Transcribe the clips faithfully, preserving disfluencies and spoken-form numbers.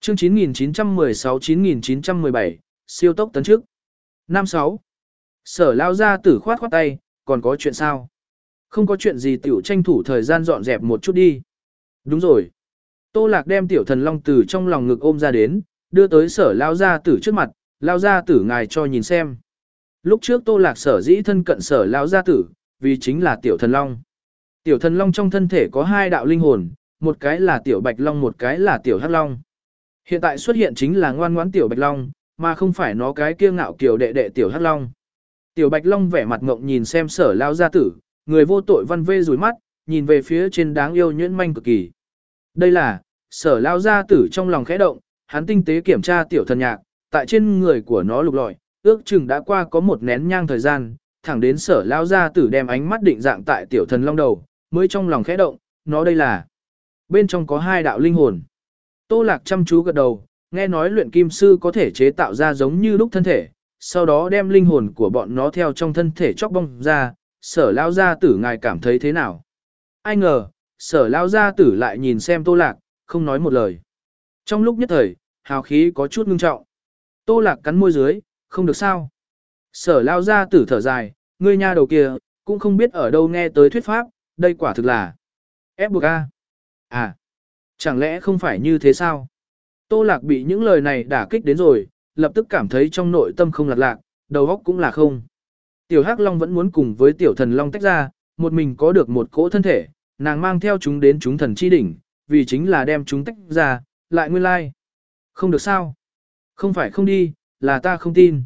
Chương chín nghìn chín trăm mười sáu chín nghìn chín trăm mười bảy, siêu tốc tấn trước. Năm sáu. Sở lao ra tử khoát khoát tay, còn có chuyện sao? Không có chuyện gì tiểu tranh thủ thời gian dọn dẹp một chút đi. Đúng rồi. Tô Lạc đem tiểu thần long từ trong lòng ngực ôm ra đến, đưa tới sở lao ra tử trước mặt, lao ra tử ngài cho nhìn xem. Lúc trước Tô Lạc sở dĩ thân cận sở lao ra tử, vì chính là tiểu thần long. Tiểu thần long trong thân thể có hai đạo linh hồn, một cái là tiểu bạch long một cái là tiểu hắc long. Hiện tại xuất hiện chính là ngoan ngoãn tiểu bạch long, mà không phải nó cái kiêu ngạo kiểu đệ đệ tiểu hắc long. Tiểu bạch long vẻ mặt ngộng nhìn xem sở lao gia tử, người vô tội văn vê rủi mắt, nhìn về phía trên đáng yêu nhuyễn manh cực kỳ. Đây là, sở lao gia tử trong lòng khẽ động, hắn tinh tế kiểm tra tiểu thần nhạc, tại trên người của nó lục lọi, ước chừng đã qua có một nén nhang thời gian, thẳng đến sở lao gia tử đem ánh mắt định dạng tại tiểu thần long đầu, mới trong lòng khẽ động, nó đây là. Bên trong có hai đạo linh hồn. Tô Lạc chăm chú gật đầu, nghe nói luyện kim sư có thể chế tạo ra giống như lúc thân thể, sau đó đem linh hồn của bọn nó theo trong thân thể chóc bong ra, sở lao gia tử ngài cảm thấy thế nào? Ai ngờ, sở lao gia tử lại nhìn xem Tô Lạc, không nói một lời. Trong lúc nhất thời, hào khí có chút ngưng trọng. Tô Lạc cắn môi dưới, không được sao. Sở lao gia tử thở dài, ngươi nha đầu kia, cũng không biết ở đâu nghe tới thuyết pháp, đây quả thực là ép buộc a. À, chẳng lẽ không phải như thế sao? Tô Lạc bị những lời này đả kích đến rồi, lập tức cảm thấy trong nội tâm không lạc lạc, đầu óc cũng là không. Tiểu Hắc Long vẫn muốn cùng với Tiểu Thần Long tách ra, một mình có được một cỗ thân thể, nàng mang theo chúng đến chúng thần chi đỉnh, vì chính là đem chúng tách ra, lại nguyên lai. Không được sao? Không phải không đi, là ta không tin.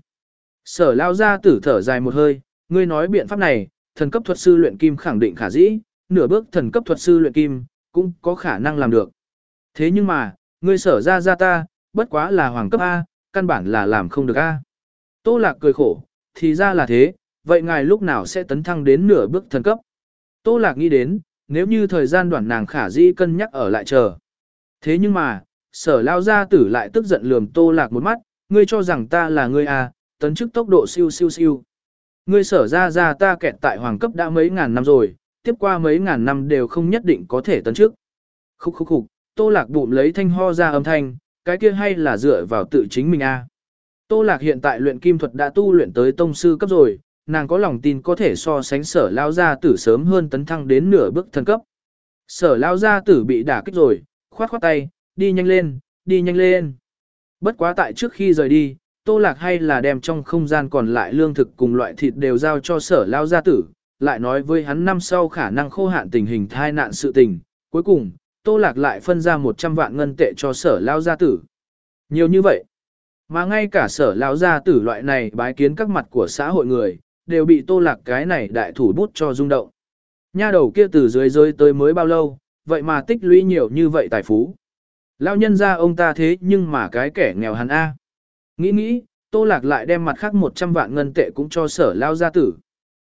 Sở lao ra tử thở dài một hơi, ngươi nói biện pháp này, thần cấp thuật sư luyện kim khẳng định khả dĩ, nửa bước thần cấp thuật sư luyện kim, cũng có khả năng làm được. Thế nhưng mà, ngươi sở ra ra ta, bất quá là hoàng cấp A, căn bản là làm không được A. Tô Lạc cười khổ, thì ra là thế, vậy ngài lúc nào sẽ tấn thăng đến nửa bước thần cấp? Tô Lạc nghĩ đến, nếu như thời gian đoạn nàng khả dĩ cân nhắc ở lại chờ. Thế nhưng mà, sở lao gia tử lại tức giận lườm Tô Lạc một mắt, ngươi cho rằng ta là ngươi A, tấn chức tốc độ siêu siêu siêu. Ngươi sở ra ra ta kẹt tại hoàng cấp đã mấy ngàn năm rồi, tiếp qua mấy ngàn năm đều không nhất định có thể tấn chức. Khúc khúc khúc, Tô Lạc bụm lấy thanh ho ra âm thanh, cái kia hay là dựa vào tự chính mình a. Tô Lạc hiện tại luyện kim thuật đã tu luyện tới tông sư cấp rồi, nàng có lòng tin có thể so sánh sở lao gia tử sớm hơn tấn thăng đến nửa bước thần cấp. Sở lao gia tử bị đả kích rồi, khoát khoát tay, đi nhanh lên, đi nhanh lên. Bất quá tại trước khi rời đi, Tô Lạc hay là đem trong không gian còn lại lương thực cùng loại thịt đều giao cho sở lao gia tử, lại nói với hắn năm sau khả năng khô hạn tình hình thai nạn sự tình. Cuối cùng, Tô Lạc lại phân ra một trăm vạn ngân tệ cho sở lao gia tử. Nhiều như vậy, mà ngay cả sở lao gia tử loại này bái kiến các mặt của xã hội người, đều bị Tô Lạc cái này đại thủ bút cho rung động. Nha đầu kia từ dưới rơi tới mới bao lâu, vậy mà tích lũy nhiều như vậy tài phú. Lao nhân ra ông ta thế nhưng mà cái kẻ nghèo hắn A. Nghĩ nghĩ, Tô Lạc lại đem mặt khác một trăm vạn ngân tệ cũng cho sở lao gia tử.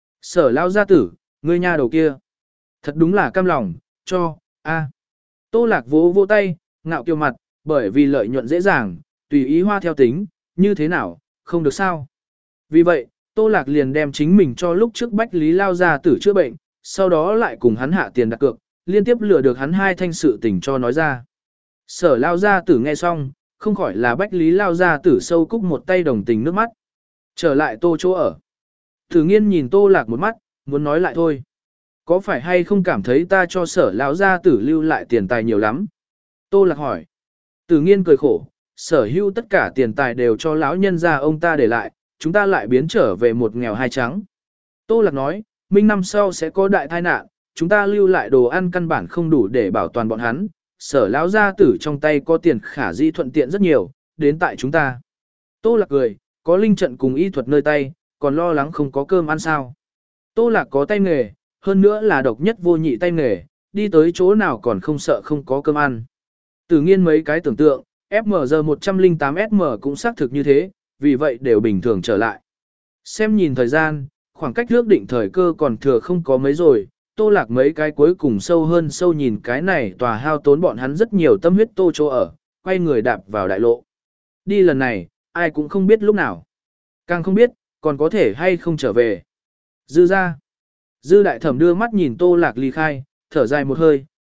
Sở lao gia tử, ngươi nha đầu kia. Thật đúng là cam lòng, cho, A. Tô Lạc vỗ vỗ tay, ngạo kiêu mặt, bởi vì lợi nhuận dễ dàng, tùy ý hoa theo tính, như thế nào, không được sao. Vì vậy, Tô Lạc liền đem chính mình cho lúc trước Bách Lý lao gia tử chữa bệnh, sau đó lại cùng hắn hạ tiền đặt cược, liên tiếp lừa được hắn hai thanh sự tình cho nói ra. Sở lao gia tử nghe xong, không khỏi là Bách Lý lao gia tử sâu cúc một tay đồng tình nước mắt. Trở lại Tô chỗ ở. Thử Nghiên nhìn Tô Lạc một mắt, muốn nói lại thôi. Có phải hay không cảm thấy ta cho sở lão gia tử lưu lại tiền tài nhiều lắm? Tô Lạc hỏi. Tử Nghiên cười khổ, sở hữu tất cả tiền tài đều cho lão nhân gia ông ta để lại, chúng ta lại biến trở về một nghèo hai trắng. Tô Lạc nói, minh năm sau sẽ có đại tai nạn, chúng ta lưu lại đồ ăn căn bản không đủ để bảo toàn bọn hắn, sở lão gia tử trong tay có tiền khả di thuận tiện rất nhiều, đến tại chúng ta. Tô Lạc cười, có linh trận cùng y thuật nơi tay, còn lo lắng không có cơm ăn sao. Tô Lạc có tay nghề, hơn nữa là độc nhất vô nhị tay nghề, đi tới chỗ nào còn không sợ không có cơm ăn. Tử Nghiên mấy cái tưởng tượng, ép em giê một trăm lẻ tám ét em cũng xác thực như thế, vì vậy đều bình thường trở lại. Xem nhìn thời gian, khoảng cách ước định thời cơ còn thừa không có mấy rồi, Tô Lạc mấy cái cuối cùng sâu hơn sâu nhìn cái này tòa hao tốn bọn hắn rất nhiều tâm huyết Tô chỗ ở, quay người đạp vào đại lộ. Đi lần này, ai cũng không biết lúc nào. Càng không biết, còn có thể hay không trở về. Dư ra. Dư đại thẩm đưa mắt nhìn Tô Lạc ly khai, thở dài một hơi,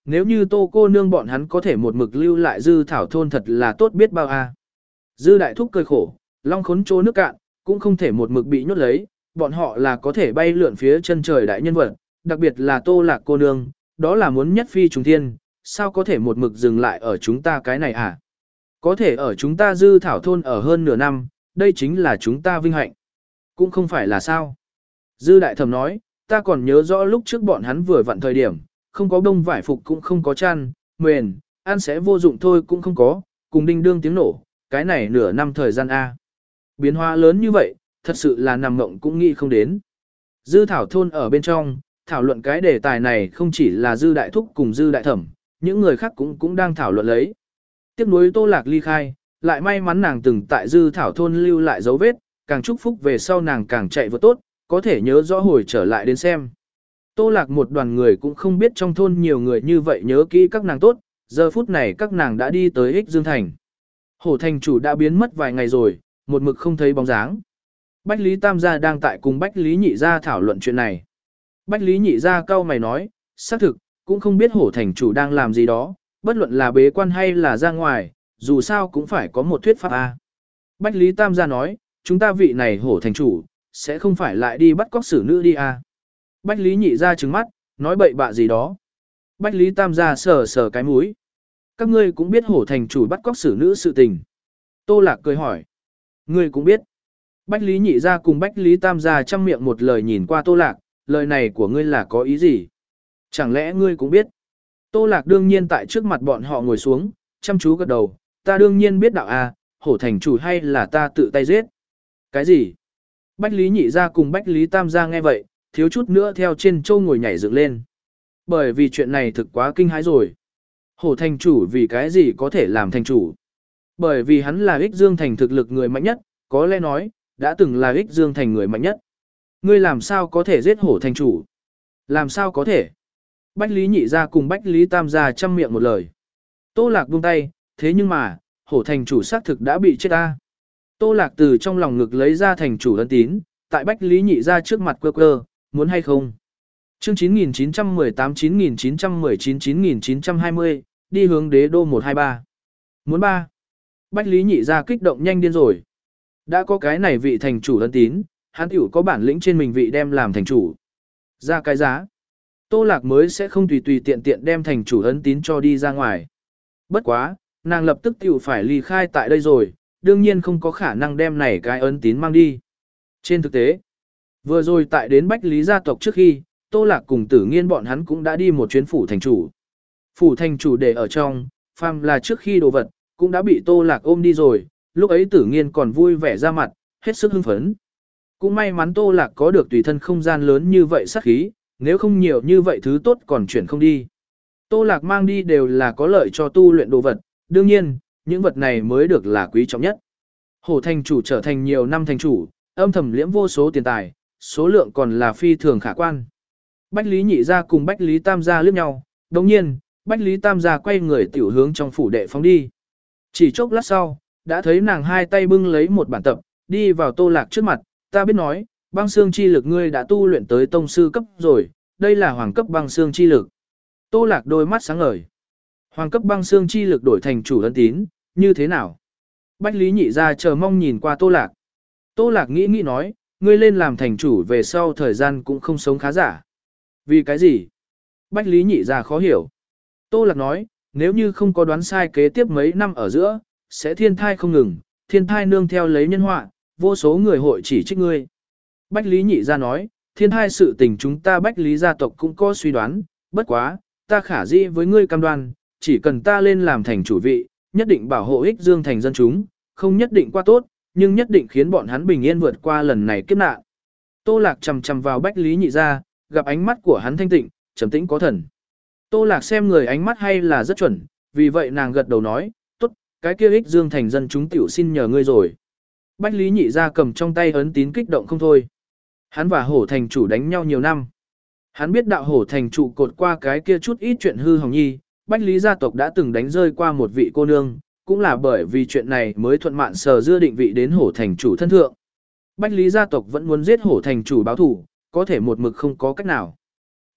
nếu như Tô cô nương bọn hắn có thể một mực lưu lại Dư Thảo thôn thật là tốt biết bao a. Dư đại thúc cười khổ, long khốn chỗ nước cạn, cũng không thể một mực bị nhốt lấy, bọn họ là có thể bay lượn phía chân trời đại nhân vật, đặc biệt là Tô Lạc cô nương, đó là muốn nhất phi trùng thiên, sao có thể một mực dừng lại ở chúng ta cái này à? Có thể ở chúng ta Dư Thảo thôn ở hơn nửa năm, đây chính là chúng ta vinh hạnh. Cũng không phải là sao. Dư đại thẩm nói, ta còn nhớ rõ lúc trước bọn hắn vừa vặn thời điểm, không có bông vải phục cũng không có chăn, mền, ăn sẽ vô dụng thôi cũng không có, cùng đinh đương tiếng nổ, cái này nửa năm thời gian A. Biến hóa lớn như vậy, thật sự là nằm mộng cũng nghĩ không đến. Dư Thảo thôn ở bên trong, thảo luận cái đề tài này không chỉ là Dư đại thúc cùng Dư đại thẩm, những người khác cũng cũng đang thảo luận lấy. Tiếp nối Tô Lạc ly khai, lại may mắn nàng từng tại Dư Thảo thôn lưu lại dấu vết, càng chúc phúc về sau nàng càng chạy vượt tốt, có thể nhớ rõ hồi trở lại đến xem. Tô Lạc một đoàn người cũng không biết trong thôn nhiều người như vậy nhớ kỹ các nàng tốt, giờ phút này các nàng đã đi tới Ích Dương Thành. Hổ thành chủ đã biến mất vài ngày rồi, một mực không thấy bóng dáng. Bách Lý Tam gia đang tại cùng Bách Lý Nhị gia thảo luận chuyện này. Bách Lý Nhị gia cau mày nói, xác thực, cũng không biết hổ thành chủ đang làm gì đó, bất luận là bế quan hay là ra ngoài, dù sao cũng phải có một thuyết pháp A. Bách Lý Tam gia nói, chúng ta vị này hổ thành chủ, sẽ không phải lại đi bắt cóc xử nữ đi A. Bách Lý Nhị gia trừng mắt, nói bậy bạ gì đó. Bách Lý Tam gia sờ sờ cái mũi. Các ngươi cũng biết hổ thành chủ bắt cóc xử nữ sự tình. Tô Lạc cười hỏi. Ngươi cũng biết. Bách Lý Nhị gia cùng Bách Lý Tam gia chăm miệng một lời nhìn qua Tô Lạc, lời này của ngươi là có ý gì? Chẳng lẽ ngươi cũng biết? Tô Lạc đương nhiên tại trước mặt bọn họ ngồi xuống, chăm chú gật đầu, ta đương nhiên biết đạo a, hổ thành chủ hay là ta tự tay giết? Cái gì? Bách Lý Nhị gia cùng Bách Lý Tam gia nghe vậy, thiếu chút nữa theo trên châu ngồi nhảy dựng lên. Bởi vì chuyện này thực quá kinh hãi rồi. Hổ thành chủ vì cái gì có thể làm thành chủ? Bởi vì hắn là Ích Dương Thành thực lực người mạnh nhất, có lẽ nói, đã từng là Ích Dương Thành người mạnh nhất. Ngươi làm sao có thể giết hổ thành chủ? Làm sao có thể? Bách Lý Nhị gia cùng Bách Lý Tam gia chăm miệng một lời. Tô Lạc buông tay, thế nhưng mà, hổ thành chủ xác thực đã bị chết ta. Tô Lạc từ trong lòng ngực lấy ra thành chủ ấn tín, tại Bách Lý Nhị gia trước mặt quơ quơ, muốn hay không? Chương chín nghìn chín trăm mười tám, chín nghìn chín trăm mười chín, chín nghìn chín trăm hai mươi, đi hướng đế đô một hai ba. Muốn ba. Bách Lý Nhị gia kích động nhanh điên rồi. Đã có cái này vị thành chủ ấn tín, hắn tiểu có bản lĩnh trên mình vị đem làm thành chủ. Ra cái giá. Tô Lạc mới sẽ không tùy tùy tiện tiện đem thành chủ ấn tín cho đi ra ngoài. Bất quá, nàng lập tức tiểu phải ly khai tại đây rồi, đương nhiên không có khả năng đem này cái ấn tín mang đi. Trên thực tế, vừa rồi tại đến Bách Lý gia tộc trước khi, Tô Lạc cùng Tử Nghiên bọn hắn cũng đã đi một chuyến phủ thành chủ. Phủ thành chủ để ở trong, phàm là trước khi đồ vật, cũng đã bị Tô Lạc ôm đi rồi, lúc ấy Tử Nghiên còn vui vẻ ra mặt, hết sức hưng phấn. Cũng may mắn Tô Lạc có được tùy thân không gian lớn như vậy sát khí, nếu không nhiều như vậy thứ tốt còn chuyển không đi. Tô Lạc mang đi đều là có lợi cho tu luyện đồ vật, đương nhiên, những vật này mới được là quý trọng nhất. Hổ thành chủ trở thành nhiều năm thành chủ, âm thầm liễm vô số tiền tài, số lượng còn là phi thường khả quan. Bách Lý Nhị gia cùng Bách Lý Tam gia liếc nhau, đồng nhiên, Bách Lý Tam gia quay người tiểu hướng trong phủ đệ phóng đi. Chỉ chốc lát sau, đã thấy nàng hai tay bưng lấy một bản tập, đi vào Tô Lạc trước mặt, ta biết nói, băng xương chi lực ngươi đã tu luyện tới tông sư cấp rồi, đây là hoàng cấp băng xương chi lực. Tô Lạc đôi mắt sáng ngời. Hoàng cấp băng xương chi lực đổi thành chủ ấn tín, như thế nào? Bách Lý Nhị gia chờ mong nhìn qua Tô Lạc. Tô Lạc nghĩ nghĩ nói, ngươi lên làm thành chủ về sau thời gian cũng không sống khá giả. Vì cái gì? Bách Lý Nhị gia khó hiểu. Tô Lạc nói, nếu như không có đoán sai kế tiếp mấy năm ở giữa, sẽ thiên thai không ngừng, thiên thai nương theo lấy nhân họa, vô số người hội chỉ trích ngươi. Bách Lý Nhị gia nói, thiên thai sự tình chúng ta Bách Lý gia tộc cũng có suy đoán, bất quá, ta khả dĩ với ngươi cam đoan, chỉ cần ta lên làm thành chủ vị, nhất định bảo hộ Ích Dương thành dân chúng, không nhất định qua tốt, nhưng nhất định khiến bọn hắn bình yên vượt qua lần này kiếp nạn. Tô Lạc chầm chầm vào Bách Lý Nhị gia, gặp ánh mắt của hắn thanh tịnh, trầm tĩnh có thần. Tô Lạc xem người ánh mắt hay là rất chuẩn, vì vậy nàng gật đầu nói, tốt, cái kia Ích Dương thành dân chúng tiểu xin nhờ ngươi rồi. Bách Lý Nhị gia cầm trong tay ấn tín kích động không thôi. Hắn và hổ thành chủ đánh nhau nhiều năm. Hắn biết đạo hổ thành trụ cột qua cái kia chút ít chuyện hư hỏng nhi, Bách Lý gia tộc đã từng đánh rơi qua một vị cô nương, cũng là bởi vì chuyện này mới thuận mạn sờ dưa định vị đến hổ thành chủ thân thượng. Bách Lý gia tộc vẫn muốn giết hổ thành chủ báo thủ, có thể một mực không có cách nào.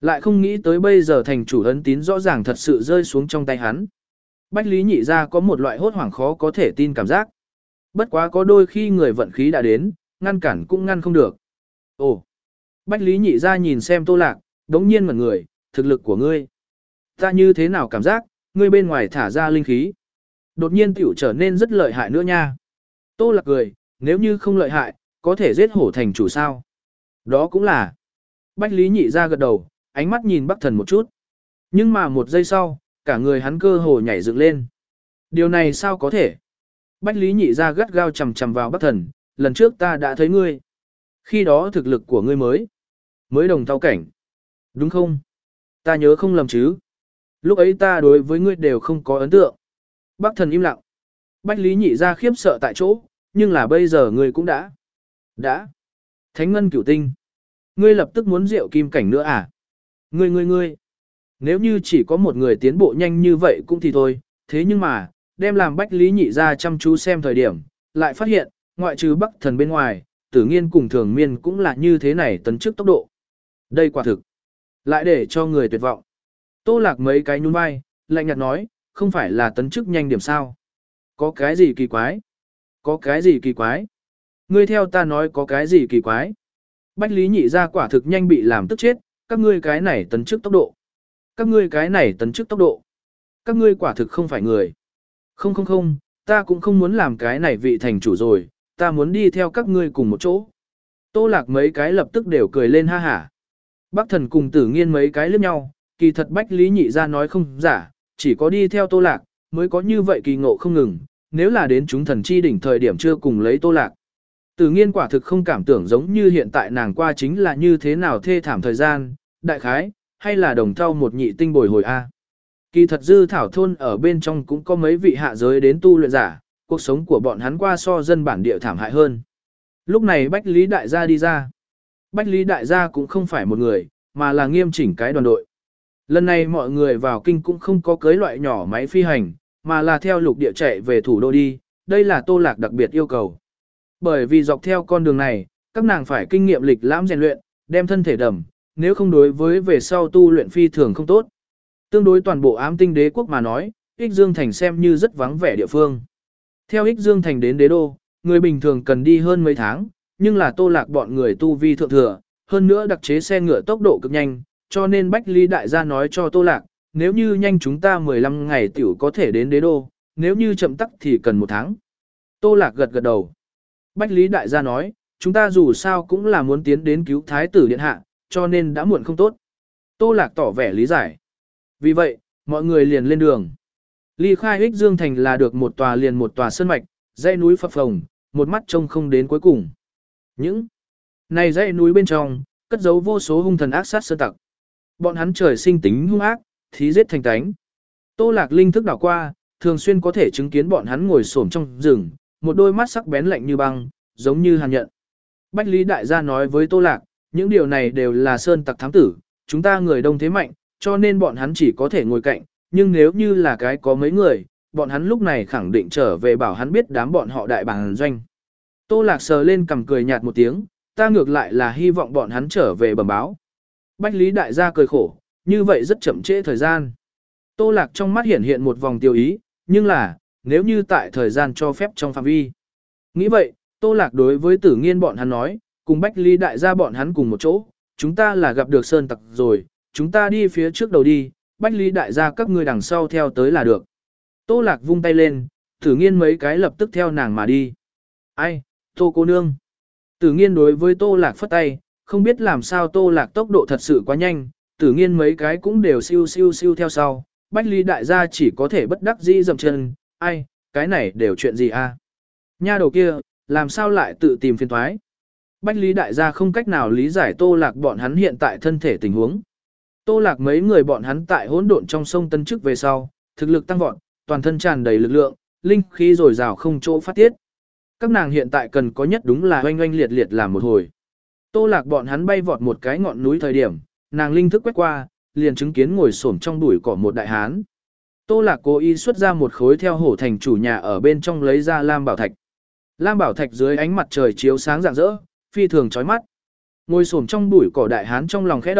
Lại không nghĩ tới bây giờ thành chủ ấn tín rõ ràng thật sự rơi xuống trong tay hắn. Bách Lý Nhị ra có một loại hốt hoảng khó có thể tin cảm giác. Bất quá có đôi khi người vận khí đã đến, ngăn cản cũng ngăn không được. Ồ! Bách Lý Nhị ra nhìn xem Tô Lạc, đống nhiên ngẩn người, thực lực của ngươi. Ta như thế nào cảm giác, ngươi bên ngoài thả ra linh khí. Đột nhiên tiểu trở nên rất lợi hại nữa nha. Tô Lạc cười, nếu như không lợi hại, có thể giết hổ thành chủ sao? Đó cũng là. Bách Lý Nhị ra gật đầu, ánh mắt nhìn Bắc Thần một chút. Nhưng mà một giây sau, cả người hắn cơ hồ nhảy dựng lên. Điều này sao có thể? Bách Lý Nhị ra gắt gao chầm chầm vào Bắc Thần, lần trước ta đã thấy ngươi. Khi đó thực lực của ngươi mới, mới đồng thau cảnh. Đúng không? Ta nhớ không lầm chứ. Lúc ấy ta đối với ngươi đều không có ấn tượng. Bắc Thần im lặng. Bách Lý Nhị ra khiếp sợ tại chỗ, nhưng là bây giờ ngươi cũng đã. Đã. Thánh ngân cửu tinh. Ngươi lập tức muốn rượu kim cảnh nữa à? Ngươi ngươi ngươi. Nếu như chỉ có một người tiến bộ nhanh như vậy cũng thì thôi, thế nhưng mà, đem làm Bách Lý Nhị ra chăm chú xem thời điểm, lại phát hiện, ngoại trừ Bắc Thần bên ngoài, Tử Nghiên cùng Thường Miên cũng là như thế này tấn chức tốc độ. Đây quả thực, lại để cho người tuyệt vọng. Tô Lạc mấy cái nhún vai, lạnh nhạt nói, không phải là tấn chức nhanh điểm sao? Có cái gì kỳ quái? Có cái gì kỳ quái? Ngươi theo ta nói có cái gì kỳ quái? Bách Lý Nhị ra quả thực nhanh bị làm tức chết, các ngươi cái này tấn chức tốc độ. Các ngươi cái này tấn chức tốc độ. Các ngươi quả thực không phải người. Không không không, ta cũng không muốn làm cái này vị thành chủ rồi, ta muốn đi theo các ngươi cùng một chỗ. Tô Lạc mấy cái lập tức đều cười lên ha hả. Bắc Thần cùng Tử Nghiên mấy cái liếc nhau, kỳ thật Bách Lý Nhị ra nói không giả, chỉ có đi theo Tô Lạc, mới có như vậy kỳ ngộ không ngừng, nếu là đến chúng thần chi đỉnh thời điểm chưa cùng lấy Tô Lạc. Tử Nghiên quả thực không cảm tưởng giống như hiện tại nàng qua chính là như thế nào thê thảm thời gian, đại khái, hay là đồng thau một nhị tinh bồi hồi A. Kỳ thật dư thảo thôn ở bên trong cũng có mấy vị hạ giới đến tu luyện giả, cuộc sống của bọn hắn qua so dân bản địa thảm hại hơn. Lúc này Bách Lý Đại gia đi ra. Bách Lý Đại gia cũng không phải một người, mà là nghiêm chỉnh cái đoàn đội. Lần này mọi người vào kinh cũng không có cưới loại nhỏ máy phi hành, mà là theo lục địa chạy về thủ đô đi, đây là Tô Lạc đặc biệt yêu cầu. Bởi vì dọc theo con đường này, các nàng phải kinh nghiệm lịch lãm rèn luyện, đem thân thể đầm, nếu không đối với về sau tu luyện phi thường không tốt. Tương đối toàn bộ ám tinh đế quốc mà nói, Ích Dương Thành xem như rất vắng vẻ địa phương. Theo Ích Dương Thành đến đế đô, người bình thường cần đi hơn mấy tháng, nhưng là Tô Lạc bọn người tu vi thượng thừa, hơn nữa đặc chế xe ngựa tốc độ cực nhanh, cho nên Bách Lý Đại gia nói cho Tô Lạc, nếu như nhanh chúng ta mười lăm ngày tiểu có thể đến đế đô, nếu như chậm tắc thì cần một tháng. Tô Lạc gật gật đầu. Bách Lý Đại gia nói, chúng ta dù sao cũng là muốn tiến đến cứu Thái tử Điện Hạ, cho nên đã muộn không tốt. Tô Lạc tỏ vẻ lý giải. Vì vậy, mọi người liền lên đường. Ly khai Ích Dương Thành là được một tòa liền một tòa sơn mạch, dãy núi phập phồng, một mắt trông không đến cuối cùng. Những này dãy núi bên trong, cất giấu vô số hung thần ác sát sơn tặc. Bọn hắn trời sinh tính hung ác, thí giết thành tánh. Tô Lạc linh thức đảo qua, thường xuyên có thể chứng kiến bọn hắn ngồi xổm trong rừng, một đôi mắt sắc bén lạnh như băng, giống như hàn nhận. Bách Lý Đại gia nói với Tô Lạc, những điều này đều là sơn tặc thám tử, chúng ta người đông thế mạnh, cho nên bọn hắn chỉ có thể ngồi cạnh, nhưng nếu như là cái có mấy người, bọn hắn lúc này khẳng định trở về bảo hắn biết đám bọn họ đại bàng doanh. Tô Lạc sờ lên cằm cười nhạt một tiếng, ta ngược lại là hy vọng bọn hắn trở về bẩm báo. Bách Lý Đại gia cười khổ, như vậy rất chậm trễ thời gian. Tô Lạc trong mắt hiện hiện một vòng tiêu ý, nhưng là, nếu như tại thời gian cho phép trong phạm vi. Nghĩ vậy, Tô Lạc đối với Tử Nghiên bọn hắn nói, cùng Bách Lý Đại gia bọn hắn cùng một chỗ, chúng ta là gặp được sơn tặc rồi, chúng ta đi phía trước đầu đi, Bách Lý Đại gia các ngươi đằng sau theo tới là được. Tô Lạc vung tay lên, Tử Nghiên mấy cái lập tức theo nàng mà đi. Ai, Tô cô nương. Tử Nghiên đối với Tô Lạc phất tay, không biết làm sao Tô Lạc tốc độ thật sự quá nhanh, Tử Nghiên mấy cái cũng đều siêu siêu siêu theo sau, Bách Lý Đại gia chỉ có thể bất đắc dĩ dậm chân, ai, cái này đều chuyện gì a? Nha đầu kia, làm sao lại tự tìm phiền toái? Bách Lý Đại gia không cách nào lý giải Tô Lạc bọn hắn hiện tại thân thể tình huống. Tô Lạc mấy người bọn hắn tại hỗn độn trong sông tân chức về sau, thực lực tăng vọt, toàn thân tràn đầy lực lượng, linh khí dồi dào không chỗ phát tiết. Các nàng hiện tại cần có nhất đúng là oanh oanh liệt liệt làm một hồi. Tô Lạc bọn hắn bay vọt một cái ngọn núi thời điểm, nàng linh thức quét qua, liền chứng kiến ngồi xổm trong bụi cỏ một đại hán. Tô Lạc cố ý xuất ra một khối theo hổ thành chủ nhà ở bên trong lấy ra lam bảo thạch. Lam bảo thạch dưới ánh mặt trời chiếu sáng rạng rỡ, phi thường chói mắt. Ngồi xổm trong bụi cỏ đại hán trong lòng khẽ động,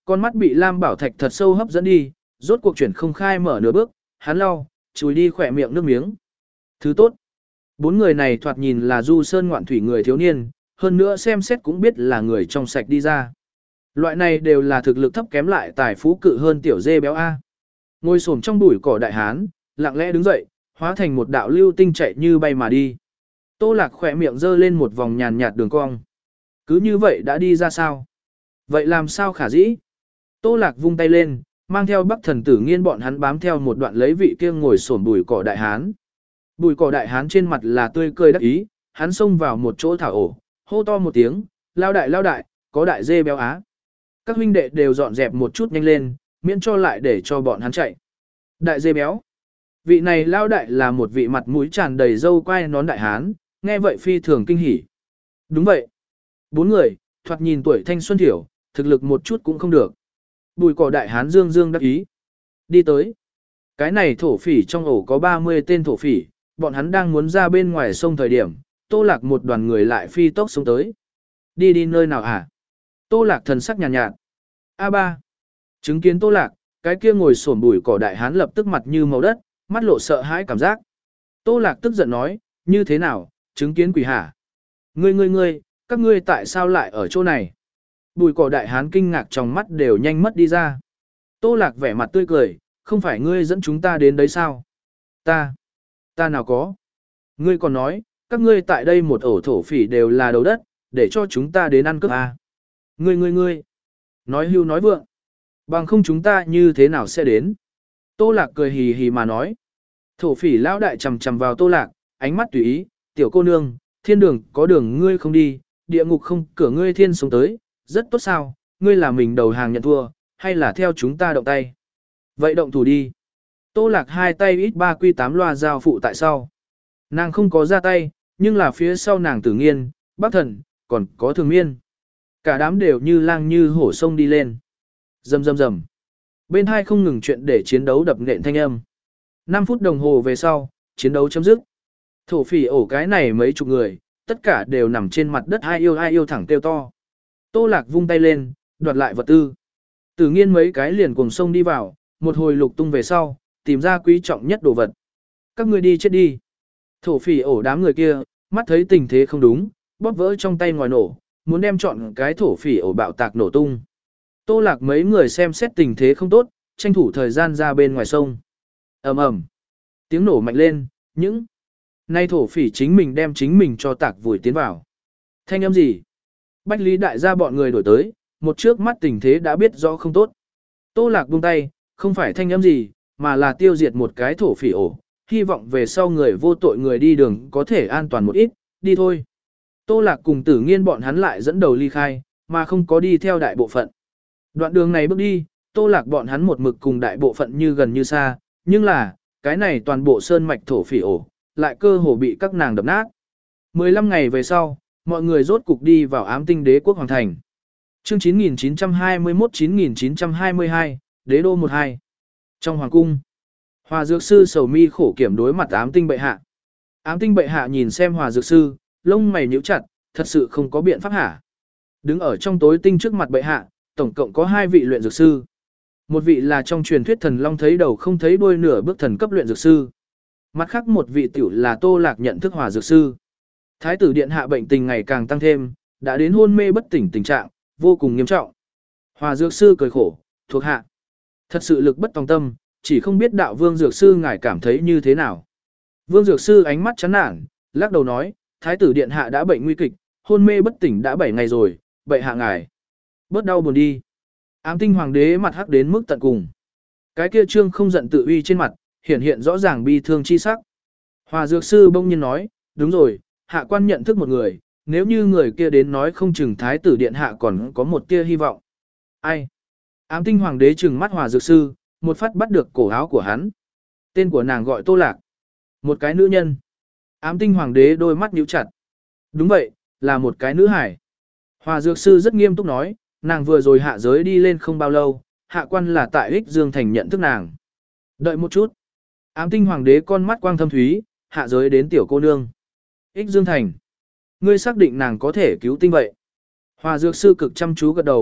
con mắt bị Lam Bảo Thạch thật sâu hấp dẫn đi, rốt cuộc chuyển không khai mở nửa bước, hắn lau, chùi đi khỏe miệng nước miếng. Thứ tốt. Bốn người này thoạt nhìn là du sơn ngoạn thủy người thiếu niên, hơn nữa xem xét cũng biết là người trong sạch đi ra. Loại này đều là thực lực thấp kém lại tài phú cự hơn tiểu dê béo A. Ngồi xổm trong bụi cỏ đại hán, lặng lẽ đứng dậy, hóa thành một đạo lưu tinh chạy như bay mà đi. Tô Lạc khỏe miệng giơ lên một vòng nhàn nhạt đường cong. Cứ như vậy đã đi ra sao? Vậy làm sao khả dĩ? Tô Lạc vung tay lên, mang theo Bắc Thần Tử Nghiên bọn hắn bám theo một đoạn lấy vị kia ngồi xổm bụi cỏ đại hán. Bụi cỏ đại hán trên mặt là tươi cười đắc ý, hắn xông vào một chỗ thảo ổ, hô to một tiếng, lao đại lao đại, có đại dê béo á. Các huynh đệ đều dọn dẹp một chút nhanh lên, miễn cho lại để cho bọn hắn chạy. Đại dê béo. Vị này lao đại là một vị mặt mũi tràn đầy râu quai nón đại hán, nghe vậy phi thường kinh hỉ. Đúng vậy. Bốn người, thoạt nhìn tuổi thanh xuân thiểu, thực lực một chút cũng không được. Bùi cỏ đại hán dương dương đắc ý. Đi tới. Cái này thổ phỉ trong ổ có ba mươi tên thổ phỉ, bọn hắn đang muốn ra bên ngoài sông thời điểm, Tô Lạc một đoàn người lại phi tốc xuống tới. Đi đi nơi nào hả? Tô Lạc thần sắc nhàn nhạt, nhạt. A ba. Chứng kiến Tô Lạc, cái kia ngồi xổm bụi cỏ đại hán lập tức mặt như màu đất, mắt lộ sợ hãi cảm giác. Tô Lạc tức giận nói, như thế nào, chứng kiến quỷ hả? Ngươi ngươi ngươi, các ngươi tại sao lại ở chỗ này? Bùi cỏ đại hán kinh ngạc trong mắt đều nhanh mất đi ra. Tô Lạc vẻ mặt tươi cười, không phải ngươi dẫn chúng ta đến đấy sao? Ta, ta nào có? Ngươi còn nói, các ngươi tại đây một ổ thổ phỉ đều là đầu đất, để cho chúng ta đến ăn cướp à? Ngươi ngươi ngươi, nói hưu nói vượng, bằng không chúng ta như thế nào sẽ đến? Tô Lạc cười hì hì mà nói. Thổ phỉ lão đại chầm chầm vào Tô Lạc, ánh mắt tùy ý, tiểu cô nương, thiên đường có đường ngươi không đi, địa ngục không cửa ngươi thiên sống tới, rất tốt sao, ngươi là mình đầu hàng nhận thua, hay là theo chúng ta động tay? Vậy động thủ đi. Tô Lạc hai tay ít ba quy tám loa giao phụ tại sau. Nàng không có ra tay, nhưng là phía sau nàng Tử Nghiên, Bắc Thần, còn có Thường Miên. Cả đám đều như lang như hổ sông đi lên. Rầm rầm rầm. Bên hai không ngừng chuyện để chiến đấu đập nện thanh âm. năm phút đồng hồ về sau, chiến đấu chấm dứt. Thổ phỉ ổ cái này mấy chục người, tất cả đều nằm trên mặt đất ai yêu ai yêu thẳng kêu to. Tô Lạc vung tay lên, đoạt lại vật tư. Tử Nghiên mấy cái liền cùng sông đi vào, một hồi lục tung về sau, tìm ra quý trọng nhất đồ vật. Các ngươi đi chết đi. Thổ phỉ ổ đám người kia, mắt thấy tình thế không đúng, bóp vỡ trong tay ngòi nổ, muốn đem chọn cái thổ phỉ ổ bạo tạc nổ tung. Tô Lạc mấy người xem xét tình thế không tốt, tranh thủ thời gian ra bên ngoài sông. Ầm ầm. Tiếng nổ mạnh lên, những nay thổ phỉ chính mình đem chính mình cho tạc vùi tiến vào. Thanh âm gì? Bách Lý đại gia bọn người đổi tới, một trước mắt tình thế đã biết rõ không tốt. Tô Lạc buông tay, không phải thanh âm gì, mà là tiêu diệt một cái thổ phỉ ổ, hy vọng về sau người vô tội người đi đường có thể an toàn một ít, đi thôi. Tô Lạc cùng Tử Nghiên bọn hắn lại dẫn đầu ly khai, mà không có đi theo đại bộ phận. Đoạn đường này bước đi, Tô Lạc bọn hắn một mực cùng đại bộ phận như gần như xa, nhưng là, cái này toàn bộ sơn mạch thổ phỉ ổ, lại cơ hồ bị các nàng đập nát. mười lăm ngày về sau, mọi người rốt cục đi vào ám tinh đế quốc hoàng thành. Chương chín nghìn chín trăm hai mươi mốt chín nghìn chín trăm hai mươi hai, đế đô một hai. Trong hoàng cung, Hòa dược sư sầu mi khổ kiểm đối mặt ám tinh bệ hạ. Ám tinh bệ hạ nhìn xem Hòa dược sư, lông mày nhíu chặt, thật sự không có biện pháp hả? Đứng ở trong tối tinh trước mặt bệ hạ, tổng cộng có hai vị luyện dược sư. Một vị là trong truyền thuyết thần long thấy đầu không thấy đuôi nửa bước thần cấp luyện dược sư. Mặt khác một vị tiểu là Tô Lạc nhận thức Hòa dược sư. Thái tử điện hạ bệnh tình ngày càng tăng thêm, đã đến hôn mê bất tỉnh tình trạng, vô cùng nghiêm trọng. Hòa dược sư cười khổ, thuộc hạ. Thật sự lực bất tòng tâm, chỉ không biết đạo vương dược sư ngài cảm thấy như thế nào. Vương dược sư ánh mắt chán nản, lắc đầu nói, thái tử điện hạ đã bệnh nguy kịch, hôn mê bất tỉnh đã bảy ngày rồi, bệ hạ ngài. Bớt đau buồn đi. Ám tinh hoàng đế mặt hắc đến mức tận cùng. Cái kia trương không giận tự uy trên mặt, hiện hiện rõ ràng bi thương chi sắc. Hòa dược sư bỗng nhiên nói, đúng rồi, hạ quan nhận thức một người, nếu như người kia đến nói không chừng thái tử điện hạ còn có một tia hy vọng. Ai? Ám tinh hoàng đế trừng mắt Hòa dược sư, một phát bắt được cổ áo của hắn. Tên của nàng gọi Tô Lạc. Một cái nữ nhân. Ám tinh hoàng đế đôi mắt nhíu chặt. Đúng vậy, là một cái nữ hải. Hòa dược sư rất nghiêm túc nói, nàng vừa rồi hạ giới đi lên không bao lâu, hạ quan là tại Ích Dương Thành nhận thức nàng. Đợi một chút. Ám tinh hoàng đế con mắt quang thâm thúy, hạ giới đến tiểu cô nương. Ích Dương Thành. Ngươi xác định nàng có thể cứu tinh vậy. Hòa dược sư cực chăm chú gật đầu,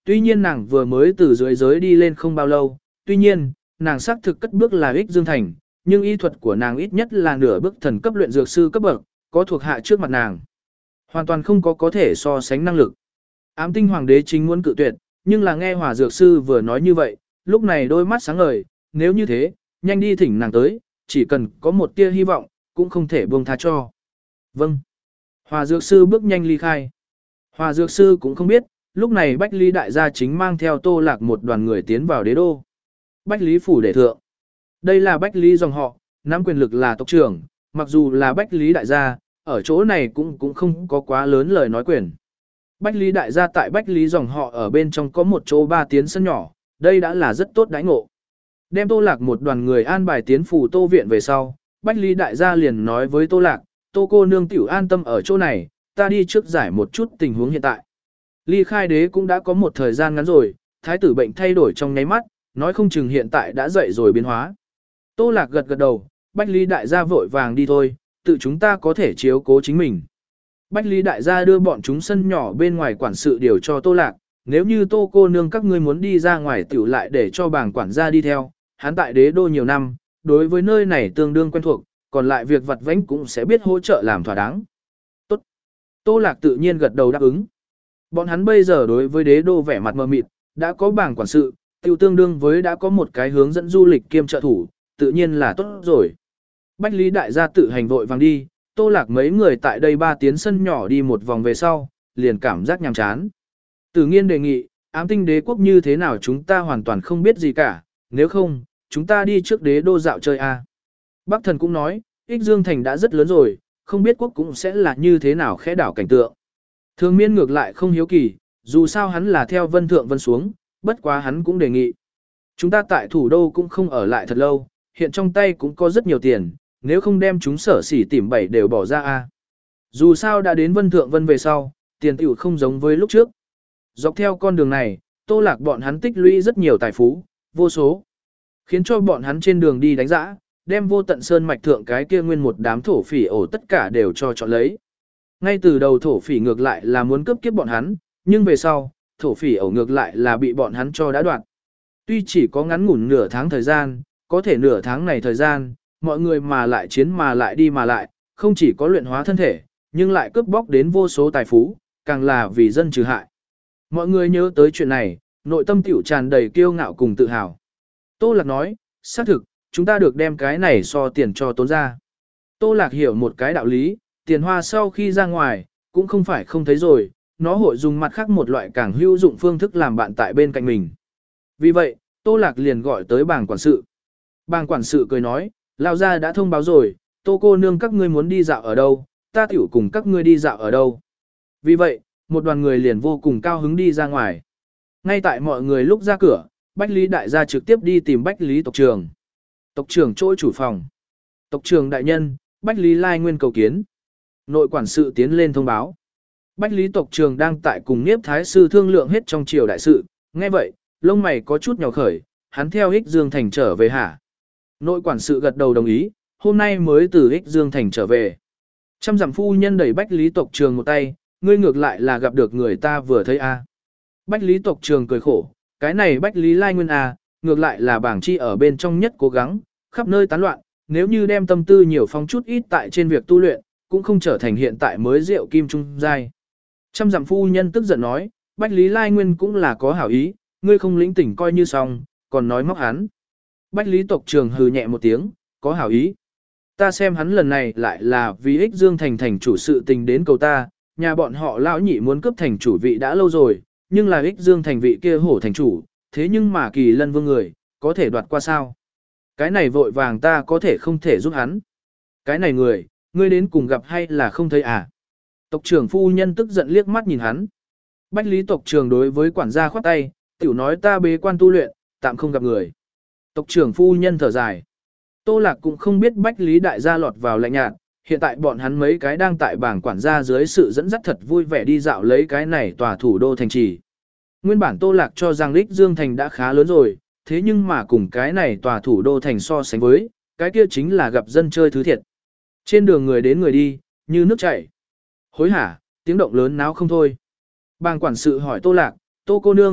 Tuy nhiên nàng vừa mới từ dưới giới đi lên không bao lâu, tuy nhiên, nàng xác thực cất bước là ích dương thành, nhưng y thuật của nàng ít nhất là nửa bước thần cấp luyện dược sư cấp bậc, có thuộc hạ trước mặt nàng. Hoàn toàn không có có thể so sánh năng lực. Ám tinh hoàng đế chính muốn cự tuyệt, nhưng là nghe hỏa dược sư vừa nói như vậy, lúc này đôi mắt sáng ngời, nếu như thế, nhanh đi thỉnh nàng tới, chỉ cần có một tia hy vọng, cũng không thể buông tha cho. Vâng. Hỏa dược sư bước nhanh ly khai. Hỏa dược sư cũng không biết, lúc này Bách Lý đại gia chính mang theo Tô Lạc một đoàn người tiến vào đế đô. Bách Lý phủ đệ thượng. Đây là Bách Lý dòng họ, nắm quyền lực là tộc trưởng, mặc dù là Bách Lý đại gia, ở chỗ này cũng cũng không có quá lớn lời nói quyền. Bách Lý đại gia tại Bách Lý dòng họ ở bên trong có một chỗ ba tiến sân nhỏ, đây đã là rất tốt đãi ngộ. Đem Tô Lạc một đoàn người an bài tiến phủ Tô viện về sau, Bách Lý đại gia liền nói với Tô Lạc, Tô cô nương tiểu an tâm ở chỗ này, ta đi trước giải một chút tình huống hiện tại. Ly khai đế cũng đã có một thời gian ngắn rồi, thái tử bệnh thay đổi trong nháy mắt, nói không chừng hiện tại đã dậy rồi biến hóa. Tô Lạc gật gật đầu, Bách Lý đại gia vội vàng đi thôi, tự chúng ta có thể chiếu cố chính mình. Bách Lý đại gia đưa bọn chúng sân nhỏ bên ngoài quản sự điều cho Tô Lạc, nếu như Tô cô nương các ngươi muốn đi ra ngoài tiểu lại để cho bảng quản gia đi theo, hắn tại đế đô nhiều năm, đối với nơi này tương đương quen thuộc, còn lại việc vặt vãnh cũng sẽ biết hỗ trợ làm thỏa đáng. Tốt. Tô Lạc tự nhiên gật đầu đáp ứng. Bọn hắn bây giờ đối với đế đô vẻ mặt mờ mịt, đã có bảng quản sự, tiêu tương đương với đã có một cái hướng dẫn du lịch kiêm trợ thủ, tự nhiên là tốt rồi. Bách Lý đại gia tự hành vội vàng đi, Tô Lạc mấy người tại đây ba tiến sân nhỏ đi một vòng về sau, liền cảm giác nhàm chán. Tử Nghiên đề nghị, ám tinh đế quốc như thế nào chúng ta hoàn toàn không biết gì cả, nếu không, chúng ta đi trước đế đô dạo chơi a. Bắc Thần cũng nói, Ích Dương Thành đã rất lớn rồi, không biết quốc cũng sẽ là như thế nào khẽ đảo cảnh tượng. Thường Miên ngược lại không hiếu kỳ, dù sao hắn là theo vân thượng vân xuống, bất quá hắn cũng đề nghị. Chúng ta tại thủ đô cũng không ở lại thật lâu, hiện trong tay cũng có rất nhiều tiền, nếu không đem chúng sở xỉ tìm bảy đều bỏ ra a. Dù sao đã đến vân thượng vân về sau, tiền tiểu không giống với lúc trước. Dọc theo con đường này, Tô Lạc bọn hắn tích lũy rất nhiều tài phú, vô số. Khiến cho bọn hắn trên đường đi đánh giã, đem vô tận sơn mạch thượng cái kia nguyên một đám thổ phỉ ổ tất cả đều cho chọn lấy. Ngay từ đầu thổ phỉ ngược lại là muốn cướp kiếp bọn hắn, nhưng về sau, thổ phỉ ổ ngược lại là bị bọn hắn cho đã đoạt. Tuy chỉ có ngắn ngủn nửa tháng thời gian, có thể nửa tháng này thời gian, mọi người mà lại chiến mà lại đi mà lại, không chỉ có luyện hóa thân thể, nhưng lại cướp bóc đến vô số tài phú, càng là vì dân trừ hại. Mọi người nhớ tới chuyện này, nội tâm tiểu tràn đầy kiêu ngạo cùng tự hào. Tô Lạc nói, xác thực, chúng ta được đem cái này so tiền cho tốn ra. Tô Lạc hiểu một cái đạo lý, tiền hoa sau khi ra ngoài, cũng không phải không thấy rồi, nó hội dùng mặt khác một loại càng hữu dụng phương thức làm bạn tại bên cạnh mình. Vì vậy, Tô Lạc liền gọi tới bảng quản sự. Bảng quản sự cười nói, Lão gia đã thông báo rồi, Tô cô nương các ngươi muốn đi dạo ở đâu, ta tiểu cùng các ngươi đi dạo ở đâu. Vì vậy, một đoàn người liền vô cùng cao hứng đi ra ngoài. Ngay tại mọi người lúc ra cửa, Bách Lý đại gia trực tiếp đi tìm Bách Lý tộc trưởng. Tộc trưởng chỗ chủ phòng. Tộc trưởng đại nhân, Bách Lý Lai Nguyên cầu kiến. Nội quản sự tiến lên thông báo. Bách Lý tộc trưởng đang tại cùng Niếp Thái sư thương lượng hết trong triều đại sự, nghe vậy, lông mày có chút nhỏ khởi, hắn theo Ích Dương Thành trở về hả? Nội quản sự gật đầu đồng ý, hôm nay mới từ Ích Dương Thành trở về. Trăm dặm phu nhân đẩy Bách Lý tộc trưởng một tay, ngươi ngược lại là gặp được người ta vừa thấy a. Bách Lý tộc trưởng cười khổ, cái này Bách Lý Lai Nguyên a, ngược lại là bảng chi ở bên trong nhất cố gắng, khắp nơi tán loạn, nếu như đem tâm tư nhiều phong chút ít tại trên việc tu luyện, cũng không trở thành hiện tại mới rượu kim trung giai. Trăm dặm phu nhân tức giận nói, Bách Lý Lai Nguyên cũng là có hảo ý, ngươi không lĩnh tỉnh coi như xong, còn nói móc hắn. Bách Lý tộc trưởng hừ nhẹ một tiếng, có hảo ý. Ta xem hắn lần này lại là vì Ích Dương Thành thành chủ sự tình đến cầu ta, nhà bọn họ lão nhị muốn cướp thành chủ vị đã lâu rồi, nhưng là Ích Dương Thành vị kia hổ thành chủ, thế nhưng mà Kỳ Lân Vương người, có thể đoạt qua sao? Cái này vội vàng ta có thể không thể giúp hắn. Cái này người, ngươi đến cùng gặp hay là không thấy à? Tộc trưởng phu nhân tức giận liếc mắt nhìn hắn. Bách Lý tộc trưởng đối với quản gia khoát tay, tiểu nói ta bế quan tu luyện, tạm không gặp người. Tộc trưởng phu nhân thở dài. Tô Lạc cũng không biết Bách Lý đại gia lọt vào lạnh nhạt, hiện tại bọn hắn mấy cái đang tại bảng quản gia dưới sự dẫn dắt thật vui vẻ đi dạo lấy cái này tòa thủ đô thành trì. Nguyên bản Tô Lạc cho rằng Ích Dương Thành đã khá lớn rồi, thế nhưng mà cùng cái này tòa thủ đô thành so sánh với, cái kia chính là gặp dân chơi thứ thiệt. Trên đường người đến người đi, như nước chảy. Hối hả, tiếng động lớn náo không thôi. Bàng quản sự hỏi Tô Lạc, Tô cô nương,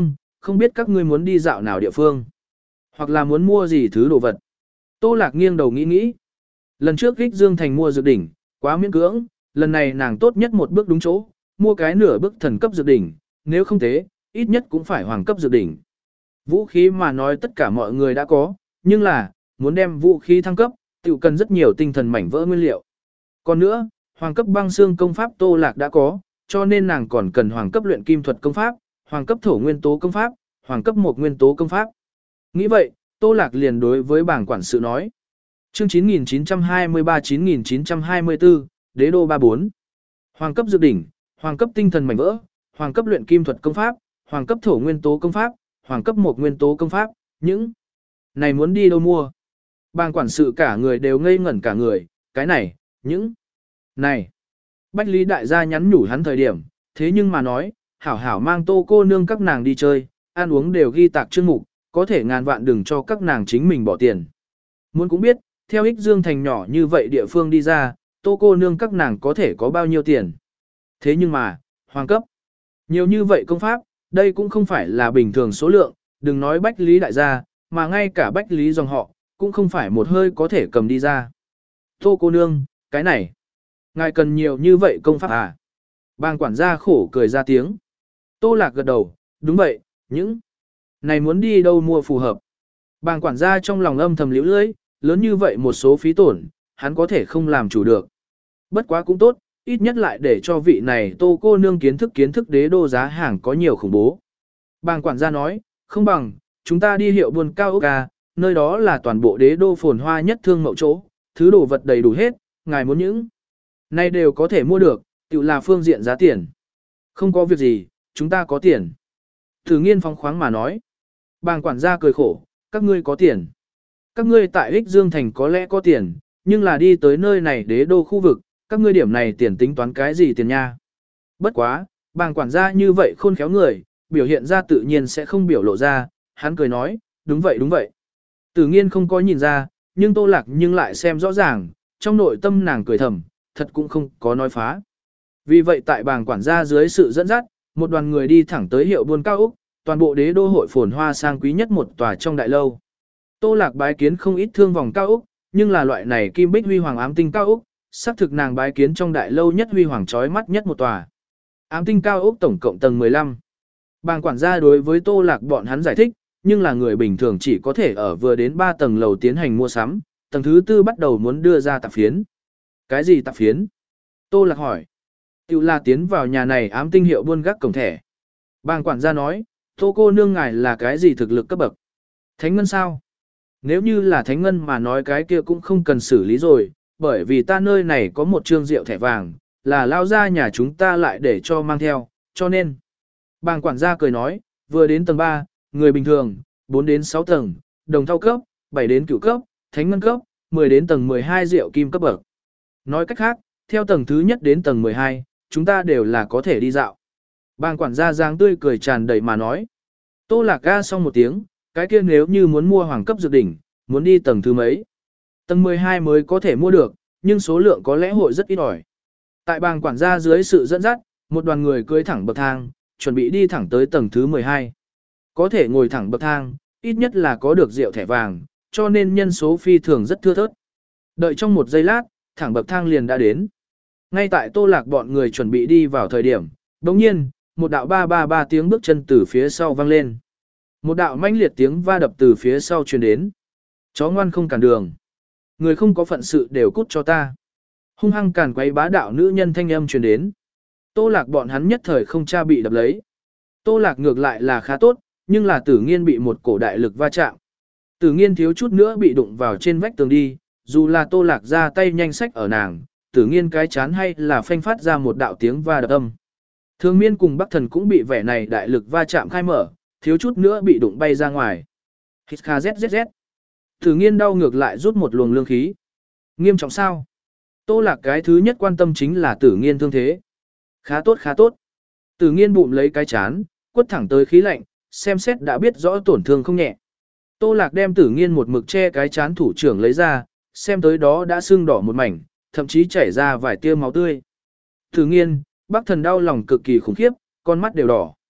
không biết các ngươi muốn đi dạo nào địa phương, hoặc là muốn mua gì thứ đồ vật. Tô Lạc nghiêng đầu nghĩ nghĩ. Lần trước Ích Dương Thành mua dược đỉnh, quá miễn cưỡng, lần này nàng tốt nhất một bước đúng chỗ, mua cái nửa bước thần cấp dược đỉnh, nếu không thế, ít nhất cũng phải hoàng cấp dược đỉnh. Vũ khí mà nói tất cả mọi người đã có, nhưng là, muốn đem vũ khí thăng cấp, tự cần rất nhiều tinh thần mảnh vỡ nguyên liệu. Còn nữa, hoàng cấp băng xương công pháp Tô Lạc đã có, cho nên nàng còn cần hoàng cấp luyện kim thuật công pháp, hoàng cấp thổ nguyên tố công pháp, hoàng cấp một nguyên tố công pháp. Nghĩ vậy, Tô Lạc liền đối với bảng quản sự nói. Chương chín nghìn chín trăm hai mươi ba chín nghìn chín trăm hai mươi tư, Đế đô ba bốn. Hoàng cấp dược đỉnh, hoàng cấp tinh thần mảnh vỡ, hoàng cấp luyện kim thuật công pháp, hoàng cấp thổ nguyên tố công pháp, hoàng cấp một nguyên tố công pháp, những này muốn đi đâu mua? Bàng quản sự cả người đều ngây ngẩn cả người, cái này, những này. Bách Lý đại gia nhắn nhủ hắn thời điểm, thế nhưng mà nói, hảo hảo mang Tô cô nương các nàng đi chơi, ăn uống đều ghi tạc chương mục, có thể ngàn vạn đừng cho các nàng chính mình bỏ tiền. Muốn cũng biết, theo Ích Dương Thành nhỏ như vậy địa phương đi ra, Tô cô nương các nàng có thể có bao nhiêu tiền. Thế nhưng mà, hoàng cấp, nhiều như vậy công pháp, đây cũng không phải là bình thường số lượng, đừng nói Bách Lý đại gia, mà ngay cả Bách Lý dòng họ, cũng không phải một hơi có thể cầm đi ra. Tô cô nương, cái này, ngài cần nhiều như vậy công pháp à? Bàng quản gia khổ cười ra tiếng. Tô Lạc gật đầu, đúng vậy, những này muốn đi đâu mua phù hợp. Bàng quản gia trong lòng âm thầm liễu lưỡi, lớn như vậy một số phí tổn, hắn có thể không làm chủ được. Bất quá cũng tốt, ít nhất lại để cho vị này Tô cô nương kiến thức kiến thức đế đô giá hàng có nhiều khủng bố. Bàng quản gia nói, không bằng, chúng ta đi hiệu buôn cao ốc à, nơi đó là toàn bộ đế đô phồn hoa nhất thương mậu chỗ, thứ đồ vật đầy đủ hết, ngài muốn những này đều có thể mua được, tự là phương diện giá tiền. Không có việc gì, chúng ta có tiền. Thử nghiên phóng khoáng mà nói. Bàng quản gia cười khổ, các ngươi có tiền. Các ngươi tại Ích Dương Thành có lẽ có tiền, nhưng là đi tới nơi này đế đô khu vực, các ngươi điểm này tiền tính toán cái gì tiền nha. Bất quá, bàng quản gia như vậy khôn khéo người, biểu hiện ra tự nhiên sẽ không biểu lộ ra, hắn cười nói, đúng vậy đúng vậy. Tử nghiên không có nhìn ra, nhưng Tô Lạc nhưng lại xem rõ ràng, trong nội tâm nàng cười thầm, thật cũng không có nói phá. Vì vậy tại bàng quản gia dưới sự dẫn dắt, một đoàn người đi thẳng tới hiệu buôn cao ốc, toàn bộ đế đô hội phồn hoa sang quý nhất một tòa trong đại lâu. Tô Lạc bái kiến không ít thương vòng cao ốc, nhưng là loại này kim bích huy hoàng ám tinh cao ốc, xác thực nàng bái kiến trong đại lâu nhất huy hoàng chói mắt nhất một tòa. Ám tinh cao ốc tổng cộng tầng mười lăm. Bàng quản gia đối với Tô Lạc bọn hắn giải thích, nhưng là người bình thường chỉ có thể ở vừa đến ba tầng lầu tiến hành mua sắm, tầng thứ tư bắt đầu muốn đưa ra tạp phiến. Cái gì tạp phiến? Tô Lạc hỏi. Tiểu là tiến vào nhà này ám tinh hiệu buôn gác cổng thẻ. Bàng quản gia nói, Tô cô nương ngài là cái gì thực lực cấp bậc? Thánh ngân sao? Nếu như là thánh ngân mà nói cái kia cũng không cần xử lý rồi, bởi vì ta nơi này có một trương rượu thẻ vàng, là lao ra nhà chúng ta lại để cho mang theo, cho nên. Bàng quản gia cười nói, vừa đến tầng ba, người bình thường, bốn đến sáu tầng, đồng thau cấp, bảy đến cửu cấp, thánh ngân cấp, mười đến tầng mười hai rượu kim cấp bậc. Nói cách khác, theo tầng thứ nhất đến tầng mười hai, chúng ta đều là có thể đi dạo. Bàng quản gia giang tươi cười tràn đầy mà nói. Tô Lạc ga xong một tiếng, cái kia nếu như muốn mua hoàng cấp dược đỉnh, muốn đi tầng thứ mấy. Tầng mười hai mới có thể mua được, nhưng số lượng có lẽ hội rất ít ỏi. Tại bàng quản gia dưới sự dẫn dắt, một đoàn người cưỡi thẳng bậc thang, chuẩn bị đi thẳng tới tầng thứ mười hai. Có thể ngồi thẳng bậc thang, ít nhất là có được rượu thẻ vàng, cho nên nhân số phi thường rất thưa thớt. Đợi trong một giây lát, thẳng bậc thang liền đã đến. Ngay tại Tô Lạc bọn người chuẩn bị đi vào thời điểm, đồng nhiên, một đạo ba ba ba tiếng bước chân từ phía sau vang lên. Một đạo mãnh liệt tiếng va đập từ phía sau truyền đến. Chó ngoan không cản đường. Người không có phận sự đều cút cho ta. Hung hăng càn quấy bá đạo nữ nhân thanh âm truyền đến. Tô Lạc bọn hắn nhất thời không tra bị đập lấy. Tô Lạc ngược lại là khá tốt, nhưng là Tử Nghiên bị một cổ đại lực va chạm. Tử Nghiên thiếu chút nữa bị đụng vào trên vách tường đi, dù là Tô Lạc ra tay nhanh sách ở nàng, Tử Nghiên cái chán hay là phanh phát ra một đạo tiếng va đập âm. Thường Miên cùng Bắc Thần cũng bị vẻ này đại lực va chạm khai mở, thiếu chút nữa bị đụng bay ra ngoài. Hít kha zzz. Tử Nghiên đau ngược lại rút một luồng lương khí. Nghiêm trọng sao? Tô Lạc cái thứ nhất quan tâm chính là Tử Nghiên thương thế. Khá tốt khá tốt. Tử Nghiên bụng lấy cái chán, quất thẳng tới khí lạnh, xem xét đã biết rõ tổn thương không nhẹ. Tô Lạc đem Tử Nghiên một mực che cái chán thủ trưởng lấy ra, xem tới đó đã sưng đỏ một mảnh, thậm chí chảy ra vài tia máu tươi. Tử Nghiên, Bắc Thần đau lòng cực kỳ khủng khiếp, con mắt đều đỏ.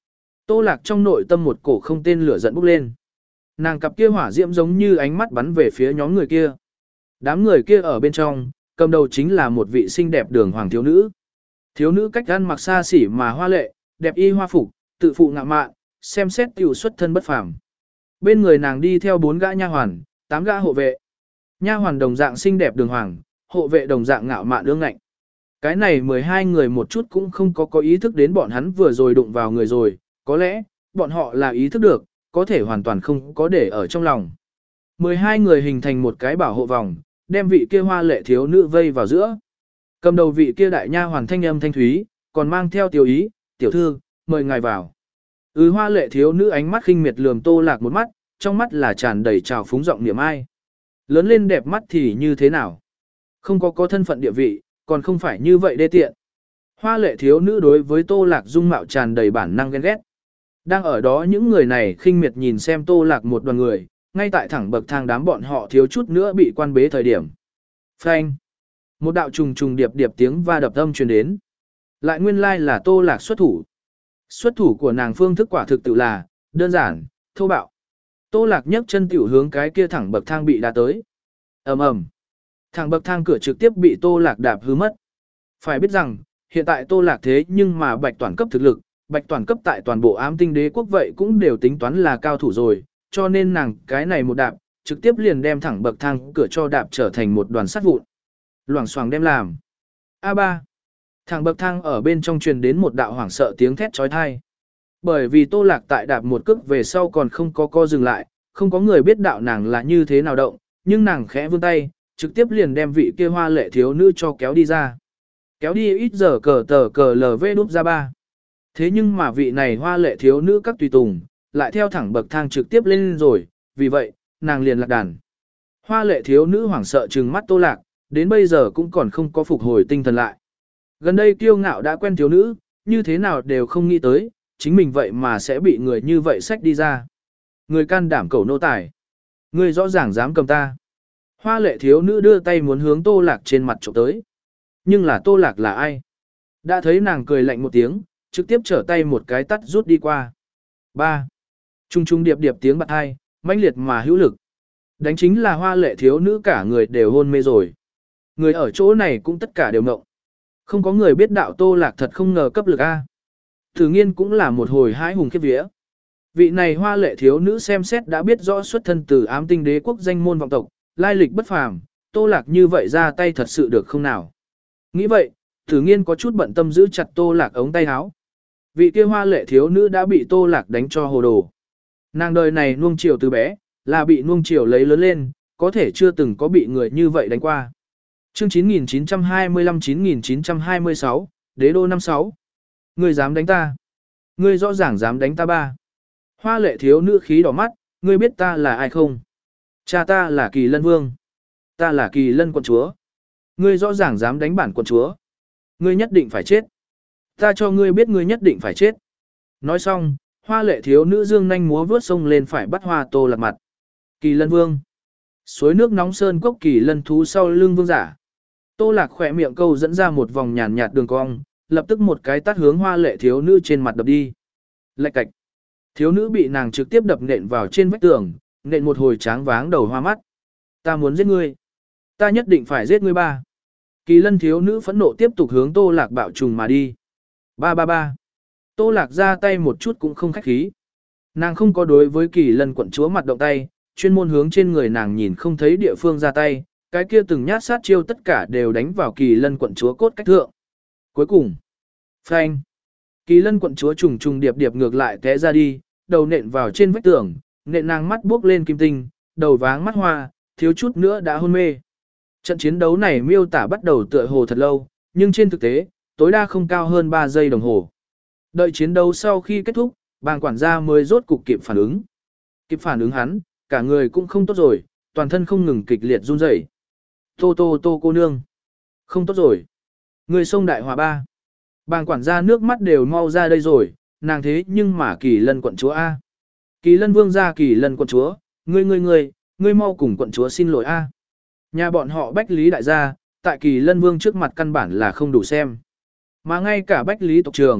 Tô Lạc trong nội tâm một cổ không tên lửa giận bốc lên. Nàng cặp kia hỏa diễm giống như ánh mắt bắn về phía nhóm người kia. Đám người kia ở bên trong, cầm đầu chính là một vị xinh đẹp đường hoàng thiếu nữ. Thiếu nữ cách ăn mặc xa xỉ mà hoa lệ, đẹp y hoa phục, tự phụ ngạo mạn, xem xét tiểu xuất thân bất phàm. Bên người nàng đi theo bốn gã nha hoàn, tám gã hộ vệ. Nha hoàn đồng dạng xinh đẹp đường hoàng, hộ vệ đồng dạng ngạo mạn ương ngạnh. Cái này mười hai người một chút cũng không có có ý thức đến bọn hắn vừa rồi đụng vào người rồi, có lẽ, bọn họ là ý thức được, có thể hoàn toàn không có để ở trong lòng. mười hai người hình thành một cái bảo hộ vòng, đem vị kia hoa lệ thiếu nữ vây vào giữa. Cầm đầu vị kia đại nha hoàn thanh âm thanh thúy, còn mang theo tiểu ý, tiểu thư, mời ngài vào. Ừ, hoa lệ thiếu nữ ánh mắt khinh miệt lườm Tô Lạc một mắt, trong mắt là tràn đầy trào phúng giọng niệm ai. Lớn lên đẹp mắt thì như thế nào? Không có có thân phận địa vị, còn không phải như vậy đê tiện. Hoa lệ thiếu nữ đối với Tô Lạc dung mạo tràn đầy bản năng ghen ghét. Đang ở đó những người này khinh miệt nhìn xem Tô Lạc một đoàn người, ngay tại thẳng bậc thang đám bọn họ thiếu chút nữa bị quan bế thời điểm. Phanh! Một đạo trùng trùng điệp điệp tiếng va đập âm truyền đến. Lại nguyên lai là Tô Lạc xuất thủ. Xuất thủ của nàng phương thức quả thực tự là, đơn giản, thô bạo. Tô Lạc nhấc chân tiểu hướng cái kia thẳng bậc thang bị đá tới. Ầm ầm. Thẳng bậc thang cửa trực tiếp bị Tô Lạc đạp hư mất. Phải biết rằng, hiện tại Tô Lạc thế nhưng mà bạch toàn cấp thực lực, bạch toàn cấp tại toàn bộ ám tinh đế quốc vậy cũng đều tính toán là cao thủ rồi, cho nên nàng cái này một đạp, trực tiếp liền đem thẳng bậc thang cửa cho đạp trở thành một đoàn sắt vụn. Loảng xoảng đem làm. a ba. Thẳng bậc thang ở bên trong truyền đến một đạo hoảng sợ tiếng thét chói tai. Bởi vì Tô Lạc tại đạp một cước về sau còn không có co dừng lại, không có người biết đạo nàng là như thế nào động, nhưng nàng khẽ vươn tay, trực tiếp liền đem vị kia hoa lệ thiếu nữ cho kéo đi ra. Kéo đi ít giờ cờ tờ cờ lờ vê đúp ra ba. Thế nhưng mà vị này hoa lệ thiếu nữ các tùy tùng, lại theo thẳng bậc thang trực tiếp lên rồi, vì vậy, nàng liền lạc đàn. Hoa lệ thiếu nữ hoảng sợ trừng mắt Tô Lạc, đến bây giờ cũng còn không có phục hồi tinh thần lại. Gần đây kiêu ngạo đã quen thiếu nữ, như thế nào đều không nghĩ tới, chính mình vậy mà sẽ bị người như vậy xách đi ra. Người can đảm cầu nô tài. Người rõ ràng dám cầm ta. Hoa lệ thiếu nữ đưa tay muốn hướng Tô Lạc trên mặt trộm tới. Nhưng là Tô Lạc là ai? Đã thấy nàng cười lạnh một tiếng, trực tiếp trở tay một cái tắt rút đi qua. ba. Trung trung điệp điệp tiếng bật hai, mãnh liệt mà hữu lực. Đánh chính là hoa lệ thiếu nữ cả người đều hôn mê rồi. Người ở chỗ này cũng tất cả đều ngộng. Không có người biết đạo Tô Lạc thật không ngờ cấp lực A. Thử nghiên cũng là một hồi hãi hùng khiếp vía. Vị này hoa lệ thiếu nữ xem xét đã biết rõ xuất thân từ ám tinh đế quốc danh môn vọng tộc, lai lịch bất phàm, Tô Lạc như vậy ra tay thật sự được không nào. Nghĩ vậy, Thử nghiên có chút bận tâm giữ chặt Tô Lạc ống tay áo. Vị kia hoa lệ thiếu nữ đã bị Tô Lạc đánh cho hồ đồ. Nàng đời này nuông chiều từ bé, là bị nuông chiều lấy lớn lên, có thể chưa từng có bị người như vậy đánh qua. Chương chín nghìn chín trăm hai mươi lăm chín nghìn chín trăm hai mươi sáu, Đế đô năm sáu. Ngươi dám đánh ta? Ngươi rõ ràng dám đánh ta ba. Hoa lệ thiếu nữ khí đỏ mắt, ngươi biết ta là ai không? Cha ta là Kỳ Lân Vương. Ta là Kỳ Lân quận chúa. Ngươi rõ ràng dám đánh bản quận chúa. Ngươi nhất định phải chết. Ta cho ngươi biết ngươi nhất định phải chết. Nói xong, hoa lệ thiếu nữ dương nhanh múa vướt sông lên phải bắt Hoa Tô Lạc mặt. Kỳ Lân Vương. Suối nước nóng sơn cốc Kỳ Lân thú sau lưng vương giả. Tô Lạc khỏe miệng câu dẫn ra một vòng nhàn nhạt đường cong, lập tức một cái tát hướng hoa lệ thiếu nữ trên mặt đập đi. Lạch cạch. Thiếu nữ bị nàng trực tiếp đập nện vào trên vách tường, nện một hồi tráng váng đầu hoa mắt. Ta muốn giết ngươi. Ta nhất định phải giết ngươi ba. Kỳ Lân thiếu nữ phẫn nộ tiếp tục hướng Tô Lạc bạo trùng mà đi. Ba ba ba. Tô Lạc ra tay một chút cũng không khách khí. Nàng không có đối với Kỳ Lân quận chúa mặt động tay, chuyên môn hướng trên người nàng nhìn không thấy địa phương ra tay, cái kia từng nhát sát chiêu tất cả đều đánh vào Kỳ Lân quận chúa cốt cách thượng. Cuối cùng, phanh. Kỳ Lân quận chúa trùng trùng điệp điệp ngược lại té ra đi, đầu nện vào trên vách tường, nện nàng mắt buốc lên kim tinh, đầu váng mắt hoa, thiếu chút nữa đã hôn mê. Trận chiến đấu này miêu tả bắt đầu tựa hồ thật lâu, nhưng trên thực tế, tối đa không cao hơn ba giây đồng hồ. Đợi chiến đấu sau khi kết thúc, bàng quản gia mới rốt cục kịp phản ứng. Kịp phản ứng hắn, cả người cũng không tốt rồi, toàn thân không ngừng kịch liệt run rẩy. Tô tô tô cô nương. Không tốt rồi. Người sông đại hòa ba. Bàng quản gia nước mắt đều mau ra đây rồi, nàng thế nhưng mà Kỳ Lân quận chúa A. Kỳ Lân vương gia Kỳ Lân quận chúa, ngươi ngươi ngươi, ngươi mau cùng quận chúa xin lỗi A. Nhà bọn họ Bách Lý đại gia, tại Kỳ Lân vương trước mặt căn bản là không đủ xem. Mà ngay cả Bách Lý tộc trường,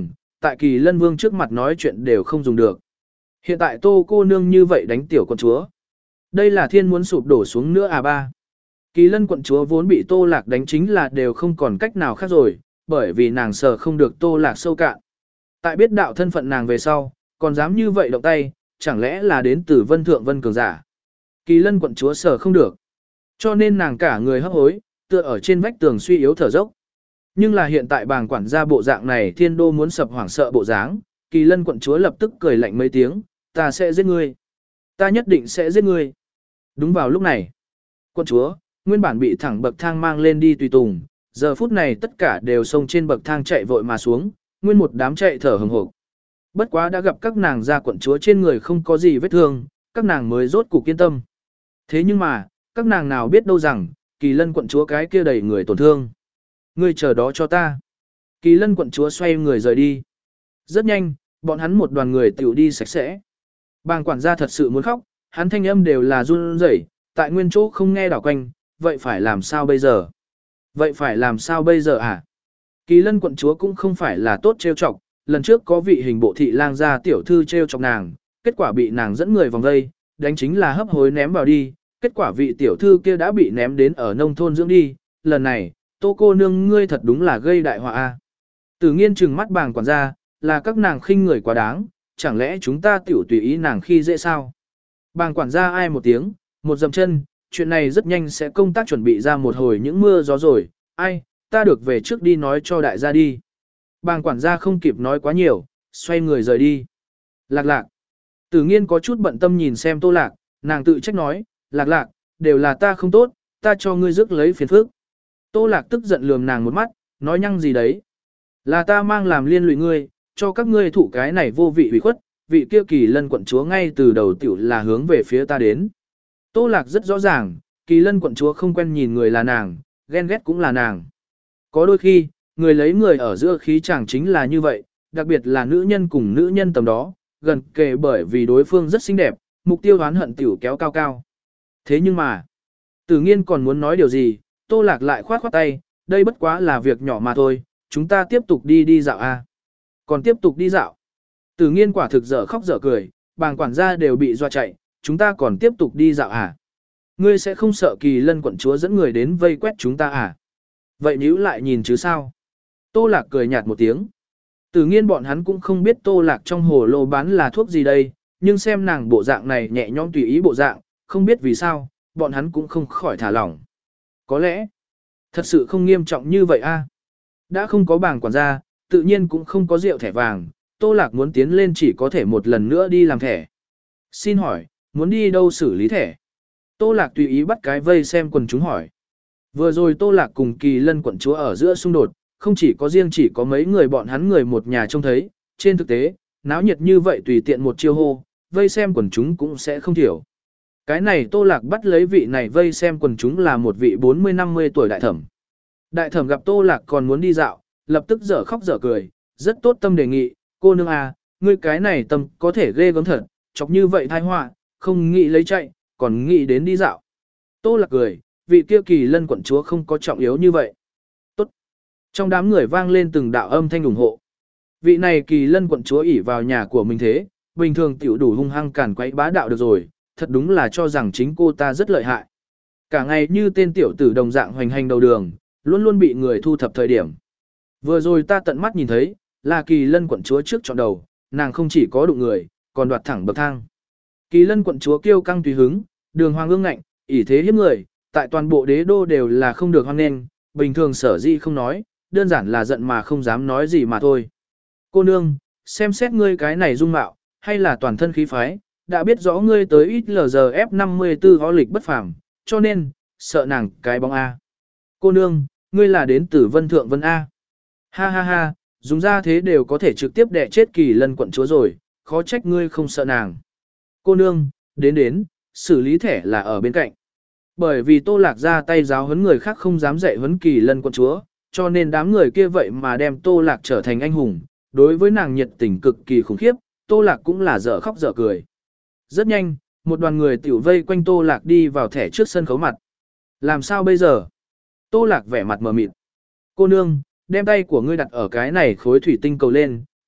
tại Kỳ Lân Vương trước mặt nói chuyện đều không dùng được. Hiện tại Tô cô nương như vậy đánh tiểu quận chúa. Đây là thiên muốn sụp đổ xuống nữa à ba. Kỳ Lân quận chúa vốn bị Tô Lạc đánh chính là đều không còn cách nào khác rồi, bởi vì nàng sợ không được Tô Lạc sâu cạn. Tại biết đạo thân phận nàng về sau, còn dám như vậy động tay, chẳng lẽ là đến từ Vân Thượng Vân Cường giả. Kỳ Lân quận chúa sợ không được. Cho nên nàng cả người hấp hối, tựa ở trên vách tường suy yếu thở dốc. Nhưng là hiện tại bàng quản gia bộ dạng này thiên đô muốn sập hoảng sợ bộ dáng, Kỳ Lân quận chúa lập tức cười lạnh mấy tiếng, ta sẽ giết ngươi. Ta nhất định sẽ giết ngươi. Đúng vào lúc này, quận chúa, nguyên bản bị thẳng bậc thang mang lên đi tùy tùng, giờ phút này tất cả đều xông trên bậc thang chạy vội mà xuống, nguyên một đám chạy thở hừng hực. Bất quá đã gặp các nàng gia quận chúa trên người không có gì vết thương, các nàng mới rốt cục yên tâm. Thế nhưng mà, các nàng nào biết đâu rằng, Kỳ Lân quận chúa cái kia đầy người tổn thương. Ngươi chờ đó cho ta. Kỳ Lân quận chúa xoay người rời đi. Rất nhanh, bọn hắn một đoàn người tiểu đi sạch sẽ. Bàng quản gia thật sự muốn khóc, hắn thanh âm đều là run rẩy, tại nguyên chỗ không nghe đảo quanh, vậy phải làm sao bây giờ? Vậy phải làm sao bây giờ à? Kỳ Lân quận chúa cũng không phải là tốt trêu chọc, lần trước có vị hình bộ thị lang gia tiểu thư trêu chọc nàng, kết quả bị nàng dẫn người vòng vây, đánh chính là hấp hối ném vào đi, kết quả vị tiểu thư kia đã bị ném đến ở nông thôn dưỡng đi, lần này, Tô cô nương ngươi thật đúng là gây đại họa a. Tử Nghiên trừng mắt bàng quản gia, là các nàng khinh người quá đáng, chẳng lẽ chúng ta tiểu tùy ý nàng khi dễ sao? Bàng quản gia ai một tiếng, một dậm chân, chuyện này rất nhanh sẽ công tác chuẩn bị ra một hồi những mưa gió rồi, ai, ta được về trước đi nói cho đại gia đi. Bàng quản gia không kịp nói quá nhiều, xoay người rời đi. Lạc lạc. Tử Nghiên có chút bận tâm nhìn xem Tô Lạc, nàng tự trách nói, lạc lạc, đều là ta không tốt, ta cho ngươi rước lấy phiền phức. Tô Lạc tức giận lườm nàng một mắt, nói nhăng gì đấy. Là ta mang làm liên lụy ngươi, cho các ngươi thụ cái này vô vị ủy khuất, vị kia Kỳ Lân quận chúa ngay từ đầu tiểu là hướng về phía ta đến. Tô Lạc rất rõ ràng, Kỳ Lân quận chúa không quen nhìn người là nàng, ghen ghét cũng là nàng. Có đôi khi, người lấy người ở giữa khí chẳng chính là như vậy, đặc biệt là nữ nhân cùng nữ nhân tầm đó, gần kề bởi vì đối phương rất xinh đẹp, mục tiêu oán hận tiểu kéo cao cao. Thế nhưng mà, Tử Nghiên còn muốn nói điều gì, Tô Lạc lại khoát khoát tay, đây bất quá là việc nhỏ mà thôi, chúng ta tiếp tục đi đi dạo a. Còn tiếp tục đi dạo. Tử Nghiên quả thực dở khóc dở cười, bàng quản gia đều bị doa chạy, chúng ta còn tiếp tục đi dạo à? Ngươi sẽ không sợ Kỳ Lân quận chúa dẫn người đến vây quét chúng ta à? Vậy níu lại nhìn chứ sao? Tô Lạc cười nhạt một tiếng. Tử Nghiên bọn hắn cũng không biết Tô Lạc trong hồ lô bán là thuốc gì đây, nhưng xem nàng bộ dạng này nhẹ nhõm tùy ý bộ dạng, không biết vì sao, bọn hắn cũng không khỏi thả lỏng. Có lẽ, thật sự không nghiêm trọng như vậy a. Đã không có bảng quản gia, tự nhiên cũng không có rượu thẻ vàng, Tô Lạc muốn tiến lên chỉ có thể một lần nữa đi làm thẻ. Xin hỏi, muốn đi đâu xử lý thẻ? Tô Lạc tùy ý bắt cái vây xem quần chúng hỏi. Vừa rồi Tô Lạc cùng Kỳ Lân quận chúa ở giữa xung đột, không chỉ có riêng chỉ có mấy người bọn hắn người một nhà trông thấy, trên thực tế, náo nhiệt như vậy tùy tiện một chiêu hô, vây xem quần chúng cũng sẽ không thiểu. Cái này Tô Lạc bắt lấy vị này vây xem quần chúng là một vị bốn mươi năm mươi tuổi đại thẩm. Đại thẩm gặp Tô Lạc còn muốn đi dạo, lập tức dở khóc dở cười, rất tốt tâm đề nghị, cô nương à, ngươi cái này tâm có thể ghê gớm thật, chọc như vậy thai họa, không nghĩ lấy chạy, còn nghĩ đến đi dạo. Tô Lạc cười, vị kia Kỳ Lân quận chúa không có trọng yếu như vậy. Tốt. Trong đám người vang lên từng đạo âm thanh ủng hộ. Vị này Kỳ Lân quận chúa ỷ vào nhà của mình thế, bình thường tiểu đủ hung hăng cản quấy bá đạo được rồi, thật đúng là cho rằng chính cô ta rất lợi hại. Cả ngày như tên tiểu tử đồng dạng hoành hành đầu đường, luôn luôn bị người thu thập thời điểm. Vừa rồi ta tận mắt nhìn thấy, là Kỳ Lân quận chúa trước chọn đầu, nàng không chỉ có đụng người, còn đoạt thẳng bậc thang. Kỳ Lân quận chúa kiêu căng tùy hứng, đường hoàng ương ngạnh, ỷ thế hiếp người, tại toàn bộ đế đô đều là không được hoan nghênh, bình thường sở dĩ không nói, đơn giản là giận mà không dám nói gì mà thôi. Cô nương, xem xét ngươi cái này dung mạo, hay là toàn thân khí phái, đã biết rõ ngươi tới ít lờ giờ ép năm mươi tư ho lịch bất phàm, cho nên, sợ nàng cái bóng A. Cô nương, ngươi là đến từ Vân Thượng Vân A. Ha ha ha, dùng ra thế đều có thể trực tiếp đè chết Kỳ Lân quận chúa rồi, khó trách ngươi không sợ nàng. Cô nương, đến đến, xử lý thẻ là ở bên cạnh. Bởi vì Tô Lạc ra tay giáo huấn người khác không dám dạy huấn Kỳ Lân quận chúa, cho nên đám người kia vậy mà đem Tô Lạc trở thành anh hùng, đối với nàng nhiệt tình cực kỳ khủng khiếp, Tô Lạc cũng là dở khóc dở cười. Rất nhanh, một đoàn người tiểu vây quanh Tô Lạc đi vào thẻ trước sân khấu mặt. Làm sao bây giờ? Tô Lạc vẻ mặt mờ mịt. Cô nương, đem tay của ngươi đặt ở cái này khối thủy tinh cầu lên,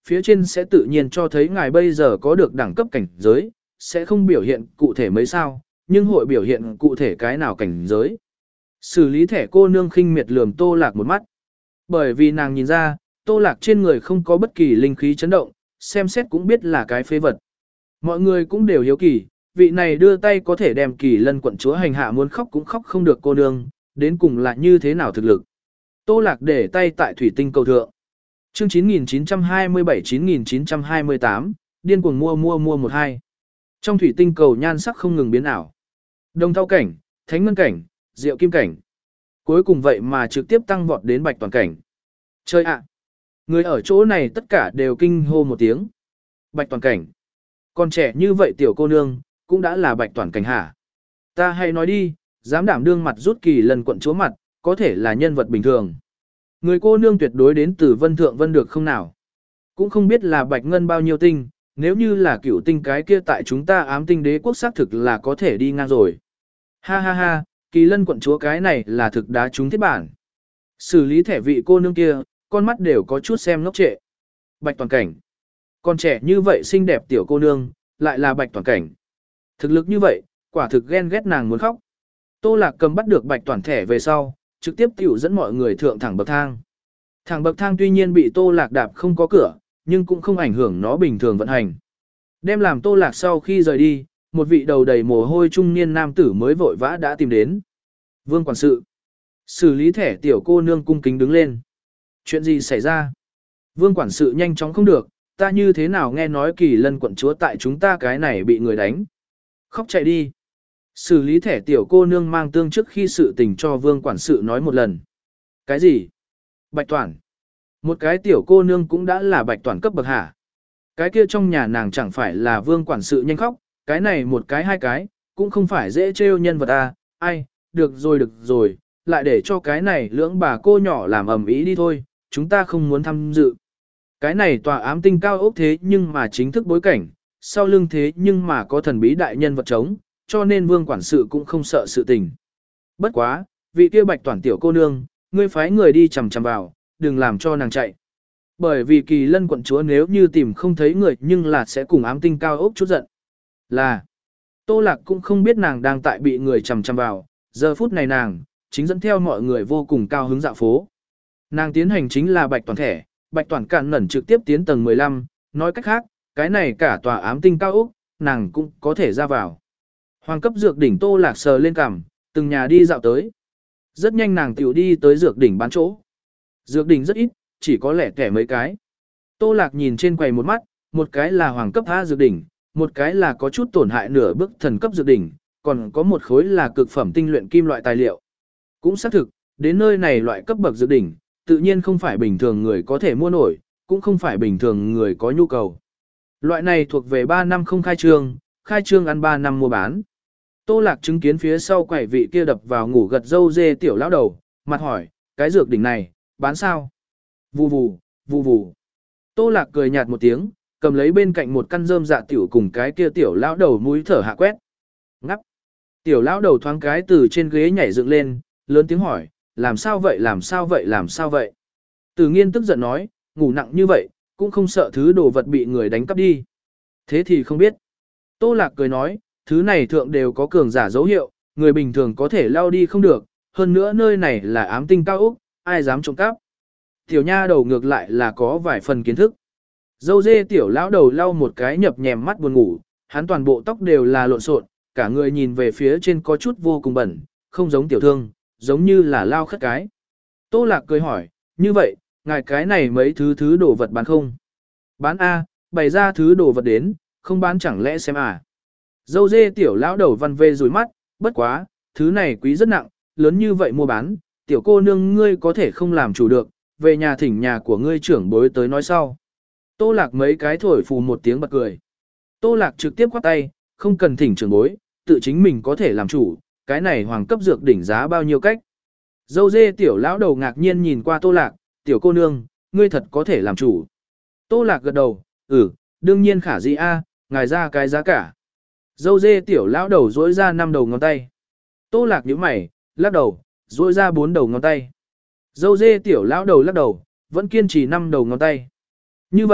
phía trên sẽ tự nhiên cho thấy ngài bây giờ có được đẳng cấp cảnh giới, sẽ không biểu hiện cụ thể mấy sao, nhưng hội biểu hiện cụ thể cái nào cảnh giới. Xử lý thẻ cô nương khinh miệt lườm Tô Lạc một mắt. Bởi vì nàng nhìn ra, Tô Lạc trên người không có bất kỳ linh khí chấn động, xem xét cũng biết là cái phế vật. Mọi người cũng đều hiếu kỳ, vị này đưa tay có thể đem Kỳ Lân quận chúa hành hạ muốn khóc cũng khóc không được cô nương, đến cùng là như thế nào thực lực. Tô Lạc để tay tại thủy tinh cầu thượng. Chương chín nghìn chín trăm hai mươi bảy chín nghìn chín trăm hai mươi tám, điên cuồng mua mua mua một hai. Trong thủy tinh cầu nhan sắc không ngừng biến ảo. Đồng thau cảnh, thánh ngân cảnh, diệu kim cảnh. Cuối cùng vậy mà trực tiếp tăng vọt đến bạch toàn cảnh. Chơi ạ! Người ở chỗ này tất cả đều kinh hô một tiếng. Bạch toàn cảnh. Còn trẻ như vậy tiểu cô nương, cũng đã là bạch toàn cảnh hả? Ta hay nói đi, dám đảm đương mặt rút Kỳ Lân quận chúa mặt, có thể là nhân vật bình thường. Người cô nương tuyệt đối đến từ vân thượng vân được không nào? Cũng không biết là bạch ngân bao nhiêu tinh, nếu như là cửu tinh cái kia tại chúng ta ám tinh đế quốc xác thực là có thể đi ngang rồi. Ha ha ha, Kỳ Lân quận chúa cái này là thực đá trúng thiết bản. Xử lý thẻ vị cô nương kia, con mắt đều có chút xem ngốc trệ. Bạch toàn cảnh. Còn trẻ như vậy xinh đẹp tiểu cô nương, lại là bạch toàn cảnh. Thực lực như vậy, quả thực ghen ghét nàng muốn khóc. Tô Lạc cầm bắt được bạch toàn thẻ về sau, trực tiếp tiểu dẫn mọi người thượng thẳng bậc thang. Thẳng bậc thang tuy nhiên bị Tô Lạc đạp không có cửa, nhưng cũng không ảnh hưởng nó bình thường vận hành. Đem làm Tô Lạc sau khi rời đi, một vị đầu đầy mồ hôi trung niên nam tử mới vội vã đã tìm đến. Vương quản sự. Xử lý thẻ tiểu cô nương cung kính đứng lên. Chuyện gì xảy ra? Vương quản sự nhanh chóng không được, ta như thế nào nghe nói Kỳ Lân quận chúa tại chúng ta cái này bị người đánh. Khóc chạy đi. Xử lý thẻ tiểu cô nương mang tương trước khi sự tình cho vương quản sự nói một lần. Cái gì? Bạch toàn. Một cái tiểu cô nương cũng đã là bạch toàn cấp bậc hả? Cái kia trong nhà nàng chẳng phải là vương quản sự nhanh khóc, cái này một cái hai cái, cũng không phải dễ trêu nhân vật à, ai, được rồi được rồi, lại để cho cái này lưỡng bà cô nhỏ làm ầm ĩ đi thôi, chúng ta không muốn tham dự. Cái này tòa ám tinh cao ốc thế nhưng mà chính thức bối cảnh, sau lưng thế nhưng mà có thần bí đại nhân vật chống, cho nên vương quản sự cũng không sợ sự tình. Bất quá, vị kia bạch toàn tiểu cô nương, ngươi phái người đi chằm chằm vào, đừng làm cho nàng chạy. Bởi vì Kỳ Lân quận chúa nếu như tìm không thấy người nhưng là sẽ cùng ám tinh cao ốc chút giận. Là, Tô Lạc cũng không biết nàng đang tại bị người chằm chằm vào, giờ phút này nàng, chính dẫn theo mọi người vô cùng cao hứng dạo phố. Nàng tiến hành chính là bạch toàn thẻ, bạch toàn cản nẩn trực tiếp tiến tầng mười lăm, nói cách khác, cái này cả tòa ám tinh cao ốc, nàng cũng có thể ra vào. Hoàng cấp dược đỉnh Tô Lạc sờ lên cằm, từng nhà đi dạo tới. Rất nhanh nàng tiểu đi tới dược đỉnh bán chỗ. Dược đỉnh rất ít, chỉ có lẻ kẻ mấy cái. Tô Lạc nhìn trên quầy một mắt, một cái là hoàng cấp A dược đỉnh, một cái là có chút tổn hại nửa bước thần cấp dược đỉnh, còn có một khối là cực phẩm tinh luyện kim loại tài liệu. Cũng xác thực, đến nơi này loại cấp bậc dược đỉnh, tự nhiên không phải bình thường người có thể mua nổi, cũng không phải bình thường người có nhu cầu. Loại này thuộc về ba năm không khai trương, khai trương ăn ba năm mua bán. Tô Lạc chứng kiến phía sau quầy vị kia đập vào ngủ gật dâu dê tiểu lão đầu, mặt hỏi, cái dược đỉnh này, bán sao? Vù vù, vù vù. Tô Lạc cười nhạt một tiếng, cầm lấy bên cạnh một căn rơm dạ tiểu cùng cái kia tiểu lão đầu mũi thở hạ quét. Ngắp. Tiểu lão đầu thoáng cái từ trên ghế nhảy dựng lên, lớn tiếng hỏi, làm sao vậy làm sao vậy làm sao vậy? Tử Nghiên tức giận nói, ngủ nặng như vậy, cũng không sợ thứ đồ vật bị người đánh cắp đi. Thế thì không biết. Tô Lạc cười nói, thứ này thượng đều có cường giả dấu hiệu, người bình thường có thể lao đi không được, hơn nữa nơi này là ám tinh cao ốc, ai dám trộm cắp. Tiểu nha đầu ngược lại là có vài phần kiến thức. Dâu dê tiểu lão đầu lau một cái nhập nhèm mắt buồn ngủ, hắn toàn bộ tóc đều là lộn xộn, cả người nhìn về phía trên có chút vô cùng bẩn, không giống tiểu thương, giống như là lao khất cái. Tô Lạc cười hỏi, như vậy, ngài cái này mấy thứ thứ đồ vật bán không? Bán A, bày ra thứ đồ vật đến, không bán chẳng lẽ xem à? Dâu dê tiểu lão đầu văn vê rủi mắt, bất quá, thứ này quý rất nặng, lớn như vậy mua bán, tiểu cô nương ngươi có thể không làm chủ được, về nhà thỉnh nhà của ngươi trưởng bối tới nói sau. Tô Lạc mấy cái thổi phù một tiếng bật cười. Tô Lạc trực tiếp khoát tay, không cần thỉnh trưởng bối, tự chính mình có thể làm chủ, cái này hoàng cấp dược đỉnh giá bao nhiêu cách. Dâu dê tiểu lão đầu ngạc nhiên nhìn qua Tô Lạc, tiểu cô nương, ngươi thật có thể làm chủ. Tô Lạc gật đầu, ừ, đương nhiên khả dĩ a, ngài ra cái giá cả. Dâu dê tiểu lão đầu duỗi ra năm đầu ngón tay. Tô Lạc nhíu mày, lắc đầu, duỗi ra bốn đầu ngón tay. Dâu dê tiểu lão đầu lắc đầu, vẫn kiên trì năm đầu ngón tay. Như vậy,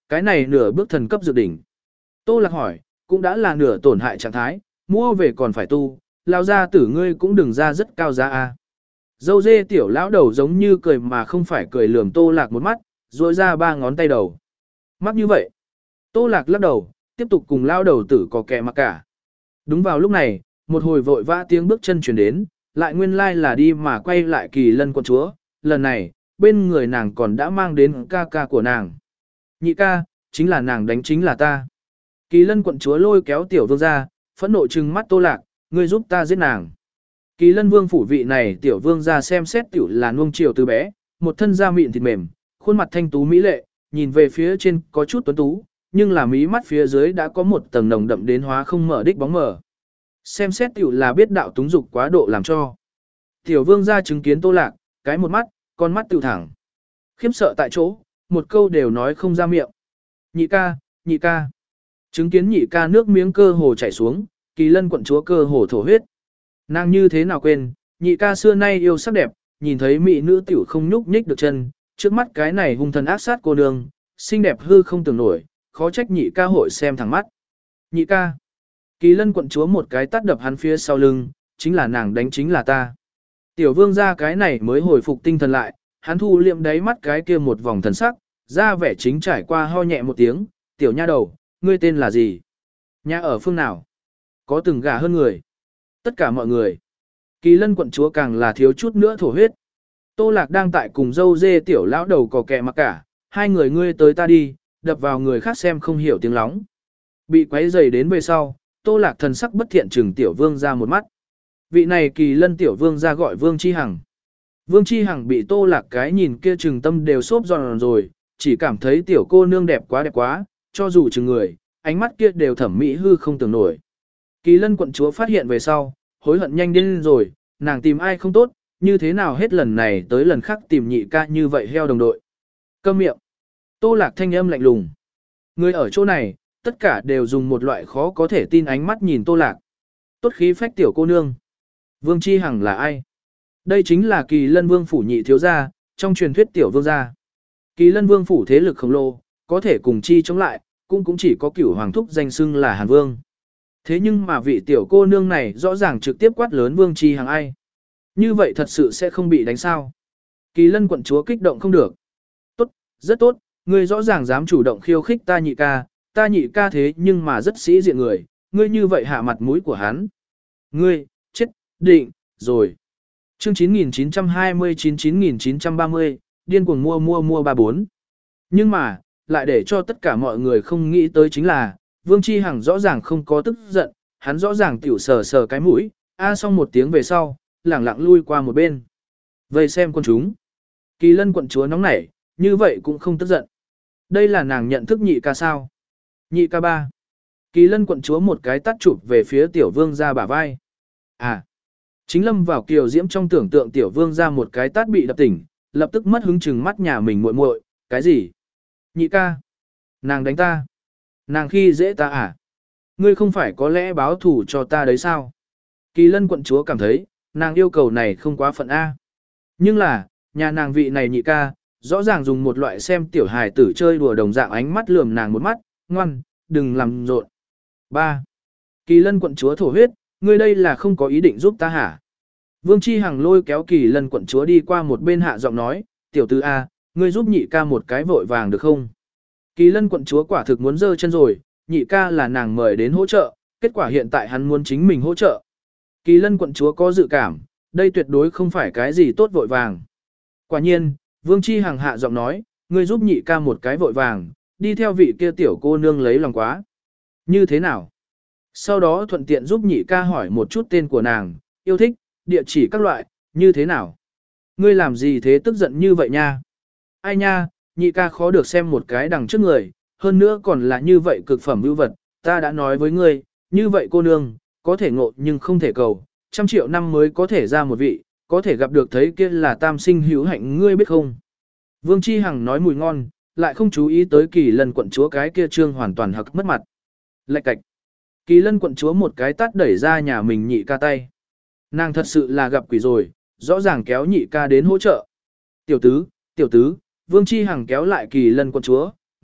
Cái này nửa bước thần cấp dược đỉnh. Tô Lạc hỏi, cũng đã là nửa tổn hại trạng thái, mua về còn phải tu, lao ra tử ngươi cũng đừng ra rất cao giá a. Dâu dê tiểu lão đầu giống như cười mà không phải cười lườm Tô Lạc một mắt, rỗi ra ba ngón tay đầu. Mắc như vậy. Tô Lạc lắc đầu, tiếp tục cùng lão đầu tử có kẻ mặc cả. Đúng vào lúc này, một hồi vội vã tiếng bước chân chuyển đến, lại nguyên lai like là đi mà quay lại Kỳ Lân quận chúa, lần này, bên người nàng còn đã mang đến ca ca của nàng. Nhị ca, chính là nàng đánh chính là ta. Kỳ Lân quận chúa lôi kéo tiểu vương ra, phẫn nộ trừng mắt Tô Lạc, ngươi giúp ta giết nàng. Kỳ Lân vương phủ vị này tiểu vương ra xem xét tiểu là nuông chiều từ bé, một thân da mịn thịt mềm, khuôn mặt thanh tú mỹ lệ, nhìn về phía trên có chút tuấn tú, nhưng là mí mắt phía dưới đã có một tầng nồng đậm đến hóa không mở đích bóng mở. Xem xét tiểu là biết đạo túng dục quá độ làm cho. Tiểu vương ra chứng kiến Tô Lạc, cái một mắt, con mắt tiểu thẳng. Khiếp sợ tại chỗ, một câu đều nói không ra miệng. Nhị ca, nhị ca. Chứng kiến nhị ca nước miếng cơ hồ chảy xuống, Kỳ Lân quận chúa cơ hồ thổ huyết. Nàng như thế nào quên, nhị ca xưa nay yêu sắc đẹp, nhìn thấy mỹ nữ tiểu không nhúc nhích được chân, trước mắt cái này hung thần ác sát cô nương, xinh đẹp hư không tưởng nổi, khó trách nhị ca hội xem thẳng mắt. Nhị ca. Kỳ Lân quận chúa một cái tát đập hắn phía sau lưng, chính là nàng đánh chính là ta. Tiểu vương ra cái này mới hồi phục tinh thần lại, hắn thu liệm đáy mắt cái kia một vòng thần sắc, ra vẻ chính trải qua ho nhẹ một tiếng, tiểu nha đầu, ngươi tên là gì? Nhà ở phương nào? Có từng gà hơn người? Tất cả mọi người. Kỳ Lân quận chúa càng là thiếu chút nữa thổ huyết. Tô Lạc đang tại cùng dâu dê tiểu lão đầu cò kẹ mặc cả, hai người ngươi tới ta đi, đập vào người khác xem không hiểu tiếng lóng. Bị quấy rầy đến về sau, Tô Lạc thần sắc bất thiện trừng tiểu vương ra một mắt. Vị này Kỳ Lân tiểu vương ra gọi Vương Chi Hằng. Vương Chi Hằng bị Tô Lạc cái nhìn kia trừng tâm đều xốp giòn rồi, chỉ cảm thấy tiểu cô nương đẹp quá đẹp quá, cho dù trừng người, ánh mắt kia đều thẩm mỹ hư không tưởng nổi. Kỳ Lân quận chúa phát hiện về sau, hối hận nhanh điên rồi, nàng tìm ai không tốt, như thế nào hết lần này tới lần khác tìm nhị ca như vậy heo đồng đội. Câm miệng. Tô Lạc thanh âm lạnh lùng. Người ở chỗ này, tất cả đều dùng một loại khó có thể tin ánh mắt nhìn Tô Lạc. Tốt khí phách tiểu cô nương. Vương Chi Hằng là ai? Đây chính là Kỳ Lân vương phủ nhị thiếu gia, trong truyền thuyết tiểu vương gia. Kỳ Lân vương phủ thế lực khổng lồ, có thể cùng chi chống lại, cũng cũng chỉ có cửu hoàng thúc danh xưng là Hàn Vương. Thế nhưng mà vị tiểu cô nương này rõ ràng trực tiếp quát lớn Vương Chi Hằng ai. Như vậy thật sự sẽ không bị đánh sao. Kỳ Lân quận chúa kích động không được. Tốt, rất tốt, ngươi rõ ràng dám chủ động khiêu khích ta nhị ca, ta nhị ca thế nhưng mà rất sĩ diện người, ngươi như vậy hạ mặt mũi của hắn. Ngươi, chết, định, rồi. Chương chín nghìn chín trăm hai mươi chín chín nghìn chín trăm ba mươi, điên cuồng mua mua mua ba bốn. Nhưng mà, lại để cho tất cả mọi người không nghĩ tới chính là, Vương Chi Hằng rõ ràng không có tức giận, hắn rõ ràng tiểu sờ sờ cái mũi, a xong một tiếng về sau, lẳng lặng lui qua một bên. Vây xem con chúng. Kỳ Lân quận chúa nóng nảy, như vậy cũng không tức giận. Đây là nàng nhận thức nhị ca sao? Nhị ca ba. Kỳ Lân quận chúa một cái tát chụp về phía tiểu vương ra bả vai. À. Chính lâm vào kiều diễm trong tưởng tượng tiểu vương ra một cái tát bị đập tỉnh, lập tức mất hứng chừng mắt nhà mình muội muội, cái gì? Nhị ca. Nàng đánh ta. Nàng khi dễ ta à? Ngươi không phải có lẽ báo thù cho ta đấy sao? Kỳ Lân quận chúa cảm thấy, nàng yêu cầu này không quá phận A. Nhưng là, nhà nàng vị này nhị ca, rõ ràng dùng một loại xem tiểu hài tử chơi đùa đồng dạng ánh mắt lườm nàng một mắt, ngoan, đừng làm rộn. ba. Kỳ Lân quận chúa thổ huyết, ngươi đây là không có ý định giúp ta hả? Vương Chi Hằng lôi kéo Kỳ Lân quận chúa đi qua một bên hạ giọng nói, tiểu tử A, ngươi giúp nhị ca một cái vội vàng được không? Kỳ Lân quận chúa quả thực muốn giơ chân rồi, nhị ca là nàng mời đến hỗ trợ, kết quả hiện tại hắn muốn chính mình hỗ trợ. Kỳ Lân quận chúa có dự cảm, đây tuyệt đối không phải cái gì tốt vội vàng. Quả nhiên, Vương Chi Hằng hạ giọng nói, ngươi giúp nhị ca một cái vội vàng, đi theo vị kia tiểu cô nương lấy lòng quá. Như thế nào? Sau đó thuận tiện giúp nhị ca hỏi một chút tên của nàng, yêu thích, địa chỉ các loại, như thế nào? Ngươi làm gì thế tức giận như vậy nha? Ai nha, nhị ca khó được xem một cái đằng trước người, hơn nữa còn là như vậy cực phẩm ưu vật, ta đã nói với ngươi, như vậy cô nương, có thể ngộ nhưng không thể cầu, trăm triệu năm mới có thể ra một vị, có thể gặp được thấy kia là tam sinh hữu hạnh ngươi biết không? Vương Chi Hằng nói mùi ngon, lại không chú ý tới Kỳ Lân quận chúa cái kia trương hoàn toàn hặc mất mặt. Lạch cạch. Kỳ Lân quận chúa một cái tát đẩy ra nhà mình nhị ca tay. Nàng thật sự là gặp quỷ rồi, rõ ràng kéo nhị ca đến hỗ trợ. Tiểu tứ, tiểu tứ, Vương Chi Hằng kéo lại Kỳ Lân quận chúa,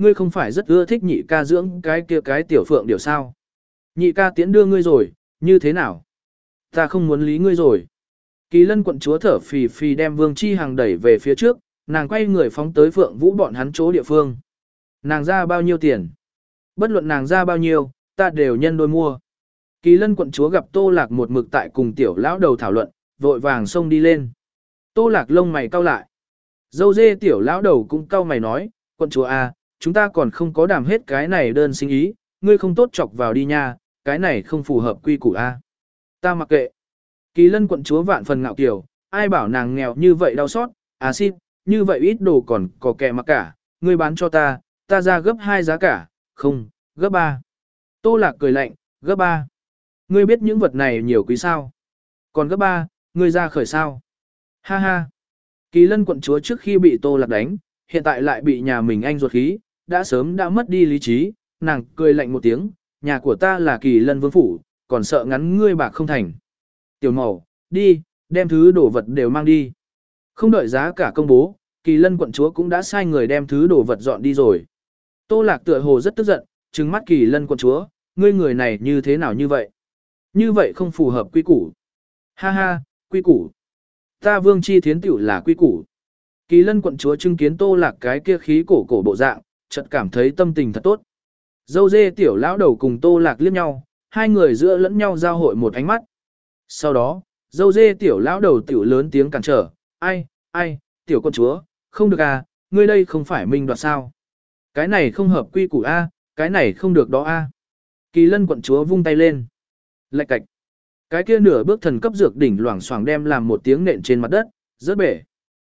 ngươi không phải rất ưa thích nhị ca dưỡng cái kia cái tiểu phượng điều sao. Nhị ca tiễn đưa ngươi rồi, như thế nào? Ta không muốn lý ngươi rồi. Kỳ lân quận chúa thở phì phì đem Vương Chi Hằng đẩy về phía trước, nàng quay người phóng tới Phượng Vũ bọn hắn chỗ địa phương. Nàng ra bao nhiêu tiền? Bất luận nàng ra bao nhiêu, ta đều nhân đôi mua. Kỳ lân quận chúa gặp Tô Lạc một mực tại cùng tiểu lão đầu thảo luận, vội vàng xông đi lên. Tô Lạc lông mày cau lại. Dâu dê tiểu lão đầu cũng cau mày nói, quận chúa à, chúng ta còn không có đàm hết cái này đơn sinh ý, ngươi không tốt chọc vào đi nha, cái này không phù hợp quy củ a. À. Ta mặc kệ. Kỳ lân quận chúa vạn phần ngạo kiều, ai bảo nàng nghèo như vậy đau xót, à xin, như vậy ít đồ còn có kẻ mặc cả, ngươi bán cho ta, ta ra gấp hai giá cả, không, gấp ba. Tô Lạc cười lạnh, gấp ba. Ngươi biết những vật này nhiều quý sao? Còn gấp ba, ngươi ra khởi sao? Ha ha. Kỳ lân quận chúa trước khi bị Tô Lạc đánh, hiện tại lại bị nhà mình anh ruột khí, đã sớm đã mất đi lý trí, nàng cười lạnh một tiếng, nhà của ta là Kỳ lân vương phủ, còn sợ ngắn ngươi bạc không thành. Tiểu màu, đi, đem thứ đồ vật đều mang đi. Không đợi giá cả công bố, Kỳ lân quận chúa cũng đã sai người đem thứ đồ vật dọn đi rồi. Tô Lạc tựa hồ rất tức giận, trừng mắt Kỳ lân quận chúa, ngươi người này như thế nào như vậy? Như vậy không phù hợp quy củ. Ha ha, quy củ. Ta Vương Chi Thiến tiểu là quy củ. Kỳ lân quận chúa chứng kiến Tô Lạc cái kia khí cổ cổ bộ dạng, chợt cảm thấy tâm tình thật tốt. Dâu dê tiểu lão đầu cùng Tô Lạc liếc nhau, hai người giữa lẫn nhau giao hội một ánh mắt. Sau đó, dâu dê tiểu lão đầu tiểu lớn tiếng cản trở, ai, ai, tiểu quận chúa, không được à, ngươi đây không phải minh đoạt sao. Cái này không hợp quy củ a, cái này không được đó a. Kỳ lân quận chúa vung tay lên. Lạch cạch. Cái kia nửa bước thần cấp dược đỉnh loảng xoảng đem làm một tiếng nện trên mặt đất, rớt bể.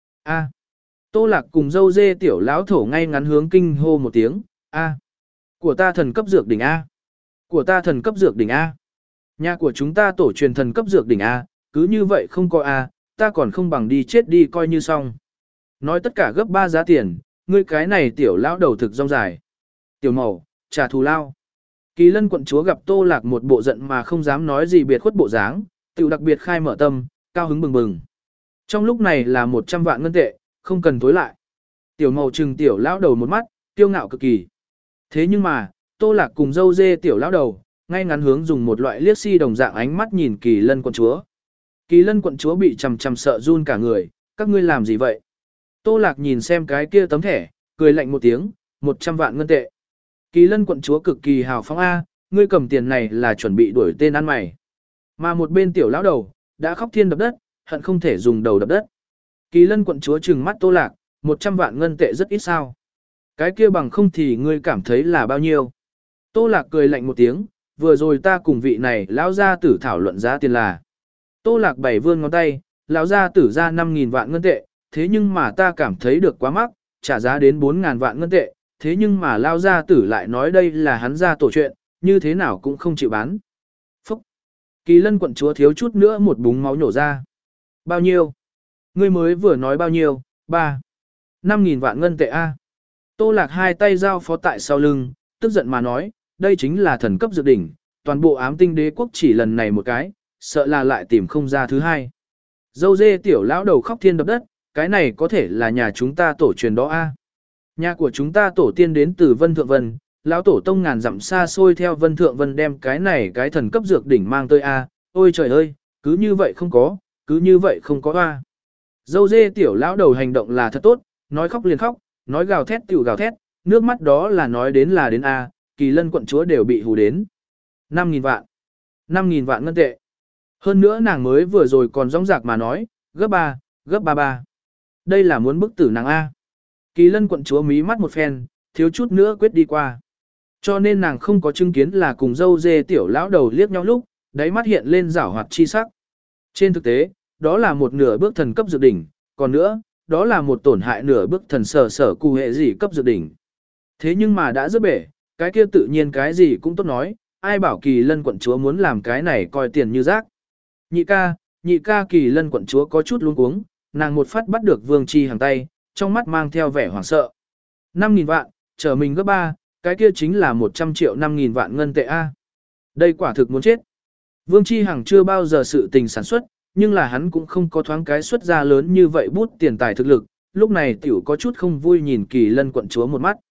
A. Tô Lạc cùng dâu dê tiểu lão thổ ngay ngắn hướng kinh hô một tiếng, a. Của ta thần cấp dược đỉnh a. Của ta thần cấp dược đỉnh a. Nhà của chúng ta tổ truyền thần cấp dược đỉnh a, cứ như vậy không có a, ta còn không bằng đi chết đi coi như xong. Nói tất cả gấp ba giá tiền, ngươi cái này tiểu lão đầu thực rong dài. Tiểu màu, trả thù lao. Kỳ lân quận chúa gặp Tô Lạc một bộ giận mà không dám nói gì biệt khuất bộ dáng, tiểu đặc biệt khai mở tâm, cao hứng bừng bừng. Trong lúc này là một trăm vạn ngân tệ, không cần tối lại. Tiểu màu trừng tiểu lão đầu một mắt, kiêu ngạo cực kỳ. Thế nhưng mà, Tô Lạc cùng dâu dê tiểu lão đầu, ngay ngắn hướng dùng một loại liếc si đồng dạng ánh mắt nhìn Kỳ lân quận chúa. Kỳ lân quận chúa bị chằm chằm sợ run cả người, các ngươi làm gì vậy? Tô Lạc nhìn xem cái kia tấm thẻ, cười lạnh một tiếng, một trăm vạn ngân tệ. Kỳ lân quận chúa cực kỳ hào phóng A, ngươi cầm tiền này là chuẩn bị đuổi tên ăn mày. Mà một bên tiểu lão đầu, đã khóc thiên đập đất, hận không thể dùng đầu đập đất. Kỳ lân quận chúa trừng mắt Tô Lạc, một trăm vạn ngân tệ rất ít sao. Cái kia bằng không thì ngươi cảm thấy là bao nhiêu. Tô Lạc cười lạnh một tiếng, vừa rồi ta cùng vị này lão gia tử thảo luận giá tiền là. Tô Lạc bảy vươn ngón tay, lão gia tử ra năm nghìn vạn ngân tệ, thế nhưng mà ta cảm thấy được quá mắc, trả giá đến bốn nghìn vạn ngân tệ, thế nhưng mà lão gia tử lại nói đây là hắn gia tổ chuyện, như thế nào cũng không chịu bán. Phúc! Kỳ lân quận chúa thiếu chút nữa một búng máu nhổ ra. Bao nhiêu? Ngươi mới vừa nói bao nhiêu? Ba. Năm nghìn vạn ngân tệ A. Tô Lạc hai tay giao phó tại sau lưng, tức giận mà nói, đây chính là thần cấp dược đỉnh, toàn bộ ám tinh đế quốc chỉ lần này một cái, sợ là lại tìm không ra thứ hai. Dâu dê tiểu lão đầu khóc thiên đập đất, cái này có thể là nhà chúng ta tổ truyền đó A. Nhà của chúng ta tổ tiên đến từ Vân Thượng Vân, lão tổ tông ngàn dặm xa xôi theo Vân Thượng Vân đem cái này cái thần cấp dược đỉnh mang tới A, ôi trời ơi, cứ như vậy không có, cứ như vậy không có A. Dâu dê tiểu lão đầu hành động là thật tốt, nói khóc liền khóc, nói gào thét tiểu gào thét, nước mắt đó là nói đến là đến A, Kỳ lân quận chúa đều bị hù đến. năm nghìn vạn. năm nghìn vạn ngân tệ. Hơn nữa nàng mới vừa rồi còn rong rạc mà nói, gấp ba, gấp ba ba. Đây là muốn bức tử nàng A. Kỳ lân quận chúa mí mắt một phen, thiếu chút nữa quyết đi qua. Cho nên nàng không có chứng kiến là cùng dâu dê tiểu lão đầu liếc nhau lúc, đáy mắt hiện lên giảo hoạt chi sắc. Trên thực tế, đó là một nửa bước thần cấp dược đỉnh, còn nữa, đó là một tổn hại nửa bước thần sở sở cụ hệ gì cấp dược đỉnh. Thế nhưng mà đã rất bể, cái kia tự nhiên cái gì cũng tốt nói, ai bảo Kỳ lân quận chúa muốn làm cái này coi tiền như rác. Nhị ca, nhị ca Kỳ lân quận chúa có chút luống cuống, nàng một phát bắt được Vương Chi Hằng tay, trong mắt mang theo vẻ hoảng sợ. năm nghìn vạn, trở mình gấp ba, cái kia chính là một trăm triệu năm nghìn vạn ngân tệ A. Đây quả thực muốn chết. Vương Chi Hằng chưa bao giờ sự tình sản xuất, nhưng là hắn cũng không có thoáng cái xuất ra lớn như vậy bút tiền tài thực lực, lúc này tiểu có chút không vui nhìn Kỳ lân quận chúa một mắt.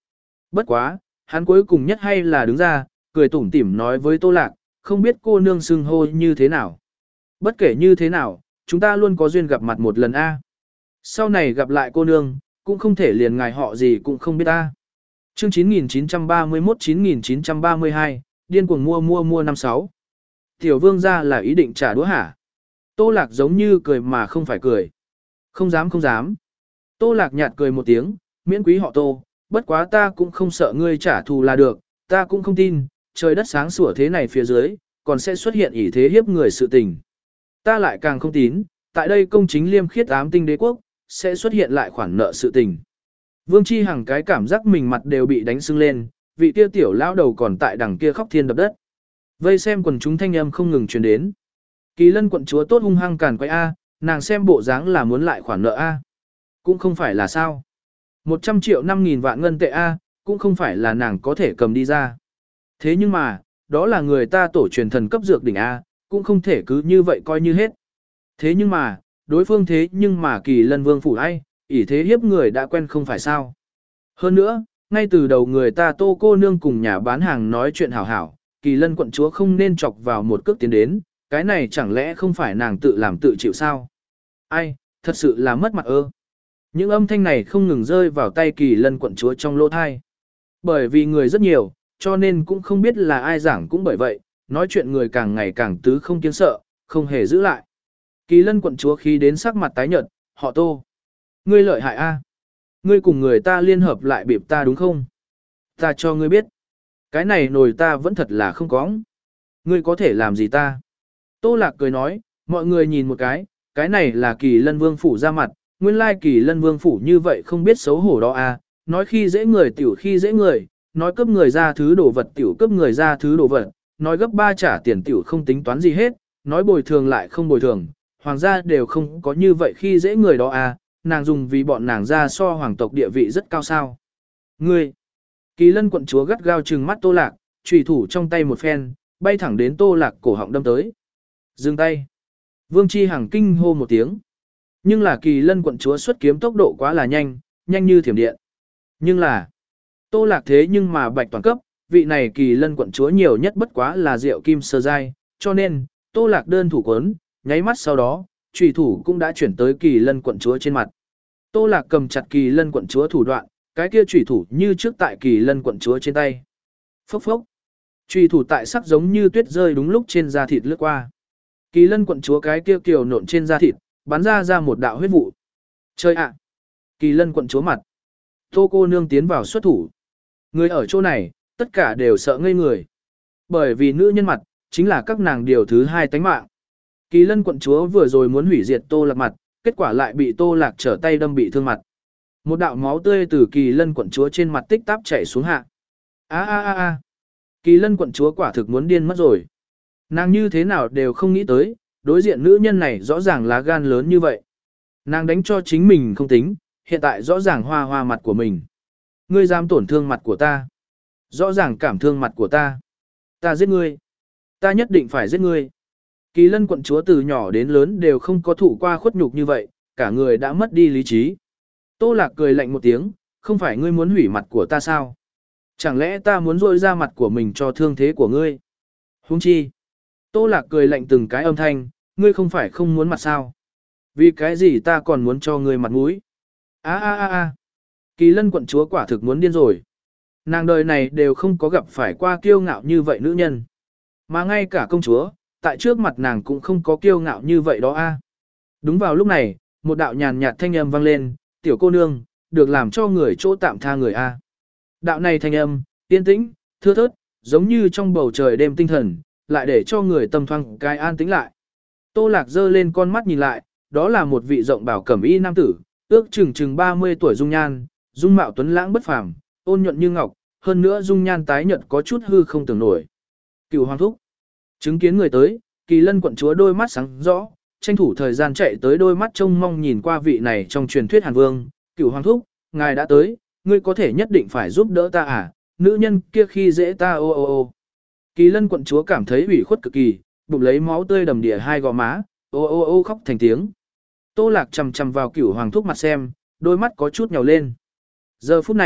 Bất quá, hắn cuối cùng nhất hay là đứng ra, cười tủm tỉm nói với Tô Lạc, không biết cô nương xưng hô như thế nào. Bất kể như thế nào, chúng ta luôn có duyên gặp mặt một lần a. Sau này gặp lại cô nương, cũng không thể liền ngài họ gì cũng không biết ta. Chương chín nghìn chín trăm ba mươi mốt chín nghìn chín trăm ba mươi hai, điên cuồng mua mua mua năm sáu. Tiểu vương gia là ý định trả đũa hả? Tô Lạc giống như cười mà không phải cười. Không dám không dám. Tô Lạc nhạt cười một tiếng, miễn quý họ Tô, bất quá ta cũng không sợ ngươi trả thù là được, ta cũng không tin, trời đất sáng sủa thế này phía dưới, còn sẽ xuất hiện ỷ thế hiếp người sự tình. Ta lại càng không tín, tại đây công chính liêm khiết ám tinh đế quốc, sẽ xuất hiện lại khoản nợ sự tình. Vương Chi Hằng cái cảm giác mình mặt đều bị đánh sưng lên, vị kia tiểu lão đầu còn tại đằng kia khóc thiên đập đất. Vây xem quần chúng thanh âm không ngừng truyền đến. Kỳ Lân quận chúa tốt hung hăng càn quay A, nàng xem bộ dáng là muốn lại khoản nợ A. Cũng không phải là sao. một trăm triệu năm nghìn vạn ngân tệ A, cũng không phải là nàng có thể cầm đi ra. Thế nhưng mà, đó là người ta tổ truyền thần cấp dược đỉnh A, cũng không thể cứ như vậy coi như hết. Thế nhưng mà, đối phương thế nhưng mà Kỳ Lân vương phủ ai, ỷ thế hiếp người đã quen không phải sao. Hơn nữa, ngay từ đầu người ta Tô cô nương cùng nhà bán hàng nói chuyện hảo hảo, Kỳ Lân quận chúa không nên chọc vào một cước tiến đến, cái này chẳng lẽ không phải nàng tự làm tự chịu sao? Ai, thật sự là mất mặt ơ. Những âm thanh này không ngừng rơi vào tay Kỳ Lân quận chúa trong lỗ thai. Bởi vì người rất nhiều, cho nên cũng không biết là ai giảng cũng bởi vậy, nói chuyện người càng ngày càng tứ không kiêng sợ, không hề giữ lại. Kỳ Lân quận chúa khi đến sắc mặt tái nhợt, họ Tô. Ngươi lợi hại a, ngươi cùng người ta liên hợp lại bịp ta đúng không? Ta cho ngươi biết. Cái này nổi ta vẫn thật là không có. Ngươi có thể làm gì ta? Tô Lạc cười nói, mọi người nhìn một cái, cái này là Kỳ Lân vương phủ ra mặt, nguyên lai Kỳ Lân vương phủ như vậy không biết xấu hổ đó à, nói khi dễ người tiểu khi dễ người, nói cướp người ra thứ đồ vật tiểu cướp người ra thứ đồ vật, nói gấp ba trả tiền tiểu không tính toán gì hết, nói bồi thường lại không bồi thường, hoàng gia đều không có như vậy khi dễ người đó à, nàng dùng vì bọn nàng ra so hoàng tộc địa vị rất cao sao. Ngươi! Kỳ Lân quận chúa gắt gao trừng mắt Tô Lạc, chùy thủ trong tay một phen, bay thẳng đến Tô Lạc cổ họng đâm tới. Dừng tay! Vương Chi Hằng kinh hô một tiếng. Nhưng là Kỳ Lân quận chúa xuất kiếm tốc độ quá là nhanh, nhanh như thiểm điện. Nhưng là, Tô Lạc thế nhưng mà bạch toàn cấp, vị này Kỳ Lân quận chúa nhiều nhất bất quá là rượu kim sơ giai, cho nên, Tô Lạc đơn thủ quấn, nháy mắt sau đó, chùy thủ cũng đã chuyển tới Kỳ Lân quận chúa trên mặt. Tô Lạc cầm chặt Kỳ Lân quận chúa thủ đoạn, cái kia chùy thủ như trước tại Kỳ Lân quận chúa trên tay. Phốc phốc. Chùy thủ tại sắc giống như tuyết rơi đúng lúc trên da thịt lướt qua. Kỳ Lân quận chúa cái kia kiều nộn trên da thịt, bắn ra ra một đạo huyết vụ. Chơi ạ! Kỳ Lân quận chúa mặt. Tô cô nương tiến vào xuất thủ. Người ở chỗ này, tất cả đều sợ ngây người. Bởi vì nữ nhân mặt, chính là các nàng điều thứ hai tánh mạng. Kỳ Lân quận chúa vừa rồi muốn hủy diệt Tô Lạc mặt, kết quả lại bị Tô Lạc trở tay đâm bị thương mặt. Một đạo máu tươi từ Kỳ Lân quận chúa trên mặt tích táp chảy xuống hạ. A a a a. Kỳ Lân quận chúa quả thực muốn điên mất rồi. Nàng như thế nào đều không nghĩ tới, đối diện nữ nhân này rõ ràng lá gan lớn như vậy. Nàng đánh cho chính mình không tính, hiện tại rõ ràng hoa hoa mặt của mình. Ngươi dám tổn thương mặt của ta. Rõ ràng cảm thương mặt của ta. Ta giết ngươi. Ta nhất định phải giết ngươi. Kỳ Lân quận chúa từ nhỏ đến lớn đều không có thụ qua khuất nhục như vậy, cả người đã mất đi lý trí. Tô Lạc cười lạnh một tiếng, không phải ngươi muốn hủy mặt của ta sao? Chẳng lẽ ta muốn rôi ra mặt của mình cho thương thế của ngươi? Huống chi. Tô Lạc cười lạnh từng cái âm thanh, ngươi không phải không muốn mặt sao? Vì cái gì ta còn muốn cho ngươi mặt mũi? A a a a. Kỳ Lân quận chúa quả thực muốn điên rồi. Nàng đời này đều không có gặp phải qua kiêu ngạo như vậy nữ nhân. Mà ngay cả công chúa, tại trước mặt nàng cũng không có kiêu ngạo như vậy đó a. Đúng vào lúc này, một đạo nhàn nhạt thanh âm vang lên, tiểu cô nương, được làm cho người chỗ tạm tha người a. Đạo này thanh âm, yên tĩnh, thưa thớt, giống như trong bầu trời đêm tinh thần, lại để cho người tâm thoáng cái an tĩnh lại. Tô Lạc giơ lên con mắt nhìn lại, đó là một vị rộng bảo cẩm y nam tử, ước chừng chừng ba mươi tuổi dung nhan, dung mạo tuấn lãng bất phàm, ôn nhuận như ngọc, hơn nữa dung nhan tái nhợt có chút hư không tưởng nổi. Cửu Hoàng thúc. Chứng kiến người tới, Kỳ Lân quận chúa đôi mắt sáng rõ, tranh thủ thời gian chạy tới đôi mắt trông mong nhìn qua vị này trong truyền thuyết Hàn Vương, Cửu Hoàng thúc, ngài đã tới, ngươi có thể nhất định phải giúp đỡ ta à, nữ nhân kia khi dễ ta ô ô ô. Kỳ Lân quận chúa cảm thấy ủy khuất cực kỳ, bụng lấy máu tươi đầm đìa hai gò má, ô ô ô khóc thành tiếng. Tô Lạc chằm chằm vào Cửu Hoàng thúc mặt xem, đôi mắt có chút nhào lên. Giờ phút này,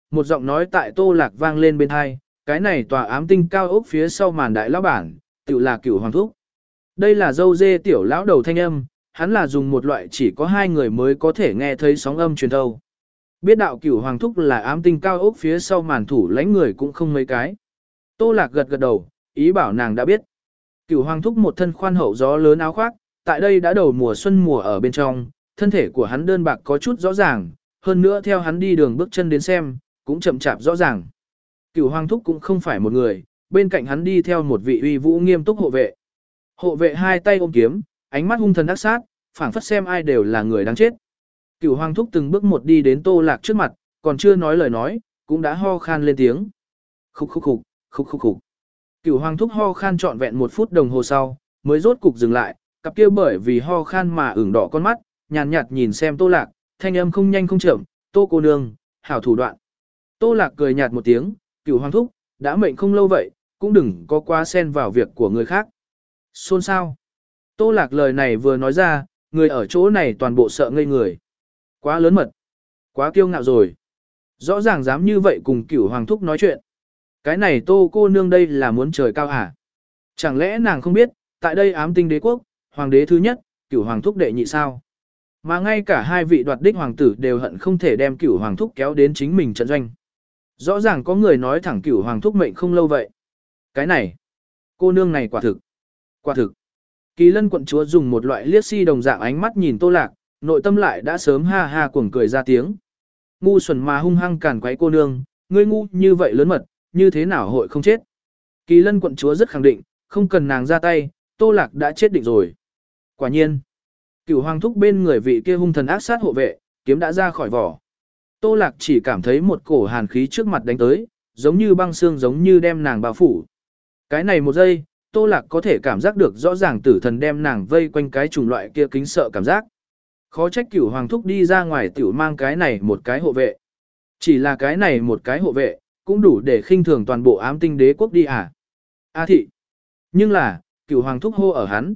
một giọng nói tại Tô Lạc vang lên bên hai, cái này tòa ám tinh cao ốc phía sau màn đại lão bản, tự là Cửu Hoàng Thúc. Đây là dâu dê tiểu lão đầu thanh âm, hắn là dùng một loại chỉ có hai người mới có thể nghe thấy sóng âm truyền thâu. Biết đạo Cửu Hoàng Thúc là ám tinh cao ốc phía sau màn thủ lãnh người cũng không mấy cái. Tô Lạc gật gật đầu, ý bảo nàng đã biết. Cửu Hoàng Thúc một thân khoan hậu gió lớn áo khoác, tại đây đã đầu mùa xuân mùa ở bên trong, thân thể của hắn đơn bạc có chút rõ ràng, hơn nữa theo hắn đi đường bước chân đến xem, cũng chậm chạp rõ ràng. Cửu Hoàng Thúc cũng không phải một người, bên cạnh hắn đi theo một vị uy vũ nghiêm túc hộ vệ. Hộ vệ hai tay ôm kiếm, ánh mắt hung thần ác sát, phảng phất xem ai đều là người đáng chết. Cửu Hoàng Thúc từng bước một đi đến Tô Lạc trước mặt, còn chưa nói lời nói, cũng đã ho khan lên tiếng. Khúc khúc khúc, khúc khúc khúc. Cửu Hoàng Thúc ho khan trọn vẹn một phút đồng hồ sau, mới rốt cục dừng lại, cặp kia bởi vì ho khan mà ửng đỏ con mắt, nhàn nhạt nhìn xem Tô Lạc, thanh âm không nhanh không chậm, "Tô cô nương, hảo thủ đoạn." Tô Lạc cười nhạt một tiếng, "Cửu Hoàng Thúc, đã mệnh không lâu vậy, cũng đừng có quá xen vào việc của người khác." Xôn xao. Tô Lạc lời này vừa nói ra, người ở chỗ này toàn bộ sợ ngây người. Quá lớn mật, quá kiêu ngạo rồi. Rõ ràng dám như vậy cùng Cửu Hoàng Thúc nói chuyện. Cái này Tô cô nương đây là muốn trời cao hả? Chẳng lẽ nàng không biết, tại đây ám tinh đế quốc, hoàng đế thứ nhất, Cửu Hoàng Thúc đệ nhị sao? Mà ngay cả hai vị đoạt đích hoàng tử đều hận không thể đem Cửu Hoàng Thúc kéo đến chính mình trận doanh. Rõ ràng có người nói thẳng Cửu Hoàng Thúc mệnh không lâu vậy. Cái này, cô nương này quả thực, quả thực. Kỳ Lân quận chúa dùng một loại liếc si đồng dạng ánh mắt nhìn Tô Lạc, nội tâm lại đã sớm ha ha cuồng cười ra tiếng. Ngu xuẩn mà hung hăng càn quấy cô nương, ngươi ngu như vậy lớn mật, như thế nào hội không chết? Kỳ Lân quận chúa rất khẳng định, không cần nàng ra tay, Tô Lạc đã chết định rồi. Quả nhiên, Cửu Hoàng Thúc bên người vị kia hung thần ác sát hộ vệ, kiếm đã ra khỏi vỏ. Tô Lạc chỉ cảm thấy một cổ hàn khí trước mặt đánh tới, giống như băng xương giống như đem nàng bao phủ. Cái này một giây, Tô Lạc có thể cảm giác được rõ ràng tử thần đem nàng vây quanh cái chủng loại kia kính sợ cảm giác. Khó trách Cửu Hoàng Thúc đi ra ngoài tiểu mang cái này một cái hộ vệ. Chỉ là cái này một cái hộ vệ, cũng đủ để khinh thường toàn bộ ám tinh đế quốc đi à. A thị. Nhưng là, Cửu Hoàng Thúc hô ở hắn.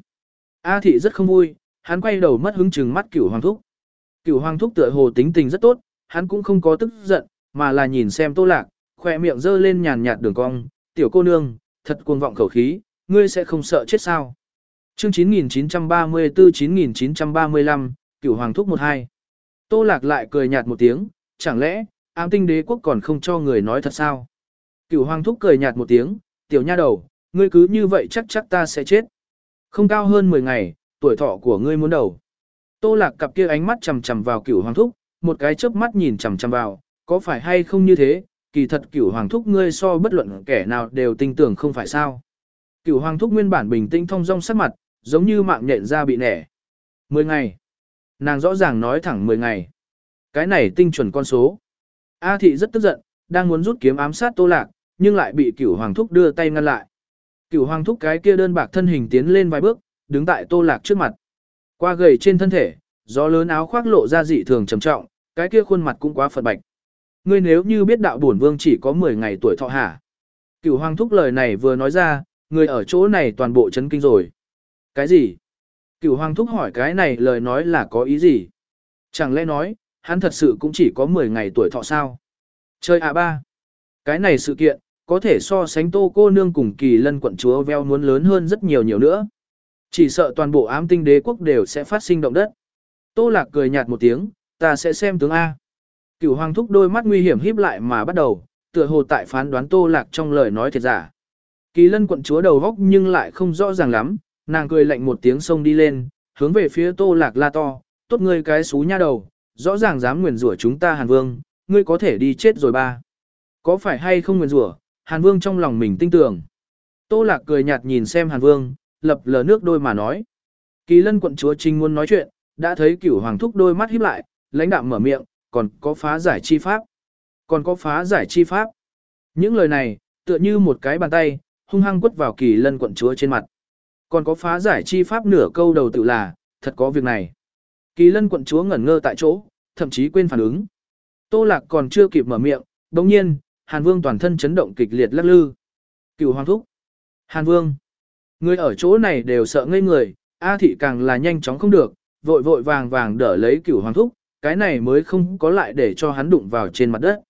A thị rất không vui, hắn quay đầu mất hứng chừng mắt Cửu Hoàng Thúc. Cửu Hoàng Thúc tựa hồ tính tình rất tốt, hắn cũng không có tức giận, mà là nhìn xem Tô Lạc, khỏe miệng giơ lên nhàn nhạt đường cong, "Tiểu cô nương, thật cuồng vọng khẩu khí, ngươi sẽ không sợ chết sao?" Chương chín nghìn chín trăm ba mươi tư chín nghìn chín trăm ba mươi lăm, Cửu Hoàng Thúc một hai. Tô Lạc lại cười nhạt một tiếng, "Chẳng lẽ, ám tinh đế quốc còn không cho người nói thật sao?" Cửu Hoàng Thúc cười nhạt một tiếng, "Tiểu nha đầu, ngươi cứ như vậy chắc chắc ta sẽ chết. Không cao hơn mười ngày, tuổi thọ của ngươi muốn đầu." Tô Lạc cặp kia ánh mắt chằm chằm vào Cửu Hoàng Thúc, một cái chớp mắt nhìn chằm chằm vào, "Có phải hay không như thế, kỳ thật Cửu Hoàng Thúc ngươi so bất luận kẻ nào đều tin tưởng không phải sao?" Cửu Hoàng Thúc nguyên bản bình tĩnh thong dong sắc mặt, giống như mạng nhện ra bị nẻ. Mười ngày. Nàng rõ ràng nói thẳng mười ngày. Cái này tinh chuẩn con số. A thị rất tức giận, đang muốn rút kiếm ám sát Tô Lạc, nhưng lại bị Cửu Hoàng Thúc đưa tay ngăn lại. Cửu Hoàng Thúc cái kia đơn bạc thân hình tiến lên vài bước, đứng tại Tô Lạc trước mặt. Qua gầy trên thân thể, gió lớn áo khoác lộ ra dị thường trầm trọng, cái kia khuôn mặt cũng quá phật bạch. Ngươi nếu như biết đạo bổn vương chỉ có mười ngày tuổi thọ hả? Cửu Hoàng Thúc lời này vừa nói ra, người ở chỗ này toàn bộ chấn kinh rồi. Cái gì? Cửu Hoàng Thúc hỏi cái này lời nói là có ý gì? Chẳng lẽ nói, hắn thật sự cũng chỉ có mười ngày tuổi thọ sao? Chơi à ba. Cái này sự kiện, có thể so sánh Tô cô nương cùng Kỳ Lân quận chúa veo muốn lớn hơn rất nhiều nhiều nữa. Chỉ sợ toàn bộ ám tinh đế quốc đều sẽ phát sinh động đất. Tô Lạc cười nhạt một tiếng, "Ta sẽ xem tướng A." Cửu Hoàng Thúc đôi mắt nguy hiểm híp lại mà bắt đầu, tựa hồ tại phán đoán Tô Lạc trong lời nói thiệt giả. Kỳ Lân quận chúa đầu góc nhưng lại không rõ ràng lắm, nàng cười lạnh một tiếng xông đi lên, hướng về phía Tô Lạc la to, "Tốt ngươi cái xú nha đầu, rõ ràng dám nguyền rủa chúng ta Hàn Vương, ngươi có thể đi chết rồi ba." Có phải hay không nguyền rủa, Hàn Vương trong lòng mình tin tưởng. Tô Lạc cười nhạt nhìn xem Hàn Vương, lập lờ nước đôi mà nói. Kỳ Lân quận chúa chính muốn nói chuyện, đã thấy Cửu Hoàng Thúc đôi mắt híp lại, lãnh đạm mở miệng, "Còn có phá giải chi pháp. Còn có phá giải chi pháp." Những lời này, tựa như một cái bàn tay, hung hăng quất vào Kỳ Lân quận chúa trên mặt. Còn có phá giải chi pháp nửa câu đầu tự là, thật có việc này. Kỳ Lân quận chúa ngẩn ngơ tại chỗ, thậm chí quên phản ứng. Tô Lạc còn chưa kịp mở miệng, đồng nhiên, Hàn Vương toàn thân chấn động kịch liệt lắc lư. Cửu Hoàng Thúc. Hàn Vương. Người ở chỗ này đều sợ ngây người, A thị càng là nhanh chóng không được, vội vội vàng vàng đỡ lấy Cửu Hoàng Thúc, cái này mới không có lại để cho hắn đụng vào trên mặt đất.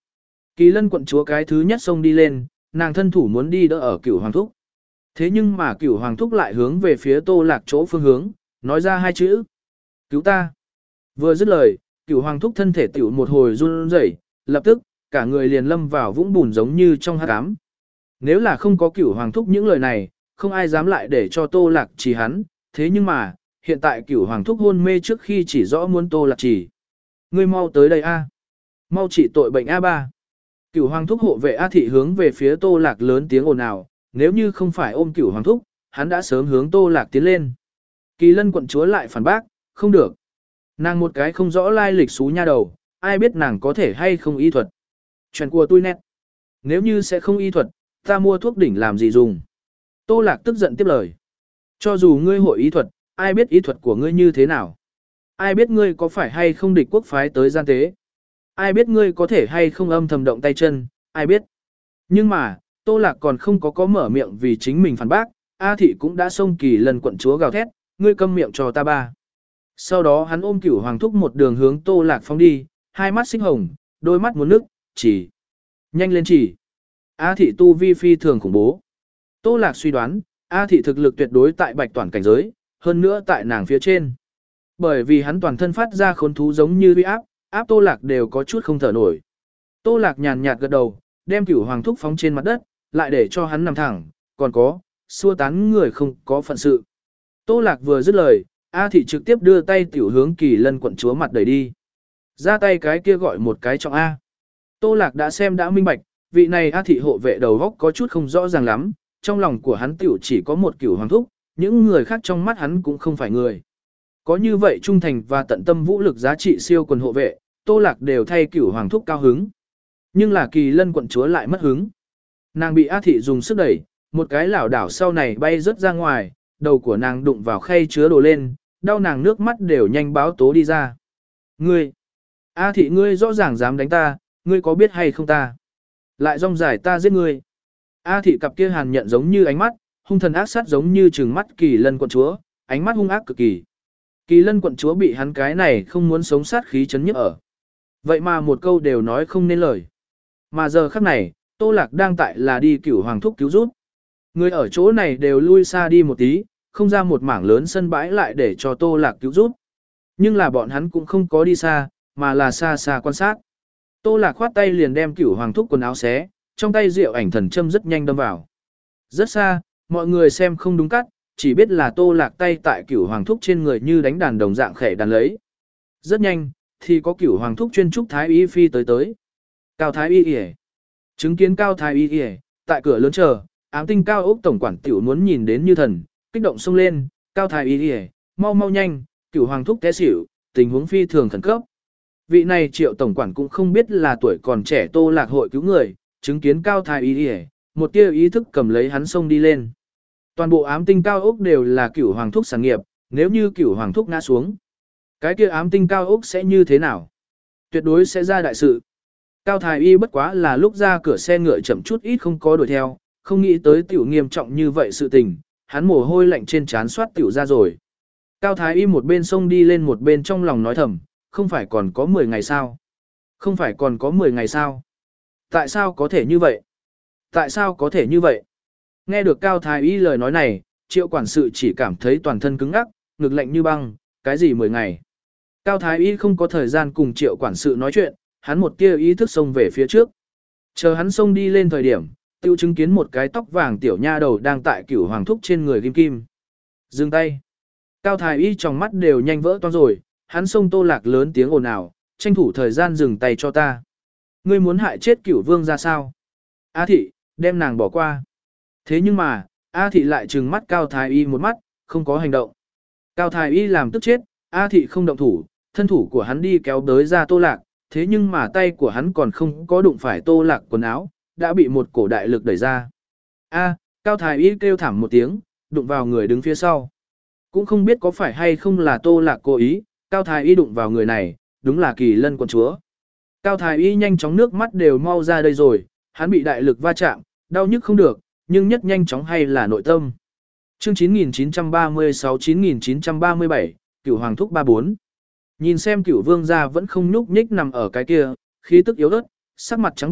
Kỳ lân quận chúa cái thứ nhất xông đi lên, nàng thân thủ muốn đi đỡ ở cửu hoàng thúc. Thế nhưng mà cửu hoàng thúc lại hướng về phía Tô Lạc chỗ phương hướng, nói ra hai chữ. Cứu ta. Vừa dứt lời, cửu hoàng thúc thân thể tiểu một hồi run rẩy, lập tức, cả người liền lâm vào vũng bùn giống như trong hắc ám. Nếu là không có cửu hoàng thúc những lời này, không ai dám lại để cho Tô Lạc trì hắn, thế nhưng mà, hiện tại cửu hoàng thúc hôn mê trước khi chỉ rõ muốn Tô Lạc trì. Ngươi mau tới đây a. Mau trị tội bệnh a ba. Cửu hoàng thúc hộ vệ A thị hướng về phía Tô Lạc lớn tiếng ồn ào, nếu như không phải ôm cửu hoàng thúc, hắn đã sớm hướng Tô Lạc tiến lên. Kỳ lân quận chúa lại phản bác, không được. Nàng một cái không rõ lai lịch xú nha đầu, ai biết nàng có thể hay không y thuật. Chuyện của tôi nét. Nếu như sẽ không y thuật, ta mua thuốc đỉnh làm gì dùng. Tô Lạc tức giận tiếp lời. Cho dù ngươi hội y thuật, ai biết y thuật của ngươi như thế nào. Ai biết ngươi có phải hay không địch quốc phái tới gian tế. Ai biết ngươi có thể hay không âm thầm động tay chân, ai biết. Nhưng mà, Tô Lạc còn không có có mở miệng vì chính mình phản bác, A thị cũng đã xông kỳ lần quận chúa gào thét, ngươi câm miệng cho ta ba. Sau đó hắn ôm cửu hoàng thúc một đường hướng Tô Lạc phóng đi, hai mắt xích hồng, đôi mắt muốn nước, chỉ. Nhanh lên chỉ. A thị tu vi phi thường khủng bố. Tô Lạc suy đoán, A thị thực lực tuyệt đối tại bạch toàn cảnh giới, hơn nữa tại nàng phía trên. Bởi vì hắn toàn thân phát ra khốn thú giống như uy áp, áp Tô Lạc đều có chút không thở nổi. Tô Lạc nhàn nhạt gật đầu, đem cửu hoàng thúc phóng trên mặt đất, lại để cho hắn nằm thẳng, còn có, xua tán người không có phận sự. Tô Lạc vừa dứt lời, A thị trực tiếp đưa tay tiểu hướng kỳ lân quận chúa mặt đẩy đi. Ra tay cái kia gọi một cái trọng A. Tô Lạc đã xem đã minh bạch, vị này A thị hộ vệ đầu góc có chút không rõ ràng lắm, trong lòng của hắn tiểu chỉ có một cửu hoàng thúc, những người khác trong mắt hắn cũng không phải người. Có như vậy trung thành và tận tâm vũ lực giá trị siêu quần hộ vệ, Tô Lạc đều thay cửu hoàng thúc cao hứng. Nhưng là kỳ lân quận chúa lại mất hứng. Nàng bị A thị dùng sức đẩy, một cái lảo đảo sau này bay rớt ra ngoài, đầu của nàng đụng vào khay chứa đồ lên, đau nàng nước mắt đều nhanh báo tố đi ra. Ngươi! A thị ngươi rõ ràng dám đánh ta, ngươi có biết hay không ta? Lại rong giải ta giết ngươi. A thị cặp kia hàn nhận giống như ánh mắt, hung thần ác sát giống như trừng mắt kỳ lân quận chúa, ánh mắt hung ác cực kỳ. Kỳ lân quận chúa bị hắn cái này không muốn sống sát khí chấn nhức ở. Vậy mà một câu đều nói không nên lời. Mà giờ khắc này, Tô Lạc đang tại là đi cửu hoàng thúc cứu giúp. Người ở chỗ này đều lui xa đi một tí, không ra một mảng lớn sân bãi lại để cho Tô Lạc cứu giúp. Nhưng là bọn hắn cũng không có đi xa, mà là xa xa quan sát. Tô Lạc khoát tay liền đem cửu hoàng thúc quần áo xé, trong tay rượu ảnh thần châm rất nhanh đâm vào. Rất xa, mọi người xem không đúng cắt, chỉ biết là Tô Lạc tay tại cửu hoàng thúc trên người như đánh đàn đồng dạng khẽ đàn lấy. Rất nhanh, thì có cửu hoàng thúc chuyên trúc thái y phi tới tới. Cao thái y y chứng kiến cao thái y y tại cửa lớn chờ, ám tinh cao ốc tổng quản tiểu muốn nhìn đến như thần, kích động xông lên, cao thái y y mau mau nhanh, cửu hoàng thúc té xỉu, tình huống phi thường khẩn cấp. Vị này triệu tổng quản cũng không biết là tuổi còn trẻ Tô Lạc hội cứu người, chứng kiến cao thái y y một tia ý thức cầm lấy hắn xông đi lên. Toàn bộ ám tinh cao ốc đều là cửu hoàng thúc sản nghiệp, nếu như cửu hoàng thúc ngã xuống, cái kia ám tinh cao ốc sẽ như thế nào? Tuyệt đối sẽ ra đại sự. Cao thái y bất quá là lúc ra cửa xe ngựa chậm chút ít không có đuổi theo, không nghĩ tới tiểu nghiêm trọng như vậy sự tình, hắn mồ hôi lạnh trên trán soát tiểu ra rồi. Cao thái y một bên xông đi lên một bên trong lòng nói thầm, không phải còn có mười ngày sao? Không phải còn có mười ngày sao? Tại sao có thể như vậy? Tại sao có thể như vậy? Nghe được Cao thái y lời nói này, triệu quản sự chỉ cảm thấy toàn thân cứng ngắc, ngực lạnh như băng, cái gì mười ngày? Cao thái y không có thời gian cùng triệu quản sự nói chuyện, hắn một tia ý thức xông về phía trước. Chờ hắn xông đi lên thời điểm, tiêu chứng kiến một cái tóc vàng tiểu nha đầu đang tại cửu hoàng thúc trên người kim kim. Dừng tay. Cao thái y trong mắt đều nhanh vỡ toang rồi, hắn xông Tô Lạc lớn tiếng ồn ào, tranh thủ thời gian dừng tay cho ta. Ngươi muốn hại chết cửu vương ra sao? A thị, đem nàng bỏ qua. Thế nhưng mà, A thị lại trừng mắt Cao thái y một mắt, không có hành động. Cao thái y làm tức chết, A thị không động thủ, thân thủ của hắn đi kéo đới ra Tô Lạc, thế nhưng mà tay của hắn còn không có đụng phải Tô Lạc quần áo, đã bị một cổ đại lực đẩy ra. A, Cao thái y kêu thảm một tiếng, đụng vào người đứng phía sau. Cũng không biết có phải hay không là Tô Lạc cố ý, Cao thái y đụng vào người này, đúng là kỳ lân quận chúa. Cao thái y nhanh chóng nước mắt đều mau ra đây rồi, hắn bị đại lực va chạm, đau nhức không được, nhưng nhất nhanh chóng hay là nội tâm. Chương chín nghìn chín trăm ba mươi sáu chín nghìn chín trăm ba mươi bảy, Cửu Hoàng thúc ba bốn. Nhìn xem Cửu Vương gia vẫn không nhúc nhích nằm ở cái kia, khí tức yếu ớt, sắc mặt trắng bệnh,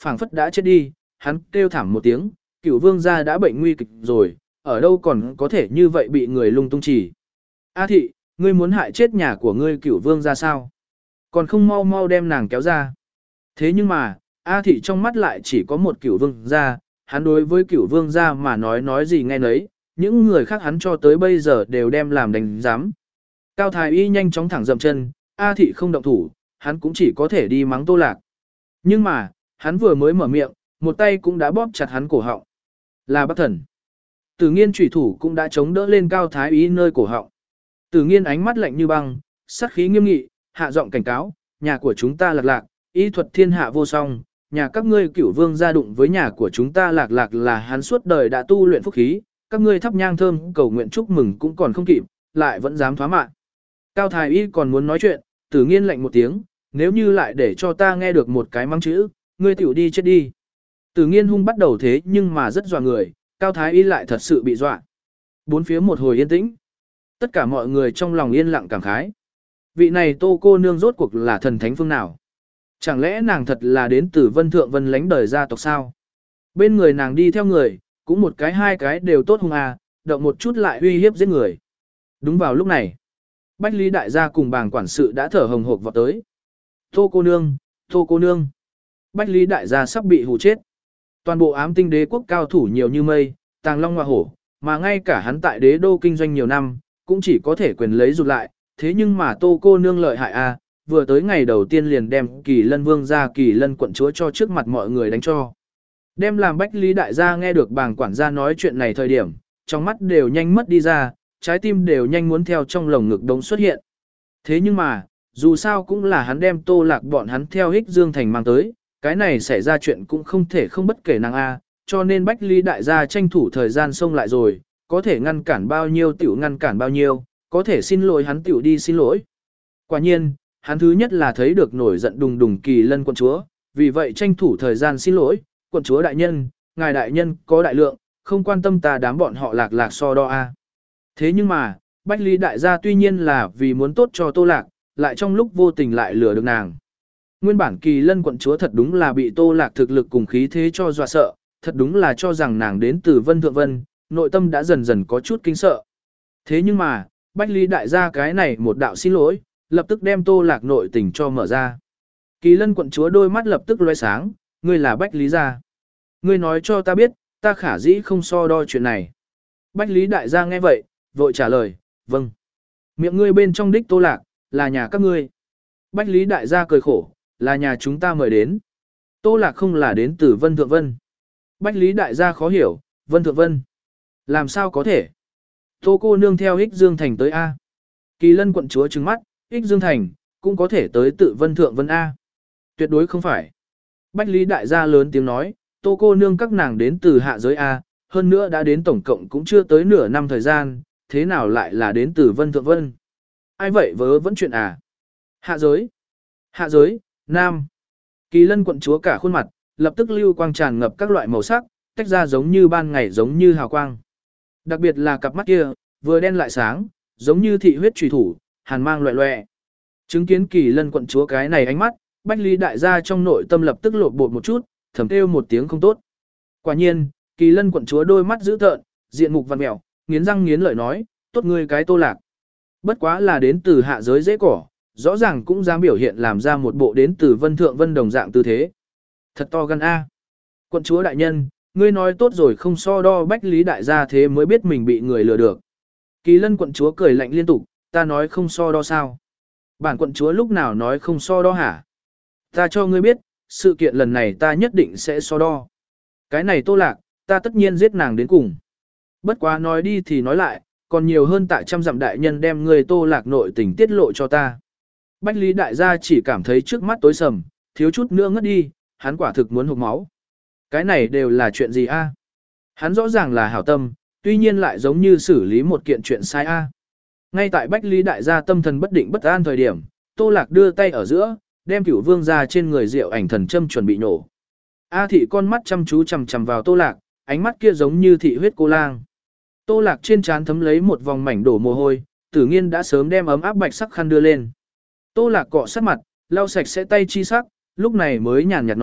phảng phất đã chết đi, hắn kêu thảm một tiếng, cửu vương gia đã bệnh nguy kịch rồi, ở đâu còn có thể như vậy bị người lung tung chỉ. A thị, ngươi muốn hại chết nhà của ngươi cửu vương gia sao? Còn không mau mau đem nàng kéo ra. Thế nhưng mà, A thị trong mắt lại chỉ có một cửu vương gia, hắn đối với cửu vương gia mà nói nói gì nghe nấy, những người khác hắn cho tới bây giờ đều đem làm đánh giám. Cao Thái Y nhanh chóng thẳng dậm chân, A thị không động thủ, hắn cũng chỉ có thể đi mắng Tô Lạc. Nhưng mà, hắn vừa mới mở miệng, một tay cũng đã bóp chặt hắn cổ họng. Là Bắc Thần. Tử Nghiên chủy thủ cũng đã chống đỡ lên Cao Thái Y nơi cổ họng. Tử Nghiên ánh mắt lạnh như băng, sát khí nghiêm nghị, hạ giọng cảnh cáo, nhà của chúng ta Lạc Lạc, y thuật thiên hạ vô song, nhà các ngươi cửu vương gia đụng với nhà của chúng ta Lạc Lạc là hắn suốt đời đã tu luyện phúc khí, các ngươi thắp nhang thơm cầu nguyện chúc mừng cũng còn không kịp, lại vẫn dám thoá mạn. Cao Thái Y còn muốn nói chuyện, Tử Nghiên lạnh một tiếng, nếu như lại để cho ta nghe được một cái mắng chữ, ngươi tiểu đi chết đi. Tử Nghiên hung bắt đầu thế nhưng mà rất dọa người, Cao Thái Y lại thật sự bị dọa. Bốn phía một hồi yên tĩnh. Tất cả mọi người trong lòng yên lặng cảm khái. Vị này Tô cô nương rốt cuộc là thần thánh phương nào? Chẳng lẽ nàng thật là đến từ Vân Thượng Vân lánh đời gia tộc sao? Bên người nàng đi theo người, cũng một cái hai cái đều tốt hung à, động một chút lại uy hiếp giết người. Đúng vào lúc này, Bách Lý đại gia cùng bàng quản sự đã thở hồng hộc vào tới. Tô cô nương, Tô cô nương. Bách Lý đại gia sắp bị hù chết. Toàn bộ ám tinh đế quốc cao thủ nhiều như mây, tàng long hoa hổ, mà ngay cả hắn tại đế đô kinh doanh nhiều năm, cũng chỉ có thể quyền lấy rụt lại. Thế nhưng mà Tô cô nương lợi hại à, vừa tới ngày đầu tiên liền đem Kỳ Lân Vương ra Kỳ Lân quận chúa cho trước mặt mọi người đánh cho. Đem làm Bách Lý đại gia nghe được bàng quản gia nói chuyện này thời điểm, trong mắt đều nhanh mất đi ra, trái tim đều nhanh muốn theo trong lồng ngực đống xuất hiện. Thế nhưng mà, dù sao cũng là hắn đem Tô Lạc bọn hắn theo Hích Dương Thành mang tới, cái này xảy ra chuyện cũng không thể không bất kể năng a, cho nên Bách Lý đại gia tranh thủ thời gian xông lại rồi, có thể ngăn cản bao nhiêu tiểu ngăn cản bao nhiêu, có thể xin lỗi hắn tiểu đi xin lỗi. Quả nhiên, hắn thứ nhất là thấy được nổi giận đùng đùng Kỳ Lân quận chúa, vì vậy tranh thủ thời gian xin lỗi, quận chúa đại nhân, ngài đại nhân có đại lượng, không quan tâm ta đám bọn họ Lạc Lạc so đo a. Thế nhưng mà, Bách Lý đại gia tuy nhiên là vì muốn tốt cho Tô Lạc, lại trong lúc vô tình lại lừa được nàng. Nguyên bản Kỳ Lân quận chúa thật đúng là bị Tô Lạc thực lực cùng khí thế cho dọa sợ, thật đúng là cho rằng nàng đến từ Vân Thượng Vân, nội tâm đã dần dần có chút kinh sợ. Thế nhưng mà, Bách Lý đại gia cái này một đạo xin lỗi, lập tức đem Tô Lạc nội tình cho mở ra. Kỳ Lân quận chúa đôi mắt lập tức loe sáng, ngươi là Bách Lý gia. Ngươi nói cho ta biết, ta khả dĩ không so đo chuyện này. Bách Lý đại gia nghe vậy, vội trả lời, vâng. Miệng ngươi bên trong đích Tô Lạc, là nhà các ngươi. Bách Lý đại gia cười khổ, là nhà chúng ta mời đến. Tô Lạc không là đến từ Vân Thượng Vân. Bách Lý đại gia khó hiểu, Vân Thượng Vân. Làm sao có thể? Tô cô nương theo Ích Dương Thành tới A. Kỳ Lân quận chúa trừng mắt, Ích Dương Thành, cũng có thể tới tự Vân Thượng Vân A. Tuyệt đối không phải. Bách Lý đại gia lớn tiếng nói, Tô cô nương các nàng đến từ hạ giới A, hơn nữa đã đến tổng cộng cũng chưa tới nửa năm thời gian, thế nào lại là đến từ Vân Thượng Vân? Ai vậy vớ vẫn chuyện à? Hạ giới. Hạ giới, Nam. Kỳ Lân quận chúa cả khuôn mặt, lập tức lưu quang tràn ngập các loại màu sắc, tách ra giống như ban ngày giống như hào quang. Đặc biệt là cặp mắt kia, vừa đen lại sáng, giống như thị huyết trùy thủ, hàn mang loẹ loẹ. Chứng kiến Kỳ Lân quận chúa cái này ánh mắt, Bách Lý đại gia trong nội tâm lập tức lột bột một chút, thầm kêu một tiếng không tốt. Quả nhiên, Kỳ Lân quận chúa đôi mắt dữ tợn, diện mục văn mèo, nghiến răng nghiến lợi nói, tốt ngươi cái Tô Lạc. Bất quá là đến từ hạ giới dễ cỏ, rõ ràng cũng dám biểu hiện làm ra một bộ đến từ Vân Thượng Vân đồng dạng tư thế. Thật to gan a. Quận chúa đại nhân, ngươi nói tốt rồi không so đo Bách Lý đại gia thế mới biết mình bị người lừa được. Kỳ Lân quận chúa cười lạnh liên tục, ta nói không so đo sao? Bản quận chúa lúc nào nói không so đo hả? Ta cho ngươi biết, sự kiện lần này ta nhất định sẽ so đo. Cái này Tô Lạc, ta tất nhiên giết nàng đến cùng. Bất quá nói đi thì nói lại, còn nhiều hơn tại trăm dặm đại nhân đem người Tô Lạc nội tình tiết lộ cho ta. Bách Lý đại gia chỉ cảm thấy trước mắt tối sầm, thiếu chút nữa ngất đi, hắn quả thực muốn hộc máu. Cái này đều là chuyện gì a? Hắn rõ ràng là hảo tâm, tuy nhiên lại giống như xử lý một kiện chuyện sai a. Ngay tại Bách Lý đại gia tâm thần bất định bất an thời điểm, Tô Lạc đưa tay ở giữa, đem Cửu Vương ra trên người Diệu Ảnh Thần châm chuẩn bị nổ. A thị con mắt chăm chú chằm chằm vào Tô Lạc, ánh mắt kia giống như thị huyết cô lang. Tô Lạc trên trán thấm lấy một vòng mảnh đổ mồ hôi, Tử Nghiên đã sớm đem ấm áp bạch sắc khăn đưa lên. Tô Lạc cọ sát mặt, lau sạch sẽ tay chi sắc, lúc này mới nhàn nhạt nói,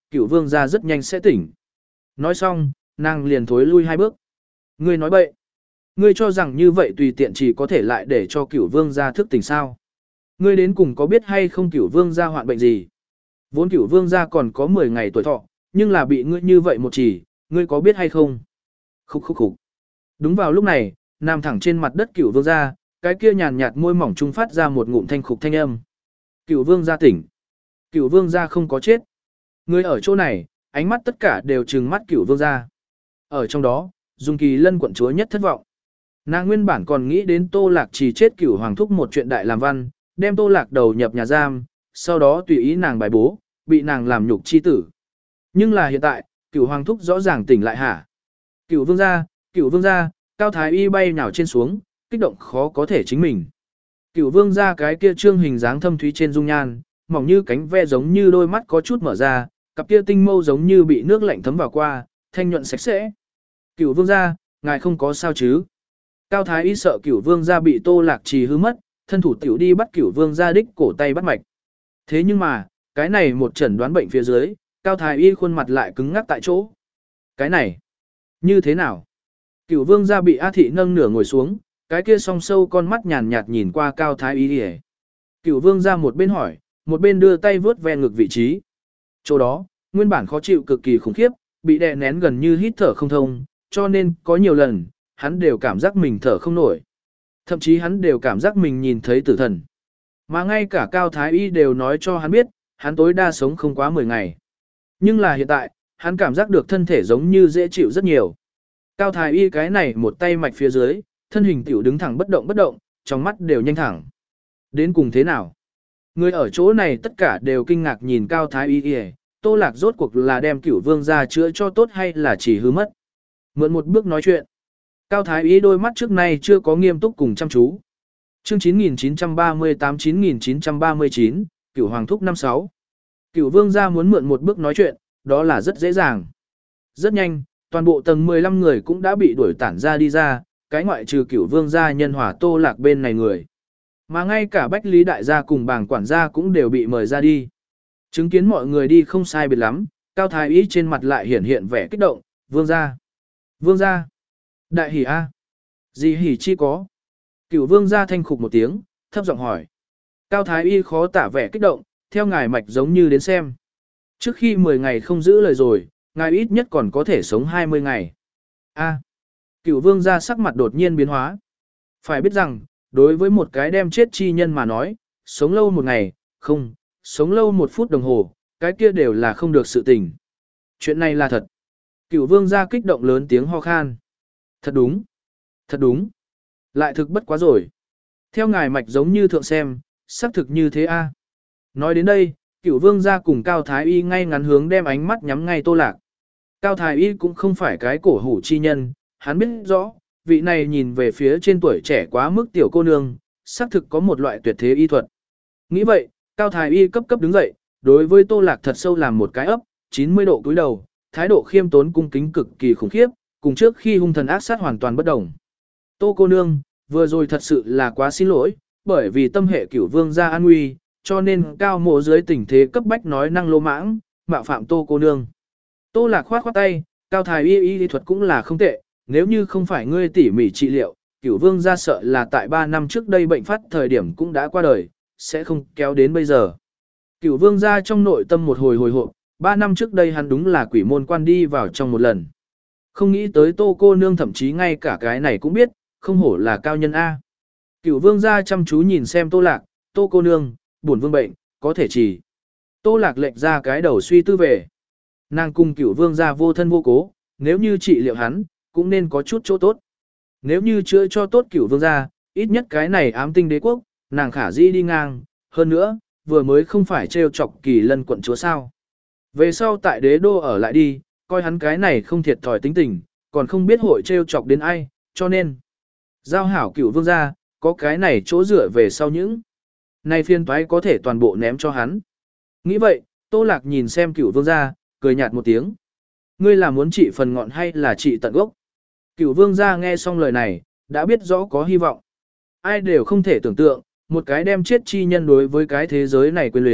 cửu vương gia rất nhanh sẽ tỉnh. Nói xong, nàng liền thối lui hai bước. Ngươi nói bậy. Ngươi cho rằng như vậy tùy tiện chỉ có thể lại để cho cửu vương gia thức tỉnh sao. Ngươi đến cùng có biết hay không cửu vương gia hoạn bệnh gì? Vốn cửu vương gia còn có mười ngày tuổi thọ, nhưng là bị ngươi như vậy một chỉ, ngươi có biết hay không? Khúc khúc khúc. Đúng vào lúc này, nằm thẳng trên mặt đất cửu vương gia, cái kia nhàn nhạt môi mỏng trung phát ra một ngụm thanh khục thanh âm. Cửu vương gia tỉnh. Cửu vương gia không có chết. Ngươi ở chỗ này, ánh mắt tất cả đều trừng mắt cửu vương gia. Ở trong đó, Dung Kỳ Lân quận chúa nhất thất vọng. Nàng nguyên bản còn nghĩ đến Tô Lạc chỉ chết cửu hoàng thúc một chuyện đại làm văn, đem Tô Lạc đầu nhập nhà giam, sau đó tùy ý nàng bài bố, bị nàng làm nhục chi tử. Nhưng là hiện tại, cửu hoàng thúc rõ ràng tỉnh lại hả? Cửu vương gia, cửu vương gia, Cao Thái Y bay nhào trên xuống, kích động khó có thể chính mình. Cửu vương gia cái kia trương hình dáng thâm thúy trên dung nhan, mỏng như cánh ve giống như đôi mắt có chút mở ra, cặp kia tinh mâu giống như bị nước lạnh thấm vào qua, thanh nhuận sạch sẽ. Cửu vương gia, ngài không có sao chứ? Cao Thái Y sợ cửu vương gia bị Tô Lạc Trì hư mất, thân thủ tiểu đi bắt cửu vương gia đích cổ tay bắt mạch. Thế nhưng mà, cái này một chẩn đoán bệnh phía dưới, Cao Thái Y khuôn mặt lại cứng ngắc tại chỗ. Cái này, như thế nào? Cửu vương gia bị A Thị nâng nửa ngồi xuống, cái kia song sâu con mắt nhàn nhạt nhìn qua Cao Thái Y đi. Cửu vương gia một bên hỏi, một bên đưa tay vướt ve ngực vị trí. Chỗ đó, nguyên bản khó chịu cực kỳ khủng khiếp, bị đè nén gần như hít thở không thông, cho nên có nhiều lần, hắn đều cảm giác mình thở không nổi. Thậm chí hắn đều cảm giác mình nhìn thấy tử thần. Mà ngay cả Cao Thái Y đều nói cho hắn biết, hắn tối đa sống không quá mười ngày. Nhưng là hiện tại, hắn cảm giác được thân thể giống như dễ chịu rất nhiều. Cao Thái Y cái này một tay mạch phía dưới, thân hình tiểu đứng thẳng bất động bất động, trong mắt đều nhanh thẳng. Đến cùng thế nào? Người ở chỗ này tất cả đều kinh ngạc nhìn Cao Thái Y kìa, Tô Lạc rốt cuộc là đem cửu vương ra chữa cho tốt hay là chỉ hư mất. Mượn một bước nói chuyện. Cao Thái Y đôi mắt trước nay chưa có nghiêm túc cùng chăm chú. Chương chín nghìn chín trăm ba mươi tám chín nghìn chín trăm ba mươi chín, Cửu Hoàng Thúc năm sáu. Cửu vương gia muốn mượn một bước nói chuyện, đó là rất dễ dàng. Rất nhanh, toàn bộ tầng mười lăm người cũng đã bị đuổi tản ra đi ra, cái ngoại trừ Cửu vương gia nhân hòa Tô Lạc bên này người. Mà ngay cả Bách Lý đại gia cùng bảng quản gia cũng đều bị mời ra đi. Chứng kiến mọi người đi không sai biệt lắm, Cao Thái Y trên mặt lại hiển hiện vẻ kích động, vương gia. Vương gia. Đại hỉ a. Gì hỉ chi có? Cửu vương gia thanh khục một tiếng, thấp giọng hỏi. Cao Thái Y khó tả vẻ kích động, theo ngài mạch giống như đến xem. Trước khi mười ngày không giữ lời rồi, ngài ít nhất còn có thể sống hai mươi ngày. A. Cửu vương gia sắc mặt đột nhiên biến hóa. Phải biết rằng, đối với một cái đem chết chi nhân mà nói, sống lâu một ngày, không, sống lâu một phút đồng hồ, cái kia đều là không được sự tình. Chuyện này là thật. Cửu vương gia kích động lớn tiếng ho khan. Thật đúng. Thật đúng. Lại thực bất quá rồi. Theo ngài mạch giống như thượng xem, xác thực như thế a. Nói đến đây, Cửu vương gia cùng Cao Thái Y ngay ngắn hướng đem ánh mắt nhắm ngay Tô Lạc. Cao Thái Y cũng không phải cái cổ hủ chi nhân, hắn biết rõ, vị này nhìn về phía trên tuổi trẻ quá mức tiểu cô nương, xác thực có một loại tuyệt thế y thuật. Nghĩ vậy, Cao Thái Y cấp cấp đứng dậy, đối với Tô Lạc thật sâu làm một cái ấp, chín mươi độ cúi đầu, thái độ khiêm tốn cung kính cực kỳ khủng khiếp, cùng trước khi hung thần ác sát hoàn toàn bất đồng. Tô cô nương, vừa rồi thật sự là quá xin lỗi, bởi vì tâm hệ Cửu vương gia an nguy, cho nên Cao mộ dưới tình thế cấp bách nói năng lô mãng, mạo phạm Tô cô nương. Tô Lạc khoát khoát tay, Cao Thái Y y thuật cũng là không tệ, nếu như không phải ngươi tỉ mỉ trị liệu, Cửu vương gia sợ là tại ba năm trước đây bệnh phát thời điểm cũng đã qua đời, sẽ không kéo đến bây giờ. Cửu vương gia trong nội tâm một hồi hồi hộp, ba năm trước đây hắn đúng là quỷ môn quan đi vào trong một lần. Không nghĩ tới Tô cô nương thậm chí ngay cả cái này cũng biết, không hổ là cao nhân A. Cửu vương gia chăm chú nhìn xem Tô Lạc, Tô cô nương, buồn vương bệnh, có thể chỉ. Tô Lạc lệch ra cái đầu suy tư về. Nàng cùng Cửu vương gia vô thân vô cố, nếu như trị liệu hắn, cũng nên có chút chỗ tốt. Nếu như chữa cho tốt Cửu vương gia, ít nhất cái này ám tinh đế quốc, nàng khả dĩ đi ngang, hơn nữa, vừa mới không phải trêu chọc Kỳ Lân quận chúa sao. Về sau tại đế đô ở lại đi, coi hắn cái này không thiệt thòi tính tình, còn không biết hội trêu chọc đến ai, cho nên. Giao hảo Cửu vương gia, có cái này chỗ dựa về sau những. Này phiên toái có thể toàn bộ ném cho hắn. Nghĩ vậy, Tô Lạc nhìn xem Cửu vương gia, cười nhạt một tiếng. Ngươi là muốn trị phần ngọn hay là trị tận gốc? Cửu vương gia nghe xong lời này, đã biết rõ có hy vọng. Ai đều không thể tưởng tượng, một cái đem chết chi nhân đối với cái thế giới này quyến luyến,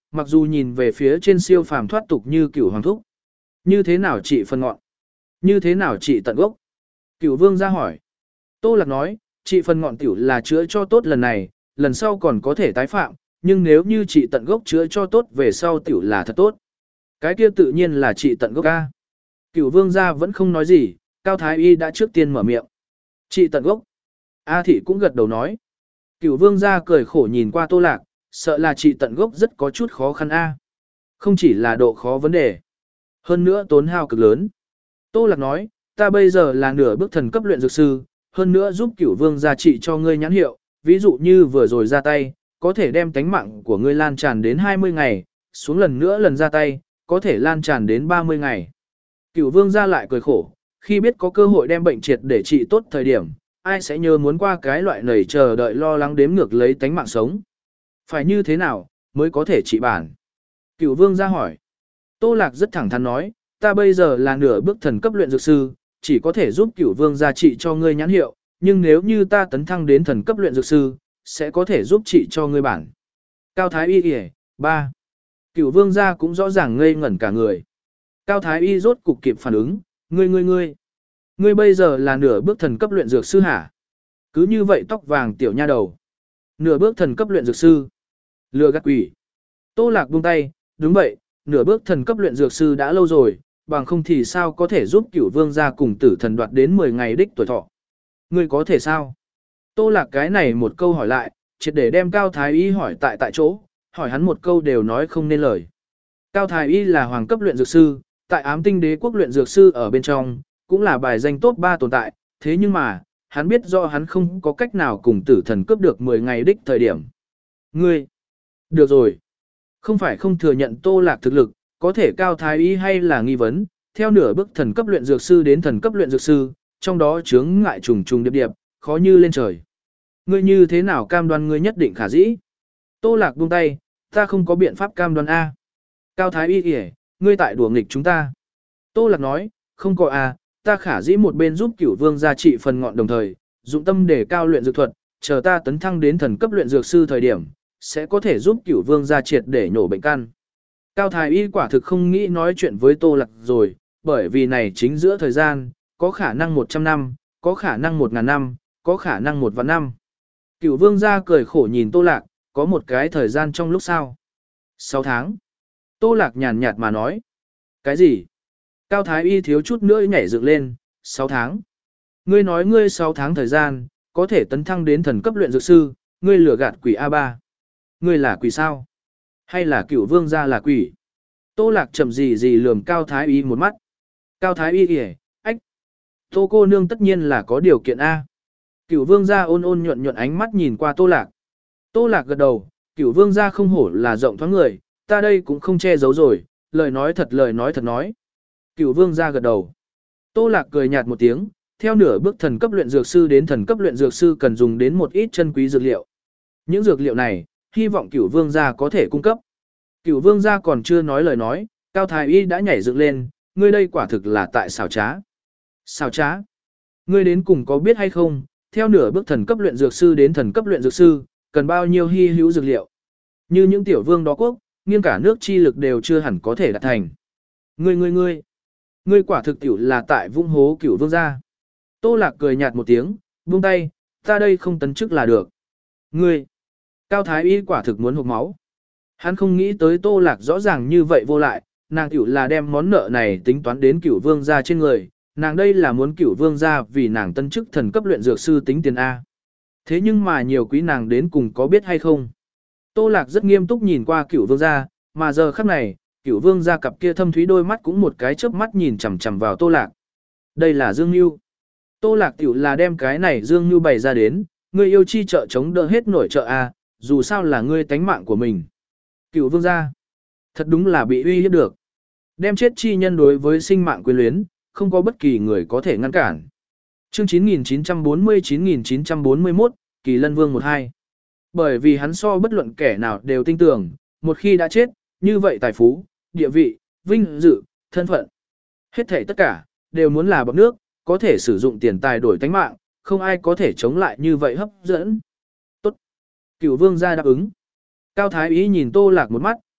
mặc dù nhìn về phía trên siêu phàm thoát tục như cửu hoàng thúc. Như thế nào trị phần ngọn? Như thế nào trị tận gốc? Cửu vương ra hỏi. Tô Lạc nói, trị phần ngọn tiểu là chữa cho tốt lần này, lần sau còn có thể tái phạm, nhưng nếu như trị tận gốc chữa cho tốt về sau tiểu là thật tốt. Cái kia tự nhiên là trị tận gốc ca. Cửu vương gia vẫn không nói gì, Cao Thái Y đã trước tiên mở miệng. Trị tận gốc. A thị cũng gật đầu nói. Cửu vương gia cười khổ nhìn qua Tô Lạc, sợ là trị tận gốc rất có chút khó khăn a. Không chỉ là độ khó vấn đề, hơn nữa tốn hao cực lớn. Tô Lạc nói, ta bây giờ là nửa bước thần cấp luyện dược sư, hơn nữa giúp Cửu vương gia trị cho ngươi nhãn hiệu, ví dụ như vừa rồi ra tay, có thể đem tánh mạng của ngươi lan tràn đến hai mươi ngày, xuống lần nữa lần ra tay, có thể lan tràn đến ba mươi ngày. Cửu vương gia lại cười khổ, khi biết có cơ hội đem bệnh triệt để trị tốt thời điểm, ai sẽ nhớ muốn qua cái loại nầy chờ đợi lo lắng đếm ngược lấy tánh mạng sống. Phải như thế nào, mới có thể trị bản? Cửu vương gia hỏi. Tô Lạc rất thẳng thắn nói, ta bây giờ là nửa bước thần cấp luyện dược sư, chỉ có thể giúp Cửu vương gia trị cho ngươi nhãn hiệu, nhưng nếu như ta tấn thăng đến thần cấp luyện dược sư, sẽ có thể giúp trị cho ngươi bản. Cao Thái Y kìa, ba. Cửu vương gia cũng rõ ràng ngây ngẩn cả người. Cao Thái Y rốt cục kịp phản ứng, ngươi ngươi ngươi. Ngươi bây giờ là nửa bước thần cấp luyện dược sư hả? Cứ như vậy tóc vàng tiểu nha đầu. Nửa bước thần cấp luyện dược sư. Lừa gạt quỷ. Tô Lạc buông tay, đúng vậy, nửa bước thần cấp luyện dược sư đã lâu rồi, bằng không thì sao có thể giúp Cửu vương gia cùng tử thần đoạt đến mười ngày đích tuổi thọ. Ngươi có thể sao? Tô Lạc cái này một câu hỏi lại, triệt để đem Cao Thái Y hỏi tại tại chỗ, hỏi hắn một câu đều nói không nên lời. Cao Thái Y là hoàng cấp luyện dược sư, tại Ám Tinh Đế quốc luyện dược sư ở bên trong, cũng là bài danh top ba tồn tại, thế nhưng mà, hắn biết do hắn không có cách nào cùng tử thần cướp được mười ngày đích thời điểm. Ngươi, được rồi, không phải không thừa nhận Tô Lạc thực lực, có thể Cao Thái Y hay là nghi vấn, theo nửa bước thần cấp luyện dược sư đến thần cấp luyện dược sư, trong đó chướng ngại trùng trùng điệp điệp, khó như lên trời. Ngươi như thế nào cam đoan ngươi nhất định khả dĩ? Tô Lạc buông tay, ta không có biện pháp cam đoan A. Cao Thái Y kìa, ngươi tại đùa nghịch chúng ta. Tô Lạc nói, không có A, ta khả dĩ một bên giúp Cửu vương gia trị phần ngọn đồng thời, dụng tâm để cao luyện dược thuật, chờ ta tấn thăng đến thần cấp luyện dược sư thời điểm, sẽ có thể giúp Cửu vương gia triệt để nhổ bệnh căn. Cao Thái Y quả thực không nghĩ nói chuyện với Tô Lạc rồi, bởi vì này chính giữa thời gian, có khả năng một trăm năm, có khả năng một ngàn năm, có khả năng một vạn năm. Cửu vương gia cười khổ nhìn Tô Lạc, có một cái thời gian trong lúc sau. sáu tháng. Tô Lạc nhàn nhạt mà nói. Cái gì? Cao Thái Y thiếu chút nữa nhảy dựng lên, sáu tháng. Ngươi nói ngươi sáu tháng thời gian, có thể tấn thăng đến thần cấp luyện dược sư, ngươi lừa gạt quỷ A ba. Ngươi là quỷ sao? Hay là Cửu vương gia là quỷ? Tô Lạc chậm gì gì lườm Cao Thái Y một mắt. Cao Thái Y kìa, ách. Tô cô nương tất nhiên là có điều kiện A. Cửu vương gia ôn ôn nhuận nhuận ánh mắt nhìn qua Tô Lạc. Tô Lạc gật đầu, Cửu vương gia không hổ là rộng thoáng người, ta đây cũng không che giấu rồi, lời nói thật lời nói thật nói. Cửu vương gia gật đầu. Tô Lạc cười nhạt một tiếng, theo nửa bước thần cấp luyện dược sư đến thần cấp luyện dược sư cần dùng đến một ít chân quý dược liệu. Những dược liệu này, hy vọng Cửu vương gia có thể cung cấp. Cửu vương gia còn chưa nói lời nói, Cao Thái Y đã nhảy dựng lên, ngươi đây quả thực là tại xảo trá. Xảo trá? Ngươi đến cùng có biết hay không, theo nửa bước thần cấp luyện dược sư đến thần cấp luyện dược sư, cần bao nhiêu hy hữu dược liệu. Như những tiểu vương đó quốc, nghiêng cả nước chi lực đều chưa hẳn có thể đạt thành. Ngươi ngươi ngươi, ngươi quả thực tiểu là tại vung hố Cửu vương gia. Tô Lạc cười nhạt một tiếng, buông tay, ta đây không tấn chức là được. Ngươi, Cao Thái Y quả thực muốn hộc máu. Hắn không nghĩ tới Tô Lạc rõ ràng như vậy vô lại, nàng tiểu là đem món nợ này tính toán đến Cửu vương gia trên người, nàng đây là muốn Cửu vương gia vì nàng tân chức thần cấp luyện dược sư tính tiền A. Thế nhưng mà nhiều quý nàng đến cùng có biết hay không? Tô Lạc rất nghiêm túc nhìn qua Cửu vương gia, mà giờ khắc này, Cửu vương gia cặp kia thâm thúy đôi mắt cũng một cái chớp mắt nhìn chằm chằm vào Tô Lạc. Đây là Dương Nưu. Tô Lạc tiểu là đem cái này Dương Nưu bày ra đến, ngươi yêu chi trợ chống đỡ hết nổi trợ A, dù sao là ngươi tánh mạng của mình. Cửu vương gia, thật đúng là bị uy hiếp được. Đem chết chi nhân đối với sinh mạng quyến luyến, không có bất kỳ người có thể ngăn cản. Chương chín nghìn chín trăm bốn mươi chín nghìn chín trăm bốn mươi mốt, Kỳ Lân Vương một hai. Bởi vì hắn so bất luận kẻ nào đều tin tưởng, một khi đã chết, như vậy tài phú, địa vị, vinh dự, thân phận, hết thảy tất cả, đều muốn là bọt nước, có thể sử dụng tiền tài đổi tánh mạng, không ai có thể chống lại như vậy hấp dẫn. Tốt. Cửu vương gia đáp ứng. Cao Thái Y nhìn Tô Lạc một mắt,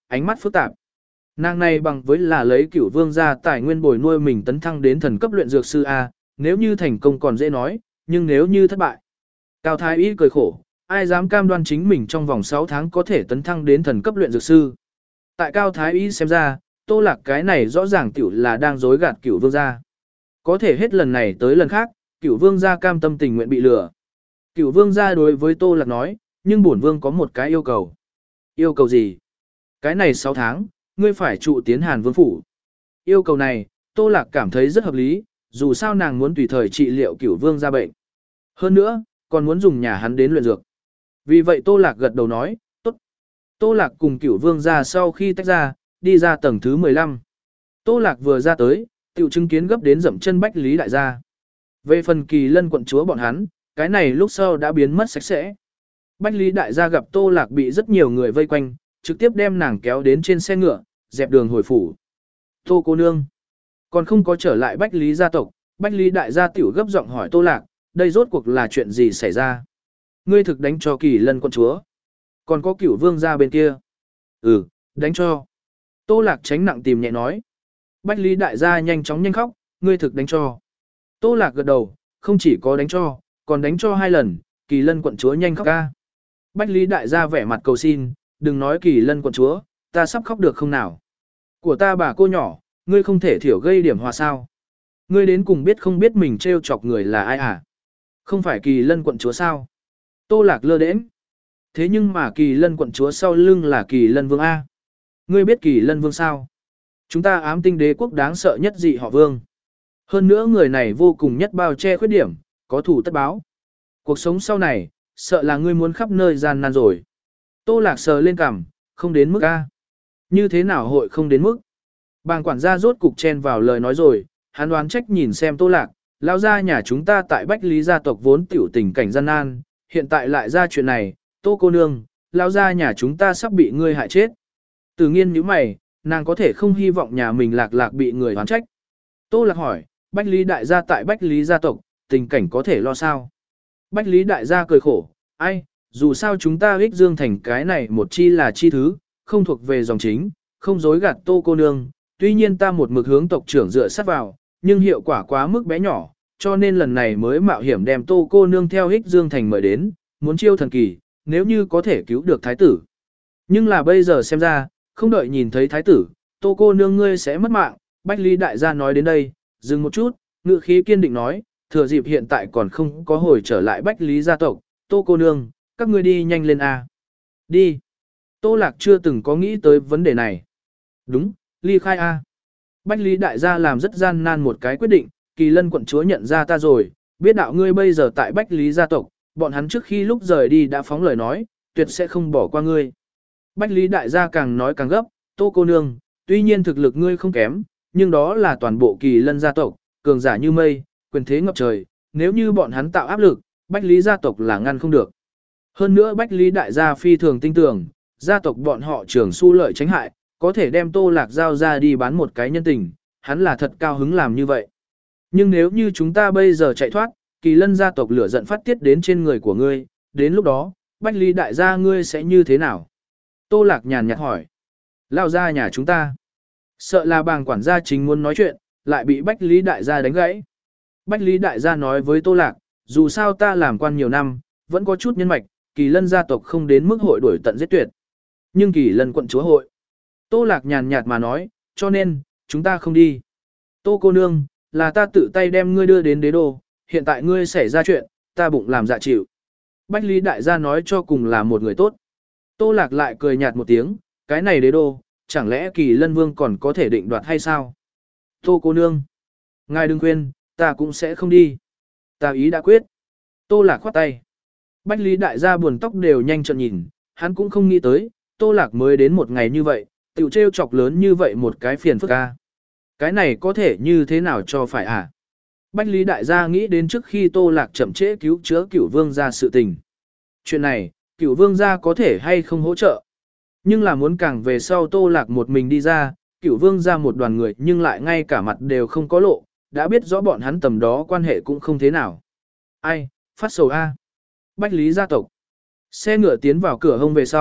ánh mắt phức tạp. Nàng này bằng với là lấy cửu vương gia tài nguyên bồi nuôi mình tấn thăng đến thần cấp luyện dược sư A, nếu như thành công còn dễ nói, nhưng nếu như thất bại. Cao Thái Y cười khổ, ai dám cam đoan chính mình trong vòng sáu tháng có thể tấn thăng đến thần cấp luyện dược sư. Tại Cao Thái Y xem ra, Tô Lạc cái này rõ ràng tiểu là đang dối gạt cửu vương gia. Có thể hết lần này tới lần khác, cửu vương gia cam tâm tình nguyện bị lừa. Cửu vương gia đối với Tô Lạc nói, nhưng bổn vương có một cái yêu cầu. Yêu cầu gì? Cái này sáu tháng, ngươi phải trụ tiến Hàn Vương phủ. Yêu cầu này, Tô Lạc cảm thấy rất hợp lý, dù sao nàng muốn tùy thời trị liệu cửu vương gia bệnh. Hơn nữa, còn muốn dùng nhà hắn đến luyện dược. Vì vậy Tô Lạc gật đầu nói, tốt. Tô Lạc cùng cửu vương gia sau khi tách ra, đi ra tầng thứ mười lăm. Tô Lạc vừa ra tới, tiểu chứng kiến gấp đến dậm chân Bách Lý đại gia. Về phần Kỳ Lân quận chúa bọn hắn, cái này lúc sau đã biến mất sạch sẽ. Bách Lý đại gia gặp Tô Lạc bị rất nhiều người vây quanh, trực tiếp đem nàng kéo đến trên xe ngựa, dẹp đường hồi phủ. Tô cô nương, còn không có trở lại Bách Lý gia tộc, Bách Lý đại gia tiểu gấp giọng hỏi Tô Lạc, đây rốt cuộc là chuyện gì xảy ra? Ngươi thực đánh cho Kỳ Lân quận chúa, còn có Cửu vương gia bên kia. Ừ, đánh cho. Tô Lạc tránh nặng tìm nhẹ nói. Bách Lý đại gia nhanh chóng nhanh khóc, ngươi thực đánh cho. Tô Lạc gật đầu, không chỉ có đánh cho, còn đánh cho hai lần, Kỳ Lân quận chúa nhanh khóc ca. Bách Lý đại gia vẻ mặt cầu xin, đừng nói Kỳ Lân quận chúa, ta sắp khóc được không nào. Của ta bà cô nhỏ, ngươi không thể thiểu gây điểm hòa sao. Ngươi đến cùng biết không biết mình trêu chọc người là ai à? Không phải Kỳ Lân quận chúa sao? Tô Lạc lơ đễnh. Thế nhưng mà Kỳ Lân quận chúa sau lưng là Kỳ Lân vương A. Ngươi biết Kỳ Lân vương sao? Chúng ta ám tinh đế quốc đáng sợ nhất dị họ vương. Hơn nữa người này vô cùng nhất bao che khuyết điểm, có thủ tất báo. Cuộc sống sau này, sợ là ngươi muốn khắp nơi gian nan rồi. Tô Lạc sờ lên cằm, không đến mức A. Như thế nào hội không đến mức? Bàng quản gia rốt cục chen vào lời nói rồi, hắn đoán trách nhìn xem Tô Lạc, lao ra nhà chúng ta tại Bách Lý gia tộc vốn tiểu tình cảnh gian nan, hiện tại lại ra chuyện này, Tô cô nương, lao ra nhà chúng ta sắp bị ngươi hại chết. Từ nghiên như mày, nàng có thể không hy vọng nhà mình Lạc Lạc bị người đoán trách. Tô Lạc hỏi, Bách Lý đại gia tại Bách Lý gia tộc, tình cảnh có thể lo sao? Bách Lý đại gia cười khổ, ai, dù sao chúng ta ích dương thành cái này một chi là chi thứ, không thuộc về dòng chính, không dối gạt Tô cô nương, tuy nhiên ta một mực hướng tộc trưởng dựa sát vào, nhưng hiệu quả quá mức bé nhỏ, cho nên lần này mới mạo hiểm đem Tô cô nương theo ích dương thành mời đến, muốn chiêu thần kỳ, nếu như có thể cứu được thái tử. Nhưng là bây giờ xem ra, không đợi nhìn thấy thái tử, Tô cô nương ngươi sẽ mất mạng. Bách Lý đại gia nói đến đây, dừng một chút, ngự khí kiên định nói, thừa dịp hiện tại còn không có hồi trở lại Bách Lý gia tộc, Tô cô nương, các ngươi đi nhanh lên A. Đi. Tô Lạc chưa từng có nghĩ tới vấn đề này. Đúng, ly khai A. Bách Lý đại gia làm rất gian nan một cái quyết định, Kỳ Lân quận chúa nhận ra ta rồi, biết đạo ngươi bây giờ tại Bách Lý gia tộc, bọn hắn trước khi lúc rời đi đã phóng lời nói, tuyệt sẽ không bỏ qua ngươi. Bách Lý đại gia càng nói càng gấp, Tô cô nương, tuy nhiên thực lực ngươi không kém, nhưng đó là toàn bộ Kỳ Lân gia tộc, cường giả như mây, quyền thế ngập trời, nếu như bọn hắn tạo áp lực, Bách Lý gia tộc là ngăn không được. Hơn nữa Bách Lý đại gia phi thường tin tưởng, gia tộc bọn họ trưởng su lợi tránh hại, có thể đem Tô Lạc giao ra đi bán một cái nhân tình, hắn là thật cao hứng làm như vậy. Nhưng nếu như chúng ta bây giờ chạy thoát, Kỳ Lân gia tộc lửa giận phát tiết đến trên người của ngươi, đến lúc đó, Bách Lý đại gia ngươi sẽ như thế nào? Tô Lạc nhàn nhạt hỏi. Lao ra nhà chúng ta. Sợ là bàng quản gia chính muốn nói chuyện, lại bị Bách Lý đại gia đánh gãy. Bách Lý đại gia nói với Tô Lạc, dù sao ta làm quan nhiều năm, vẫn có chút nhân mạch, Kỳ Lân gia tộc không đến mức hội đuổi tận giết tuyệt. Nhưng Kỳ Lân quận chúa hội. Tô Lạc nhàn nhạt mà nói, cho nên, chúng ta không đi. Tô cô nương, là ta tự tay đem ngươi đưa đến đế đô, hiện tại ngươi xảy ra chuyện, ta bụng làm dạ chịu. Bách Lý đại gia nói cho cùng là một người tốt. Tô Lạc lại cười nhạt một tiếng, cái này đế đô, chẳng lẽ Kỳ Lân vương còn có thể định đoạt hay sao? Tô cô nương, ngài đừng quên, ta cũng sẽ không đi. Ta ý đã quyết. Tô Lạc khoát tay. Bách Lý đại gia buồn tóc đều nhanh trợn nhìn, hắn cũng không nghĩ tới, Tô Lạc mới đến một ngày như vậy, tiểu trêu chọc lớn như vậy một cái phiền phức ca. Cái này có thể như thế nào cho phải à? Bách Lý đại gia nghĩ đến trước khi Tô Lạc chậm trễ cứu chữa Cửu vương gia sự tình. Chuyện này, Cửu vương gia có thể hay không hỗ trợ? Nhưng là muốn càng về sau Tô Lạc một mình đi ra, Cửu vương gia một đoàn người nhưng lại ngay cả mặt đều không có lộ, đã biết rõ bọn hắn tầm đó quan hệ cũng không thế nào. Ai, phát sầu A. Bách Lý gia tộc. Xe ngựa tiến vào cửa hông về sau,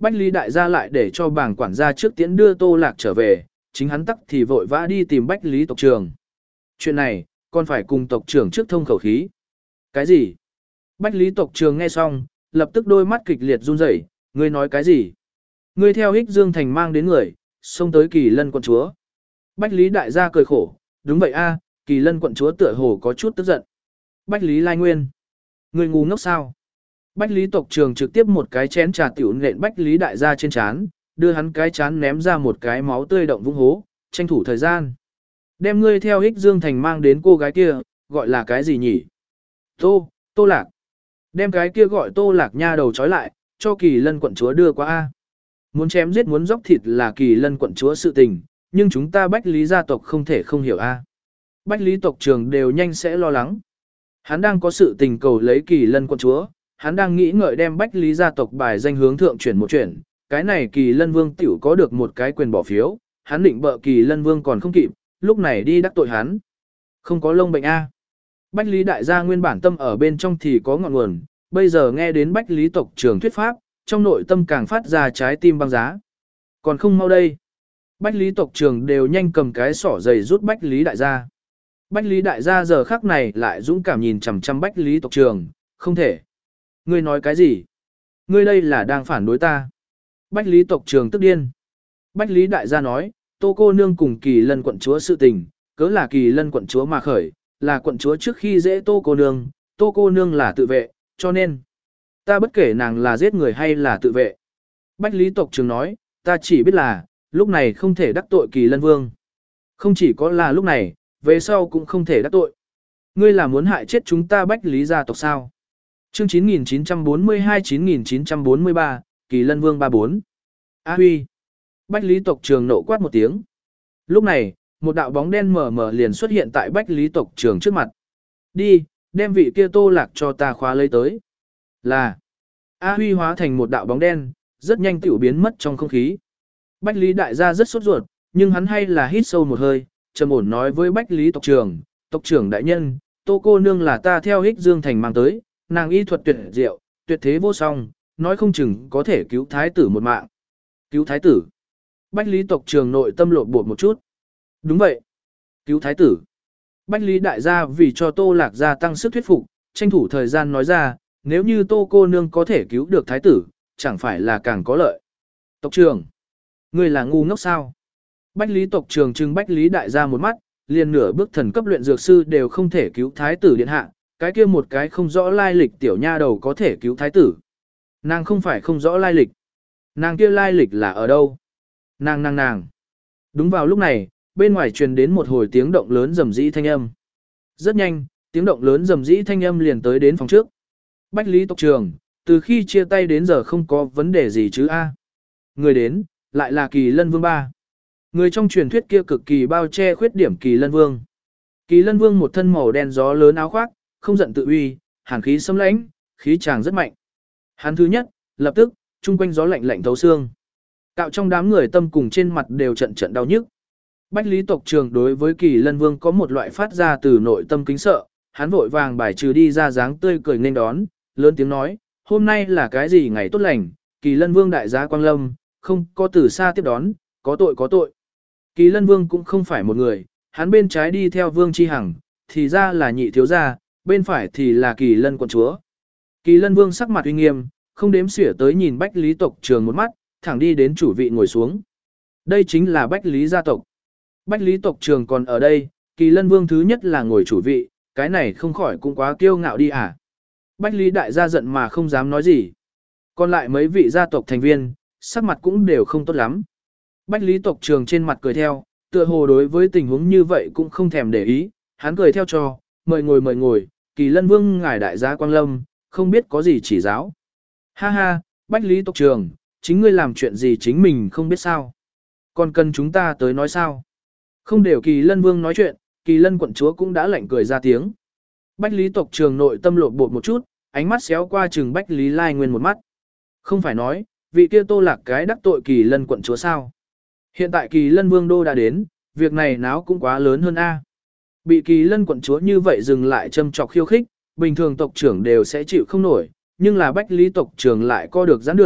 Bách Lý đại gia lại để cho bảng quản gia trước tiễn đưa Tô Lạc trở về, chính hắn tắc thì vội vã đi tìm Bách Lý tộc trưởng. Chuyện này, còn phải cùng tộc trưởng trước thông khẩu khí. Cái gì? Bách Lý tộc trưởng nghe xong, lập tức đôi mắt kịch liệt run rẩy, ngươi nói cái gì? Ngươi theo Hích Dương Thành mang đến người, xông tới Kỳ Lân quận chúa. Bách Lý đại gia cười khổ, đúng vậy a, Kỳ Lân quận chúa tựa hồ có chút tức giận. Bách Lý Lai Nguyên, ngươi ngu ngốc sao? Bách Lý tộc trưởng trực tiếp một cái chén trà tiểu nện Bách Lý đại gia trên chán, đưa hắn cái chán ném ra một cái máu tươi động vũng hố, tranh thủ thời gian. Đem ngươi theo Hích Dương Thành mang đến cô gái kia, gọi là cái gì nhỉ? Tô, Tô Lạc. Đem cái kia gọi Tô Lạc nha đầu trói lại, cho Kỳ Lân quận chúa đưa qua a. Muốn chém giết muốn dốc thịt là Kỳ Lân quận chúa sự tình, nhưng chúng ta Bách Lý gia tộc không thể không hiểu a. Bách Lý tộc trưởng đều nhanh sẽ lo lắng. Hắn đang có sự tình cầu lấy Kỳ Lân quận chúa, hắn đang nghĩ ngợi đem Bách Lý gia tộc bài danh hướng thượng chuyển một chuyển, cái này Kỳ Lân Vương tiểu có được một cái quyền bỏ phiếu, hắn định bợ Kỳ Lân Vương còn không kịp, lúc này đi đắc tội hắn. Không có lông bệnh a. Bách Lý đại gia nguyên bản tâm ở bên trong thì có ngọn nguồn, bây giờ nghe đến Bách Lý tộc trưởng thuyết pháp, trong nội tâm càng phát ra trái tim băng giá. Còn không mau đây. Bách Lý tộc trưởng đều nhanh cầm cái sỏ giày rút Bách Lý đại gia. Bách Lý đại gia giờ khắc này lại dũng cảm nhìn chằm chằm Bách Lý tộc trưởng, không thể. Ngươi nói cái gì? Ngươi đây là đang phản đối ta. Bách Lý tộc trưởng tức điên. Bách Lý đại gia nói, Tô cô nương cùng Kỳ Lân quận chúa sự tình, cớ là Kỳ Lân quận chúa mà khởi, là quận chúa trước khi dễ Tô cô nương, Tô cô nương là tự vệ, cho nên ta bất kể nàng là giết người hay là tự vệ. Bách Lý tộc trưởng nói, ta chỉ biết là, lúc này không thể đắc tội Kỳ Lân Vương. Không chỉ có là lúc này, về sau cũng không thể đắc tội. Ngươi là muốn hại chết chúng ta Bách Lý gia tộc sao? Chương chín nghìn chín trăm bốn mươi hai chín nghìn chín trăm bốn mươi ba, Kỳ Lân Vương ba bốn. A Huy. Bách Lý tộc trưởng nộ quát một tiếng. Lúc này, một đạo bóng đen mờ mờ liền xuất hiện tại Bách Lý tộc trưởng trước mặt. Đi, đem vị kia Tô Lạc cho ta khóa lấy tới. Là. A Huy hóa thành một đạo bóng đen, rất nhanh tiểu biến mất trong không khí. Bách Lý đại gia rất sốt ruột, nhưng hắn hay là hít sâu một hơi, trầm ổn nói với Bách Lý tộc trưởng, tộc trưởng đại nhân, Tô cô nương là ta theo Hích Dương Thành mang tới, nàng y thuật tuyệt diệu, tuyệt thế vô song, nói không chừng có thể cứu thái tử một mạng. Cứu thái tử. Bách Lý tộc trưởng nội tâm lộn bột một chút. Đúng vậy. Cứu thái tử. Bách Lý đại gia vì cho Tô Lạc gia tăng sức thuyết phục, tranh thủ thời gian nói ra, nếu như Tô cô nương có thể cứu được thái tử, chẳng phải là càng có lợi. Tộc trưởng. Ngươi là ngu ngốc sao? Bách Lý tộc trưởng trừng Bách Lý đại gia một mắt, liền nửa bước thần cấp luyện dược sư đều không thể cứu thái tử điện hạ, cái kia một cái không rõ lai lịch tiểu nha đầu có thể cứu thái tử. Nàng không phải không rõ lai lịch. Nàng kia lai lịch là ở đâu? Nàng nàng nàng. Đúng vào lúc này, bên ngoài truyền đến một hồi tiếng động lớn rầm rĩ thanh âm. Rất nhanh, tiếng động lớn rầm rĩ thanh âm liền tới đến phòng trước. Bách Lý tộc trưởng, từ khi chia tay đến giờ không có vấn đề gì chứ a? Người đến, lại là Kỳ Lân Vương ba. Người trong truyền thuyết kia cực kỳ bao che khuyết điểm Kỳ Lân Vương. Kỳ Lân Vương một thân màu đen gió lớn áo khoác, không giận tự uy, hàn khí xâm lãnh, khí chàng rất mạnh. Hắn thứ nhất, lập tức, chung quanh gió lạnh lạnh thấu xương. Cạo trong đám người tâm cùng trên mặt đều trận trận đau nhức. Bách Lý tộc trưởng đối với Kỳ Lân Vương có một loại phát ra từ nội tâm kính sợ, hắn vội vàng bài trừ đi ra dáng tươi cười nên đón, lớn tiếng nói, hôm nay là cái gì ngày tốt lành, Kỳ Lân Vương đại gia Quang Lâm, không có từ xa tiếp đón, có tội có tội. Kỳ Lân Vương cũng không phải một người, hắn bên trái đi theo Vương Chi Hằng, thì ra là nhị thiếu gia, bên phải thì là Kỳ Lân quận chúa. Kỳ Lân Vương sắc mặt uy nghiêm, không đếm xỉa tới nhìn Bách Lý tộc trưởng một mắt, thẳng đi đến chủ vị ngồi xuống. Đây chính là Bách Lý gia tộc. Bách Lý tộc trưởng còn ở đây, Kỳ Lân Vương thứ nhất là ngồi chủ vị, cái này không khỏi cũng quá kiêu ngạo đi à. Bách Lý đại gia giận mà không dám nói gì. Còn lại mấy vị gia tộc thành viên, sắc mặt cũng đều không tốt lắm. Bách Lý tộc trưởng trên mặt cười theo, tựa hồ đối với tình huống như vậy cũng không thèm để ý, hắn cười theo cho, mời ngồi mời ngồi, Kỳ Lân Vương ngài đại gia Quang Lâm, không biết có gì chỉ giáo. Ha ha, Bách Lý tộc trưởng, chính ngươi làm chuyện gì chính mình không biết sao. Còn cần chúng ta tới nói sao? Không đều Kỳ Lân Vương nói chuyện, Kỳ Lân quận chúa cũng đã lạnh cười ra tiếng. Bách Lý tộc trưởng nội tâm lột bột một chút, ánh mắt xéo qua chừng Bách Lý Lai Nguyên một mắt. Không phải nói, vị kia Tô Lạc cái đắc tội Kỳ Lân quận chúa sao? Hiện tại Kỳ Lân Vương đô đã đến, việc này náo cũng quá lớn hơn a. Bị Kỳ Lân quận chúa như vậy dừng lại châm chọc khiêu khích, bình thường tộc trưởng đều sẽ chịu không nổi, nhưng là Bách Lý tộc trưởng lại co được giãn được,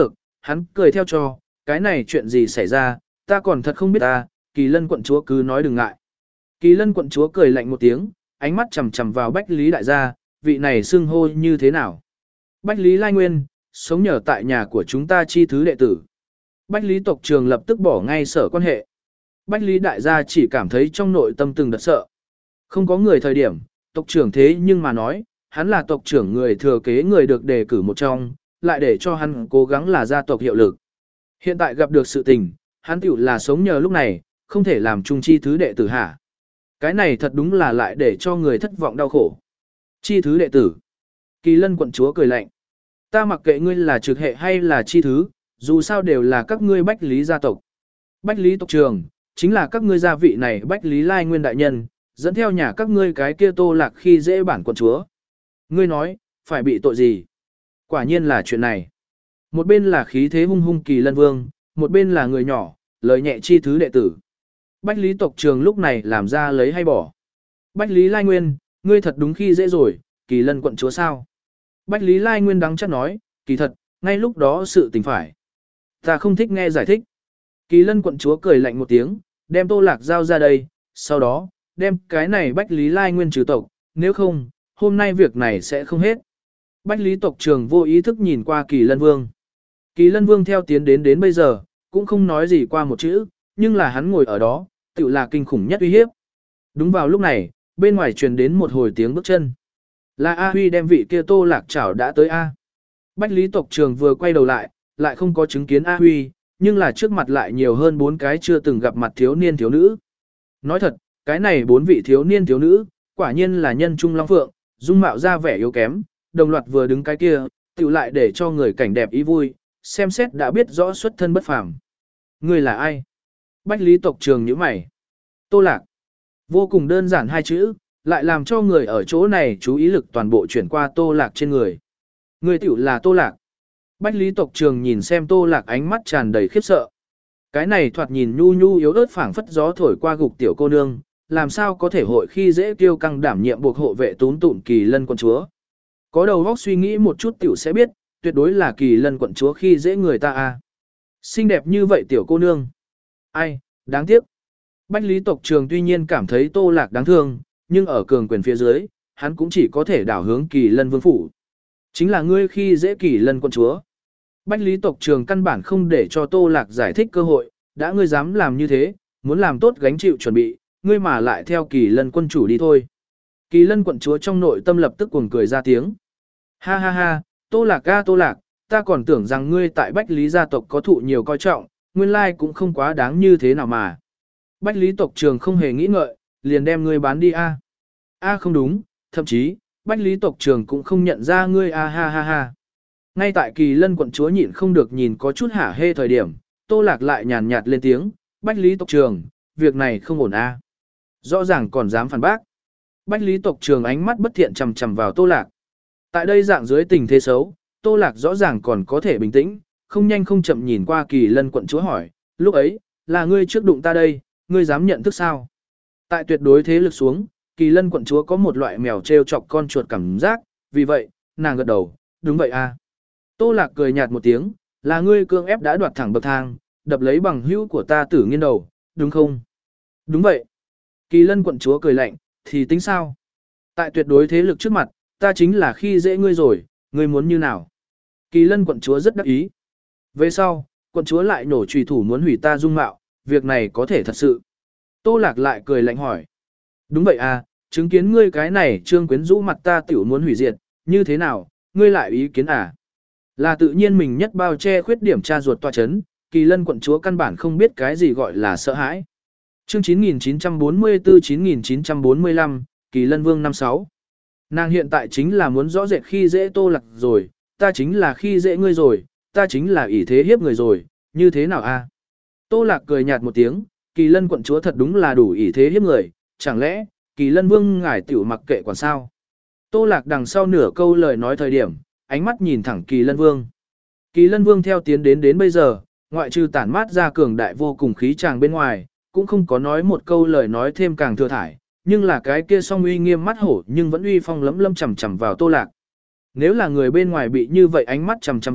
hắn cười theo cho, cái này chuyện gì xảy ra, ta còn thật không biết ta, Kỳ Lân quận chúa cứ nói đừng ngại. Kỳ Lân quận chúa cười lạnh một tiếng, ánh mắt chằm chằm vào Bách Lý đại gia, vị này xưng hô như thế nào? Bách Lý Lai Nguyên, sống nhờ tại nhà của chúng ta chi thứ đệ tử. Bách Lý tộc trường lập tức bỏ ngay sở quan hệ. Bách Lý đại gia chỉ cảm thấy trong nội tâm từng đợt sợ. Không có người thời điểm, tộc trưởng thế nhưng mà nói, hắn là tộc trưởng người thừa kế người được đề cử một trong, lại để cho hắn cố gắng là gia tộc hiệu lực. Hiện tại gặp được sự tình, hắn tiểu là sống nhờ lúc này, không thể làm trung chi thứ đệ tử hả. Cái này thật đúng là lại để cho người thất vọng đau khổ. Chi thứ đệ tử. Kỳ Lân quận chúa cười lạnh. Ta mặc kệ ngươi là trực hệ hay là chi thứ, dù sao đều là các ngươi Bách Lý gia tộc. Bách Lý tộc trường, chính là các ngươi gia vị này Bách Lý Lai Nguyên đại nhân, dẫn theo nhà các ngươi cái kia Tô Lạc khi dễ bản quận chúa. Ngươi nói, phải bị tội gì? Quả nhiên là chuyện này. Một bên là khí thế hung hung Kỳ Lân Vương, một bên là người nhỏ, lời nhẹ chi thứ đệ tử. Bách Lý tộc trường lúc này làm ra lấy hay bỏ. Bách Lý Lai Nguyên, ngươi thật đúng khi dễ rồi, Kỳ Lân quận chúa sao? Bách Lý Lai Nguyên đắng chắc nói, kỳ thật, ngay lúc đó sự tình phải. Ta không thích nghe giải thích. Kỳ Lân quận chúa cười lạnh một tiếng, đem Tô Lạc giao ra đây, sau đó, đem cái này Bách Lý Lai Nguyên trừ tộc, nếu không, hôm nay việc này sẽ không hết. Bách Lý tộc trường vô ý thức nhìn qua Kỳ Lân Vương. Kỳ Lân Vương theo tiến đến đến bây giờ, cũng không nói gì qua một chữ, nhưng là hắn ngồi ở đó, tự là kinh khủng nhất uy hiếp. Đúng vào lúc này, bên ngoài truyền đến một hồi tiếng bước chân. Là A Huy đem vị kia Tô Lạc chảo đã tới A. Bách Lý tộc trường vừa quay đầu lại, lại không có chứng kiến A Huy, nhưng là trước mặt lại nhiều hơn bốn cái chưa từng gặp mặt thiếu niên thiếu nữ. Nói thật, cái này bốn vị thiếu niên thiếu nữ, quả nhiên là nhân trung long phượng, dung mạo ra vẻ yếu kém, đồng loạt vừa đứng cái kia, tự lại để cho người cảnh đẹp ý vui, xem xét đã biết rõ xuất thân bất phàm. Người là ai? Bách Lý tộc trường nhíu mày. Tô Lạc. Vô cùng đơn giản hai chữ, lại làm cho người ở chỗ này chú ý lực toàn bộ chuyển qua Tô Lạc trên người. Người tiểu là Tô Lạc. Bách Lý tộc trường nhìn xem Tô Lạc ánh mắt tràn đầy khiếp sợ. Cái này thoạt nhìn nhu nhu yếu ớt phảng phất gió thổi qua gục tiểu cô nương, làm sao có thể hội khi dễ kiêu căng đảm nhiệm buộc hộ vệ tún tụn Kỳ Lân quận chúa. Có đầu óc suy nghĩ một chút tiểu sẽ biết, tuyệt đối là Kỳ Lân quận chúa khi dễ người ta a. Xinh đẹp như vậy tiểu cô nương. Ai, đáng tiếc. Bách Lý tộc trường tuy nhiên cảm thấy Tô Lạc đáng thương, nhưng ở cường quyền phía dưới, hắn cũng chỉ có thể đảo hướng Kỳ Lân vương phủ. Chính là ngươi khi dễ Kỳ Lân quận chúa. Bách Lý tộc trường căn bản không để cho Tô Lạc giải thích cơ hội, đã ngươi dám làm như thế, muốn làm tốt gánh chịu chuẩn bị, ngươi mà lại theo Kỳ Lân quân chủ đi thôi. Kỳ Lân quận chúa trong nội tâm lập tức cuồng cười ra tiếng. Ha ha ha, Tô Lạc ga Tô Lạc, ta còn tưởng rằng ngươi tại Bách Lý gia tộc có thụ nhiều coi trọng, nguyên lai cũng không quá đáng như thế nào mà. Bách Lý tộc trường không hề nghĩ ngợi, liền đem ngươi bán đi a. A không đúng, thậm chí, Bách Lý tộc trường cũng không nhận ra ngươi a ha ha ha. Ngay tại Kỳ Lân quận chúa nhịn không được nhìn có chút hả hê thời điểm, Tô Lạc lại nhàn nhạt lên tiếng, Bách Lý tộc trường, việc này không ổn a. Rõ ràng còn dám phản bác. Bách Lý tộc trường ánh mắt bất thiện chằm chằm vào Tô Lạc. Tại đây dạng dưới tình thế xấu, Tô Lạc rõ ràng còn có thể bình tĩnh, không nhanh không chậm nhìn qua Kỳ Lân quận chúa hỏi, lúc ấy, là ngươi trước đụng ta đây, ngươi dám nhận thức sao? Tại tuyệt đối thế lực xuống, Kỳ Lân quận chúa có một loại mèo treo chọc con chuột cảm giác, vì vậy, nàng gật đầu, đúng vậy a. Tô Lạc cười nhạt một tiếng, là ngươi cưỡng ép đã đoạt thẳng bậc thang, đập lấy bằng hữu của ta Tử Nghiên đầu, đúng không? Đúng vậy. Kỳ Lân quận chúa cười lạnh, thì tính sao? Tại tuyệt đối thế lực trước mặt, ta chính là khi dễ ngươi rồi, ngươi muốn như nào? Kỳ Lân quận chúa rất đắc ý. Về sau, quận chúa lại nổ trùy thủ muốn hủy ta dung mạo, việc này có thể thật sự. Tô Lạc lại cười lạnh hỏi. Đúng vậy à, chứng kiến ngươi cái này trương quyến rũ mặt ta tiểu muốn hủy diệt, như thế nào, ngươi lại ý kiến à? Là tự nhiên mình nhất bao che khuyết điểm cha ruột tòa chấn, Kỳ Lân quận chúa căn bản không biết cái gì gọi là sợ hãi. Chương chín nghìn chín trăm bốn mươi tư chín nghìn chín trăm bốn mươi lăm, Kỳ Lân Vương năm sáu. Nàng hiện tại chính là muốn rõ rệt khi dễ Tô Lạc rồi, ta chính là khi dễ ngươi rồi, ta chính là ỷ thế hiếp người rồi, như thế nào a? Tô Lạc cười nhạt một tiếng, Kỳ Lân quận chúa thật đúng là đủ ỷ thế hiếp người, chẳng lẽ, Kỳ Lân Vương ngài tiểu mặc kệ quản sao? Tô Lạc đằng sau nửa câu lời nói thời điểm, ánh mắt nhìn thẳng Kỳ Lân Vương. Kỳ Lân Vương theo tiến đến đến bây giờ, ngoại trừ tản mát ra cường đại vô cùng khí tràng bên ngoài, cũng không có nói một câu lời nói thêm càng thừa thải, nhưng là cái kia song uy nghiêm mắt hổ nhưng vẫn uy phong lấm lâm chầm chầm vào Tô Lạc. Nếu là người bên ngoài bị như vậy ánh mắt chầm chầm vào,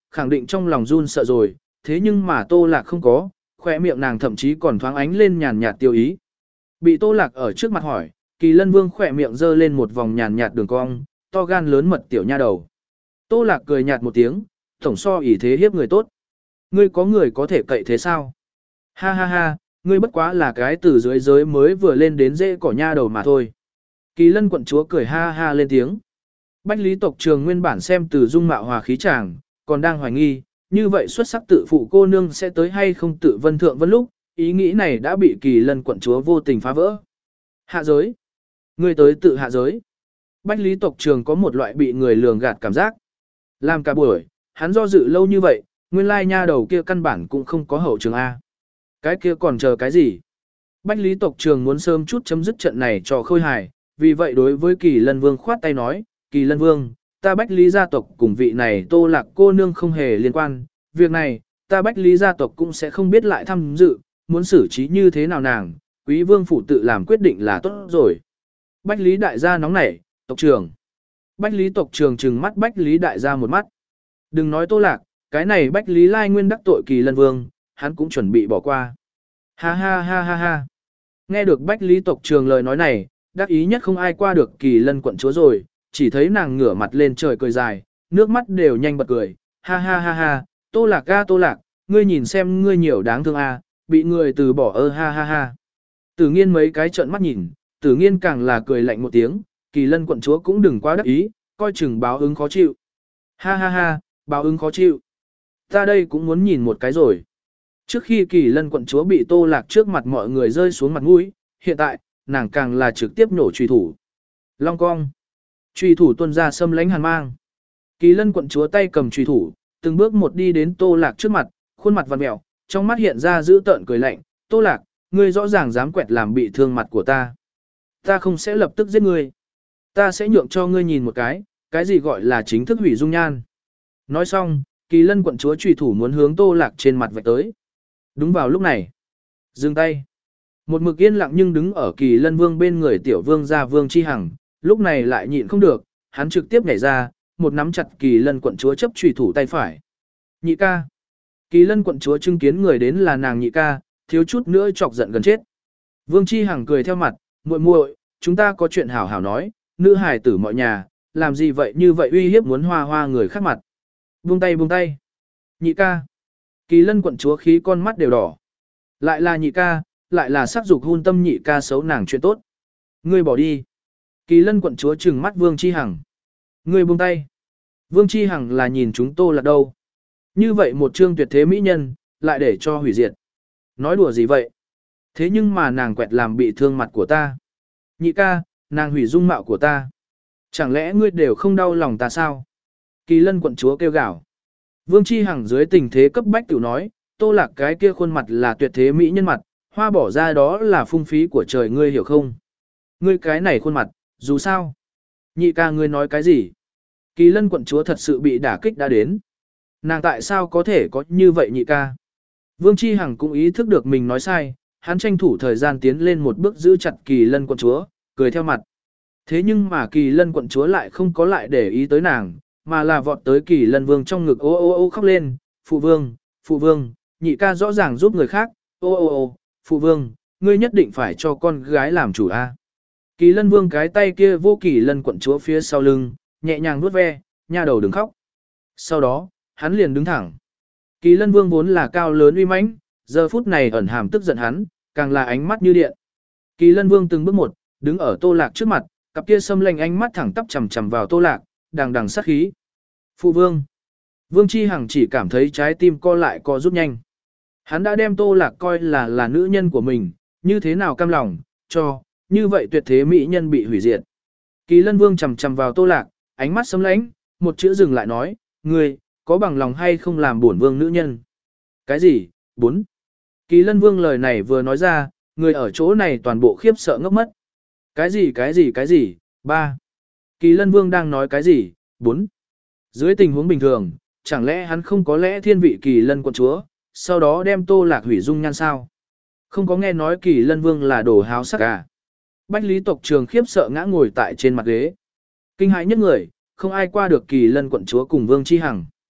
khẳng định trong lòng run sợ rồi, thế nhưng mà Tô Lạc không có, khỏe miệng nàng thậm chí còn thoáng ánh lên nhàn nhạt tiêu ý. Bị Tô Lạc ở trước mặt hỏi, Kỳ Lân Vương khỏe miệng giơ lên một vòng nhàn nhạt đường cong, to gan lớn mật tiểu nha đầu. Tô Lạc cười nhạt một tiếng, tổng so ỷ thế hiếp người tốt. Ngươi có người có thể cậy thế sao? Ha ha ha, ngươi bất quá là cái từ dưới giới mới vừa lên đến dễ cỏ nha đầu mà thôi. Kỳ Lân quận chúa cười ha ha lên tiếng. Bách Lý tộc trường nguyên bản xem từ dung mạo hòa khí chàng, còn đang hoài nghi, như vậy xuất sắc tự phụ cô nương sẽ tới hay không tự vân thượng vân lúc, ý nghĩ này đã bị Kỳ Lân quận chúa vô tình phá vỡ. Hạ giới. Ngươi tới tự hạ giới. Bách Lý tộc trường có một loại bị người lường gạt cảm giác. Làm cả buổi, hắn do dự lâu như vậy, nguyên lai nha đầu kia căn bản cũng không có hậu trường A. Cái kia còn chờ cái gì? Bách Lý tộc trường muốn sớm chút chấm dứt trận này cho khôi hài, vì vậy đối với Kỳ Lân Vương khoát tay nói, Kỳ Lân Vương, ta Bách Lý gia tộc cùng vị này Tô Lạc cô nương không hề liên quan, việc này, ta Bách Lý gia tộc cũng sẽ không biết lại tham dự, muốn xử trí như thế nào nàng, Quý Vương phủ tự làm quyết định là tốt rồi. Bách Lý đại gia nóng nảy, tộc trưởng. Bách Lý tộc trường trừng mắt Bách Lý đại gia một mắt. Đừng nói Tô Lạc, cái này Bách Lý Lai Nguyên đắc tội Kỳ Lân Vương, hắn cũng chuẩn bị bỏ qua. Ha ha ha ha ha. Nghe được Bách Lý tộc trường lời nói này, đắc ý nhất không ai qua được Kỳ Lân quận chúa rồi, chỉ thấy nàng ngửa mặt lên trời cười dài, nước mắt đều nhanh bật cười. Ha ha ha ha, Tô Lạc ga Tô Lạc, ngươi nhìn xem ngươi nhiều đáng thương a, bị người từ bỏ ơ ha ha ha. Tử Nghiên mấy cái trợn mắt nhìn, Tử Nghiên càng là cười lạnh một tiếng, Kỳ Lân quận chúa cũng đừng quá đắc ý, coi chừng báo ứng khó chịu. Ha ha ha, báo ứng khó chịu. Ta đây cũng muốn nhìn một cái rồi. Trước khi Kỳ Lân quận chúa bị Tô Lạc trước mặt mọi người rơi xuống mặt mũi, hiện tại, nàng càng là trực tiếp nổ truy thủ. Long cong. Truy thủ tuôn ra xâm lánh hàn mang. Kỳ Lân quận chúa tay cầm truy thủ, từng bước một đi đến Tô Lạc trước mặt, khuôn mặt vặn mèo, trong mắt hiện ra dữ tợn cười lạnh, Tô Lạc, ngươi rõ ràng dám quẹt làm bị thương mặt của ta. Ta không sẽ lập tức giết ngươi. Ta sẽ nhượng cho ngươi nhìn một cái, cái gì gọi là chính thức hủy dung nhan. Nói xong, Kỳ Lân quận chúa truy thủ muốn hướng Tô Lạc trên mặt vạch tới. Đúng vào lúc này. Dừng tay. Một mực yên lặng nhưng đứng ở Kỳ Lân Vương bên người tiểu vương gia Vương Chi Hằng, lúc này lại nhịn không được, hắn trực tiếp nhảy ra, một nắm chặt Kỳ Lân quận chúa chấp truy thủ tay phải. Nhị ca. Kỳ Lân quận chúa chứng kiến người đến là nàng nhị ca, thiếu chút nữa chọc giận gần chết. Vương Chi Hằng cười theo mặt, muội muội, chúng ta có chuyện hảo hảo nói, nữ hài tử mọi nhà, làm gì vậy như vậy uy hiếp muốn hoa hoa người khác mặt. Buông tay buông tay. Nhị ca. Kỳ Lân quận chúa khí con mắt đều đỏ. Lại là nhị ca, lại là sắc dục hôn tâm nhị ca xấu nàng chuyện tốt. Ngươi bỏ đi. Kỳ Lân quận chúa trừng mắt Vương Chi Hằng. Ngươi buông tay. Vương Chi Hằng là nhìn chúng Tô Lạc đâu. Như vậy một trương tuyệt thế mỹ nhân, lại để cho hủy diệt. Nói đùa gì vậy? Thế nhưng mà nàng quẹt làm bị thương mặt của ta. Nhị ca, nàng hủy dung mạo của ta. Chẳng lẽ ngươi đều không đau lòng ta sao? Kỳ Lân quận chúa kêu gào. Vương Chi Hằng dưới tình thế cấp bách tiểu nói, Tô Lạc cái kia khuôn mặt là tuyệt thế mỹ nhân mặt, hoa bỏ ra đó là phung phí của trời ngươi hiểu không? Ngươi cái này khuôn mặt, dù sao? Nhị ca ngươi nói cái gì? Kỳ Lân quận chúa thật sự bị đả kích đã đến. Nàng tại sao có thể có như vậy nhị ca? Vương Chi Hằng cũng ý thức được mình nói sai, hắn tranh thủ thời gian tiến lên một bước giữ chặt Kỳ Lân quận chúa, cười theo mặt. Thế nhưng mà Kỳ Lân quận chúa lại không có lại để ý tới nàng, mà là vọt tới Kỳ Lân Vương trong ngực ô ô ô khóc lên, phụ vương, phụ vương, nhị ca rõ ràng giúp người khác, ô ô ô, phụ vương, ngươi nhất định phải cho con gái làm chủ a. Kỳ Lân Vương cái tay kia vô Kỳ Lân quận chúa phía sau lưng, nhẹ nhàng vuốt ve, nha đầu đừng khóc. Sau đó, hắn liền đứng thẳng. Kỳ Lân Vương vốn là cao lớn uy mãnh, giờ phút này ẩn hàm tức giận hắn, càng là ánh mắt như điện. Kỳ Lân Vương từng bước một, đứng ở Tô Lạc trước mặt, cặp kia xâm lanh ánh mắt thẳng tắp chằm chằm vào Tô Lạc, đằng đằng sát khí. Phụ vương. Vương Chi Hằng chỉ cảm thấy trái tim co lại co rút nhanh. Hắn đã đem Tô Lạc coi là là nữ nhân của mình, như thế nào cam lòng, cho, như vậy tuyệt thế mỹ nhân bị hủy diệt. Kỳ Lân Vương chằm chằm vào Tô Lạc, ánh mắt sấm lãnh, một chữ dừng lại nói, ngươi, có bằng lòng hay không làm bổn vương nữ nhân? Cái gì? Bốn. Kỳ Lân Vương lời này vừa nói ra, người ở chỗ này toàn bộ khiếp sợ ngốc mất. Cái gì cái gì cái gì? Ba. Kỳ Lân Vương đang nói cái gì? Bốn. Dưới tình huống bình thường, chẳng lẽ hắn không có lẽ thiên vị Kỳ Lân quận chúa, sau đó đem Tô Lạc hủy dung nhan sao? Không có nghe nói Kỳ Lân Vương là đồ háo sắc à? Bách Lý tộc trường khiếp sợ ngã ngồi tại trên mặt ghế. Kinh hãi nhất người, không ai qua được Kỳ Lân quận chúa cùng Vương Chi Hằng.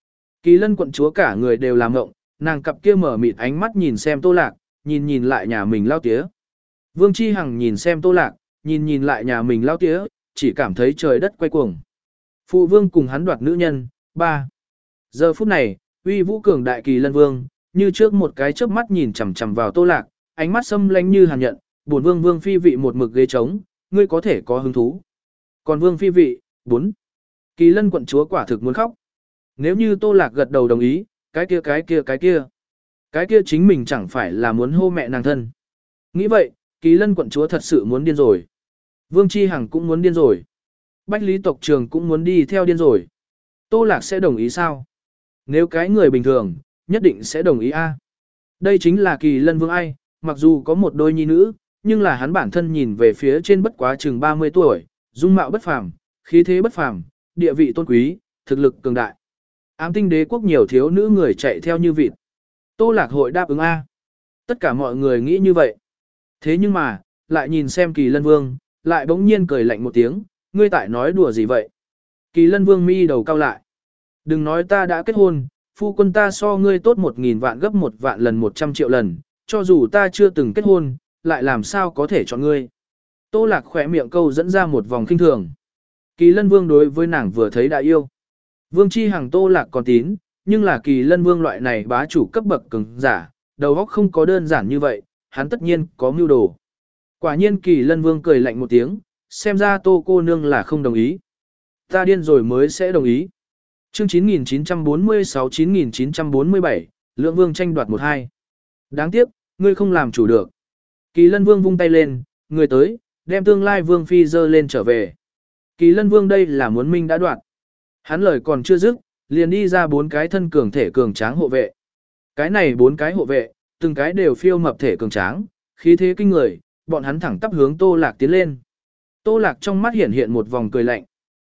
Kỳ lân quận chúa cả người đều làm ngộng, nàng cặp kia mở mịt ánh mắt nhìn xem Tô Lạc, nhìn nhìn lại nhà mình lao tía. Vương Chi Hằng nhìn xem Tô Lạc, nhìn nhìn lại nhà mình lao tía, chỉ cảm thấy trời đất quay cuồng. Phụ vương cùng hắn đoạt nữ nhân, ba. Giờ phút này, uy vũ cường đại Kỳ lân vương, như trước một cái chớp mắt nhìn chằm chằm vào Tô Lạc, ánh mắt xâm lanh như hàn nhận, bổn vương vương phi vị một mực ghế trống, ngươi có thể có hứng thú. Còn vương phi vị, bốn. Kỳ lân quận chúa quả thực muốn khóc. Nếu như Tô Lạc gật đầu đồng ý, cái kia cái kia cái kia. Cái kia chính mình chẳng phải là muốn hô mẹ nàng thân. Nghĩ vậy, Kỳ lân quận chúa thật sự muốn điên rồi. Vương Chi Hằng cũng muốn điên rồi. Bách Lý tộc trường cũng muốn đi theo điên rồi. Tô Lạc sẽ đồng ý sao? Nếu cái người bình thường, nhất định sẽ đồng ý a. Đây chính là Kỳ lân vương ai, mặc dù có một đôi nhi nữ, nhưng là hắn bản thân nhìn về phía trên bất quá chừng ba mươi tuổi, dung mạo bất phàm, khí thế bất phàm, địa vị tôn quý, thực lực cường đại. Ám tinh đế quốc nhiều thiếu nữ người chạy theo như vịt. Tô Lạc hội đáp ứng a. Tất cả mọi người nghĩ như vậy. Thế nhưng mà, lại nhìn xem Kỳ lân vương, lại bỗng nhiên cười lạnh một tiếng, ngươi tại nói đùa gì vậy? Kỳ lân vương mi đầu cao lại. Đừng nói ta đã kết hôn, phu quân ta so ngươi tốt một nghìn vạn gấp một vạn lần một trăm triệu lần, cho dù ta chưa từng kết hôn, lại làm sao có thể chọn ngươi. Tô Lạc khỏe miệng câu dẫn ra một vòng kinh thường. Kỳ lân vương đối với nàng vừa thấy đã yêu. Vương Chi Hằng Tô Lạc còn tín, nhưng là Kỳ lân vương loại này bá chủ cấp bậc cường giả, đầu óc không có đơn giản như vậy, hắn tất nhiên có mưu đồ. Quả nhiên Kỳ lân vương cười lạnh một tiếng, xem ra Tô cô nương là không đồng ý. Ta điên rồi mới sẽ đồng ý. Chương chín nghìn chín trăm bốn mươi sáu chín nghìn chín trăm bốn mươi bảy, Lượng Vương tranh đoạt một hai. Đáng tiếc, ngươi không làm chủ được. Kỳ lân vương vung tay lên, người tới, đem tương lai vương phi dơ lên trở về. Kỳ lân vương đây là muốn minh đã đoạt. Hắn lời còn chưa dứt, liền đi ra bốn cái thân cường thể cường tráng hộ vệ. Cái này bốn cái hộ vệ, từng cái đều phiêu mập thể cường tráng, khí thế kinh người, bọn hắn thẳng tắp hướng Tô Lạc tiến lên. Tô Lạc trong mắt hiện hiện một vòng cười lạnh.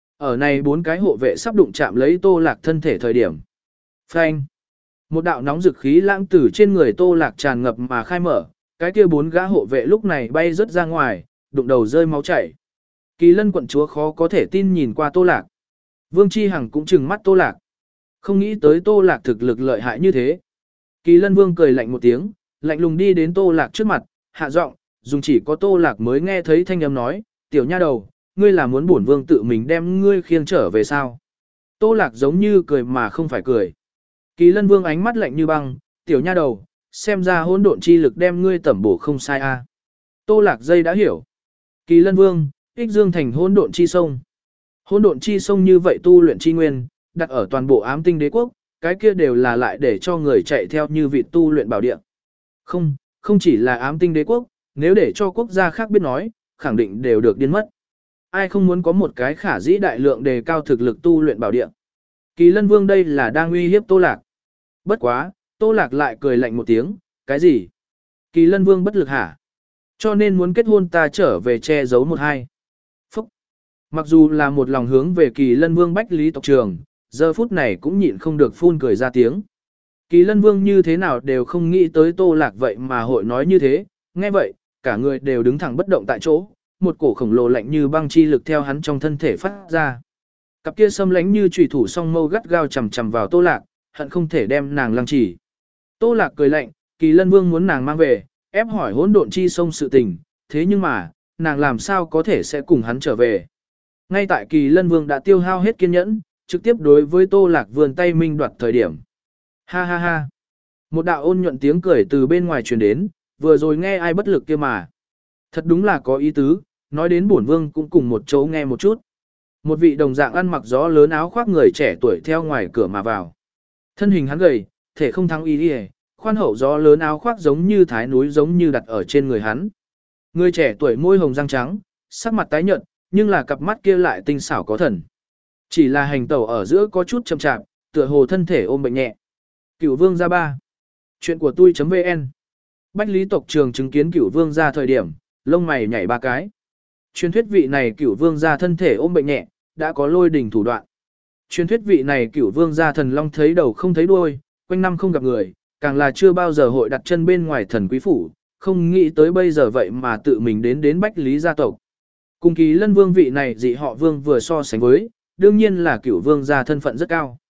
Ở này bốn cái hộ vệ sắp đụng chạm lấy Tô Lạc thân thể thời điểm. Phanh! Một đạo nóng dực khí lãng tử trên người Tô Lạc tràn ngập mà khai mở, cái kia bốn gã hộ vệ lúc này bay rớt ra ngoài, đụng đầu rơi máu chảy. Kỳ lân quận chúa khó có thể tin nhìn qua Tô Lạc. Vương Chi Hằng cũng trừng mắt Tô Lạc. Không nghĩ tới Tô Lạc thực lực lợi hại như thế. Kỳ lân vương cười lạnh một tiếng, lạnh lùng đi đến Tô Lạc trước mặt, hạ giọng, dùng chỉ có Tô Lạc mới nghe thấy thanh âm nói, tiểu nha đầu, ngươi là muốn bổn vương tự mình đem ngươi khiêng trở về sao? Tô Lạc giống như cười mà không phải cười. Kỳ lân vương ánh mắt lạnh như băng, tiểu nha đầu, xem ra hỗn độn chi lực đem ngươi tẩm bổ không sai a. Tô Lạc dây đã hiểu. Kỳ lân vương, ích dương thành hỗn độn chi sông. Hỗn độn chi sông như vậy tu luyện chi nguyên, đặt ở toàn bộ ám tinh đế quốc, cái kia đều là lại để cho người chạy theo như vị tu luyện bảo địa. Không, không chỉ là ám tinh đế quốc, nếu để cho quốc gia khác biết nói, khẳng định đều được điên mất. Ai không muốn có một cái khả dĩ đại lượng đề cao thực lực tu luyện bảo địa. Kỳ lân vương đây là đang uy hiếp Tô Lạc. Bất quá, Tô Lạc lại cười lạnh một tiếng, cái gì? Kỳ lân vương bất lực hả? Cho nên muốn kết hôn ta trở về che giấu một hai. Phúc! Mặc dù là một lòng hướng về kỳ lân vương Bách Lý tộc trường, giờ phút này cũng nhịn không được phun cười ra tiếng. Kỳ lân vương như thế nào đều không nghĩ tới Tô Lạc vậy mà hội nói như thế, nghe vậy, cả người đều đứng thẳng bất động tại chỗ, một cổ khổng lồ lạnh như băng chi lực theo hắn trong thân thể phát ra. Cặp kia xâm lánh như chủy thủ song mâu gắt gao chầm chầm vào Tô Lạc, hận không thể đem nàng lăng chỉ. Tô Lạc cười lạnh, Kỳ lân vương muốn nàng mang về, ép hỏi hỗn độn chi sông sự tình, thế nhưng mà, nàng làm sao có thể sẽ cùng hắn trở về. Ngay tại Kỳ lân vương đã tiêu hao hết kiên nhẫn, trực tiếp đối với Tô Lạc vươn tay minh đoạt thời điểm. Ha ha ha. Một đạo ôn nhuận tiếng cười từ bên ngoài truyền đến, vừa rồi nghe ai bất lực kia mà. Thật đúng là có ý tứ, nói đến bổn vương cũng cùng một chỗ nghe một chút. Một vị đồng dạng ăn mặc gió lớn áo khoác người trẻ tuổi theo ngoài cửa mà vào. Thân hình hắn gầy, thể không thắng ý đi, khoan hậu gió lớn áo khoác giống như thái núi giống như đặt ở trên người hắn. Người trẻ tuổi môi hồng răng trắng, sắc mặt tái nhợt, nhưng là cặp mắt kia lại tinh xảo có thần. Chỉ là hành tẩu ở giữa có chút chậm chạp, tựa hồ thân thể ôm bệnh nhẹ. Cửu vương gia ba. Chuyện của tôi.vn. Bách Lý tộc trường chứng kiến Cửu vương gia thời điểm, lông mày nhảy ba cái. Truyền thuyết vị này Cửu vương gia thân thể ôm bệnh nhẹ, đã có lôi đỉnh thủ đoạn. Truyền thuyết vị này Cửu vương gia thần long thấy đầu không thấy đuôi, quanh năm không gặp người, càng là chưa bao giờ hội đặt chân bên ngoài thần quý phủ, không nghĩ tới bây giờ vậy mà tự mình đến đến Bách Lý gia tộc. Cùng Kỳ lân vương vị này dị họ vương vừa so sánh với, đương nhiên là Cửu vương gia thân phận rất cao.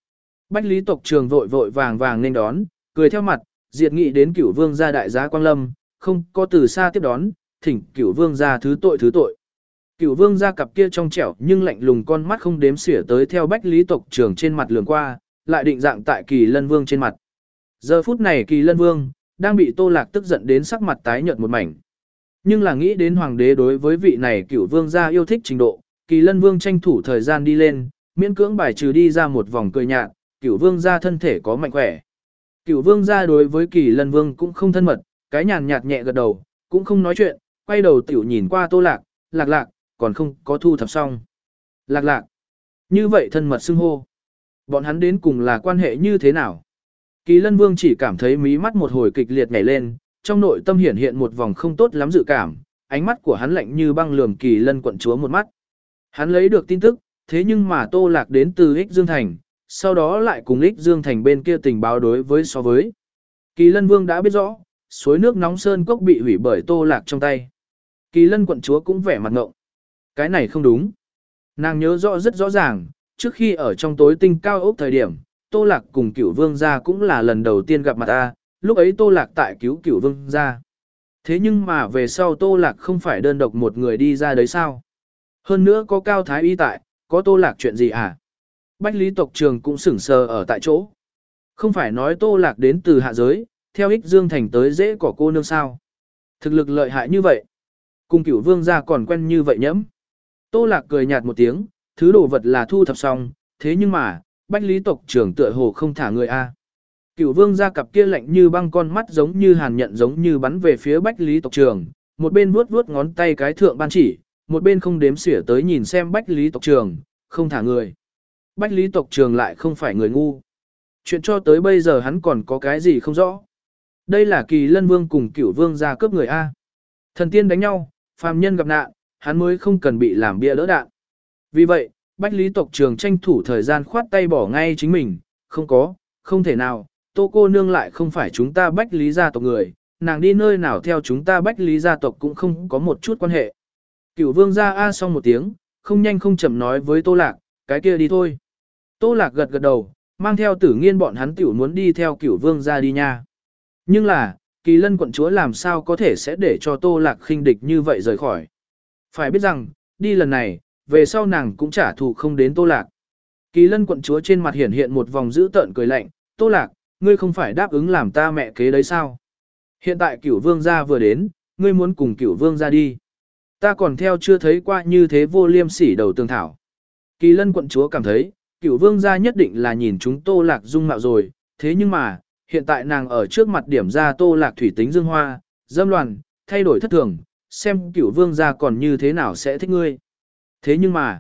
Bách Lý tộc trường vội vội vàng vàng nên đón, cười theo mặt, diệt nghị đến cửu vương gia đại giá Quang Lâm, không có từ xa tiếp đón, thỉnh cửu vương gia thứ tội thứ tội. Cửu vương gia cặp kia trong trẻo nhưng lạnh lùng con mắt không đếm xỉa tới theo Bách Lý tộc trường trên mặt lường qua, lại định dạng tại Kỳ Lân Vương trên mặt. Giờ phút này Kỳ Lân Vương đang bị Tô Lạc tức giận đến sắc mặt tái nhợt một mảnh. Nhưng là nghĩ đến hoàng đế đối với vị này cửu vương gia yêu thích trình độ, Kỳ Lân Vương tranh thủ thời gian đi lên, miễn cưỡng bài trừ đi ra một vòng cười nhạt, cửu vương gia thân thể có mạnh khỏe. Cửu vương gia đối với Kỳ Lân Vương cũng không thân mật, cái nhàn nhạt nhẹ gật đầu, cũng không nói chuyện, quay đầu tiểu nhìn qua Tô Lạc, Lạc Lạc, còn không có thu thập xong. Lạc Lạc, như vậy thân mật xưng hô. Bọn hắn đến cùng là quan hệ như thế nào? Kỳ Lân Vương chỉ cảm thấy mí mắt một hồi kịch liệt nhảy lên, trong nội tâm hiển hiện một vòng không tốt lắm dự cảm, ánh mắt của hắn lạnh như băng lườm Kỳ Lân quận chúa một mắt. Hắn lấy được tin tức, thế nhưng mà Tô Lạc đến từ Ích Dương Thành, sau đó lại cùng Ích Dương Thành bên kia tình báo đối với so với. Kỳ Lân Vương đã biết rõ, suối nước nóng sơn cốc bị hủy bởi Tô Lạc trong tay. Kỳ Lân quận chúa cũng vẻ mặt ngộng. Cái này không đúng. Nàng nhớ rõ rất rõ ràng, trước khi ở trong tối tinh cao ốc thời điểm, Tô Lạc cùng Cửu Vương gia cũng là lần đầu tiên gặp mặt ta, lúc ấy Tô Lạc tại cứu Cửu Vương gia. Thế nhưng mà về sau Tô Lạc không phải đơn độc một người đi ra đấy sao? Hơn nữa có Cao Thái Y tại, có Tô Lạc chuyện gì à? Bách Lý tộc trường cũng sửng sờ ở tại chỗ. Không phải nói Tô Lạc đến từ hạ giới, theo Ích Dương Thành tới dễ cỏ cô nương sao? Thực lực lợi hại như vậy. Cùng Cửu Vương gia còn quen như vậy nhẫm. Tô Lạc cười nhạt một tiếng, thứ đồ vật là thu thập xong, thế nhưng mà, Bách Lý tộc trưởng tựa hồ không thả người a. Cửu Vương gia cặp kia lạnh như băng con mắt giống như hàn nhận giống như bắn về phía Bách Lý tộc trưởng, một bên vuốt vuốt ngón tay cái thượng ban chỉ, một bên không đếm xỉa tới nhìn xem Bách Lý tộc trưởng, không thả người. Bách Lý tộc trưởng lại không phải người ngu. Chuyện cho tới bây giờ hắn còn có cái gì không rõ. Đây là Kỳ Lân Vương cùng Cửu Vương gia cướp người a. Thần tiên đánh nhau, phàm nhân gặp nạn, hắn mới không cần bị làm bia đỡ đạn. Vì vậy, Bách Lý tộc trường tranh thủ thời gian khoát tay bỏ ngay chính mình, không có, không thể nào, Tô cô nương lại không phải chúng ta Bách Lý gia tộc người, nàng đi nơi nào theo chúng ta Bách Lý gia tộc cũng không có một chút quan hệ. Cửu Vương gia a xong một tiếng, không nhanh không chậm nói với Tô Lạc, cái kia đi thôi. Tô Lạc gật gật đầu, mang theo Tử Nghiên bọn hắn tiểu muốn đi theo Cửu Vương gia đi nha. Nhưng là, Kỳ Lân quận chúa làm sao có thể sẽ để cho Tô Lạc khinh địch như vậy rời khỏi. Phải biết rằng, đi lần này, về sau nàng cũng trả thù không đến Tô Lạc. Kỳ Lân quận chúa trên mặt hiển hiện một vòng dữ tợn cười lạnh, Tô Lạc, ngươi không phải đáp ứng làm ta mẹ kế đấy sao? Hiện tại Cửu Vương gia vừa đến, ngươi muốn cùng Cửu Vương gia đi. Ta còn theo chưa thấy qua như thế vô liêm sỉ đầu tường thảo. Kỳ Lân quận chúa cảm thấy, Cửu Vương gia nhất định là nhìn chúng Tô Lạc dung mạo rồi, thế nhưng mà, hiện tại nàng ở trước mặt điểm ra Tô Lạc thủy tính dương hoa, dâm loạn, thay đổi thất thường, xem Cửu Vương gia còn như thế nào sẽ thích ngươi. Thế nhưng mà,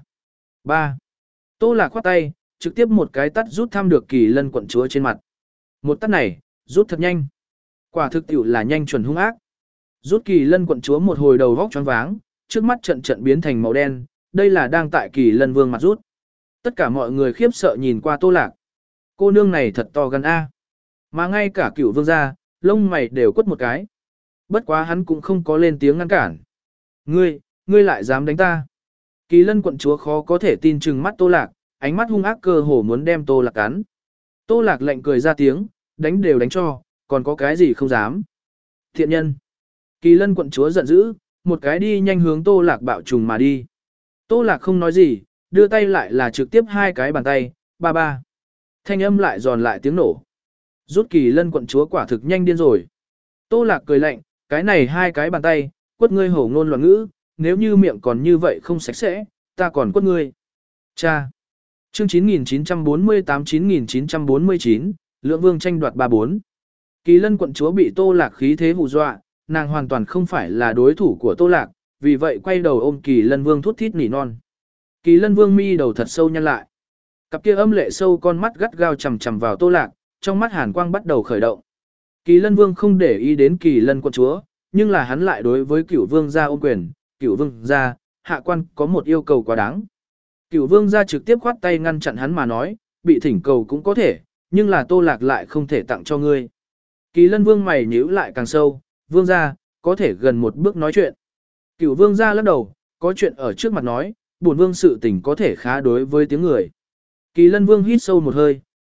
ba Tô Lạc khoát tay, trực tiếp một cái tắt rút thăm được Kỳ Lân quận chúa trên mặt. Một tắt này, rút thật nhanh. Quả thực tiểu là nhanh chuẩn hung ác. Rút Kỳ Lân quận chúa một hồi đầu vóc choáng váng, trước mắt trận trận biến thành màu đen, đây là đang tại Kỳ Lân Vương mặt rút. Tất cả mọi người khiếp sợ nhìn qua Tô Lạc. Cô nương này thật to gan a. Mà ngay cả Cửu Vương gia, lông mày đều quất một cái. Bất quá hắn cũng không có lên tiếng ngăn cản. Ngươi, ngươi lại dám đánh ta. Kỳ Lân quận chúa khó có thể tin chừng mắt Tô Lạc, ánh mắt hung ác cơ hồ muốn đem Tô Lạc cắn. Tô Lạc lạnh cười ra tiếng, đánh đều đánh cho, còn có cái gì không dám. Thiện nhân. Kỳ Lân quận chúa giận dữ, một cái đi nhanh hướng Tô Lạc bạo trùng mà đi. Tô Lạc không nói gì, đưa tay lại là trực tiếp hai cái bàn tay, ba ba. Thanh âm lại giòn lại tiếng nổ. Rút Kỳ Lân quận chúa quả thực nhanh điên rồi. Tô Lạc cười lạnh, cái này hai cái bàn tay, quất ngươi hổ ngôn loạn ngữ, nếu như miệng còn như vậy không sạch sẽ, ta còn quất ngươi. Cha. Chương chín nghìn chín trăm bốn mươi tám chín nghìn chín trăm bốn mươi chín, Lượng Vương tranh đoạt ba bốn. Kỳ Lân quận chúa bị Tô Lạc khí thế hù dọa, nàng hoàn toàn không phải là đối thủ của Tô Lạc, vì vậy quay đầu ôm Kỳ Lân Vương thút thít nỉ non. Kỳ Lân Vương mi đầu thật sâu nhăn lại. Cặp kia âm lệ sâu con mắt gắt gao chằm chằm vào Tô Lạc, trong mắt hàn quang bắt đầu khởi động. Kỳ Lân Vương không để ý đến Kỳ Lân quận chúa, nhưng là hắn lại đối với Cửu Vương gia ôm quyền, Cửu Vương gia, hạ quan có một yêu cầu quá đáng. Cửu Vương gia trực tiếp khoát tay ngăn chặn hắn mà nói, bị thỉnh cầu cũng có thể, nhưng là Tô Lạc lại không thể tặng cho ngươi. Kỳ Lân Vương mày nhíu lại càng sâu, Vương gia, có thể gần một bước nói chuyện. Cửu Vương gia lắc đầu, có chuyện ở trước mặt nói, bổn vương sự tình có thể khá đối với tiếng người. Kỳ Lân Vương hít sâu một hơi,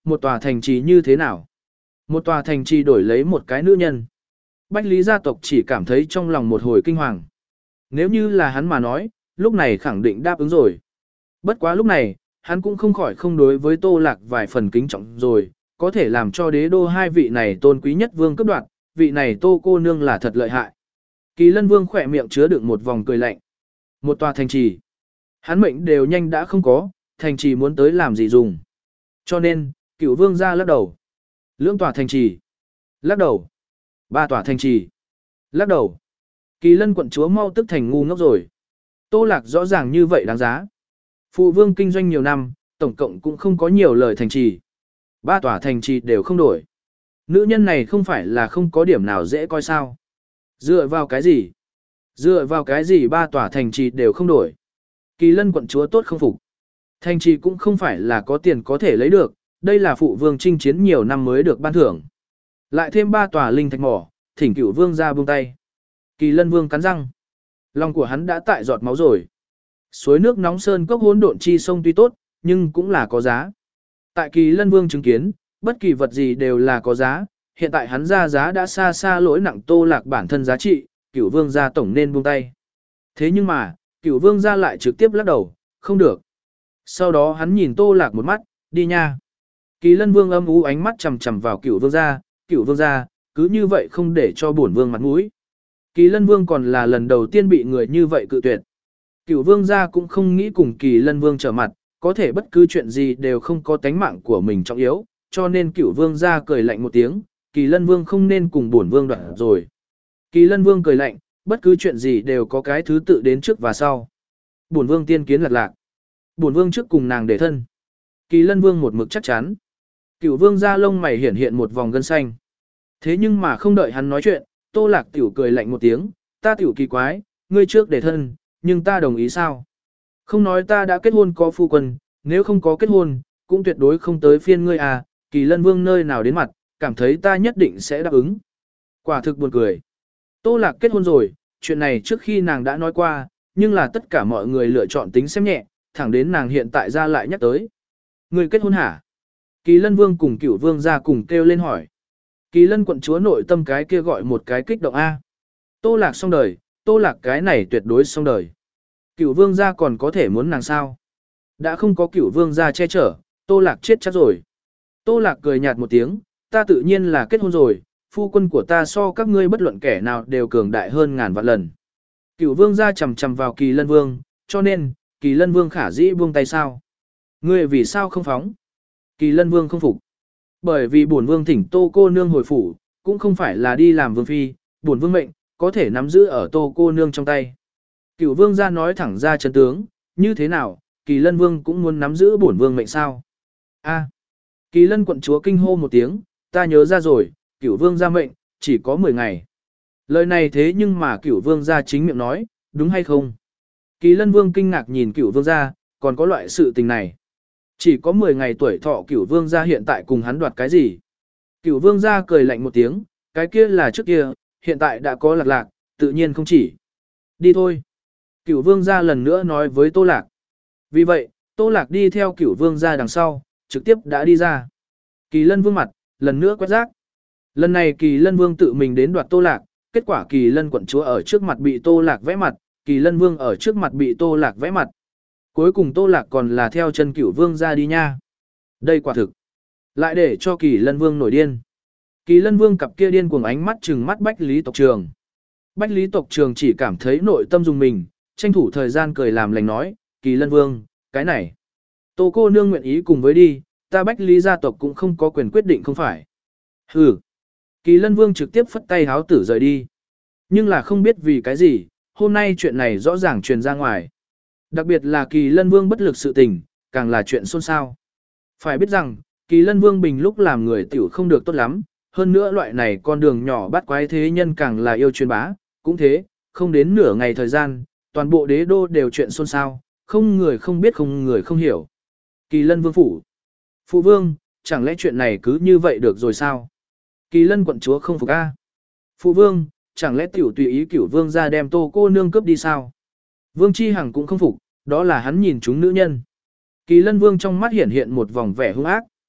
một tòa thành trì như thế nào? Một tòa thành trì đổi lấy một cái nữ nhân. Bách Lý gia tộc chỉ cảm thấy trong lòng một hồi kinh hoàng. Nếu như là hắn mà nói, lúc này khẳng định đáp ứng rồi. Bất quá lúc này, hắn cũng không khỏi không đối với Tô Lạc vài phần kính trọng rồi, có thể làm cho đế đô hai vị này tôn quý nhất vương cấp đoạt, vị này Tô cô nương là thật lợi hại. Kỳ Lân Vương khỏe miệng chứa đựng một vòng cười lạnh. Một tòa thành trì. Hắn mệnh đều nhanh đã không có, thành trì muốn tới làm gì dùng. Cho nên, Cửu Vương ra lắc đầu. Lưỡng tòa thành trì. Lắc đầu. Ba tòa thành trì. Lắc đầu. Kỳ Lân quận chúa mau tức thành ngu ngốc rồi. Tô Lạc rõ ràng như vậy đáng giá. Phụ vương kinh doanh nhiều năm, tổng cộng cũng không có nhiều lời thành trì. Ba tòa thành trì đều không đổi. Nữ nhân này không phải là không có điểm nào dễ coi sao. Dựa vào cái gì? Dựa vào cái gì ba tòa thành trì đều không đổi? Kỳ Lân quận chúa tốt không phục. Thành trì cũng không phải là có tiền có thể lấy được, đây là phụ vương chinh chiến nhiều năm mới được ban thưởng. Lại thêm ba tòa linh thạch mỏ, thỉnh Cửu Vương ra buông tay. Kỳ Lân Vương cắn răng. Lòng của hắn đã tại giọt máu rồi. Suối nước nóng sơn cốc hỗn độn chi sông tuy tốt, nhưng cũng là có giá. Tại Kỳ Lân Vương chứng kiến, bất kỳ vật gì đều là có giá, hiện tại hắn ra giá đã xa xa lỗi nặng Tô Lạc bản thân giá trị, Cửu Vương gia tổng nên buông tay. Thế nhưng mà, Cửu Vương gia lại trực tiếp lắc đầu, không được. Sau đó hắn nhìn Tô Lạc một mắt, đi nha. Kỳ Lân Vương âm u ánh mắt chằm chằm vào Cửu Vương gia, Cửu Vương gia, cứ như vậy không để cho bổn vương mặt mũi. Kỳ Lân Vương còn là lần đầu tiên bị người như vậy cự tuyệt. Cửu Vương gia cũng không nghĩ cùng Kỳ Lân Vương trở mặt, có thể bất cứ chuyện gì đều không có tánh mạng của mình trọng yếu, cho nên Cửu Vương gia cười lạnh một tiếng, Kỳ Lân Vương không nên cùng bổn vương đoạn rồi. Kỳ Lân Vương cười lạnh, bất cứ chuyện gì đều có cái thứ tự đến trước và sau. Bổn vương tiên kiến lạc lạc. Bổn vương trước cùng nàng để thân. Kỳ Lân Vương một mực chắc chắn. Cửu Vương gia lông mày hiển hiện một vòng gân xanh. Thế nhưng mà không đợi hắn nói chuyện, Tô Lạc tiểu cười lạnh một tiếng, ta tiểu kỳ quái, ngươi trước để thân, nhưng ta đồng ý sao? Không nói ta đã kết hôn có phu quân, nếu không có kết hôn, cũng tuyệt đối không tới phiên ngươi à, Kỳ Lân Vương nơi nào đến mặt, cảm thấy ta nhất định sẽ đáp ứng. Quả thực buồn cười. Tô Lạc kết hôn rồi, chuyện này trước khi nàng đã nói qua, nhưng là tất cả mọi người lựa chọn tính xem nhẹ, thẳng đến nàng hiện tại ra lại nhắc tới. Ngươi kết hôn hả? Kỳ Lân Vương cùng Cửu Vương ra cùng kêu lên hỏi. Kỳ Lân quận chúa nội tâm cái kia gọi một cái kích động A. Tô Lạc xong đời, Tô Lạc cái này tuyệt đối xong đời. Cửu Vương gia còn có thể muốn nàng sao? Đã không có Cửu Vương gia che chở, Tô Lạc chết chắc rồi. Tô Lạc cười nhạt một tiếng, ta tự nhiên là kết hôn rồi, phu quân của ta so các ngươi bất luận kẻ nào đều cường đại hơn ngàn vạn lần. Cửu Vương gia chầm chầm vào Kỳ Lân Vương, cho nên, Kỳ Lân Vương khả dĩ buông tay sao? Ngươi vì sao không phóng? Kỳ Lân Vương không phục. Bởi vì bổn vương thỉnh Tô cô nương hồi phủ, cũng không phải là đi làm vương phi, bổn vương mệnh, có thể nắm giữ ở Tô cô nương trong tay. Cửu Vương gia nói thẳng ra chân tướng, như thế nào, Kỳ Lân Vương cũng muốn nắm giữ bổn vương mệnh sao? A. Kỳ Lân quận chúa kinh hô một tiếng, ta nhớ ra rồi, Cửu Vương gia mệnh, chỉ có mười ngày. Lời này thế nhưng mà Cửu Vương gia chính miệng nói, đúng hay không? Kỳ Lân Vương kinh ngạc nhìn Cửu Vương gia, còn có loại sự tình này. Chỉ có mười ngày tuổi thọ Cửu Vương gia hiện tại cùng hắn đoạt cái gì? Cửu Vương gia cười lạnh một tiếng, cái kia là trước kia, hiện tại đã có lạc lạc, tự nhiên không chỉ. Đi thôi. Cửu Vương gia lần nữa nói với Tô Lạc. Vì vậy, Tô Lạc đi theo Cửu Vương gia đằng sau, trực tiếp đã đi ra. Kỳ Lân Vương mặt, lần nữa quét rác. Lần này Kỳ Lân Vương tự mình đến đoạt Tô Lạc, kết quả Kỳ Lân quận chúa ở trước mặt bị Tô Lạc vẽ mặt, Kỳ Lân Vương ở trước mặt bị Tô Lạc vẽ mặt. Cuối cùng Tô Lạc còn là theo chân Cửu Vương ra đi nha. Đây quả thực. Lại để cho Kỳ Lân Vương nổi điên. Kỳ Lân Vương cặp kia điên cuồng ánh mắt trừng mắt Bách Lý tộc trường. Bách Lý tộc trường chỉ cảm thấy nội tâm dùng mình, tranh thủ thời gian cười làm lành nói, Kỳ Lân Vương, cái này. Tô cô nương nguyện ý cùng với đi, ta Bách Lý gia tộc cũng không có quyền quyết định không phải. Hừ. Kỳ Lân Vương trực tiếp phất tay háo tử rời đi. Nhưng là không biết vì cái gì, hôm nay chuyện này rõ ràng truyền ra ngoài. Đặc biệt là Kỳ Lân Vương bất lực sự tình, càng là chuyện xôn xao. Phải biết rằng, Kỳ Lân Vương bình lúc làm người tiểu không được tốt lắm, hơn nữa loại này con đường nhỏ bắt quái thế nhân càng là yêu truyền bá, cũng thế, không đến nửa ngày thời gian, toàn bộ đế đô đều chuyện xôn xao, không người không biết không người không hiểu. Kỳ Lân Vương phủ. Phụ Vương, chẳng lẽ chuyện này cứ như vậy được rồi sao? Kỳ Lân quận chúa không phục a. Phụ Vương, chẳng lẽ tiểu tùy ý Cửu Vương ra đem Tô cô nương cướp đi sao? Vương Chi Hằng cũng không phục, đó là hắn nhìn chúng nữ nhân. Kỳ Lân Vương trong mắt hiển hiện một vòng vẻ hung ác.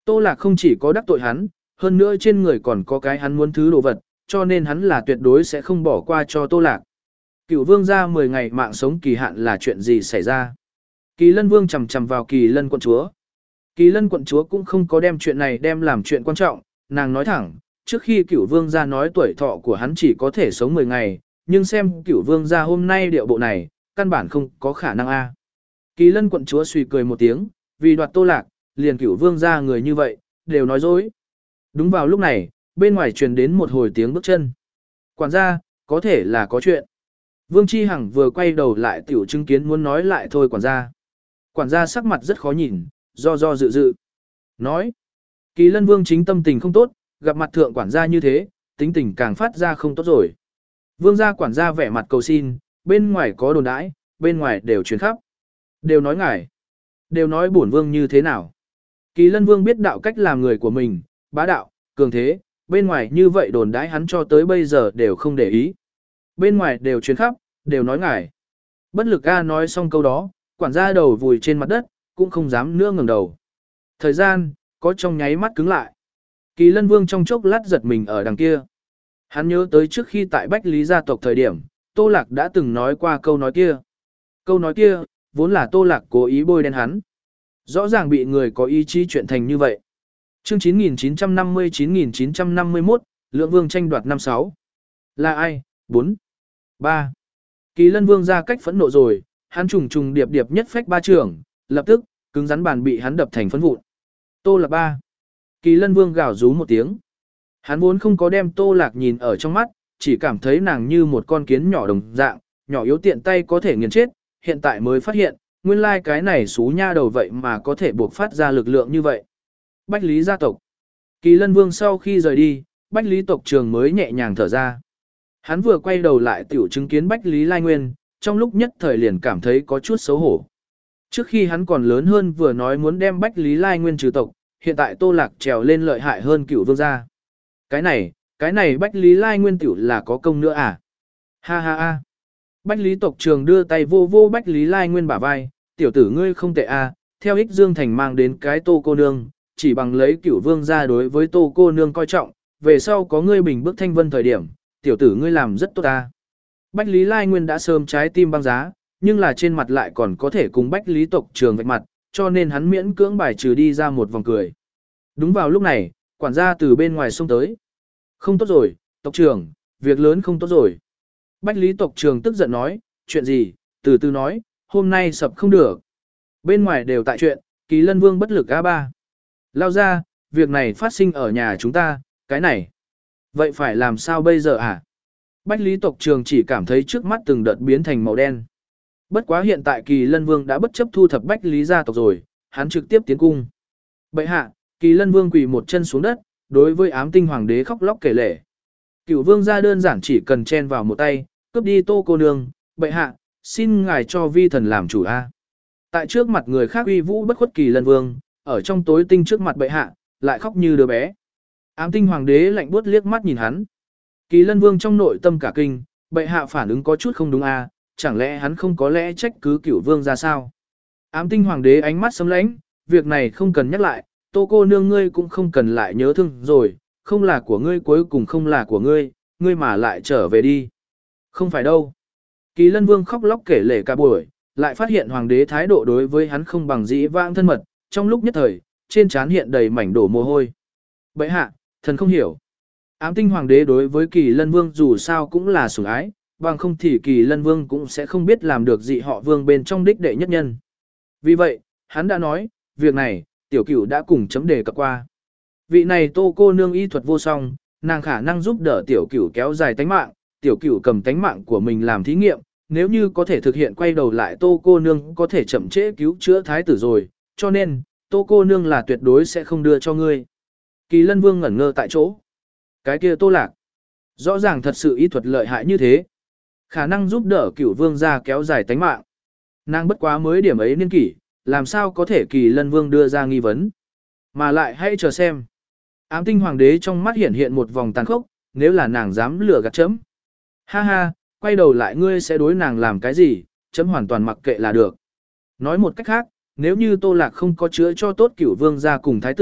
Tô Lạc không chỉ có đắc tội hắn, hơn nữa trên người còn có cái hắn muốn thứ đồ vật, cho nên hắn là tuyệt đối sẽ không bỏ qua cho Tô Lạc. Cửu vương gia mười ngày mạng sống kỳ hạn là chuyện gì xảy ra? Kỳ Lân Vương chầm chầm vào Kỳ Lân quận chúa. Kỳ Lân quận chúa cũng không có đem chuyện này đem làm chuyện quan trọng, nàng nói thẳng, trước khi Cửu vương gia nói tuổi thọ của hắn chỉ có thể sống mười ngày, nhưng xem Cửu vương gia hôm nay điệu bộ này, căn bản không có khả năng a. Kỳ Lân quận chúa suy cười một tiếng, vì đoạt Tô Lạc, liền Cửu vương gia người như vậy, đều nói dối. Đúng vào lúc này, bên ngoài truyền đến một hồi tiếng bước chân. Quản gia, có thể là có chuyện. Vương Chi Hằng vừa quay đầu lại tiểu chứng kiến muốn nói lại thôi quản gia. Quản gia sắc mặt rất khó nhìn, do do dự dự. Nói, Kỳ Lân Vương chính tâm tình không tốt, gặp mặt thượng quản gia như thế, tính tình càng phát ra không tốt rồi. Vương gia quản gia vẻ mặt cầu xin, bên ngoài có đồn đãi, bên ngoài đều truyền khắp. Đều nói ngài, đều nói bổn vương như thế nào. Kỳ Lân Vương biết đạo cách làm người của mình, bá đạo, cường thế, bên ngoài như vậy đồn đãi hắn cho tới bây giờ đều không để ý. Bên ngoài đều truyền khắp, đều nói ngài. Bất lực A nói xong câu đó, quản gia đầu vùi trên mặt đất, cũng không dám nữa ngẩng đầu. Thời gian, có trong nháy mắt cứng lại. Kỳ Lân Vương trong chốc lát giật mình ở đằng kia. Hắn nhớ tới trước khi tại Bách Lý gia tộc thời điểm, Tô Lạc đã từng nói qua câu nói kia. Câu nói kia, vốn là Tô Lạc cố ý bôi đen hắn. Rõ ràng bị người có ý chí chuyện thành như vậy. Chương chín nghìn chín trăm năm mươi chín nghìn chín trăm năm mươi mốt, Lượng Vương tranh đoạt năm sáu. Là ai? bốn. ba. Kỳ Lân Vương ra cách phẫn nộ rồi, hắn trùng trùng điệp điệp nhất phách ba trường, lập tức, cứng rắn bàn bị hắn đập thành phấn vụn. Tô Lạc ba. Kỳ Lân Vương gào rú một tiếng. Hắn vốn không có đem Tô Lạc nhìn ở trong mắt, chỉ cảm thấy nàng như một con kiến nhỏ đồng dạng, nhỏ yếu tiện tay có thể nghiền chết, hiện tại mới phát hiện, nguyên lai cái này xú nha đầu vậy mà có thể buộc phát ra lực lượng như vậy. Bách Lý gia tộc. Kỳ Lân Vương sau khi rời đi, Bách Lý tộc trường mới nhẹ nhàng thở ra. Hắn vừa quay đầu lại tiểu chứng kiến Bách Lý Lai Nguyên, trong lúc nhất thời liền cảm thấy có chút xấu hổ. Trước khi hắn còn lớn hơn vừa nói muốn đem Bách Lý Lai Nguyên trừ tộc, hiện tại Tô Lạc trèo lên lợi hại hơn Cửu vương gia. Cái này, cái này Bách Lý Lai Nguyên tiểu là có công nữa à? Ha ha ha. Bách Lý tộc trường đưa tay vô vô Bách Lý Lai Nguyên bả vai, tiểu tử ngươi không tệ à, theo ích Dương Thành mang đến cái Tô cô nương, chỉ bằng lấy Cửu vương gia đối với Tô cô nương coi trọng, về sau có ngươi bình bước thanh vân thời điểm, tiểu tử ngươi làm rất tốt ta. Bách Lý Lai Nguyên đã sớm trái tim băng giá, nhưng là trên mặt lại còn có thể cùng Bách Lý tộc trường vạch mặt, cho nên hắn miễn cưỡng bài trừ đi ra một vòng cười. Đúng vào lúc này, quản gia từ bên ngoài xông tới. Không tốt rồi, tộc trưởng, việc lớn không tốt rồi. Bách Lý tộc trường tức giận nói, chuyện gì, từ từ nói, hôm nay sập không được. Bên ngoài đều tại chuyện, Kỳ Lân Vương bất lực a ba. Lao ra, việc này phát sinh ở nhà chúng ta, cái này. Vậy phải làm sao bây giờ à? Bách Lý tộc trường chỉ cảm thấy trước mắt từng đợt biến thành màu đen. Bất quá hiện tại Kỳ Lân Vương đã bất chấp thu thập Bách Lý gia tộc rồi, hắn trực tiếp tiến cung. Bệ hạ, Kỳ Lân Vương quỳ một chân xuống đất, đối với Ám Tinh Hoàng đế khóc lóc kể lể. Cửu Vương gia đơn giản chỉ cần chen vào một tay, cướp đi Tô cô nương, bệ hạ, xin ngài cho vi thần làm chủ a. Tại trước mặt người khác uy vũ bất khuất Kỳ Lân Vương, ở trong tối tinh trước mặt bệ hạ, lại khóc như đứa bé. Ám Tinh Hoàng đế lạnh buốt liếc mắt nhìn hắn. Kỳ Lân Vương trong nội tâm cả kinh, bệ hạ phản ứng có chút không đúng a, chẳng lẽ hắn không có lẽ trách cứ Cửu Vương ra sao? Ám Tinh Hoàng đế ánh mắt sấm lãnh, việc này không cần nhắc lại, Tô cô nương ngươi cũng không cần lại nhớ thương rồi, không là của ngươi cuối cùng không là của ngươi, ngươi mà lại trở về đi. Không phải đâu. Kỳ Lân Vương khóc lóc kể lể cả buổi, lại phát hiện hoàng đế thái độ đối với hắn không bằng dĩ vãng thân mật, trong lúc nhất thời, trên trán hiện đầy mảnh đổ mồ hôi. Bệ hạ, thần không hiểu. Ám Tinh Hoàng đế đối với Kỳ Lân Vương dù sao cũng là sủng ái, bằng không thì Kỳ Lân Vương cũng sẽ không biết làm được dị họ Vương bên trong đích đệ nhất nhân. Vì vậy, hắn đã nói, việc này, tiểu cửu đã cùng chấm đề cập qua. Vị này Tô cô nương y thuật vô song, nàng khả năng giúp đỡ tiểu cửu kéo dài tánh mạng, tiểu cửu cầm tánh mạng của mình làm thí nghiệm, nếu như có thể thực hiện quay đầu lại Tô cô nương có thể chậm trễ cứu chữa thái tử rồi, cho nên, Tô cô nương là tuyệt đối sẽ không đưa cho ngươi. Kỳ Lân Vương ngẩn ngơ tại chỗ. Cái kia Tô Lạc, rõ ràng thật sự y thuật lợi hại như thế, khả năng giúp đỡ Cửu Vương gia kéo dài tánh mạng. Nàng bất quá mới điểm ấy niên kỷ, làm sao có thể Kỳ Lân Vương đưa ra nghi vấn. Mà lại hãy chờ xem. Ám Tinh Hoàng đế trong mắt hiện hiện một vòng tàn khốc, nếu là nàng dám lừa gạt chấm. Ha ha, quay đầu lại ngươi sẽ đối nàng làm cái gì, chấm hoàn toàn mặc kệ là được. Nói một cách khác, nếu như Tô Lạc không có chữa cho tốt Cửu Vương gia cùng thái tử,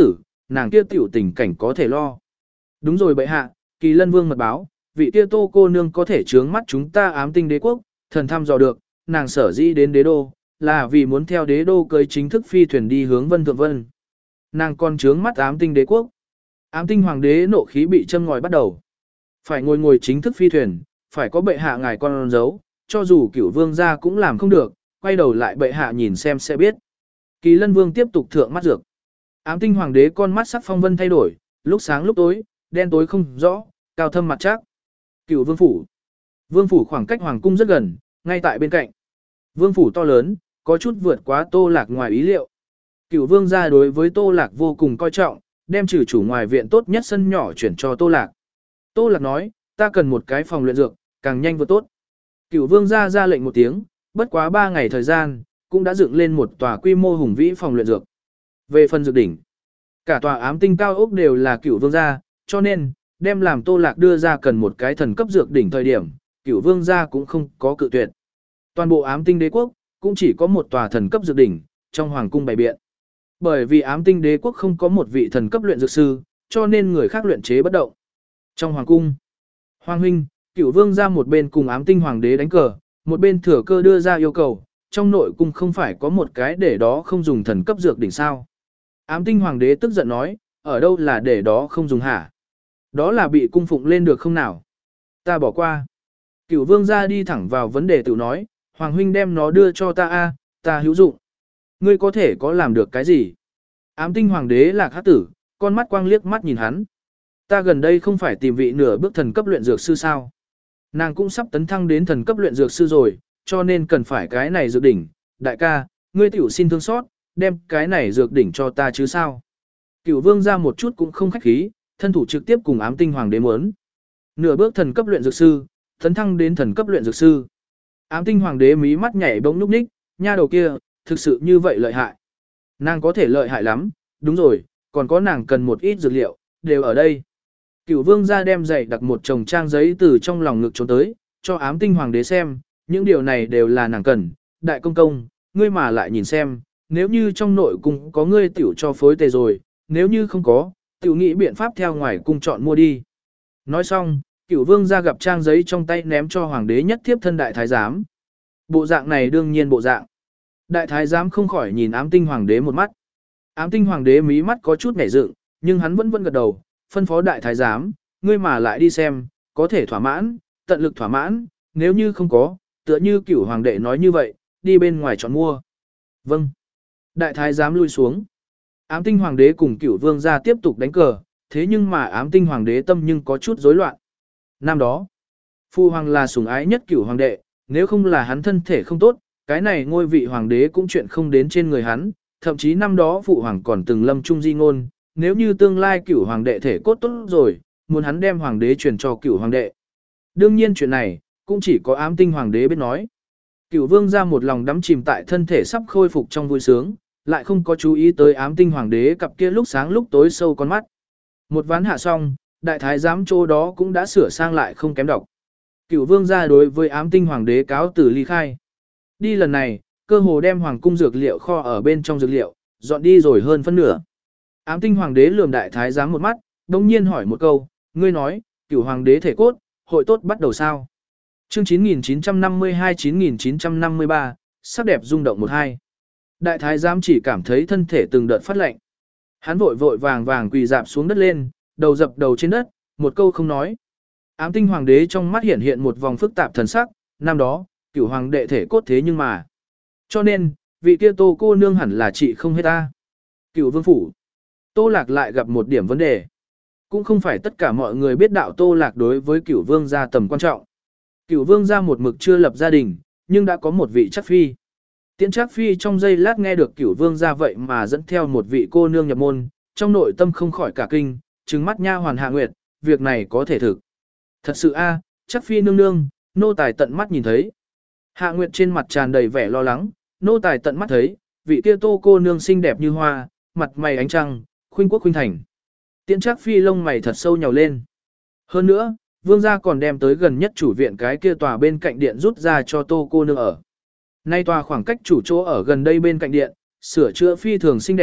nàng kia tiểu tình cảnh có thể lo. Đúng rồi bệ hạ, Kỳ Lân Vương mật báo, vị kia Tô cô nương có thể chướng mắt chúng ta ám tinh đế quốc, thần thăm dò được, nàng sở dĩ đến đế đô, là vì muốn theo đế đô cưới chính thức phi thuyền đi hướng Vân Thượng Vân. Nàng còn chướng mắt ám tinh đế quốc. Ám tinh hoàng đế nộ khí bị châm ngòi bắt đầu. Phải ngồi ngồi chính thức phi thuyền, phải có bệ hạ ngài con dấu, cho dù cửu vương gia cũng làm không được, quay đầu lại bệ hạ nhìn xem sẽ biết. Kỳ Lân Vương tiếp tục thượng mắt dược. Ám tinh hoàng đế con mắt sắc phong vân thay đổi, lúc sáng lúc tối, đen tối không rõ, cao thâm mặt chắc. Cửu vương phủ. Vương phủ khoảng cách hoàng cung rất gần, ngay tại bên cạnh. Vương phủ to lớn, có chút vượt quá Tô Lạc ngoài ý liệu. Cửu vương gia đối với Tô Lạc vô cùng coi trọng, đem trừ chủ ngoài viện tốt nhất sân nhỏ chuyển cho Tô Lạc. Tô Lạc nói, ta cần một cái phòng luyện dược, càng nhanh vừa tốt. Cửu vương gia ra lệnh một tiếng, bất quá ba ngày thời gian, cũng đã dựng lên một tòa quy mô hùng vĩ phòng luyện dược. Về phần dược đỉnh, cả tòa ám tinh cao ốc đều là cửu vương gia, cho nên, đem làm Tô Lạc đưa ra cần một cái thần cấp dược đỉnh thời điểm, cửu vương gia cũng không có cự tuyệt. Toàn bộ ám tinh đế quốc, cũng chỉ có một tòa thần cấp dược đỉnh, trong hoàng cung bày biện. Bởi vì ám tinh đế quốc không có một vị thần cấp luyện dược sư, cho nên người khác luyện chế bất động. Trong hoàng cung, hoàng huynh, cửu vương ra một bên cùng ám tinh hoàng đế đánh cờ, một bên thừa cơ đưa ra yêu cầu, trong nội cung không phải có một cái để đó không dùng thần cấp dược đỉnh sao. Ám tinh hoàng đế tức giận nói, ở đâu là để đó không dùng hả? Đó là bị cung phụng lên được không nào? Ta bỏ qua. Cửu vương ra đi thẳng vào vấn đề tự nói, hoàng huynh đem nó đưa cho ta a, ta hữu dụng. Ngươi có thể có làm được cái gì? Ám tinh hoàng đế Lạc Hắc tử, con mắt quang liếc mắt nhìn hắn. Ta gần đây không phải tìm vị nửa bước thần cấp luyện dược sư sao? Nàng cũng sắp tấn thăng đến thần cấp luyện dược sư rồi, cho nên cần phải cái này dược đỉnh. Đại ca, ngươi tiểu xin thương xót, đem cái này dược đỉnh cho ta chứ sao? Cửu vương ra một chút cũng không khách khí, thân thủ trực tiếp cùng ám tinh hoàng đế muốn. Nửa bước thần cấp luyện dược sư, tấn thăng đến thần cấp luyện dược sư. Ám tinh hoàng đế mí mắt nhảy bỗng nhúc nhích, nha đầu kia, thực sự như vậy lợi hại. Nàng có thể lợi hại lắm, đúng rồi, còn có nàng cần một ít dược liệu, đều ở đây. Cửu vương ra đem giày đặt một chồng trang giấy từ trong lòng ngực trốn tới, cho ám tinh hoàng đế xem, những điều này đều là nàng cần. Đại công công, ngươi mà lại nhìn xem, nếu như trong nội cung có ngươi tiểu cho phối tề rồi, nếu như không có, tiểu nghĩ biện pháp theo ngoài cung chọn mua đi. Nói xong, cửu vương ra gặp trang giấy trong tay ném cho hoàng đế nhất thiếp thân đại thái giám. Bộ dạng này đương nhiên bộ dạng. Đại thái giám không khỏi nhìn ám tinh hoàng đế một mắt. Ám tinh hoàng đế mí mắt có chút nhảy dựng, nhưng hắn vẫn vẫn gật đầu, phân phó đại thái giám, ngươi mà lại đi xem, có thể thỏa mãn, tận lực thỏa mãn, nếu như không có, tựa như cửu hoàng đệ nói như vậy, đi bên ngoài chọn mua. Vâng. Đại thái giám lui xuống. Ám tinh hoàng đế cùng cửu vương ra tiếp tục đánh cờ, thế nhưng mà ám tinh hoàng đế tâm nhưng có chút rối loạn. Năm đó, Phu hoàng là sủng ái nhất cửu hoàng đệ, nếu không là hắn thân thể không tốt, cái này ngôi vị hoàng đế cũng chuyện không đến trên người hắn, thậm chí năm đó phụ hoàng còn từng lâm trung di ngôn, nếu như tương lai cửu hoàng đệ thể cốt tốt rồi, muốn hắn đem hoàng đế truyền cho cửu hoàng đệ. Đương nhiên chuyện này, cũng chỉ có ám tinh hoàng đế biết nói. Cửu vương ra một lòng đắm chìm tại thân thể sắp khôi phục trong vui sướng, lại không có chú ý tới ám tinh hoàng đế cặp kia lúc sáng lúc tối sâu con mắt. Một ván hạ xong, đại thái giám chỗ đó cũng đã sửa sang lại không kém độc. Cửu vương ra đối với ám tinh hoàng đế cáo từ ly khai. Đi lần này, cơ hồ đem hoàng cung dược liệu kho ở bên trong dược liệu, dọn đi rồi hơn phân nửa. Ám tinh hoàng đế lườm đại thái giám một mắt, đồng nhiên hỏi một câu, ngươi nói, cửu hoàng đế thể cốt, hội tốt bắt đầu sao? Chương chín nghìn chín trăm năm mươi hai chín nghìn chín trăm năm mươi ba, sắc đẹp rung động một hai. Đại thái giám chỉ cảm thấy thân thể từng đợt phát lạnh. Hắn vội vội vàng vàng quỳ dạp xuống đất lên, đầu dập đầu trên đất, một câu không nói. Ám tinh hoàng đế trong mắt hiện hiện một vòng phức tạp thần sắc, năm đó, cửu hoàng đệ thể cốt thế nhưng mà. Cho nên, vị kia Tô cô nương hẳn là chị không hết ta. Cửu vương phủ. Tô Lạc lại gặp một điểm vấn đề. Cũng không phải tất cả mọi người biết đạo Tô Lạc đối với cửu vương gia tầm quan trọng. Cửu vương gia một mực chưa lập gia đình, nhưng đã có một vị chắc phi. Tiễn Trác Phi trong giây lát nghe được cửu vương gia vậy mà dẫn theo một vị cô nương nhập môn, trong nội tâm không khỏi cả kinh, trừng mắt nha hoàn Hạ Nguyệt, việc này có thể thực. Thật sự a, Trác Phi nương nương, nô tài tận mắt nhìn thấy. Hạ Nguyệt trên mặt tràn đầy vẻ lo lắng, nô tài tận mắt thấy, vị kia Tô cô nương xinh đẹp như hoa, mặt mày ánh trăng, khuynh quốc khuynh thành. Tiễn Trác Phi lông mày thật sâu nhàu lên. Hơn nữa, vương gia còn đem tới gần nhất chủ viện cái kia tòa bên cạnh điện rút ra cho Tô cô nương ở. Nay tòa khoảng cách chủ chỗ ở gần đây bên cạnh điện, sửa chữa phi thường xinh đẹp,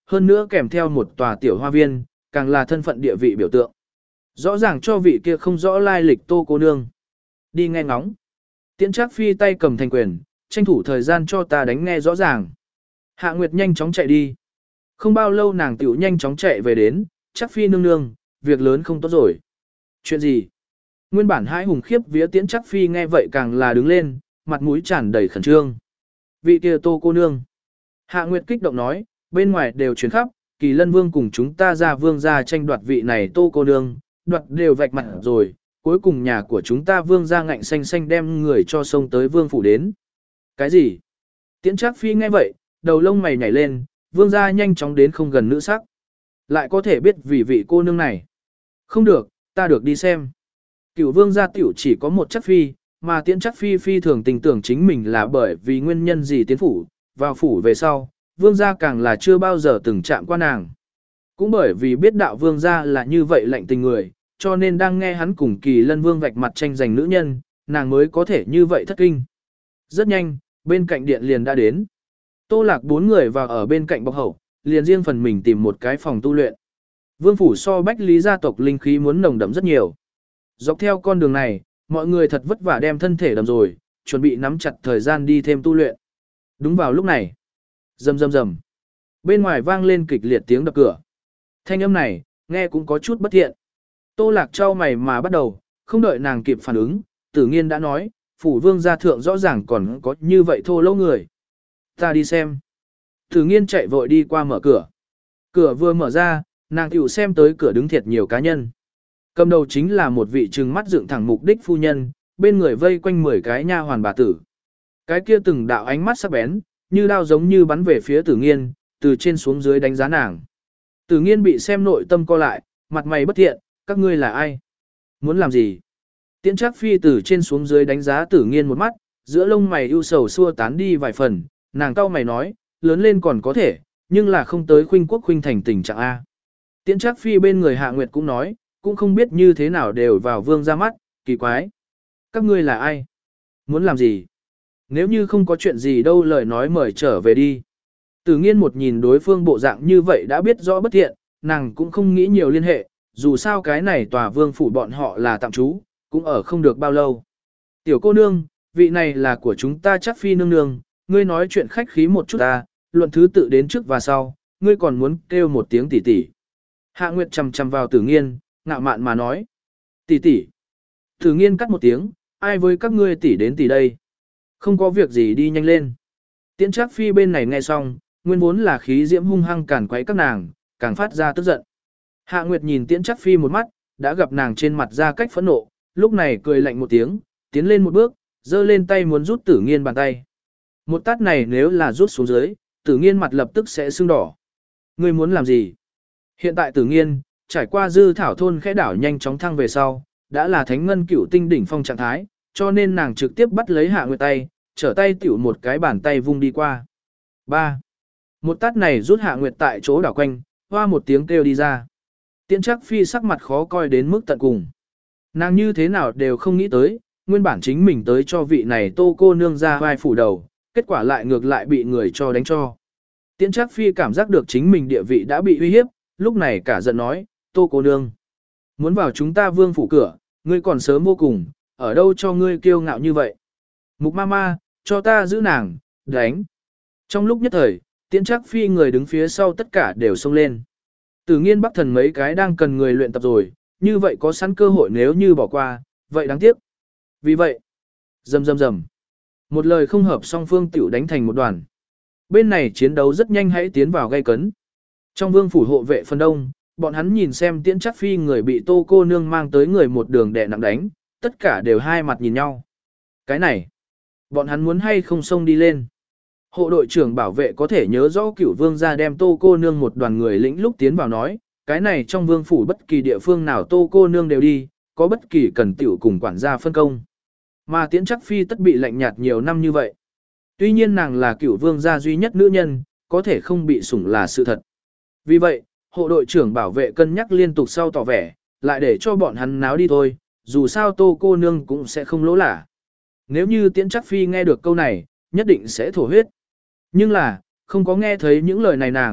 hơn nữa kèm theo một tòa tiểu hoa viên, càng là thân phận địa vị biểu tượng. Rõ ràng cho vị kia không rõ lai lịch Tô cô nương. Đi nghe ngóng. Tiễn Trác Phi tay cầm thành quyền, tranh thủ thời gian cho ta đánh nghe rõ ràng. Hạ Nguyệt nhanh chóng chạy đi. Không bao lâu nàng tiểu nhanh chóng chạy về đến, Trác Phi nương nương, việc lớn không tốt rồi. Chuyện gì? Nguyên bản hãi hùng khiếp vía Tiễn Trác Phi nghe vậy càng là đứng lên, mặt mũi tràn đầy khẩn trương. Vị kia Tô cô nương. Hạ Nguyệt kích động nói, bên ngoài đều truyền khắp, Kỳ Lân Vương cùng chúng ta ra vương gia tranh đoạt vị này Tô cô nương, đoạt đều vạch mặt rồi, cuối cùng nhà của chúng ta vương gia ngạnh xanh xanh đem người cho sông tới vương phủ đến. Cái gì? Tiễn Trác Phi nghe vậy, đầu lông mày nhảy lên, vương gia nhanh chóng đến không gần nữ sắc. Lại có thể biết vì vị cô nương này. Không được, ta được đi xem. Cửu vương gia tiểu chỉ có một Trác Phi, mà Tiễn Trác Phi phi thường tình tưởng chính mình là bởi vì nguyên nhân gì tiến phủ, vào phủ về sau, vương gia càng là chưa bao giờ từng chạm qua nàng. Cũng bởi vì biết đạo vương gia là như vậy lạnh tình người, cho nên đang nghe hắn cùng Kỳ Lân Vương vạch mặt tranh giành nữ nhân, nàng mới có thể như vậy thất kinh. Rất nhanh, bên cạnh điện liền đã đến. Tô Lạc bốn người vào ở bên cạnh bọc hậu, liền riêng phần mình tìm một cái phòng tu luyện. Vương phủ so Bách Lý gia tộc linh khí muốn nồng đậm rất nhiều. Dọc theo con đường này, mọi người thật vất vả đem thân thể đầm rồi, chuẩn bị nắm chặt thời gian đi thêm tu luyện. Đúng vào lúc này, rầm rầm rầm, bên ngoài vang lên kịch liệt tiếng đập cửa. Thanh âm này, nghe cũng có chút bất thiện. Tô Lạc trao mày mà bắt đầu, không đợi nàng kịp phản ứng, Tử Nghiên đã nói, phủ vương gia thượng rõ ràng còn có như vậy thô lỗ người. Ta đi xem. Tử Nghiên chạy vội đi qua mở cửa. Cửa vừa mở ra, nàng tiểu xem tới cửa đứng thiệt nhiều cá nhân. Cầm đầu chính là một vị trừng mắt dựng thẳng mục đích phu nhân, bên người vây quanh mười cái nha hoàn bà tử. Cái kia từng đạo ánh mắt sắc bén, như đao giống như bắn về phía Tử Nghiên, từ trên xuống dưới đánh giá nàng. Tử Nghiên bị xem nội tâm co lại, mặt mày bất thiện, các ngươi là ai? Muốn làm gì? Tiễn Trác Phi từ trên xuống dưới đánh giá Tử Nghiên một mắt, giữa lông mày ưu sầu xua tán đi vài phần, nàng cau mày nói, lớn lên còn có thể, nhưng là không tới khuynh quốc khuynh thành tình trạng A. Tiễn Trác Phi bên người Hạ Nguyệt cũng nói, cũng không biết như thế nào đều vào vương ra mắt, kỳ quái. Các ngươi là ai? Muốn làm gì? Nếu như không có chuyện gì đâu lời nói mời trở về đi. Tử Nghiên một nhìn đối phương bộ dạng như vậy đã biết rõ bất thiện, nàng cũng không nghĩ nhiều liên hệ, dù sao cái này tòa vương phủ bọn họ là tạm trú, cũng ở không được bao lâu. Tiểu cô nương, vị này là của chúng ta Trác Phi nương nương, ngươi nói chuyện khách khí một chút ta, luận thứ tự đến trước và sau, ngươi còn muốn kêu một tiếng tỷ tỷ. Hạ Nguyệt chằm chằm vào Tử Nghiên, ngạo mạn mà nói. Tỷ tỷ. Tử Nghiên cắt một tiếng, ai với các ngươi tỷ đến tỷ đây? Không có việc gì đi nhanh lên. Tiễn Trác Phi bên này nghe xong, nguyên vốn là khí diễm hung hăng càn quấy các nàng, càng phát ra tức giận. Hạ Nguyệt nhìn Tiễn Trác Phi một mắt, đã gặp nàng trên mặt ra cách phẫn nộ, lúc này cười lạnh một tiếng, tiến lên một bước, giơ lên tay muốn rút Tử Nghiên bàn tay. Một tát này nếu là rút xuống dưới, Tử Nghiên mặt lập tức sẽ sưng đỏ. Ngươi muốn làm gì? Hiện tại Tử Nghiên, trải qua dư thảo thôn khẽ đảo nhanh chóng thăng về sau, đã là thánh ngân cửu tinh đỉnh phong trạng thái, cho nên nàng trực tiếp bắt lấy Hạ Nguyệt tay, trở tay tiểu một cái bàn tay vung đi qua. ba. Một tát này rút Hạ Nguyệt tại chỗ đảo quanh, hoa một tiếng kêu đi ra. Tiễn Trác Phi sắc mặt khó coi đến mức tận cùng. Nàng như thế nào đều không nghĩ tới, nguyên bản chính mình tới cho vị này Tô cô nương ra vai phủ đầu, kết quả lại ngược lại bị người cho đánh cho. Tiễn Trác Phi cảm giác được chính mình địa vị đã bị uy hiếp, lúc này cả giận nói, Tô cô nương, muốn vào chúng ta vương phủ cửa, ngươi còn sớm vô cùng, ở đâu cho ngươi kiêu ngạo như vậy. Mục ma ma, cho ta giữ nàng, đánh. Trong lúc nhất thời, Tiễn Trác Phi người đứng phía sau tất cả đều xông lên. Tử Nghiên Bắc Thần mấy cái đang cần người luyện tập rồi, như vậy có sẵn cơ hội nếu như bỏ qua, vậy đáng tiếc. Vì vậy, rầm rầm rầm, một lời không hợp song phương tiểu đánh thành một đoàn. Bên này chiến đấu rất nhanh hãy tiến vào gay cấn. Trong vương phủ hộ vệ phần đông, bọn hắn nhìn xem Tiễn Trác Phi người bị Tô cô nương mang tới người một đường đè nặng đánh, tất cả đều hai mặt nhìn nhau. Cái này, bọn hắn muốn hay không xông đi lên. Hộ đội trưởng bảo vệ có thể nhớ rõ Cửu vương gia đem Tô cô nương một đoàn người lĩnh lúc tiến vào nói, cái này trong vương phủ bất kỳ địa phương nào Tô cô nương đều đi, có bất kỳ cần tiểu cùng quản gia phân công. Mà Tiễn Trác Phi tất bị lạnh nhạt nhiều năm như vậy. Tuy nhiên nàng là Cửu vương gia duy nhất nữ nhân, có thể không bị sủng là sự thật. Vì vậy, hộ đội trưởng bảo vệ cân nhắc liên tục sau tỏ vẻ, lại để cho bọn hắn náo đi thôi, dù sao Tô cô nương cũng sẽ không lỗ lả. Nếu như Tiễn Trác Phi nghe được câu này, nhất định sẽ thổ huyết. Nhưng là, không có nghe thấy những lời này nàng,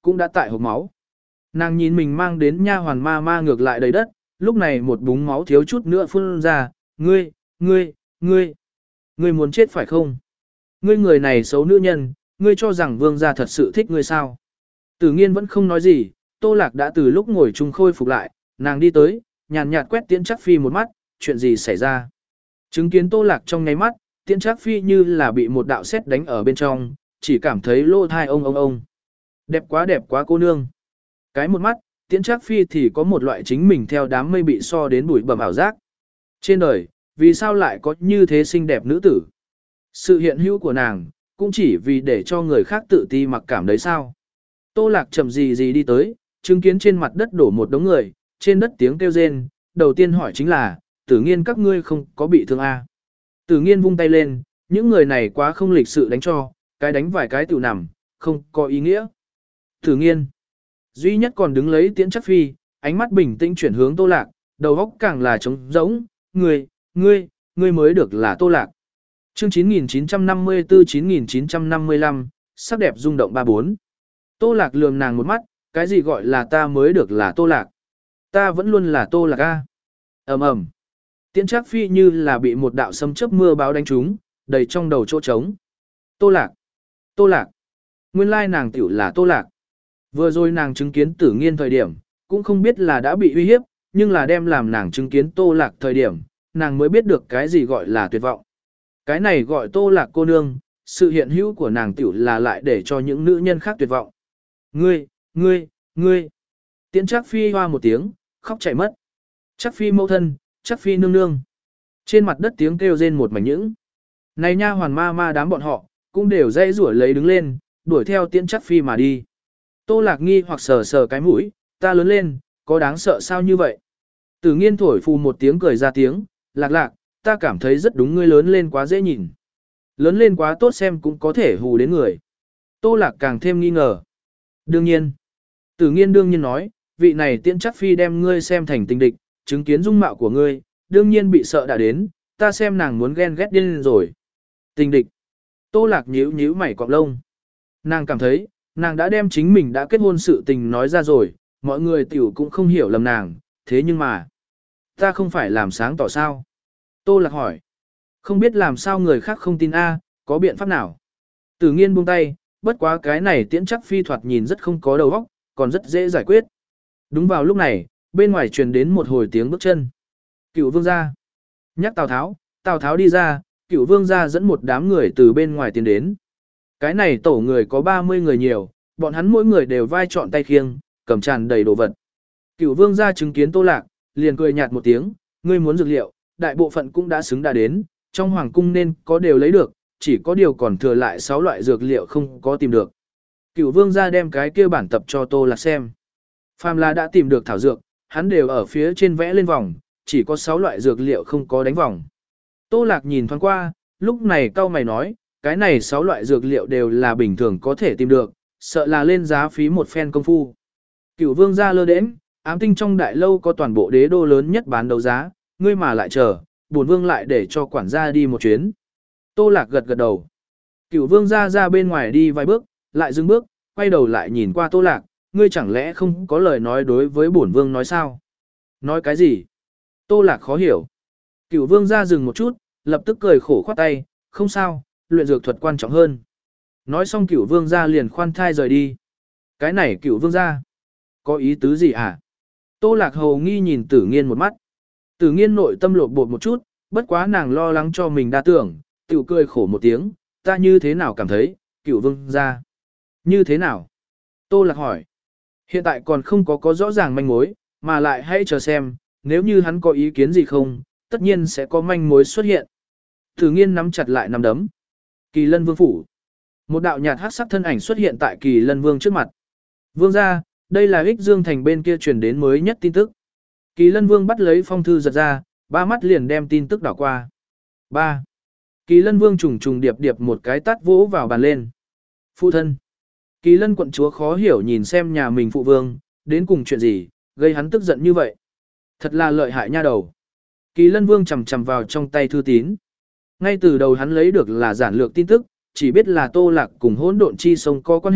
cũng đã tại hộc máu. Nàng nhìn mình mang đến nha hoàn ma ma ngược lại đầy đất, lúc này một búng máu thiếu chút nữa phun ra, ngươi, ngươi, ngươi, ngươi muốn chết phải không? Ngươi người này xấu nữ nhân, ngươi cho rằng vương gia thật sự thích ngươi sao? Tử Nghiên vẫn không nói gì, Tô Lạc đã từ lúc ngồi chung khôi phục lại, nàng đi tới, nhàn nhạt quét Tiễn Trác Phi một mắt, chuyện gì xảy ra? Chứng kiến Tô Lạc trong nháy mắt, Tiễn Trác Phi như là bị một đạo sét đánh ở bên trong, chỉ cảm thấy lỗ thai ông ông ông. Đẹp quá đẹp quá cô nương. Cái một mắt, Tiễn Trác Phi thì có một loại chính mình theo đám mây bị so đến bụi bẩm ảo giác. Trên đời, vì sao lại có như thế xinh đẹp nữ tử? Sự hiện hữu của nàng, cũng chỉ vì để cho người khác tự ti mặc cảm đấy sao? Tô Lạc chậm gì gì đi tới, chứng kiến trên mặt đất đổ một đống người, trên đất tiếng kêu rên, đầu tiên hỏi chính là, Tử Nghiên các ngươi không có bị thương à? Tử Nghiên vung tay lên, những người này quá không lịch sự đánh cho, cái đánh vài cái tự nằm, không có ý nghĩa. Tử Nghiên, duy nhất còn đứng lấy Tiễn Trác Phi, ánh mắt bình tĩnh chuyển hướng Tô Lạc, đầu óc càng là trống rỗng, ngươi, ngươi, ngươi mới được là Tô Lạc. Chương chín nghìn chín trăm năm mươi tư chín nghìn chín trăm năm mươi lăm, sắc đẹp rung động ba bốn. Tô Lạc lườm nàng một mắt, cái gì gọi là ta mới được là Tô Lạc? Ta vẫn luôn là Tô Lạc a. Ầm ầm. Tiễn Trác Phi như là bị một đạo sấm chớp mưa báo đánh trúng, đầy trong đầu chỗ trống. Tô Lạc, Tô Lạc. Nguyên lai nàng tiểu là Tô Lạc. Vừa rồi nàng chứng kiến Tử Nghiên thời điểm, cũng không biết là đã bị uy hiếp, nhưng là đem làm nàng chứng kiến Tô Lạc thời điểm, nàng mới biết được cái gì gọi là tuyệt vọng. Cái này gọi Tô Lạc cô nương, sự hiện hữu của nàng tiểu là lại để cho những nữ nhân khác tuyệt vọng. Ngươi, ngươi, ngươi. Tiễn Trác Phi hoa một tiếng, khóc chạy mất. Trác Phi mẫu thân, Trác Phi nương nương. Trên mặt đất tiếng kêu rên một mảnh những. Này nha hoàn ma ma đám bọn họ, cũng đều dây rủa lấy đứng lên, đuổi theo Tiễn Trác Phi mà đi. Tô Lạc nghi hoặc sờ sờ cái mũi, ta lớn lên, có đáng sợ sao như vậy? Tử Nghiên thổi phù một tiếng cười ra tiếng, Lạc Lạc, ta cảm thấy rất đúng, ngươi lớn lên quá dễ nhìn. Lớn lên quá tốt xem cũng có thể hù đến người. Tô Lạc càng thêm nghi ngờ. Đương nhiên. Tử Nghiên đương nhiên nói, vị này Tiễn Trác Phi đem ngươi xem thành tình địch, chứng kiến dung mạo của ngươi, đương nhiên bị sợ đã đến, ta xem nàng muốn ghen ghét điên rồi. Tình địch. Tô Lạc nhíu nhíu mày cọp lông. Nàng cảm thấy, nàng đã đem chính mình đã kết hôn sự tình nói ra rồi, mọi người tiểu cũng không hiểu lầm nàng, thế nhưng mà, ta không phải làm sáng tỏ sao? Tô Lạc hỏi. Không biết làm sao người khác không tin a, có biện pháp nào? Tử Nghiên buông tay, bất quá cái này Tiễn Trác Phi thoạt nhìn rất không có đầu óc, còn rất dễ giải quyết. Đúng vào lúc này, bên ngoài truyền đến một hồi tiếng bước chân. Cửu vương gia. Nhắc Tào Tháo, Tào Tháo đi ra, Cửu vương gia dẫn một đám người từ bên ngoài tiến đến. Cái này tổ người có ba mươi người nhiều, bọn hắn mỗi người đều vai trọn tay khiêng, cầm tràn đầy đồ vật. Cửu vương gia chứng kiến Tô Lạc, liền cười nhạt một tiếng, ngươi muốn dược liệu, đại bộ phận cũng đã xứng đã đến, trong hoàng cung nên có đều lấy được, chỉ có điều còn thừa lại sáu loại dược liệu không có tìm được. Cửu vương gia đem cái kia bản tập cho Tô Lạc xem. Phàm là đã tìm được thảo dược, hắn đều ở phía trên vẽ lên vòng, chỉ có sáu loại dược liệu không có đánh vòng. Tô Lạc nhìn thoáng qua, lúc này cau mày nói, cái này sáu loại dược liệu đều là bình thường có thể tìm được, sợ là lên giá phí một phen công phu. Cửu vương gia lơ đễnh, ám tinh trong đại lâu có toàn bộ đế đô lớn nhất bán đấu giá, ngươi mà lại chờ, bổn vương lại để cho quản gia đi một chuyến. Tô Lạc gật gật đầu. Cửu vương gia ra bên ngoài đi vài bước, lại dừng bước, quay đầu lại nhìn qua Tô Lạc, ngươi chẳng lẽ không có lời nói đối với bổn vương nói sao? Nói cái gì? Tô Lạc khó hiểu. Cửu vương gia dừng một chút, lập tức cười khổ khoát tay, không sao, luyện dược thuật quan trọng hơn. Nói xong Cửu vương gia liền khoan thai rời đi. Cái này Cửu vương gia, có ý tứ gì hả? Tô Lạc hầu nghi nhìn Tử Nghiên một mắt. Tử Nghiên nội tâm lột bột một chút, bất quá nàng lo lắng cho mình đa tưởng, tiểu cười khổ một tiếng, ta như thế nào cảm thấy, Cửu vương gia. Như thế nào? Tô Lạc hỏi. Hiện tại còn không có có rõ ràng manh mối, mà lại hãy chờ xem, nếu như hắn có ý kiến gì không, tất nhiên sẽ có manh mối xuất hiện. Tử Nghiên nắm chặt lại nắm đấm. Kỳ Lân Vương phủ. Một đạo nhạt hắc sắc thân ảnh xuất hiện tại Kỳ Lân Vương trước mặt. Vương gia, đây là Ích Dương thành bên kia truyền đến mới nhất tin tức. Kỳ Lân Vương bắt lấy phong thư giật ra, ba mắt liền đem tin tức đảo qua. ba. Kỳ Lân Vương trùng trùng điệp điệp một cái tát vỗ vào bàn lên. Phụ thân. Kỳ Lân quận chúa khó hiểu nhìn xem nhà mình phụ vương, đến cùng chuyện gì, gây hắn tức giận như vậy. Thật là lợi hại nha đầu. Kỳ Lân Vương chầm chầm vào trong tay thư tín. Ngay từ đầu hắn lấy được là giản lược tin tức, chỉ biết là Tô Lạc cùng hỗn độn chi sông có quan hệ,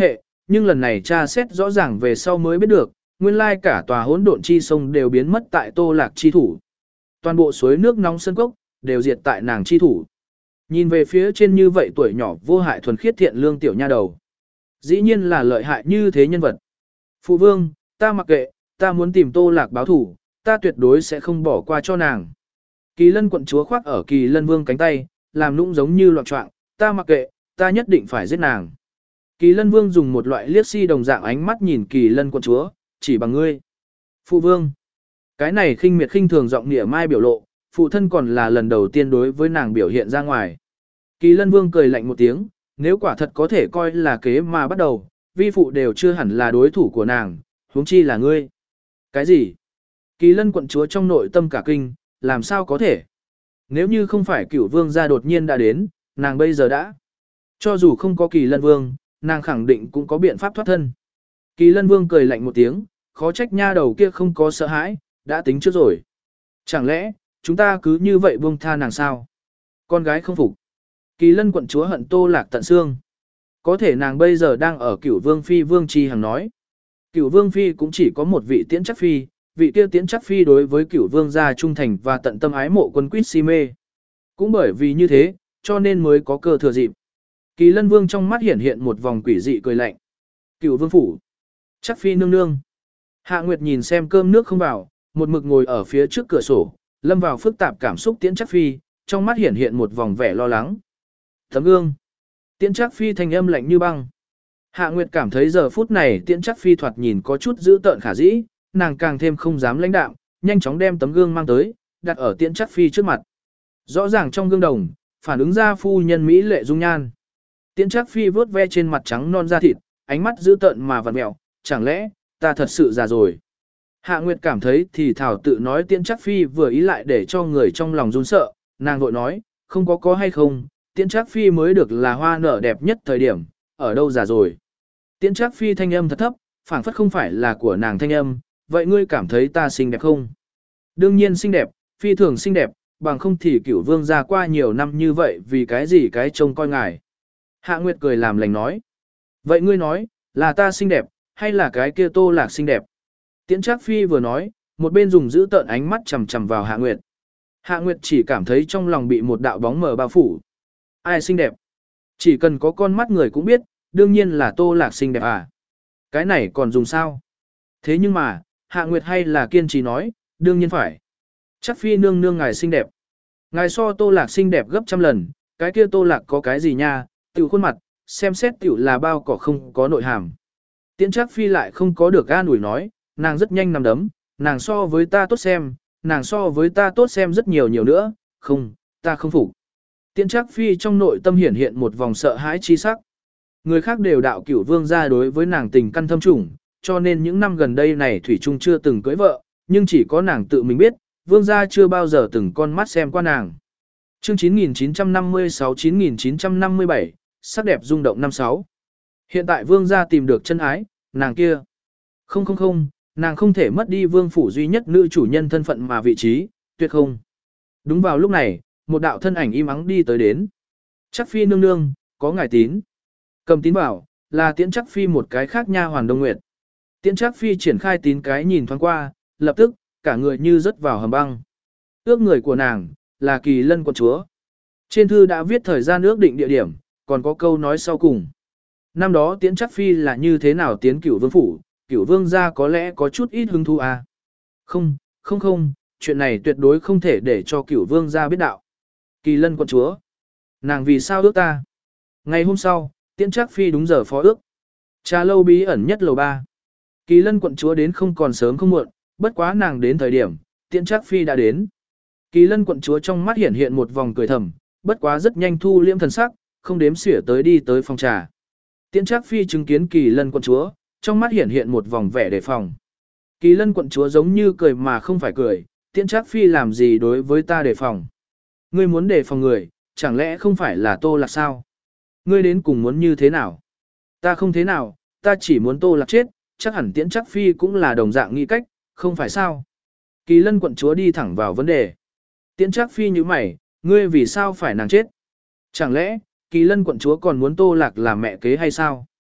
nhưng lần này tra xét rõ ràng về sau mới biết được, nguyên lai cả tòa hỗn độn chi sông đều biến mất tại Tô Lạc chi thủ. Toàn bộ suối nước nóng sân cốc đều diệt tại nàng chi thủ. Nhìn về phía trên như vậy tuổi nhỏ vô hại thuần khiết thiện lương tiểu nha đầu. Dĩ nhiên là lợi hại như thế nhân vật. Phụ vương, ta mặc kệ, ta muốn tìm Tô Lạc báo thủ, ta tuyệt đối sẽ không bỏ qua cho nàng. Kỳ Lân quận chúa khoác ở Kỳ Lân vương cánh tay, làm nũng giống như loạn trọng, ta mặc kệ, ta nhất định phải giết nàng. Kỳ Lân vương dùng một loại liếc si đồng dạng ánh mắt nhìn Kỳ Lân quận chúa, chỉ bằng ngươi. Phụ vương, cái này khinh miệt khinh thường giọng nghĩa mai biểu lộ, phụ thân còn là lần đầu tiên đối với nàng biểu hiện ra ngoài. Kỳ Lân vương cười lạnh một tiếng, nếu quả thật có thể coi là kế mà bắt đầu, vi phụ đều chưa hẳn là đối thủ của nàng, huống chi là ngươi. Cái gì? Kỳ Lân quận chúa trong nội tâm cả kinh, làm sao có thể? Nếu như không phải cửu vương gia đột nhiên đã đến, nàng bây giờ đã. Cho dù không có Kỳ Lân vương, nàng khẳng định cũng có biện pháp thoát thân. Kỳ Lân vương cười lạnh một tiếng, khó trách nha đầu kia không có sợ hãi, đã tính trước rồi. Chẳng lẽ, chúng ta cứ như vậy buông tha nàng sao? Con gái không phục. Kỳ Lân quận chúa hận Tô Lạc tận xương. Có thể nàng bây giờ đang ở cửu vương phi vương chi hằng nói. Cửu vương phi cũng chỉ có một vị tiễn chắc phi, vị kia tiễn chắc phi đối với cửu vương gia trung thành và tận tâm ái mộ quân quýt si mê. Cũng bởi vì như thế, cho nên mới có cơ thừa dịp. Kỳ Lân vương trong mắt hiện hiện một vòng quỷ dị cười lạnh. Cửu vương phủ. Chắc phi nương nương. Hạ Nguyệt nhìn xem cơm nước không vào, một mực ngồi ở phía trước cửa sổ, lâm vào phức tạp cảm xúc tiễn chắc phi, trong mắt hiện hiện một vòng vẻ lo lắng. Tấm gương. Tiễn chắc phi thanh âm lạnh như băng. Hạ Nguyệt cảm thấy giờ phút này tiễn chắc phi thoạt nhìn có chút dữ tợn khả dĩ, nàng càng thêm không dám lãnh đạm, nhanh chóng đem tấm gương mang tới, đặt ở tiễn chắc phi trước mặt. Rõ ràng trong gương đồng, phản ứng ra phu nhân mỹ lệ dung nhan. Tiễn chắc phi vớt ve trên mặt trắng non da thịt, ánh mắt dữ tợn mà vặn mẹo, chẳng lẽ, ta thật sự già rồi. Hạ Nguyệt cảm thấy thì thảo tự nói tiễn chắc phi vừa ý lại để cho người trong lòng run sợ, nàng vội nói, không có có hay không, tiễn chắc phi mới được là hoa nở đẹp nhất thời điểm, ở đâu già rồi. Tiễn chắc phi thanh âm thật thấp, phảng phất không phải là của nàng thanh âm, vậy ngươi cảm thấy ta xinh đẹp không? Đương nhiên xinh đẹp, phi thường xinh đẹp, bằng không thì cửu vương ra qua nhiều năm như vậy vì cái gì cái trông coi ngài. Hạ Nguyệt cười làm lành nói. Vậy ngươi nói, là ta xinh đẹp, hay là cái kia Tô Lạc xinh đẹp? Tiễn Trác Phi vừa nói, một bên dùng giữ tợn ánh mắt chằm chằm vào Hạ Nguyệt. Hạ Nguyệt chỉ cảm thấy trong lòng bị một đạo bóng mờ bao phủ. Ai xinh đẹp? Chỉ cần có con mắt người cũng biết, đương nhiên là Tô Lạc xinh đẹp à. Cái này còn dùng sao? Thế nhưng mà, Hạ Nguyệt hay là kiên trì nói, đương nhiên phải. Trác Phi nương nương ngài xinh đẹp. Ngài so Tô Lạc xinh đẹp gấp trăm lần, cái kia Tô Lạc có cái gì nha, tiểu khuôn mặt, xem xét tiểu là bao cỏ không có nội hàm. Tiễn Trác Phi lại không có được an ủi nói, nàng rất nhanh nằm đấm, nàng so với ta tốt xem, nàng so với ta tốt xem rất nhiều nhiều nữa, không, ta không phục. Tiễn Trác Phi trong nội tâm hiển hiện một vòng sợ hãi chi sắc. Người khác đều đạo cửu vương gia đối với nàng tình căn thâm trùng, cho nên những năm gần đây này Thủy Trung chưa từng cưới vợ, nhưng chỉ có nàng tự mình biết, vương gia chưa bao giờ từng con mắt xem qua nàng. Chương chín nghìn chín trăm năm mươi sáu chín nghìn chín trăm năm mươi bảy, sắc đẹp rung động năm sáu. Hiện tại vương gia tìm được chân ái, nàng kia. Không không không, nàng không thể mất đi vương phủ duy nhất nữ chủ nhân thân phận mà vị trí, tuyệt không. Đúng vào lúc này, một đạo thân ảnh im ắng đi tới đến. Trác Phi nương nương, có ngài tín. Cầm tín bảo, là Tiễn Trác Phi một cái khác nha hoàn Đông Nguyệt. Tiễn Trác Phi triển khai tín cái nhìn thoáng qua, lập tức, cả người như rớt vào hầm băng. Ước người của nàng, là Kỳ Lân quận chúa. Trên thư đã viết thời gian ước định địa điểm, còn có câu nói sau cùng. Năm đó Tiễn Trác Phi là như thế nào tiến cửu vương phủ, cửu vương gia có lẽ có chút ít hứng thú à. Không, không không, chuyện này tuyệt đối không thể để cho cửu vương gia biết đạo. Kỳ Lân quận chúa, nàng vì sao ước ta? Ngày hôm sau, Tiễn Trác Phi đúng giờ phó ước. Trà lâu bí ẩn nhất lầu ba. Kỳ Lân quận chúa đến không còn sớm không muộn, bất quá nàng đến thời điểm, Tiễn Trác Phi đã đến. Kỳ Lân quận chúa trong mắt hiện hiện một vòng cười thầm, bất quá rất nhanh thu liễm thần sắc, không đếm xỉa tới đi tới phòng trà. Tiễn Trác Phi chứng kiến Kỳ Lân quận chúa, trong mắt hiện hiện một vòng vẻ đề phòng. Kỳ Lân quận chúa giống như cười mà không phải cười, Tiễn Trác Phi làm gì đối với ta đề phòng? Ngươi muốn đề phòng người, chẳng lẽ không phải là Tô Lạc sao? Ngươi đến cùng muốn như thế nào? Ta không thế nào, ta chỉ muốn Tô Lạc chết, chắc hẳn Tiễn Trác Phi cũng là đồng dạng nghĩ cách, không phải sao? Kỳ Lân quận chúa đi thẳng vào vấn đề. Tiễn Trác Phi như mày, ngươi vì sao phải nàng chết? Chẳng lẽ, Kỳ Lân quận chúa còn muốn Tô Lạc làm mẹ kế hay sao?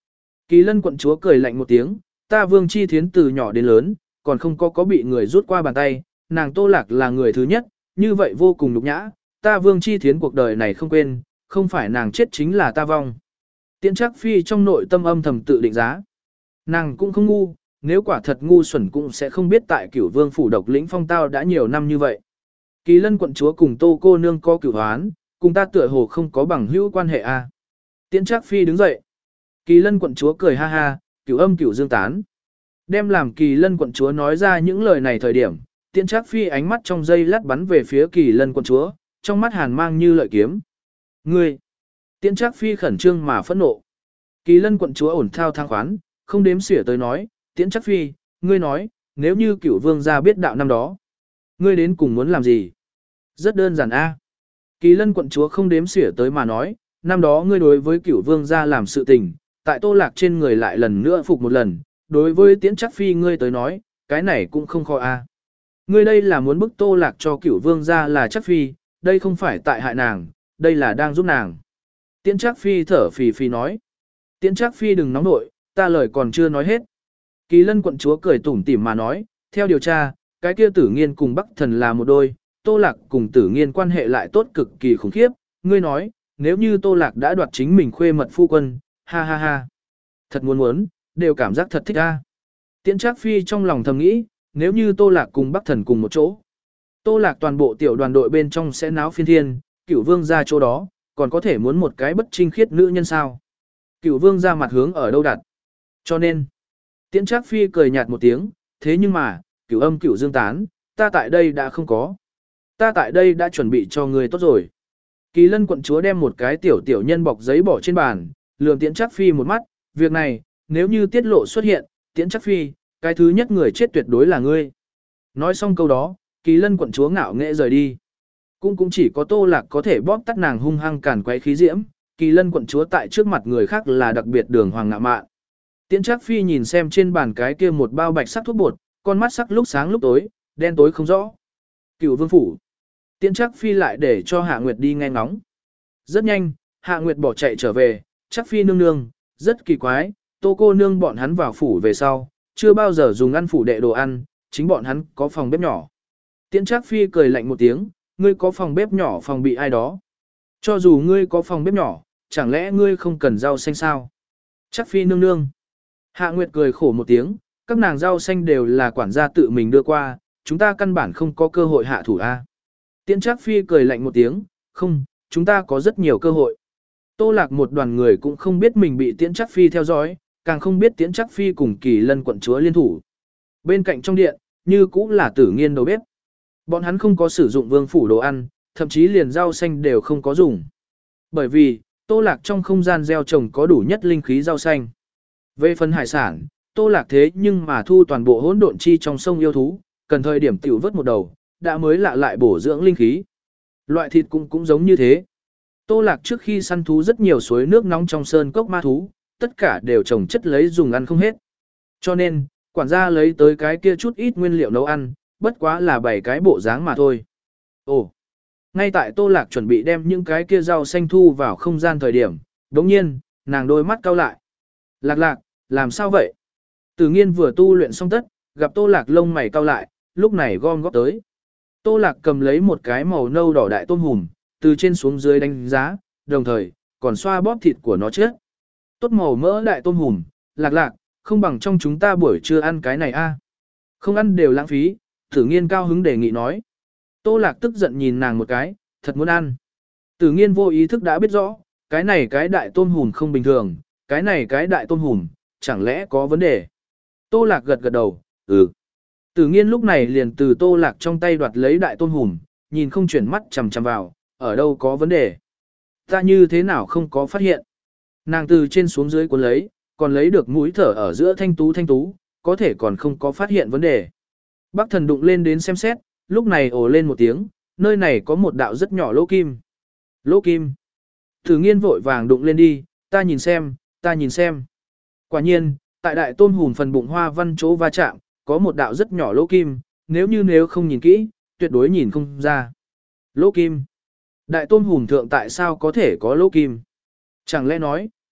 Kỳ lân quận chúa cười lạnh một tiếng, ta Vương Chi Thiến từ nhỏ đến lớn, còn không có có bị người rút qua bàn tay, nàng Tô Lạc là người thứ nhất, như vậy vô cùng nhục nhã, ta Vương Chi Thiến cuộc đời này không quên, không phải nàng chết chính là ta vong. Tiễn Trác Phi trong nội tâm âm thầm tự định giá. Nàng cũng không ngu, nếu quả thật ngu xuẩn cũng sẽ không biết tại Cửu Vương phủ độc lĩnh phong tao đã nhiều năm như vậy. Kỳ lân quận chúa cùng Tô cô nương có cửu hoán, cùng ta tựa hồ không có bằng hữu quan hệ a. À. Tiễn Trác Phi đứng dậy. Kỳ lân quận chúa cười ha ha, cửu âm cửu dương tán. Đem làm Kỳ lân quận chúa nói ra những lời này thời điểm, Tiễn Trác Phi ánh mắt trong giây lát bắn về phía Kỳ lân quận chúa, trong mắt hàn mang như lợi kiếm. Ngươi! Tiễn Trác Phi khẩn trương mà phẫn nộ. Kỳ lân quận chúa ổn thao thang khoán, không đếm xỉa tới nói, Tiễn Trác Phi, ngươi nói, nếu như cửu vương gia biết đạo năm đó, ngươi đến cùng muốn làm gì? Rất đơn giản a. Kỳ lân quận chúa không đếm xỉa tới mà nói, năm đó ngươi đối với cửu vương gia làm sự tình, tại Tô Lạc trên người lại lần nữa phục một lần, đối với Tiễn Trác Phi ngươi tới nói, cái này cũng không khó a. Ngươi đây là muốn bức Tô Lạc cho cửu vương gia là Trác Phi, đây không phải tại hại nàng, đây là đang giúp nàng. Tiễn Trác Phi thở phì phì nói. Tiễn Trác Phi đừng nóng nội, ta lời còn chưa nói hết. Kỳ lân quận chúa cười tủm tỉm mà nói, theo điều tra, cái kia Tử Nghiên cùng Bắc Thần là một đôi, Tô Lạc cùng Tử Nghiên quan hệ lại tốt cực kỳ khủng khiếp, ngươi nói, nếu như Tô Lạc đã đoạt chính mình khuê mật phu quân, ha ha ha. Thật muốn muốn, đều cảm giác thật thích a. Tiễn Trác Phi trong lòng thầm nghĩ, nếu như Tô Lạc cùng Bắc Thần cùng một chỗ, Tô Lạc toàn bộ tiểu đoàn đội bên trong sẽ náo phiên thiên, Cửu Vương ra chỗ đó, còn có thể muốn một cái bất trinh khiết nữ nhân sao. Cửu Vương ra mặt hướng ở đâu đặt. Cho nên, Tiễn Trác Phi cười nhạt một tiếng, thế nhưng mà, Cửu âm Cửu dương tán, ta tại đây đã không có. Ta tại đây đã chuẩn bị cho người tốt rồi. Kỳ lân quận chúa đem một cái tiểu tiểu nhân bọc giấy bỏ trên bàn, lườm Tiễn Trác Phi một mắt, việc này, nếu như tiết lộ xuất hiện, Tiễn Trác Phi, cái thứ nhất người chết tuyệt đối là ngươi. Nói xong câu đó, Kỳ lân quận chúa ngạo nghễ rời đi. Cũng cũng chỉ có Tô Lạc có thể bóp tắt nàng hung hăng càn quấy khí diễm, Kỳ lân quận chúa tại trước mặt người khác là đặc biệt đường hoàng ngạo mạn. Tiễn Trác Phi nhìn xem trên bàn cái kia một bao bạch sắc thuốc bột, con mắt sắc lúc sáng lúc tối, đen tối không rõ. Cửu Vương phủ. Tiễn Trác Phi lại để cho Hạ Nguyệt đi nghe ngóng. Rất nhanh, Hạ Nguyệt bỏ chạy trở về, Trác Phi nương nương, rất kỳ quái, Tô cô nương bọn hắn vào phủ về sau, chưa bao giờ dùng ăn phủ đệ đồ ăn, chính bọn hắn có phòng bếp nhỏ. Tiễn Trác Phi cười lạnh một tiếng, ngươi có phòng bếp nhỏ phòng bị ai đó. Cho dù ngươi có phòng bếp nhỏ, chẳng lẽ ngươi không cần rau xanh sao? Trác Phi nương nương. Hạ Nguyệt cười khổ một tiếng, các nàng rau xanh đều là quản gia tự mình đưa qua, chúng ta căn bản không có cơ hội hạ thủ a. Tiễn Trác Phi cười lạnh một tiếng, không, chúng ta có rất nhiều cơ hội. Tô Lạc một đoàn người cũng không biết mình bị Tiễn Trác Phi theo dõi, càng không biết Tiễn Trác Phi cùng Kỳ lân quận chúa liên thủ. Bên cạnh trong điện, như cũng là Tử Nghiên đầu bếp. Bọn hắn không có sử dụng vương phủ đồ ăn, thậm chí liền rau xanh đều không có dùng. Bởi vì, Tô Lạc trong không gian gieo trồng có đủ nhất linh khí rau xanh. Về phần hải sản, Tô Lạc thế nhưng mà thu toàn bộ hỗn độn chi trong sông yêu thú, cần thời điểm tiểu vớt một đầu, đã mới lạ lại bổ dưỡng linh khí. Loại thịt cũng cũng giống như thế. Tô Lạc trước khi săn thú rất nhiều suối nước nóng trong sơn cốc ma thú, tất cả đều trồng chất lấy dùng ăn không hết. Cho nên, quản gia lấy tới cái kia chút ít nguyên liệu nấu ăn, bất quá là bảy cái bộ dáng mà thôi. Ồ, ngay tại Tô Lạc chuẩn bị đem những cái kia rau xanh thu vào không gian thời điểm, đống nhiên, nàng đôi mắt cau lại. Lạc Lạc, làm sao vậy? Tử Nghiên vừa tu luyện xong tất, gặp Tô Lạc lông mày cau lại, lúc này gom góp tới. Tô Lạc cầm lấy một cái màu nâu đỏ đại tôm hùm, từ trên xuống dưới đánh giá, đồng thời, còn xoa bóp thịt của nó trước. Tốt màu mỡ đại tôm hùm, Lạc Lạc, không bằng trong chúng ta buổi trưa ăn cái này a. Không ăn đều lãng phí, Tử Nghiên cao hứng đề nghị nói. Tô Lạc tức giận nhìn nàng một cái, thật muốn ăn. Tử Nghiên vô ý thức đã biết rõ, cái này cái đại tôm hùm không bình thường, cái này cái đại tôm hùm, chẳng lẽ có vấn đề. Tô Lạc gật gật đầu, ừ. Tử Nghiên lúc này liền từ Tô Lạc trong tay đoạt lấy đại tôm hùm, nhìn không chuyển mắt chằm chằm vào, ở đâu có vấn đề. Ta như thế nào không có phát hiện. Nàng từ trên xuống dưới cuốn lấy, còn lấy được mũi thở ở giữa thanh tú thanh tú, có thể còn không có phát hiện vấn đề. Bắc Thần đụng lên đến xem xét, lúc này ồ lên một tiếng, nơi này có một đạo rất nhỏ lỗ kim. Lỗ kim. Tử Nghiên vội vàng đụng lên đi, ta nhìn xem, ta nhìn xem. Quả nhiên, tại đại tôm hùm phần bụng hoa văn chỗ va chạm, có một đạo rất nhỏ lỗ kim, nếu như nếu không nhìn kỹ, tuyệt đối nhìn không ra. Lỗ kim. Đại tôm hùm thượng tại sao có thể có lỗ kim? Chẳng lẽ nói,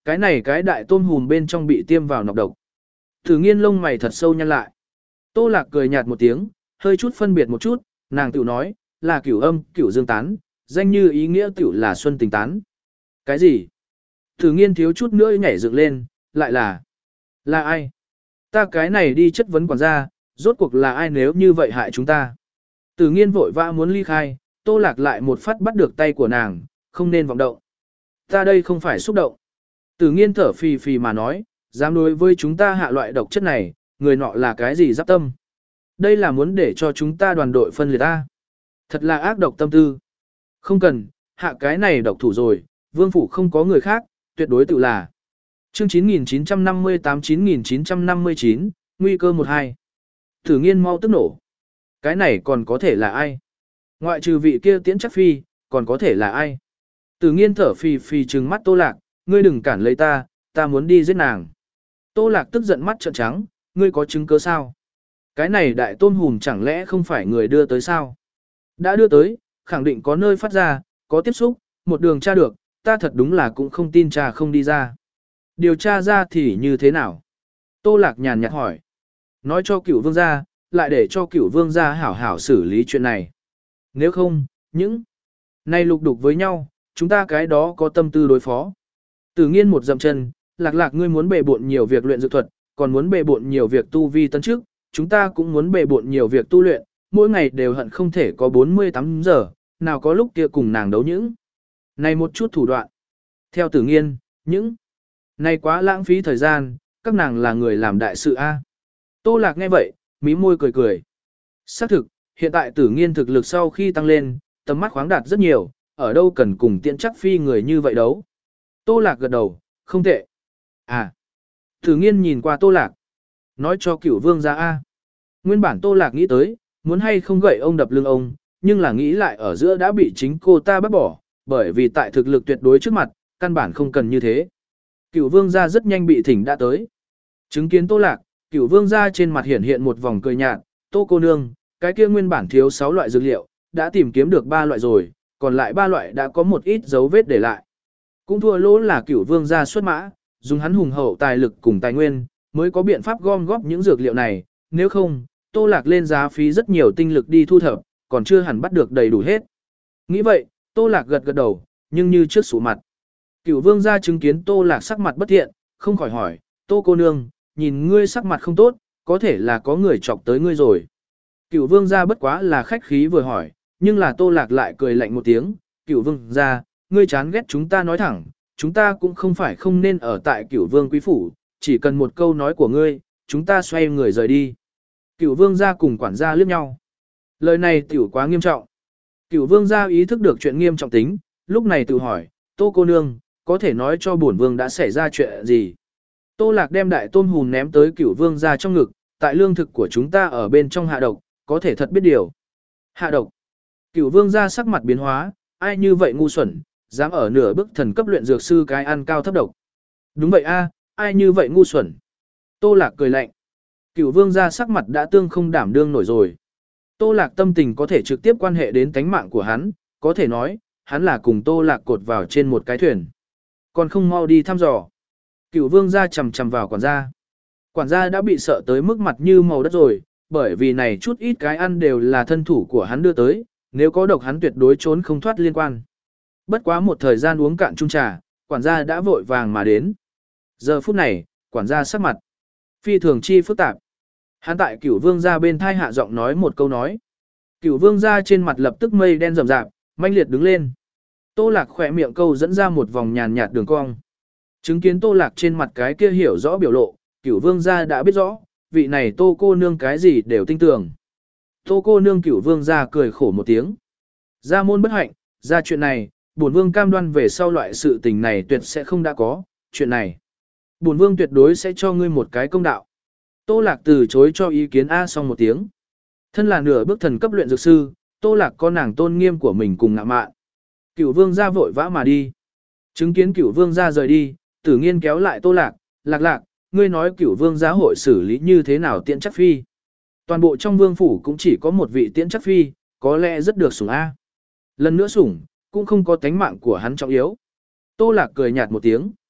Cái này cái đại tôm hùm bên trong bị tiêm vào nọc độc. Tử nghiên lông mày thật sâu nhăn lại. Tô Lạc cười nhạt một tiếng, hơi chút phân biệt một chút, nàng tiểu nói, là cửu âm, cửu dương tán, danh như ý nghĩa tiểu là xuân tình tán. Cái gì? Tử nghiên thiếu chút nữa nhảy dựng lên, lại là... Là ai? Ta cái này đi chất vấn quản gia, rốt cuộc là ai nếu như vậy hại chúng ta? Tử nghiên vội vã muốn ly khai, Tô Lạc lại một phát bắt được tay của nàng, không nên vọng động. Ta đây không phải xúc động. Tử nghiên thở phì phì mà nói, dám đối với chúng ta hạ loại độc chất này, người nọ là cái gì giáp tâm? Đây là muốn để cho chúng ta đoàn đội phân liệt ta. Thật là ác độc tâm tư. Không cần, hạ cái này độc thủ rồi, vương phủ không có người khác, tuyệt đối tự là. Chương chín nghìn chín trăm năm mươi tám chín nghìn chín trăm năm mươi chín, nguy cơ một hai. Tử nghiên mau tức nổ. Cái này còn có thể là ai? Ngoại trừ vị kia Tiễn Chắc Phi, còn có thể là ai? Tử nghiên thở phì phì trừng mắt Tô Lạc, ngươi đừng cản lấy ta, ta muốn đi giết nàng. Tô Lạc tức giận mắt trợn trắng, ngươi có chứng cứ sao? Cái này đại tôm hùm chẳng lẽ không phải người đưa tới sao? Đã đưa tới, khẳng định có nơi phát ra, có tiếp xúc, một đường tra được, ta thật đúng là cũng không tin trà không đi ra. Điều tra ra thì như thế nào? Tô Lạc nhàn nhạt hỏi. Nói cho cửu vương gia, lại để cho cửu vương gia hảo hảo xử lý chuyện này. Nếu không, những này lục đục với nhau, chúng ta cái đó có tâm tư đối phó. Tử nghiên một dậm chân, Lạc Lạc ngươi muốn bề bộn nhiều việc luyện dược thuật, còn muốn bề bộn nhiều việc tu vi tấn trước, chúng ta cũng muốn bề bộn nhiều việc tu luyện, mỗi ngày đều hận không thể có bốn mươi tám giờ, nào có lúc kia cùng nàng đấu những. Này một chút thủ đoạn. Theo Tử nghiên, những này quá lãng phí thời gian, các nàng là người làm đại sự a. Tô Lạc nghe vậy, mí môi cười cười. Xác thực, hiện tại Tử nghiên thực lực sau khi tăng lên, tầm mắt khoáng đạt rất nhiều, ở đâu cần cùng Tiễn Chắc Phi người như vậy đấu. Tô Lạc gật đầu, không tệ. À. Tử nghiên nhìn qua Tô Lạc. Nói cho cửu vương ra a. Nguyên bản Tô Lạc nghĩ tới, muốn hay không gậy ông đập lưng ông, nhưng là nghĩ lại ở giữa đã bị chính cô ta bắt bỏ, bởi vì tại thực lực tuyệt đối trước mặt, căn bản không cần như thế. Cửu vương gia rất nhanh bị thỉnh đã tới. Chứng kiến Tô Lạc, cửu vương gia trên mặt hiện hiện một vòng cười nhạt, Tô cô nương, cái kia nguyên bản thiếu sáu loại dược liệu, đã tìm kiếm được ba loại rồi, còn lại ba loại đã có một ít dấu vết để lại. Cũng thua lỗ là cửu vương gia xuất mã, dùng hắn hùng hậu tài lực cùng tài nguyên, mới có biện pháp gom góp những dược liệu này, nếu không, Tô Lạc lên giá phí rất nhiều tinh lực đi thu thập, còn chưa hẳn bắt được đầy đủ hết. Nghĩ vậy, Tô Lạc gật gật đầu, nhưng như trước sụ mặt. Cửu vương gia chứng kiến Tô Lạc sắc mặt bất thiện, không khỏi hỏi, Tô cô nương, nhìn ngươi sắc mặt không tốt, có thể là có người chọc tới ngươi rồi. Cửu vương gia bất quá là khách khí vừa hỏi, nhưng là Tô Lạc lại cười lạnh một tiếng, Cửu vương gia, ngươi chán ghét chúng ta nói thẳng, chúng ta cũng không phải không nên ở tại Cửu vương quý phủ, chỉ cần một câu nói của ngươi, chúng ta xoay người rời đi. Cửu vương gia cùng quản gia liếc nhau. Lời này tiểu quá nghiêm trọng. Cửu vương gia ý thức được chuyện nghiêm trọng tính, lúc này tự hỏi, Tô cô nương, có thể nói cho bổn vương đã xảy ra chuyện gì. Tô Lạc đem đại tôm hùm ném tới cửu vương gia trong ngực, tại lương thực của chúng ta ở bên trong hạ độc, có thể thật biết điều. Hạ độc. Cửu vương gia sắc mặt biến hóa, ai như vậy ngu xuẩn, dám ở nửa bước thần cấp luyện dược sư cái ăn cao thấp độc. Đúng vậy a, ai như vậy ngu xuẩn. Tô Lạc cười lạnh. Cửu vương gia sắc mặt đã tương không đảm đương nổi rồi. Tô Lạc tâm tình có thể trực tiếp quan hệ đến tánh mạng của hắn, có thể nói, hắn là cùng Tô Lạc cột vào trên một cái thuyền. Còn không mau đi thăm dò. Cửu vương gia chầm chầm vào quản gia. Quản gia đã bị sợ tới mức mặt như màu đất rồi, bởi vì này chút ít cái ăn đều là thân thủ của hắn đưa tới, nếu có độc hắn tuyệt đối trốn không thoát liên quan. Bất quá một thời gian uống cạn chung trà, quản gia đã vội vàng mà đến. Giờ phút này, quản gia sắc mặt phi thường chi phức tạp. Hắn tại Cửu vương gia bên thai hạ giọng nói một câu nói. Cửu vương gia trên mặt lập tức mây đen rậm rạp, manh liệt đứng lên. Tô Lạc khỏe miệng câu dẫn ra một vòng nhàn nhạt đường cong. Chứng kiến Tô Lạc trên mặt cái kia hiểu rõ biểu lộ, Cửu vương gia đã biết rõ, vị này Tô cô nương cái gì đều tin tưởng. Tô cô nương Cửu vương gia cười khổ một tiếng. Gia môn bất hạnh, ra chuyện này, bổn vương cam đoan về sau loại sự tình này tuyệt sẽ không đã có, chuyện này. Bổn vương tuyệt đối sẽ cho ngươi một cái công đạo. Tô Lạc từ chối cho ý kiến A xong một tiếng. Thân là nửa bước thần cấp luyện dược sư, Tô Lạc có nàng tôn nghiêm của mình cùng ngạo mạn. Cửu vương gia vội vã mà đi. Chứng kiến Cửu vương gia rời đi, Tử nghiên kéo lại Tô Lạc, Lạc Lạc, ngươi nói Cửu vương gia hội xử lý như thế nào Tiễn Chắc Phi. Toàn bộ trong vương phủ cũng chỉ có một vị Tiễn Chắc Phi, có lẽ rất được sủng A. Lần nữa sủng, cũng không có tánh mạng của hắn trọng yếu. Tô Lạc cười nhạt một tiếng.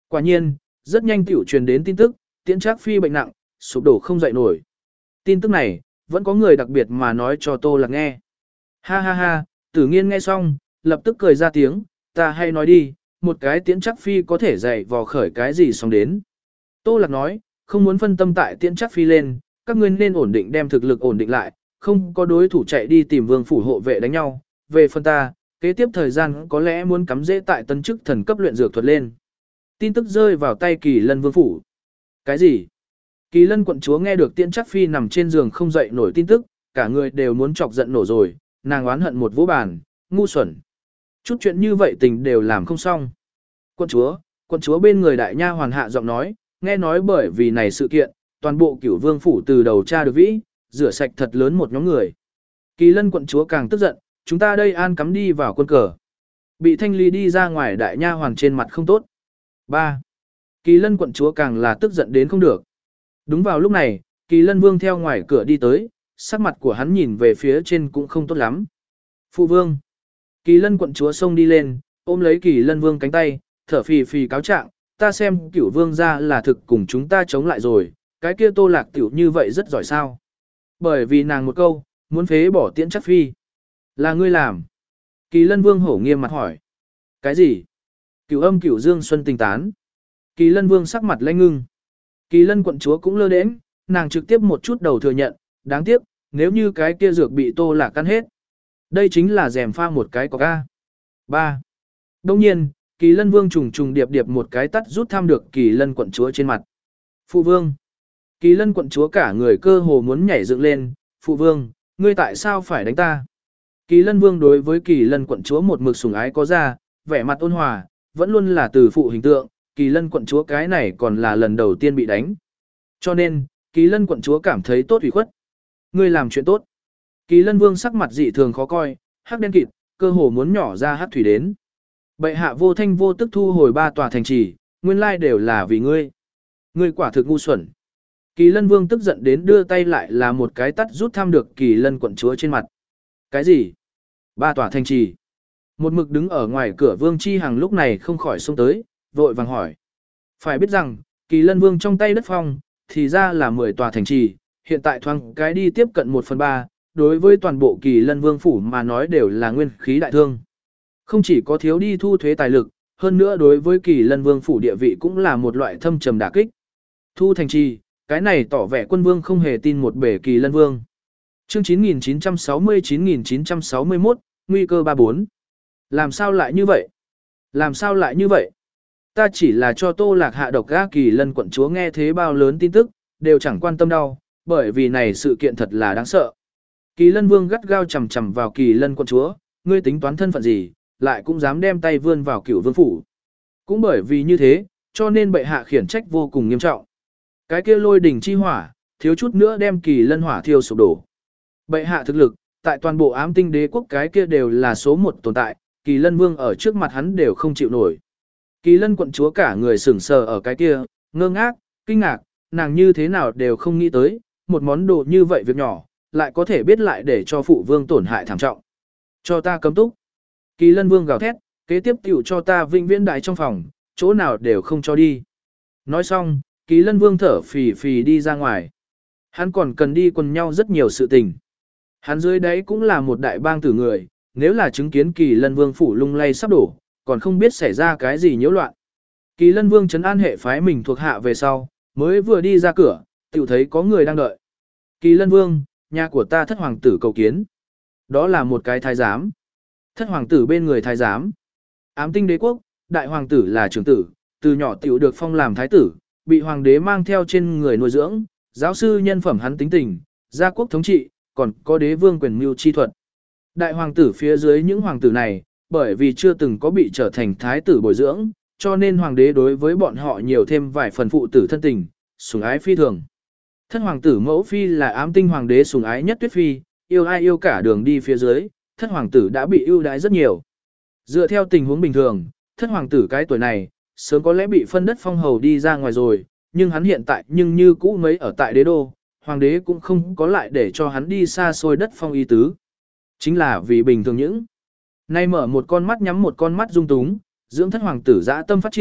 Quả nhiên, rất nhanh tiểu truyền đến tin tức, Tiễn Trác Phi bệnh nặng, sụp đổ không dậy nổi. Tin tức này, vẫn có người đặc biệt mà nói cho Tô Lạc nghe. Ha ha ha, Tử Nghiên nghe xong, lập tức cười ra tiếng, ta hay nói đi, một cái Tiễn Trác Phi có thể dậy vò khởi cái gì xong đến. Tô Lạc nói, không muốn phân tâm tại Tiễn Trác Phi lên, các ngươi nên ổn định đem thực lực ổn định lại, không có đối thủ chạy đi tìm vương phủ hộ vệ đánh nhau. Về phần ta, kế tiếp thời gian có lẽ muốn cắm dễ tại tân chức thần cấp luyện dược thuật lên. Tin tức rơi vào tay Kỳ Lân vương phủ. Cái gì? Kỳ Lân quận chúa nghe được Tiễn Trác Phi nằm trên giường không dậy nổi tin tức, cả người đều muốn chọc giận nổ rồi, nàng oán hận một vỗ bàn, ngu xuẩn. Chút chuyện như vậy tình đều làm không xong. Quận chúa, quận chúa bên người đại nha hoàn hạ giọng nói, nghe nói bởi vì này sự kiện, toàn bộ Cửu Vương phủ từ đầu tra được vĩ, rửa sạch thật lớn một nhóm người. Kỳ Lân quận chúa càng tức giận, chúng ta đây an cắm đi vào quân cờ. Bị thanh lý đi ra ngoài đại nha hoàn trên mặt không tốt. ba. Kỳ Lân quận chúa càng là tức giận đến không được. Đúng vào lúc này, Kỳ Lân vương theo ngoài cửa đi tới, sắc mặt của hắn nhìn về phía trên cũng không tốt lắm. Phụ vương. Kỳ Lân quận chúa xông đi lên, ôm lấy Kỳ Lân vương cánh tay, thở phì phì cáo trạng, ta xem Cửu vương gia là thực cùng chúng ta chống lại rồi, cái kia Tô Lạc tiểu như vậy rất giỏi sao. Bởi vì nàng một câu, muốn phế bỏ Tiễn Trác Phi. Là ngươi làm. Kỳ Lân vương hổ nghiêm mặt hỏi. Cái gì? Cửu âm cửu dương xuân tình tán. Kỳ Lân vương sắc mặt lanh ngưng. Kỳ Lân quận chúa cũng lơ đễnh, nàng trực tiếp một chút đầu thừa nhận, đáng tiếc, nếu như cái kia dược bị Tô Lạc căn hết. Đây chính là rèm pha một cái có ca. ba. Đông nhiên, Kỳ Lân vương trùng trùng điệp điệp một cái tắt rút tham được Kỳ Lân quận chúa trên mặt. Phụ vương. Kỳ Lân quận chúa cả người cơ hồ muốn nhảy dựng lên, phụ vương, ngươi tại sao phải đánh ta? Kỳ Lân vương đối với Kỳ Lân quận chúa một mực sủng ái có ra, vẻ mặt ôn hòa, vẫn luôn là từ phụ hình tượng, Kỳ Lân quận chúa cái này còn là lần đầu tiên bị đánh. Cho nên, Kỳ Lân quận chúa cảm thấy tốt ủy khuất. Ngươi làm chuyện tốt. Kỳ Lân vương sắc mặt dị thường khó coi, hắc đen kịt, cơ hồ muốn nhỏ ra hắc thủy đến. Bệ hạ vô thanh vô tức thu hồi ba tòa thành trì, nguyên lai đều là vì ngươi. Ngươi quả thực ngu xuẩn. Kỳ Lân vương tức giận đến đưa tay lại là một cái tắt rút tham được Kỳ Lân quận chúa trên mặt. Cái gì? Ba tòa thành trì. Một mực đứng ở ngoài cửa Vương Chi Hằng lúc này không khỏi xông tới, vội vàng hỏi. Phải biết rằng, Kỳ Lân vương trong tay đất phong, thì ra là mười tòa thành trì, hiện tại thoáng cái đi tiếp cận một phần ba, đối với toàn bộ Kỳ Lân vương phủ mà nói đều là nguyên khí đại thương. Không chỉ có thiếu đi thu thuế tài lực, hơn nữa đối với Kỳ Lân vương phủ địa vị cũng là một loại thâm trầm đả kích. Thu thành trì, cái này tỏ vẻ quân vương không hề tin một bể Kỳ Lân vương. Chương chín nghìn chín trăm sáu mươi chín nghìn chín trăm sáu mươi mốt, nguy cơ ba bốn. Làm sao lại như vậy? Làm sao lại như vậy? Ta chỉ là cho Tô Lạc hạ độc gác Kỳ Lân quận chúa nghe thế bao lớn tin tức, đều chẳng quan tâm đâu, bởi vì này sự kiện thật là đáng sợ. Kỳ Lân vương gắt gao chầm chầm vào Kỳ Lân quận chúa, ngươi tính toán thân phận gì, lại cũng dám đem tay vươn vào Cửu vương phủ. Cũng bởi vì như thế, cho nên bệ hạ khiển trách vô cùng nghiêm trọng. Cái kia lôi đỉnh chi hỏa, thiếu chút nữa đem Kỳ Lân hỏa thiêu sụp đổ. Bệ hạ thực lực, tại toàn bộ ám tinh đế quốc cái kia đều là số một tồn tại, Kỳ Lân vương ở trước mặt hắn đều không chịu nổi. Kỳ Lân quận chúa cả người sững sờ ở cái kia, ngơ ngác, kinh ngạc, nàng như thế nào đều không nghĩ tới, một món đồ như vậy việc nhỏ, lại có thể biết lại để cho phụ vương tổn hại thảm trọng. Cho ta cấm túc. Kỳ Lân vương gào thét, kế tiếp tiểu cho ta vĩnh viễn đại trong phòng, chỗ nào đều không cho đi. Nói xong, Kỳ Lân vương thở phì phì đi ra ngoài. Hắn còn cần đi quần nhau rất nhiều sự tình. Hắn dưới đấy cũng là một đại bang tử người, nếu là chứng kiến Kỳ Lân vương phủ lung lay sắp đổ, còn không biết xảy ra cái gì nhiễu loạn. Kỳ Lân vương trấn an hệ phái mình thuộc hạ về sau, mới vừa đi ra cửa, tiểu thấy có người đang đợi. Kỳ Lân vương, nhà của ta thất hoàng tử cầu kiến. Đó là một cái thái giám. Thất hoàng tử bên người thái giám. Ám tinh đế quốc, đại hoàng tử là trưởng tử, từ nhỏ tiểu được phong làm thái tử, bị hoàng đế mang theo trên người nuôi dưỡng, giáo sư nhân phẩm hắn tính tình, gia quốc thống trị, còn có đế vương quyền mưu chi thuật. Đại hoàng tử phía dưới những hoàng tử này, bởi vì chưa từng có bị trở thành thái tử bồi dưỡng, cho nên hoàng đế đối với bọn họ nhiều thêm vài phần phụ tử thân tình, sủng ái phi thường. Thất hoàng tử mẫu phi là ám tinh hoàng đế sủng ái nhất Tuyết phi, yêu ai yêu cả đường đi phía dưới, thất hoàng tử đã bị ưu đãi rất nhiều. Dựa theo tình huống bình thường, thất hoàng tử cái tuổi này, sớm có lẽ bị phân đất phong hầu đi ra ngoài rồi, nhưng hắn hiện tại nhưng như cũ mấy ở tại đế đô, hoàng đế cũng không có lại để cho hắn đi xa xôi đất phong y tứ. Chính là vì bình thường những. Nay mở một con mắt nhắm một con mắt dung túng, dưỡng thất hoàng tử dã tâm phát triển,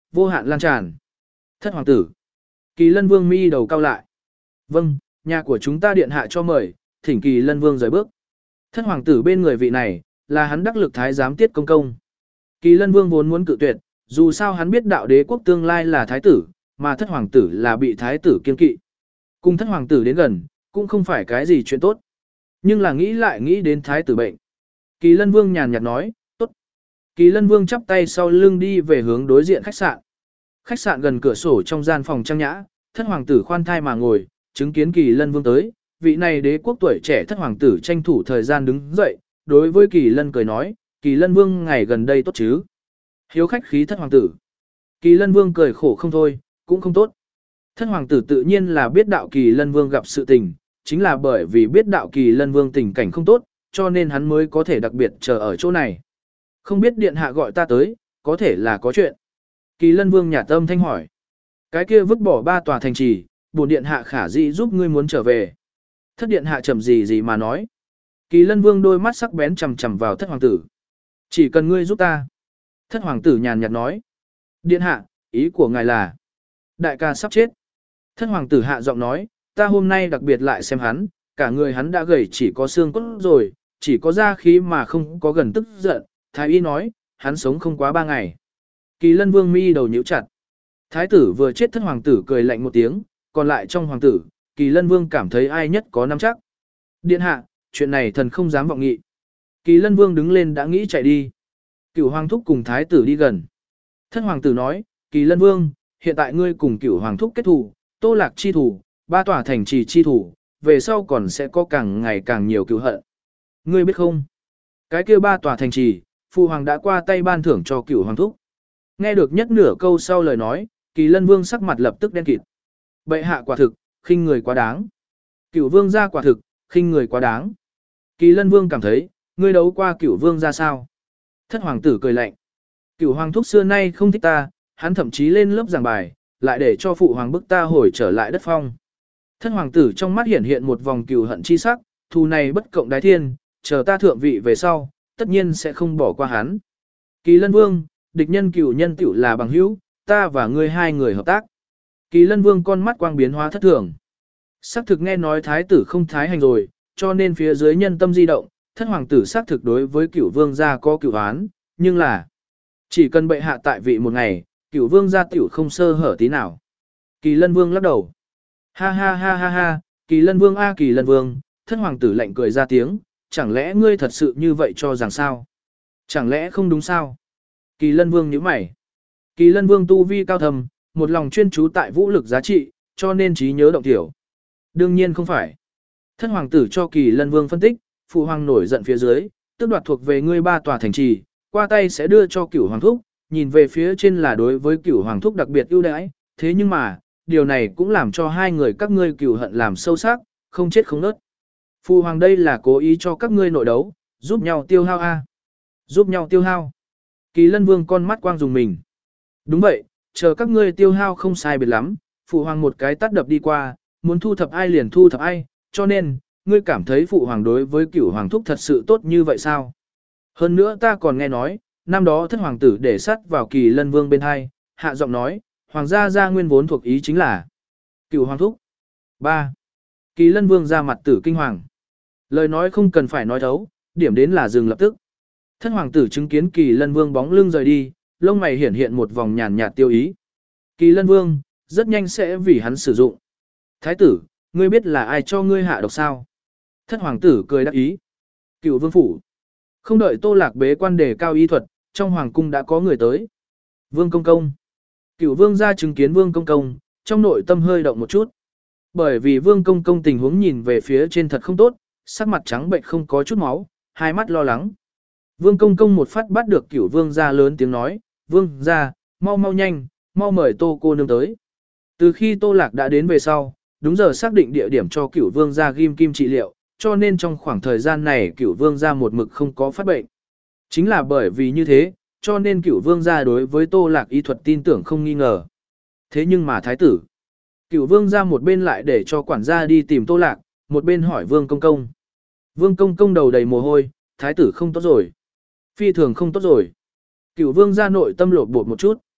vô hạn lan tràn. Thất hoàng tử. Kỳ Lân Vương mi đầu cao lại. Vâng, nhà của chúng ta điện hạ cho mời, thỉnh Kỳ Lân Vương rời bước. Thất hoàng tử bên người vị này, là hắn đắc lực thái giám Tiết Công Công. Kỳ Lân Vương vốn muốn cự tuyệt, dù sao hắn biết đạo đế quốc tương lai là thái tử, mà thất hoàng tử là bị thái tử kiên kỵ. Cùng thất hoàng tử đến gần, cũng không phải cái gì chuyện tốt. Nhưng là nghĩ lại nghĩ đến thái tử bệnh. Kỳ Lân Vương nhàn nhạt nói, tốt. Kỳ Lân Vương chắp tay sau lưng đi về hướng đối diện khách sạn. Khách sạn gần cửa sổ trong gian phòng trang nhã, thất hoàng tử khoan thai mà ngồi, chứng kiến Kỳ Lân Vương tới. Vị này đế quốc tuổi trẻ thất hoàng tử tranh thủ thời gian đứng dậy, đối với Kỳ Lân cười nói, Kỳ Lân Vương ngày gần đây tốt chứ. Hiếu khách khí thất hoàng tử. Kỳ Lân Vương cười khổ không thôi, cũng không tốt. Thất hoàng tử tự nhiên là biết đạo Kỳ Lân Vương gặp sự tình, chính là bởi vì biết đạo Kỳ Lân Vương tình cảnh không tốt, cho nên hắn mới có thể đặc biệt chờ ở chỗ này. Không biết điện hạ gọi ta tới, có thể là có chuyện. Kỳ Lân Vương nhả tâm thanh hỏi. Cái kia vứt bỏ ba tòa thành trì, bổn điện hạ khả dĩ giúp ngươi muốn trở về. Thất điện hạ chậm gì gì mà nói. Kỳ Lân Vương đôi mắt sắc bén chằm chằm vào thất hoàng tử. Chỉ cần ngươi giúp ta. Thất hoàng tử nhàn nhạt nói. Điện hạ, ý của ngài là. Đại ca sắp chết. Thất hoàng tử hạ giọng nói, ta hôm nay đặc biệt lại xem hắn, cả người hắn đã gầy chỉ có xương cốt rồi, chỉ có da khí mà không có gần tức giận. Thái y nói, hắn sống không quá ba ngày. Kỳ Lân Vương mi đầu nhíu chặt. Thái tử vừa chết thất hoàng tử cười lạnh một tiếng, còn lại trong hoàng tử, Kỳ Lân Vương cảm thấy ai nhất có nắm chắc. Điện hạ, chuyện này thần không dám vọng nghị. Kỳ Lân Vương đứng lên đã nghĩ chạy đi. Cửu hoàng thúc cùng thái tử đi gần. Thất hoàng tử nói, Kỳ Lân Vương, hiện tại ngươi cùng cửu hoàng thúc kết thù, Tô Lạc chi thủ, ba tòa thành trì chi thủ, về sau còn sẽ có càng ngày càng nhiều cửu hận. Ngươi biết không? Cái kia ba tòa thành trì, phụ hoàng đã qua tay ban thưởng cho cửu hoàng thúc. Nghe được nhất nửa câu sau lời nói, Kỳ Lân Vương sắc mặt lập tức đen kịt. Bệ hạ quả thực, khinh người quá đáng. Cửu vương gia quả thực, khinh người quá đáng. Kỳ Lân Vương cảm thấy, ngươi đấu qua cửu vương gia sao? Thất hoàng tử cười lạnh. Cửu hoàng thúc xưa nay không thích ta, hắn thậm chí lên lớp giảng bài, lại để cho phụ hoàng bức ta hồi trở lại đất phong. Thất hoàng tử trong mắt hiện hiện một vòng cửu hận chi sắc, thù này bất cộng đái thiên, chờ ta thượng vị về sau, tất nhiên sẽ không bỏ qua hắn. Kỳ Lân Vương, địch nhân cửu nhân tiểu là bằng hữu, ta và ngươi hai người hợp tác. Kỳ Lân Vương con mắt quang biến hóa thất thường. Sắc thực nghe nói thái tử không thái hành rồi, cho nên phía dưới nhân tâm di động, thất hoàng tử xác thực đối với cửu vương gia có cửu án, nhưng là chỉ cần bệ hạ tại vị một ngày, cửu vương gia tiểu không sơ hở tí nào. Kỳ Lân Vương lắc đầu. Ha ha ha ha ha, Kỳ Lân Vương a Kỳ Lân Vương, thất hoàng tử lạnh cười ra tiếng, chẳng lẽ ngươi thật sự như vậy cho rằng sao? Chẳng lẽ không đúng sao? Kỳ Lân Vương nhíu mày. Kỳ Lân Vương tu vi cao thầm, một lòng chuyên chú tại vũ lực giá trị, cho nên trí nhớ động thiểu. Đương nhiên không phải. Thất hoàng tử cho Kỳ Lân Vương phân tích, phụ hoàng nổi giận phía dưới, tức đoạt thuộc về ngươi ba tòa thành trì, qua tay sẽ đưa cho cửu hoàng thúc, nhìn về phía trên là đối với cửu hoàng thúc đặc biệt ưu đãi, thế nhưng mà, điều này cũng làm cho hai người các ngươi cửu hận làm sâu sắc, không chết không nớt. Phụ hoàng đây là cố ý cho các ngươi nội đấu, giúp nhau tiêu hao a. Giúp nhau tiêu hao. Kỳ Lân Vương con mắt quang dùng mình. Đúng vậy, chờ các ngươi tiêu hao không sai biệt lắm, phụ hoàng một cái tát đập đi qua, muốn thu thập ai liền thu thập ai, cho nên, ngươi cảm thấy phụ hoàng đối với cửu hoàng thúc thật sự tốt như vậy sao? Hơn nữa ta còn nghe nói, năm đó thất hoàng tử để sắt vào Kỳ Lân Vương bên hai, hạ giọng nói, hoàng gia gia nguyên vốn thuộc ý chính là cửu hoàng thúc. ba. Kỳ Lân Vương ra mặt tử kinh hoàng. Lời nói không cần phải nói thấu, điểm đến là dừng lập tức. Thất hoàng tử chứng kiến Kỳ Lân Vương bóng lưng rời đi, lông mày hiển hiện một vòng nhàn nhạt tiêu ý. Kỳ Lân Vương, rất nhanh sẽ vì hắn sử dụng. Thái tử, ngươi biết là ai cho ngươi hạ độc sao? Thất hoàng tử cười đắc ý. Cửu vương phủ. Không đợi Tô Lạc bế quan đề cao y thuật, trong hoàng cung đã có người tới. Vương công công. Cửu vương ra chứng kiến vương công công, trong nội tâm hơi động một chút. Bởi vì vương công công tình huống nhìn về phía trên thật không tốt, sắc mặt trắng bệnh không có chút máu, hai mắt lo lắng. Vương công công một phát bắt được cửu vương ra lớn tiếng nói, vương ra, mau mau nhanh, mau mời Tô cô nương tới. Từ khi Tô Lạc đã đến về sau, đúng giờ xác định địa điểm cho cửu vương ra ghim kim trị liệu, cho nên trong khoảng thời gian này cửu vương ra một mực không có phát bệnh. Chính là bởi vì như thế, cho nên cửu vương ra đối với Tô Lạc y thuật tin tưởng không nghi ngờ. Thế nhưng mà thái tử, cửu vương ra một bên lại để cho quản gia đi tìm Tô Lạc, một bên hỏi vương công công. Vương công công đầu đầy mồ hôi, thái tử không tốt rồi. Phi thường không tốt rồi. Cửu vương ra nội tâm lột bột một chút.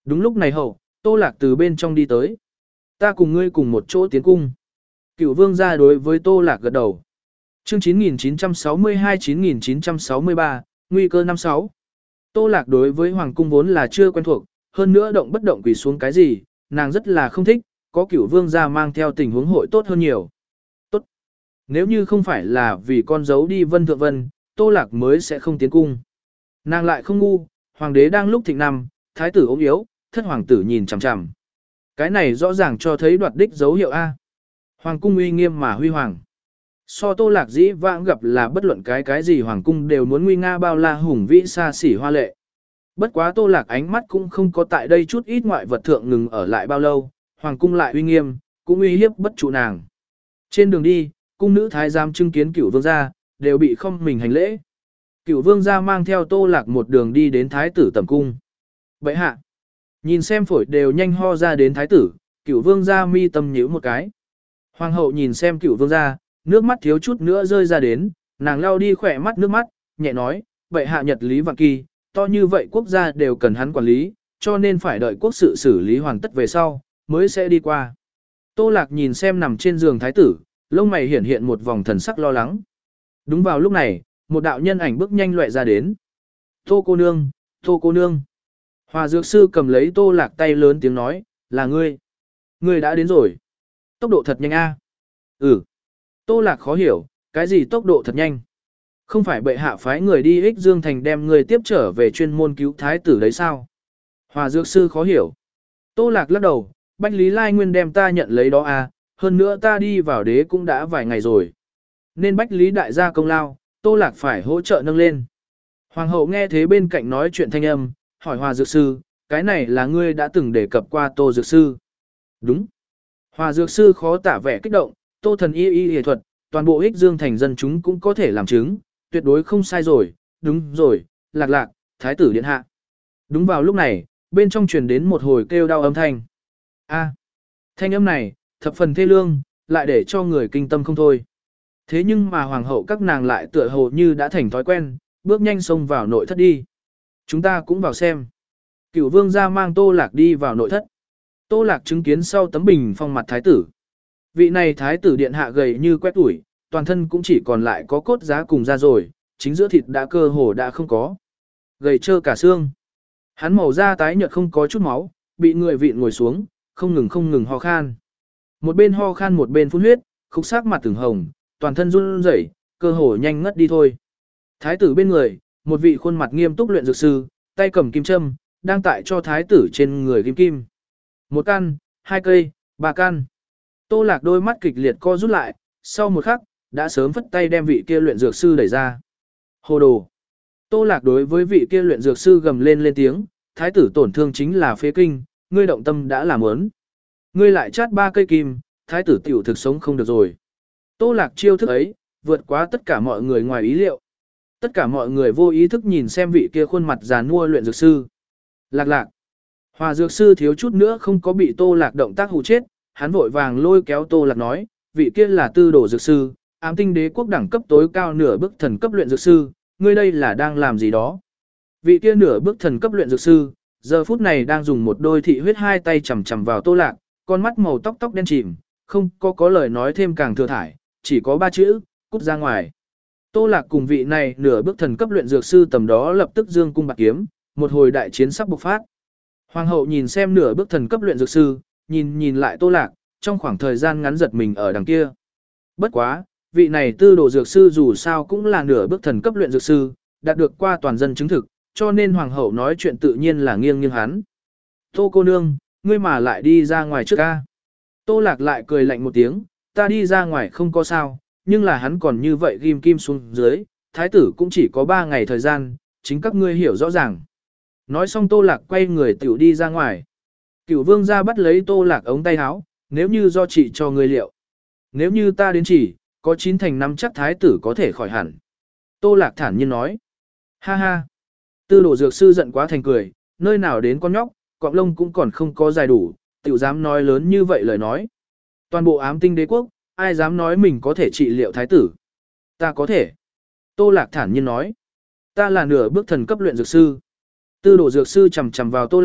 Đúng lúc này hậu, Tô Lạc từ bên trong đi tới. Ta cùng ngươi cùng một chỗ tiến cung. Cửu vương ra đối với Tô Lạc gật đầu. Chương chín nghìn chín trăm sáu mươi hai chín nghìn chín trăm sáu mươi ba, nguy cơ năm sáu. Tô Lạc đối với hoàng cung vốn là chưa quen thuộc, hơn nữa động bất động quỳ xuống cái gì, nàng rất là không thích, có Cửu vương ra mang theo tình huống hội tốt hơn nhiều. Tốt. Nếu như không phải là vì con dấu đi Vân Thượng Vân, Tô Lạc mới sẽ không tiến cung. Nàng lại không ngu, hoàng đế đang lúc thịnh năm, thái tử ốm yếu, thất hoàng tử nhìn chằm chằm. Cái này rõ ràng cho thấy đoạt đích dấu hiệu A. Hoàng cung uy nghiêm mà huy hoàng. So Tô Lạc dĩ vãng gặp là bất luận cái cái gì hoàng cung đều muốn nguy nga bao la hùng vĩ xa xỉ hoa lệ. Bất quá Tô Lạc ánh mắt cũng không có tại đây chút ít ngoại vật thượng ngừng ở lại bao lâu, hoàng cung lại uy nghiêm, cũng uy hiếp bất trụ nàng. Trên đường đi, cung nữ thái giám chứng kiến Cửu vương gia, đều bị không mình hành lễ. Cửu vương gia mang theo Tô Lạc một đường đi đến thái tử tẩm cung. Bệ hạ, nhìn xem phổi đều nhanh ho ra đến thái tử, Cửu vương gia mi tâm nhíu một cái. Hoàng hậu nhìn xem Cửu vương gia, nước mắt thiếu chút nữa rơi ra đến, nàng lau đi khỏe mắt nước mắt, nhẹ nói, bệ hạ nhật lý vạn kỳ, to như vậy quốc gia đều cần hắn quản lý, cho nên phải đợi quốc sự xử lý hoàn tất về sau, mới sẽ đi qua. Tô Lạc nhìn xem nằm trên giường thái tử, lông mày hiển hiện một vòng thần sắc lo lắng. Đúng vào lúc này, một đạo nhân ảnh bước nhanh lẹ ra đến. Tô cô nương, tô cô nương. Hòa dược sư cầm lấy Tô Lạc tay lớn tiếng nói, là ngươi. Ngươi đã đến rồi. Tốc độ thật nhanh a. Ừ. Tô Lạc khó hiểu, cái gì tốc độ thật nhanh? Không phải bệ hạ phái người đi Ích Dương Thành đem người tiếp trở về chuyên môn cứu thái tử đấy sao? Hòa dược sư khó hiểu. Tô Lạc lắc đầu, Bách Lý Lai Nguyên đem ta nhận lấy đó à, hơn nữa ta đi vào đế cũng đã vài ngày rồi. Nên Bách Lý đại gia công lao, Tô Lạc phải hỗ trợ nâng lên. Hoàng hậu nghe thế bên cạnh nói chuyện thanh âm, hỏi Hòa dược sư, cái này là ngươi đã từng đề cập qua Tô dược sư. Đúng. Hòa dược sư khó tả vẻ kích động, Tô thần y y y thuật, toàn bộ Ích Dương Thành dân chúng cũng có thể làm chứng, tuyệt đối không sai rồi, đúng rồi, Lạc Lạc, thái tử điện hạ. Đúng vào lúc này, bên trong truyền đến một hồi kêu đau âm thanh. A, thanh âm này, thập phần thê lương, lại để cho người kinh tâm không thôi. Thế nhưng mà hoàng hậu các nàng lại tựa hồ như đã thành thói quen, bước nhanh xông vào nội thất đi. Chúng ta cũng vào xem. Cửu vương gia mang Tô Lạc đi vào nội thất. Tô Lạc chứng kiến sau tấm bình phong mặt thái tử. Vị này thái tử điện hạ gầy như quét ủi, toàn thân cũng chỉ còn lại có cốt giá cùng da rồi, chính giữa thịt đã cơ hồ đã không có. Gầy trơ cả xương. Hắn màu da tái nhợt không có chút máu, bị người vịn ngồi xuống, không ngừng không ngừng ho khan. Một bên ho khan một bên phun huyết, khúc sắc mặt từng hồng, toàn thân run rẩy, cơ hồ nhanh ngất đi thôi. Thái tử bên người, một vị khuôn mặt nghiêm túc luyện dược sư, tay cầm kim châm, đang tại cho thái tử trên người kim kim. Một căn, hai cây, ba căn. Tô Lạc đôi mắt kịch liệt co rút lại, sau một khắc, đã sớm phất tay đem vị kia luyện dược sư đẩy ra. Hồ đồ. Tô Lạc đối với vị kia luyện dược sư gầm lên lên tiếng, thái tử tổn thương chính là phế kinh, ngươi động tâm đã làm ớn. Ngươi lại chát ba cây kim, thái tử tiểu thực sống không được rồi. Tô Lạc chiêu thức ấy, vượt quá tất cả mọi người ngoài ý liệu. Tất cả mọi người vô ý thức nhìn xem vị kia khuôn mặt già nua luyện dược sư. Lạc Lạc. Hòa dược sư thiếu chút nữa không có bị Tô Lạc động tác hù chết, hắn vội vàng lôi kéo Tô Lạc nói, vị kia là tư đồ dược sư, ám tinh đế quốc đẳng cấp tối cao nửa bước thần cấp luyện dược sư, ngươi đây là đang làm gì đó. Vị kia nửa bước thần cấp luyện dược sư, giờ phút này đang dùng một đôi thị huyết hai tay chầm chầm vào Tô Lạc, con mắt màu tóc tóc đen chìm, không có có lời nói thêm càng thừa thải, chỉ có ba chữ, cút ra ngoài. Tô Lạc cùng vị này nửa bước thần cấp luyện dược sư tầm đó lập tức dương cung bạc kiếm, một hồi đại chiến sắp bộc phát. Hoàng hậu nhìn xem nửa bước thần cấp luyện dược sư, nhìn nhìn lại Tô Lạc, trong khoảng thời gian ngắn giật mình ở đằng kia. Bất quá, vị này tư đồ dược sư dù sao cũng là nửa bước thần cấp luyện dược sư, đạt được qua toàn dân chứng thực, cho nên hoàng hậu nói chuyện tự nhiên là nghiêng nghiêng hắn. Tô cô nương, ngươi mà lại đi ra ngoài trước ca. Tô Lạc lại cười lạnh một tiếng, ta đi ra ngoài không có sao, nhưng là hắn còn như vậy ghim kim xuống dưới, thái tử cũng chỉ có ba ngày thời gian, chính các ngươi hiểu rõ ràng. Nói xong Tô Lạc quay người tiểu đi ra ngoài. Cửu vương ra bắt lấy Tô Lạc ống tay áo, nếu như do chị cho ngươi liệu. Nếu như ta đến chỉ, có chín thành năm chắc thái tử có thể khỏi hẳn. Tô Lạc thản nhiên nói. Ha ha. Tư đồ dược sư giận quá thành cười, nơi nào đến con nhóc, cọng lông cũng còn không có dài đủ, tiểu dám nói lớn như vậy lời nói. Toàn bộ ám tinh đế quốc, ai dám nói mình có thể trị liệu thái tử. Ta có thể. Tô Lạc thản nhiên nói. Ta là nửa bước thần cấp luyện dược sư. Tư đồ dược sư chầm chầm vào Tô Lạc,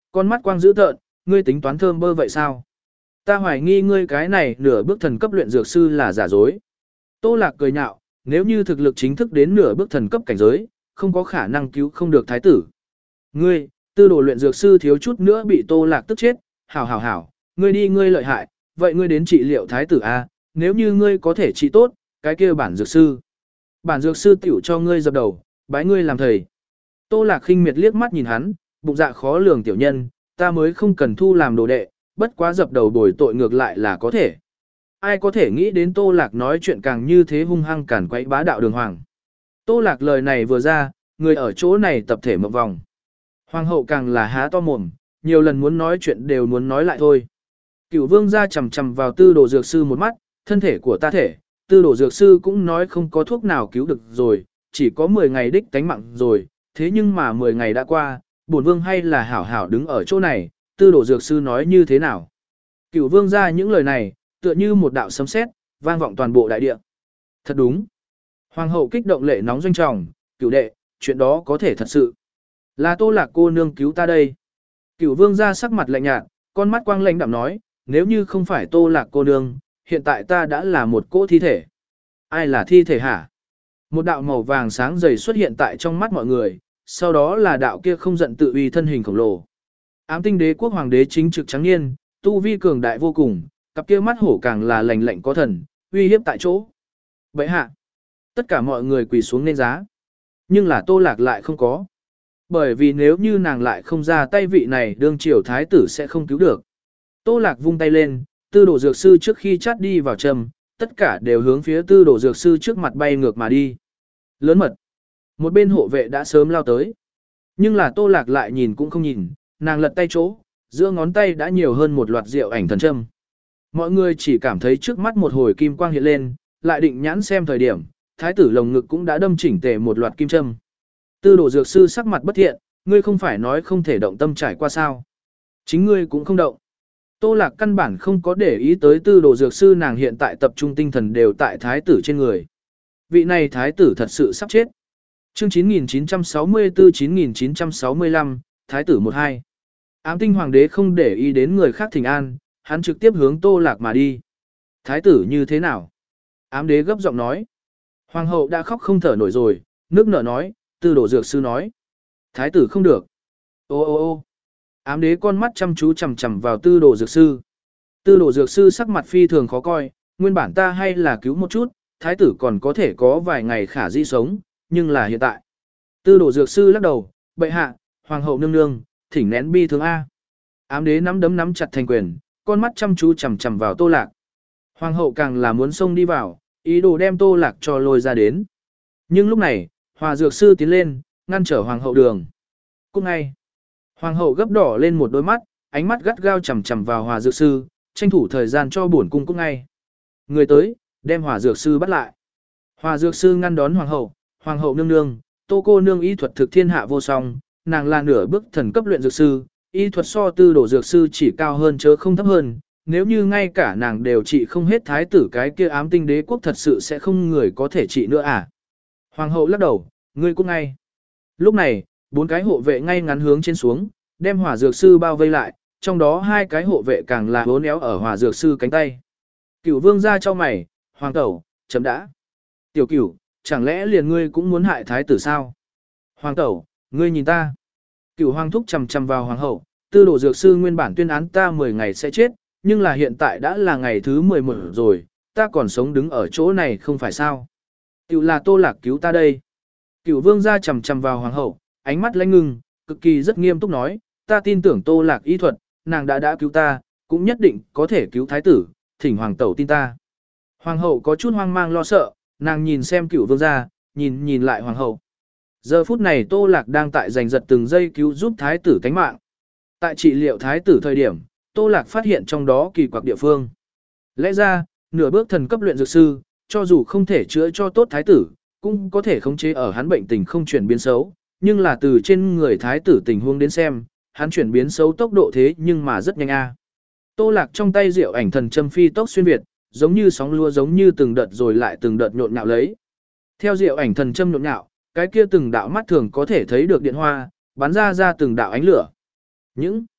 con mắt quang dữ tợn, ngươi tính toán thơm bơ vậy sao? Ta hoài nghi ngươi cái này nửa bước thần cấp luyện dược sư là giả dối. Tô Lạc cười nhạo, nếu như thực lực chính thức đến nửa bước thần cấp cảnh giới, không có khả năng cứu không được thái tử. Ngươi, tư đồ luyện dược sư thiếu chút nữa bị Tô Lạc tức chết, hảo hảo hảo, ngươi đi ngươi lợi hại, vậy ngươi đến trị liệu thái tử A, nếu như ngươi có thể trị tốt, cái kia bản dược sư. Bản dược sư tiểu cho ngươi dập đầu, bái ngươi làm thầy. Tô Lạc khinh miệt liếc mắt nhìn hắn, bụng dạ khó lường tiểu nhân, ta mới không cần thu làm đồ đệ, bất quá dập đầu bồi tội ngược lại là có thể. Ai có thể nghĩ đến Tô Lạc nói chuyện càng như thế hung hăng cản quấy bá đạo đường hoàng. Tô Lạc lời này vừa ra, người ở chỗ này tập thể mộng vòng. Hoàng hậu càng là há to mồm, nhiều lần muốn nói chuyện đều muốn nói lại thôi. Cửu vương ra chầm chầm vào tư đồ dược sư một mắt, thân thể của ta thể, tư đồ dược sư cũng nói không có thuốc nào cứu được rồi, chỉ có mười ngày đích tánh mạng rồi, thế nhưng mà mười ngày đã qua, bổn vương hay là hảo hảo đứng ở chỗ này, tư đồ dược sư nói như thế nào. Cửu vương ra những lời này, tựa như một đạo sấm sét, vang vọng toàn bộ đại địa. Thật đúng. Hoàng hậu kích động lệ nóng doanh trọng, cửu đệ, chuyện đó có thể thật sự. Là Tô Lạc cô nương cứu ta đây. Cửu vương ra sắc mặt lạnh nhạt, con mắt quang lạnh đạm nói, nếu như không phải Tô Lạc cô nương, hiện tại ta đã là một cỗ thi thể. Ai là thi thể hả? Một đạo màu vàng sáng dày xuất hiện tại trong mắt mọi người, sau đó là đạo kia không giận tự uy thân hình khổng lồ. Ám tinh đế quốc hoàng đế chính trực trắng niên, tu vi cường đại vô cùng, cặp kia mắt hổ càng là lành lạnh có thần, uy hiếp tại chỗ. Vậy hạ, tất cả mọi người quỳ xuống nên giá. Nhưng là Tô Lạc lại không có. Bởi vì nếu như nàng lại không ra tay vị này đương triều thái tử sẽ không cứu được. Tô Lạc vung tay lên, tư đồ dược sư trước khi chát đi vào trầm, tất cả đều hướng phía tư đồ dược sư trước mặt bay ngược mà đi. Lớn mật. Một bên hộ vệ đã sớm lao tới. Nhưng là Tô Lạc lại nhìn cũng không nhìn, nàng lật tay chỗ, giữa ngón tay đã nhiều hơn một loạt rượu ảnh thần châm. Mọi người chỉ cảm thấy trước mắt một hồi kim quang hiện lên, lại định nhãn xem thời điểm, thái tử lồng ngực cũng đã đâm chỉnh tề một loạt kim châm. Tư đồ dược sư sắc mặt bất thiện, ngươi không phải nói không thể động tâm trải qua sao. Chính ngươi cũng không động. Tô Lạc căn bản không có để ý tới tư đồ dược sư, nàng hiện tại tập trung tinh thần đều tại thái tử trên người. Vị này thái tử thật sự sắp chết. Chương chín nghìn chín trăm sáu mươi tư chín nghìn chín trăm sáu mươi lăm, thái tử một hai. Ám tinh hoàng đế không để ý đến người khác thỉnh an, hắn trực tiếp hướng Tô Lạc mà đi. Thái tử như thế nào? Ám đế gấp giọng nói. Hoàng hậu đã khóc không thở nổi rồi, nước nở nói, tư đồ dược sư nói. Thái tử không được. Ô ô ô ám đế con mắt chăm chú chằm chằm vào tư đồ dược sư. Tư đồ dược sư sắc mặt phi thường khó coi, nguyên bản ta hay là cứu một chút, thái tử còn có thể có vài ngày khả di sống, nhưng là hiện tại. Tư đồ dược sư lắc đầu, bệ hạ, hoàng hậu nương nương, thỉnh nén bi thương A. Ám đế nắm đấm nắm chặt thành quyền, con mắt chăm chú chằm chằm vào Tô Lạc. Hoàng hậu càng là muốn xông đi vào, ý đồ đem Tô Lạc cho lôi ra đến. Nhưng lúc này, Hòa dược sư tiến lên, ngăn trở hoàng hậu đường. Cũng ngay, hoàng hậu gấp đỏ lên một đôi mắt, ánh mắt gắt gao chằm chằm vào Hòa dược sư, tranh thủ thời gian cho bổn cung cũng ngay. Người tới, đem Hòa dược sư bắt lại. Hòa dược sư ngăn đón hoàng hậu, hoàng hậu nương nương, Tô cô nương y thuật thực thiên hạ vô song, nàng là nửa bước thần cấp luyện dược sư, y thuật so tư đổ dược sư chỉ cao hơn chớ không thấp hơn, nếu như ngay cả nàng đều trị không hết thái tử cái kia ám tinh đế quốc thật sự sẽ không người có thể trị nữa à. Hoàng hậu lắc đầu, ngươi cũng ngay. Lúc này, bốn cái hộ vệ ngay ngắn hướng trên xuống, đem hỏa dược sư bao vây lại, trong đó hai cái hộ vệ càng là hố néo ở hỏa dược sư cánh tay. Cửu vương ra cho mày, hoàng tẩu, chấm đã. Tiểu cửu, chẳng lẽ liền ngươi cũng muốn hại thái tử sao? Hoàng tẩu, ngươi nhìn ta. Cửu hoàng thúc chầm chầm vào hoàng hậu, tư đồ dược sư nguyên bản tuyên án ta mười ngày sẽ chết, nhưng là hiện tại đã là ngày thứ mười một rồi, ta còn sống đứng ở chỗ này không phải sao? Tiểu là Tô Lạc cứu ta đây. Cửu vương ra chầm chầm vào hoàng hậu, ánh mắt lãnh ngưng, cực kỳ rất nghiêm túc nói, ta tin tưởng Tô Lạc y thuật, nàng đã đã cứu ta, cũng nhất định có thể cứu thái tử, thỉnh hoàng tẩu tin ta. Hoàng hậu có chút hoang mang lo sợ, nàng nhìn xem cửu vương ra, nhìn nhìn lại hoàng hậu. Giờ phút này Tô Lạc đang tại giành giật từng giây cứu giúp thái tử tánh mạng. Tại trị liệu thái tử thời điểm, Tô Lạc phát hiện trong đó kỳ quặc địa phương. Lẽ ra, nửa bước thần cấp luyện dược sư, cho dù không thể chữa cho tốt thái tử, cũng có thể khống chế ở hắn bệnh tình không chuyển biến xấu, nhưng là từ trên người thái tử tình huống đến xem, hắn chuyển biến xấu tốc độ thế nhưng mà rất nhanh a. Tô Lạc trong tay rượu ảnh thần châm phi tốc xuyên việt, giống như sóng lúa giống như từng đợt rồi lại từng đợt nhộn nhạo lấy. Theo rượu ảnh thần châm nhộn nhạo, cái kia từng đạo mắt thường có thể thấy được điện hoa, bắn ra ra từng đạo ánh lửa. Những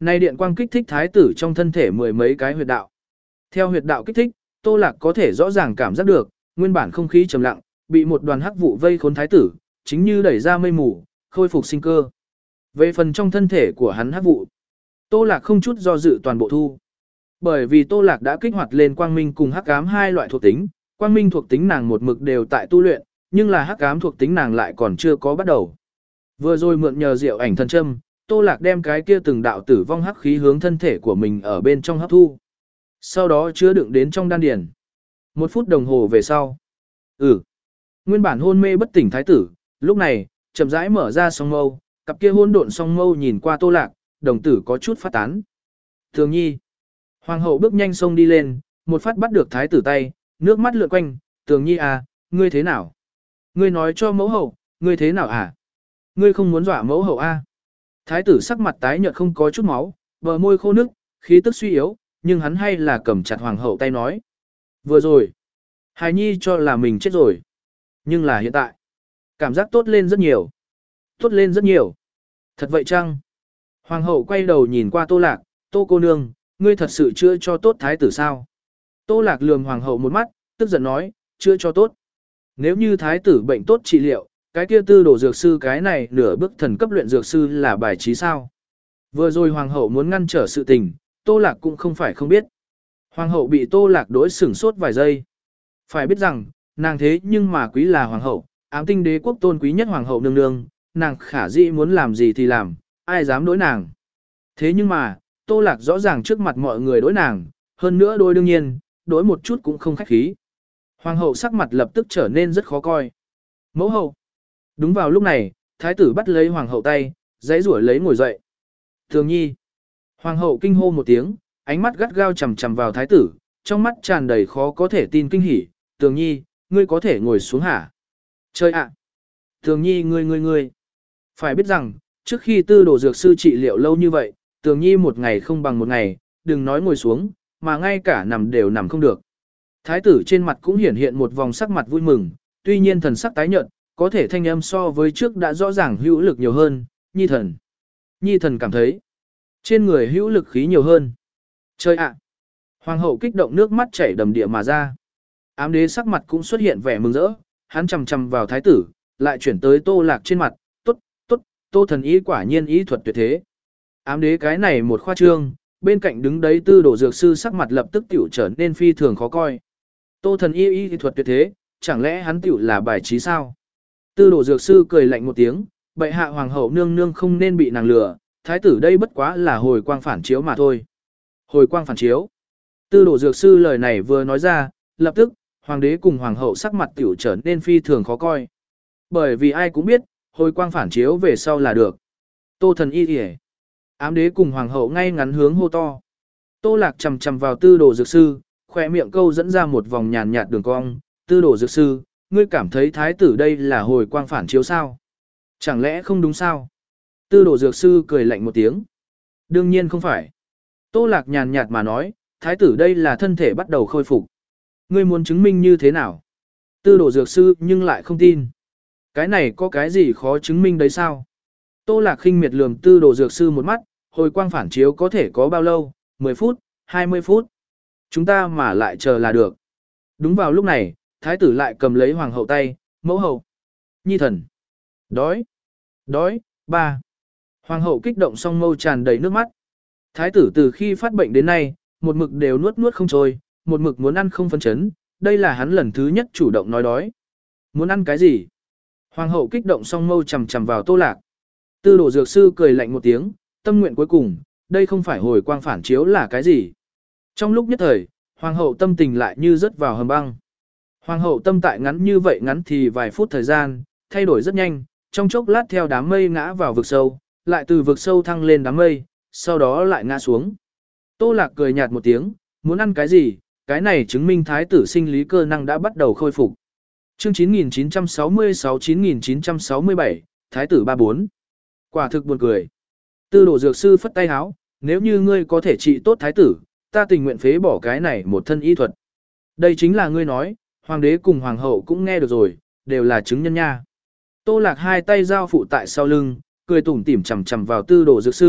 Này điện quang kích thích thái tử trong thân thể mười mấy cái huyệt đạo. Theo huyệt đạo kích thích, Tô Lạc có thể rõ ràng cảm giác được, nguyên bản không khí trầm lặng, bị một đoàn hắc vụ vây khốn thái tử, chính như đẩy ra mây mù, khôi phục sinh cơ. Về phần trong thân thể của hắn hắc vụ, Tô Lạc không chút do dự toàn bộ thu. Bởi vì Tô Lạc đã kích hoạt lên quang minh cùng hắc ám hai loại thuộc tính, quang minh thuộc tính nàng một mực đều tại tu luyện, nhưng là hắc ám thuộc tính nàng lại còn chưa có bắt đầu. Vừa rồi mượn nhờ diệu ảnh thần châm, Tô Lạc đem cái kia từng đạo tử vong hắc khí hướng thân thể của mình ở bên trong hấp thu. Sau đó chứa đựng đến trong đan điền. Một phút đồng hồ về sau. Ừ. Nguyên bản hôn mê bất tỉnh thái tử, lúc này, chậm rãi mở ra song mâu, cặp kia hôn độn song mâu nhìn qua Tô Lạc, đồng tử có chút phát tán. Thường nhi. Hoàng hậu bước nhanh xông đi lên, một phát bắt được thái tử tay, nước mắt lượn quanh, Tường nhi à, ngươi thế nào? Ngươi nói cho mẫu hậu, ngươi thế nào à? Ngươi không muốn dọa mẫu hậu à? Thái tử sắc mặt tái nhợt không có chút máu, bờ môi khô nước, khí tức suy yếu, nhưng hắn hay là cầm chặt hoàng hậu tay nói. Vừa rồi, hài nhi cho là mình chết rồi. Nhưng là hiện tại, cảm giác tốt lên rất nhiều. Tốt lên rất nhiều. Thật vậy chăng? Hoàng hậu quay đầu nhìn qua Tô Lạc, Tô cô nương, ngươi thật sự chữa cho tốt thái tử sao? Tô Lạc lườm hoàng hậu một mắt, tức giận nói, chữa cho tốt. Nếu như thái tử bệnh tốt trị liệu, cái kia tư đổ dược sư cái này nửa bước thần cấp luyện dược sư là bài trí sao? Vừa rồi hoàng hậu muốn ngăn trở sự tình, Tô Lạc cũng không phải không biết. Hoàng hậu bị Tô Lạc đối sửng sốt vài giây. Phải biết rằng, nàng thế nhưng mà quý là hoàng hậu, ám tinh đế quốc tôn quý nhất hoàng hậu nương nương, nàng khả dĩ muốn làm gì thì làm, ai dám đối nàng. Thế nhưng mà, Tô Lạc rõ ràng trước mặt mọi người đối nàng, hơn nữa đối đương nhiên, đối một chút cũng không khách khí. Hoàng hậu sắc mặt lập tức trở nên rất khó coi. Mẫu hậu. Đúng vào lúc này, thái tử bắt lấy hoàng hậu tay, giãy giụa lấy ngồi dậy. Thường nhi. Hoàng hậu kinh hô một tiếng, ánh mắt gắt gao chằm chằm vào thái tử, trong mắt tràn đầy khó có thể tin kinh hỉ. Tường nhi, ngươi có thể ngồi xuống hả? Chơi ạ! À. Tường nhi ngươi ngươi ngươi. Phải biết rằng, trước khi tư đồ dược sư trị liệu lâu như vậy, Tường nhi một ngày không bằng một ngày, đừng nói ngồi xuống, mà ngay cả nằm đều nằm không được. Thái tử trên mặt cũng hiển hiện một vòng sắc mặt vui mừng, tuy nhiên thần sắc tái nhợt, có thể thanh âm so với trước đã rõ ràng hữu lực nhiều hơn, nhi thần. Nhi thần cảm thấy, trên người hữu lực khí nhiều hơn. Chơi ạ! Hoàng hậu kích động nước mắt chảy đầm địa mà ra. Ám đế sắc mặt cũng xuất hiện vẻ mừng rỡ, hắn chầm chầm vào thái tử, lại chuyển tới Tô Lạc trên mặt, tốt, tốt, Tô thần ý quả nhiên ý thuật tuyệt thế. Ám đế cái này một khoa trương, bên cạnh đứng đấy tư đổ dược sư sắc mặt lập tức tiểu trở nên phi thường khó coi. Tô thần y y thuật tuyệt thế, chẳng lẽ hắn tiểu là bài trí sao? Tư đổ dược sư cười lạnh một tiếng, bệ hạ hoàng hậu nương nương không nên bị nàng lừa, thái tử đây bất quá là hồi quang phản chiếu mà thôi. Hồi quang phản chiếu. Tư đổ dược sư lời này vừa nói ra, lập tức, hoàng đế cùng hoàng hậu sắc mặt tiểu trở nên phi thường khó coi. Bởi vì ai cũng biết, hồi quang phản chiếu về sau là được. Tô thần y y. Ám đế cùng hoàng hậu ngay ngắn hướng hô to. Tô Lạc chầm chầm vào tư đồ dược sư, khỏe miệng câu dẫn ra một vòng nhàn nhạt đường cong. Tư đồ dược sư, ngươi cảm thấy thái tử đây là hồi quang phản chiếu sao? Chẳng lẽ không đúng sao? Tư đồ dược sư cười lạnh một tiếng. Đương nhiên không phải. Tô Lạc nhàn nhạt mà nói, thái tử đây là thân thể bắt đầu khôi phục. Ngươi muốn chứng minh như thế nào? Tư đồ dược sư nhưng lại không tin. Cái này có cái gì khó chứng minh đấy sao? Tô Lạc khinh miệt lườm tư đồ dược sư một mắt, hồi quang phản chiếu có thể có bao lâu, mười phút, hai mươi phút. Chúng ta mà lại chờ là được. Đúng vào lúc này, thái tử lại cầm lấy hoàng hậu tay, mẫu hậu. Nhi thần. Đói. Đói. Ba. Hoàng hậu kích động song mâu tràn đầy nước mắt. Thái tử từ khi phát bệnh đến nay, một mực đều nuốt nuốt không trôi, một mực muốn ăn không phân chấn, đây là hắn lần thứ nhất chủ động nói đói. Muốn ăn cái gì? Hoàng hậu kích động song mâu chầm chầm vào Tô Lạc. Tư đồ dược sư cười lạnh một tiếng, tâm nguyện cuối cùng, đây không phải hồi quang phản chiếu là cái gì. Trong lúc nhất thời, hoàng hậu tâm tình lại như rớt vào hầm băng. Hoàng hậu tâm tại ngắn như vậy ngắn thì vài phút thời gian, thay đổi rất nhanh, trong chốc lát theo đám mây ngã vào vực sâu, lại từ vực sâu thăng lên đám mây, sau đó lại ngã xuống. Tô Lạc cười nhạt một tiếng, muốn ăn cái gì, cái này chứng minh thái tử sinh lý cơ năng đã bắt đầu khôi phục. Chương chín nghìn chín trăm sáu mươi sáu chín nghìn chín trăm sáu mươi bảy, thái tử ba bốn. Quả thực buồn cười. Tư đồ dược sư phất tay háo, nếu như ngươi có thể trị tốt thái tử, ta tình nguyện phế bỏ cái này một thân y thuật. Đây chính là ngươi nói, hoàng đế cùng hoàng hậu cũng nghe được rồi, đều là chứng nhân nha. Tô Lạc hai tay giao phụ tại sau lưng, cười tủm tỉm chằm chằm vào tư đồ dược sư,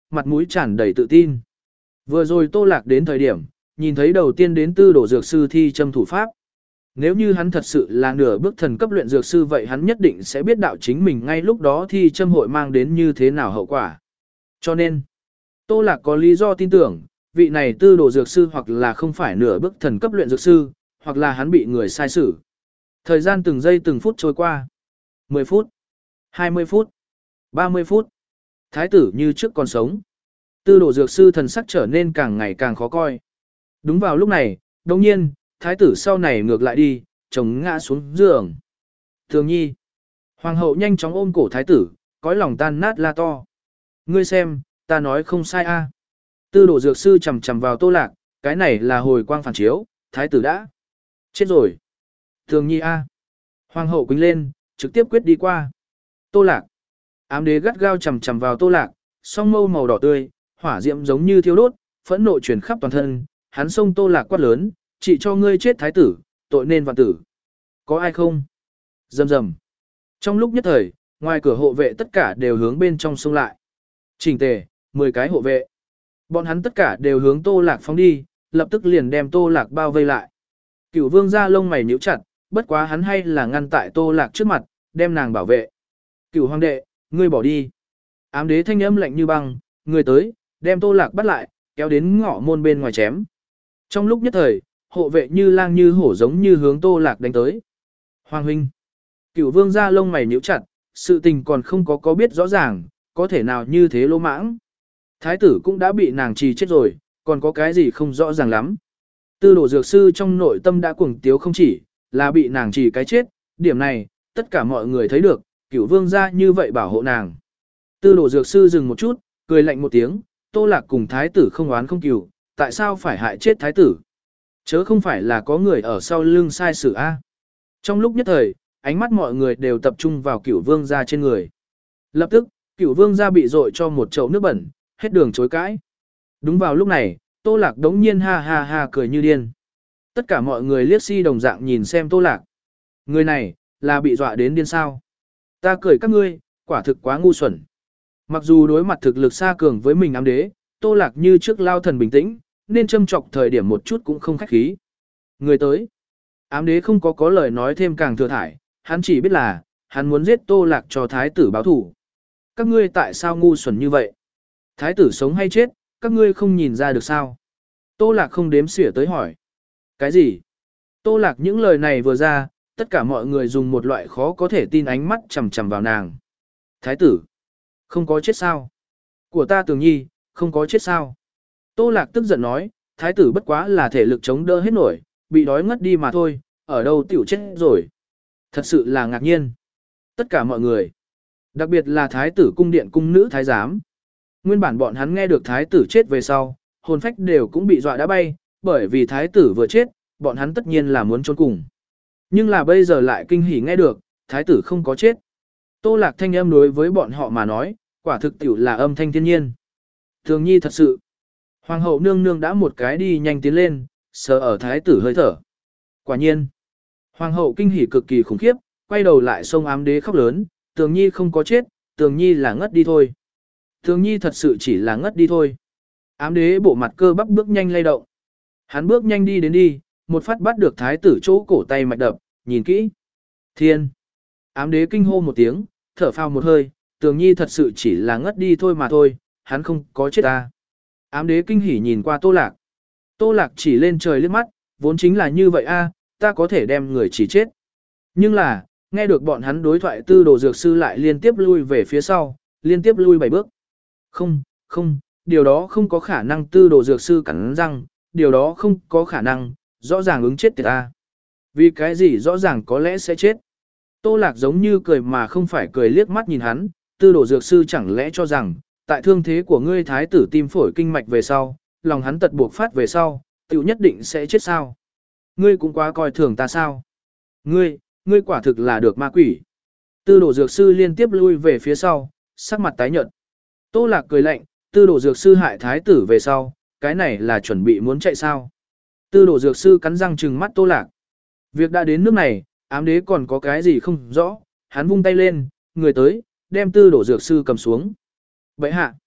mặt mũi tràn đầy tự tin. Vừa rồi Tô Lạc đến thời điểm, nhìn thấy đầu tiên đến tư đổ dược sư thi châm thủ pháp. Nếu như hắn thật sự là nửa bước thần cấp luyện dược sư vậy hắn nhất định sẽ biết đạo chính mình ngay lúc đó thi châm hội mang đến như thế nào hậu quả. Cho nên, Tô Lạc có lý do tin tưởng, vị này tư đồ dược sư hoặc là không phải nửa bước thần cấp luyện dược sư, hoặc là hắn bị người sai xử. Thời gian từng giây từng phút trôi qua. mười phút, hai mươi phút, ba mươi phút. Thái tử như trước còn sống. Tư đồ dược sư thần sắc trở nên càng ngày càng khó coi. Đúng vào lúc này, đồng nhiên, thái tử sau này ngược lại đi, chồng ngã xuống giường. Thường nhi. Hoàng hậu nhanh chóng ôm cổ thái tử, cõi lòng tan nát la to. Ngươi xem, ta nói không sai a. Tư đồ dược sư chầm chầm vào Tô Lạc, cái này là hồi quang phản chiếu, thái tử đã chết rồi. Thường nhi a. Hoàng hậu quýnh lên, trực tiếp quyết đi qua. Tô Lạc. Ám đế gắt gao chầm chầm vào Tô Lạc, song mâu màu đỏ tươi, hỏa diệm giống như thiêu đốt, phẫn nộ truyền khắp toàn thân, hắn xông Tô Lạc quát lớn, chỉ cho ngươi chết thái tử, tội nên vạn tử. Có ai không? Rầm rầm. Trong lúc nhất thời, ngoài cửa hộ vệ tất cả đều hướng bên trong xông lại. Chỉnh tề, mười cái hộ vệ. Bọn hắn tất cả đều hướng Tô Lạc phóng đi, lập tức liền đem Tô Lạc bao vây lại. Cửu vương ra lông mày nhíu chặt, bất quá hắn hay là ngăn tại Tô Lạc trước mặt, đem nàng bảo vệ. Cửu hoàng đệ, ngươi bỏ đi. Ám đế thanh âm lạnh như băng, người tới, đem Tô Lạc bắt lại, kéo đến ngõ môn bên ngoài chém. Trong lúc nhất thời, hộ vệ như lang như hổ giống như hướng Tô Lạc đánh tới. Hoàng huynh. Cửu vương ra lông mày nhíu chặt, sự tình còn không có có biết rõ ràng, có thể nào như thế lỗ mãng. Thái tử cũng đã bị nàng trì chết rồi, còn có cái gì không rõ ràng lắm. Tư đồ dược sư trong nội tâm đã cuồng tiếu không chỉ, là bị nàng trì cái chết, điểm này, tất cả mọi người thấy được, cửu vương ra như vậy bảo hộ nàng. Tư đồ dược sư dừng một chút, cười lạnh một tiếng, Tô Lạc cùng thái tử không oán không cừu, tại sao phải hại chết thái tử? Chớ không phải là có người ở sau lưng sai sự a. Trong lúc nhất thời, ánh mắt mọi người đều tập trung vào cửu vương gia trên người. Lập tức, cửu vương gia bị dội cho một chậu nước bẩn, hết đường chối cãi. Đúng vào lúc này, Tô Lạc đống nhiên ha ha ha cười như điên. Tất cả mọi người liếc si đồng dạng nhìn xem Tô Lạc. Người này, là bị dọa đến điên sao. Ta cười các ngươi, quả thực quá ngu xuẩn. Mặc dù đối mặt thực lực xa cường với mình ám đế, Tô Lạc như trước lao thần bình tĩnh, nên châm chọc thời điểm một chút cũng không khách khí. Người tới. Ám đế không có có lời nói thêm càng thừa thải, hắn chỉ biết là, hắn muốn giết Tô Lạc cho thái tử báo thủ. Các ngươi tại sao ngu xuẩn như vậy? Thái tử sống hay chết, các ngươi không nhìn ra được sao? Tô Lạc không đếm xỉa tới hỏi. Cái gì? Tô Lạc những lời này vừa ra, tất cả mọi người dùng một loại khó có thể tin ánh mắt chằm chằm vào nàng. Thái tử, không có chết sao? Của ta Tường Nhi, không có chết sao? Tô Lạc tức giận nói, thái tử bất quá là thể lực chống đỡ hết nổi, bị đói ngất đi mà thôi, ở đâu tiểu chết rồi. Thật sự là ngạc nhiên. Tất cả mọi người, đặc biệt là thái tử cung điện cung nữ thái giám. Nguyên bản bọn hắn nghe được thái tử chết về sau, hồn phách đều cũng bị dọa đã bay, bởi vì thái tử vừa chết, bọn hắn tất nhiên là muốn trốn cùng. Nhưng là bây giờ lại kinh hỉ nghe được, thái tử không có chết. Tô Lạc thanh âm đối với bọn họ mà nói, quả thực tiểu là âm thanh thiên nhiên. Thường nhi thật sự. Hoàng hậu nương nương đã một cái đi nhanh tiến lên, sờ ở thái tử hơi thở. Quả nhiên. Hoàng hậu kinh hỉ cực kỳ khủng khiếp, quay đầu lại xông ám đế khóc lớn, Tường Nhi không có chết, Tường Nhi là ngất đi thôi. Tường Nhi thật sự chỉ là ngất đi thôi. Ám đế bộ mặt cơ bắp bước nhanh lay động. Hắn bước nhanh đi đến đi, một phát bắt được thái tử chỗ cổ tay mạch đập, nhìn kỹ. Thiên. Ám đế kinh hô một tiếng, thở phào một hơi, Tường Nhi thật sự chỉ là ngất đi thôi mà thôi, hắn không có chết ta. Ám đế kinh hỉ nhìn qua Tô Lạc. Tô Lạc chỉ lên trời liếc mắt, vốn chính là như vậy a, ta có thể đem người chỉ chết. Nhưng là, nghe được bọn hắn đối thoại tư đồ dược sư lại liên tiếp lui về phía sau, liên tiếp lui bảy bước. Không, không, điều đó không có khả năng tư đồ dược sư cắn răng, điều đó không có khả năng, rõ ràng ứng chết tiệt ta. Vì cái gì rõ ràng có lẽ sẽ chết. Tô Lạc giống như cười mà không phải cười liếc mắt nhìn hắn, tư đồ dược sư chẳng lẽ cho rằng, tại thương thế của ngươi thái tử tim phổi kinh mạch về sau, lòng hắn tật buộc phát về sau, tiểu nhất định sẽ chết sao. Ngươi cũng quá coi thường ta sao. Ngươi, ngươi quả thực là được ma quỷ. Tư đồ dược sư liên tiếp lui về phía sau, sắc mặt tái nhợt. Tô Lạc cười lạnh, tư đồ dược sư hại thái tử về sau, cái này là chuẩn bị muốn chạy sao. Tư đồ dược sư cắn răng trừng mắt Tô Lạc. Việc đã đến nước này, ám đế còn có cái gì không rõ, hắn vung tay lên, người tới, đem tư đồ dược sư cầm xuống. Bậy hạ.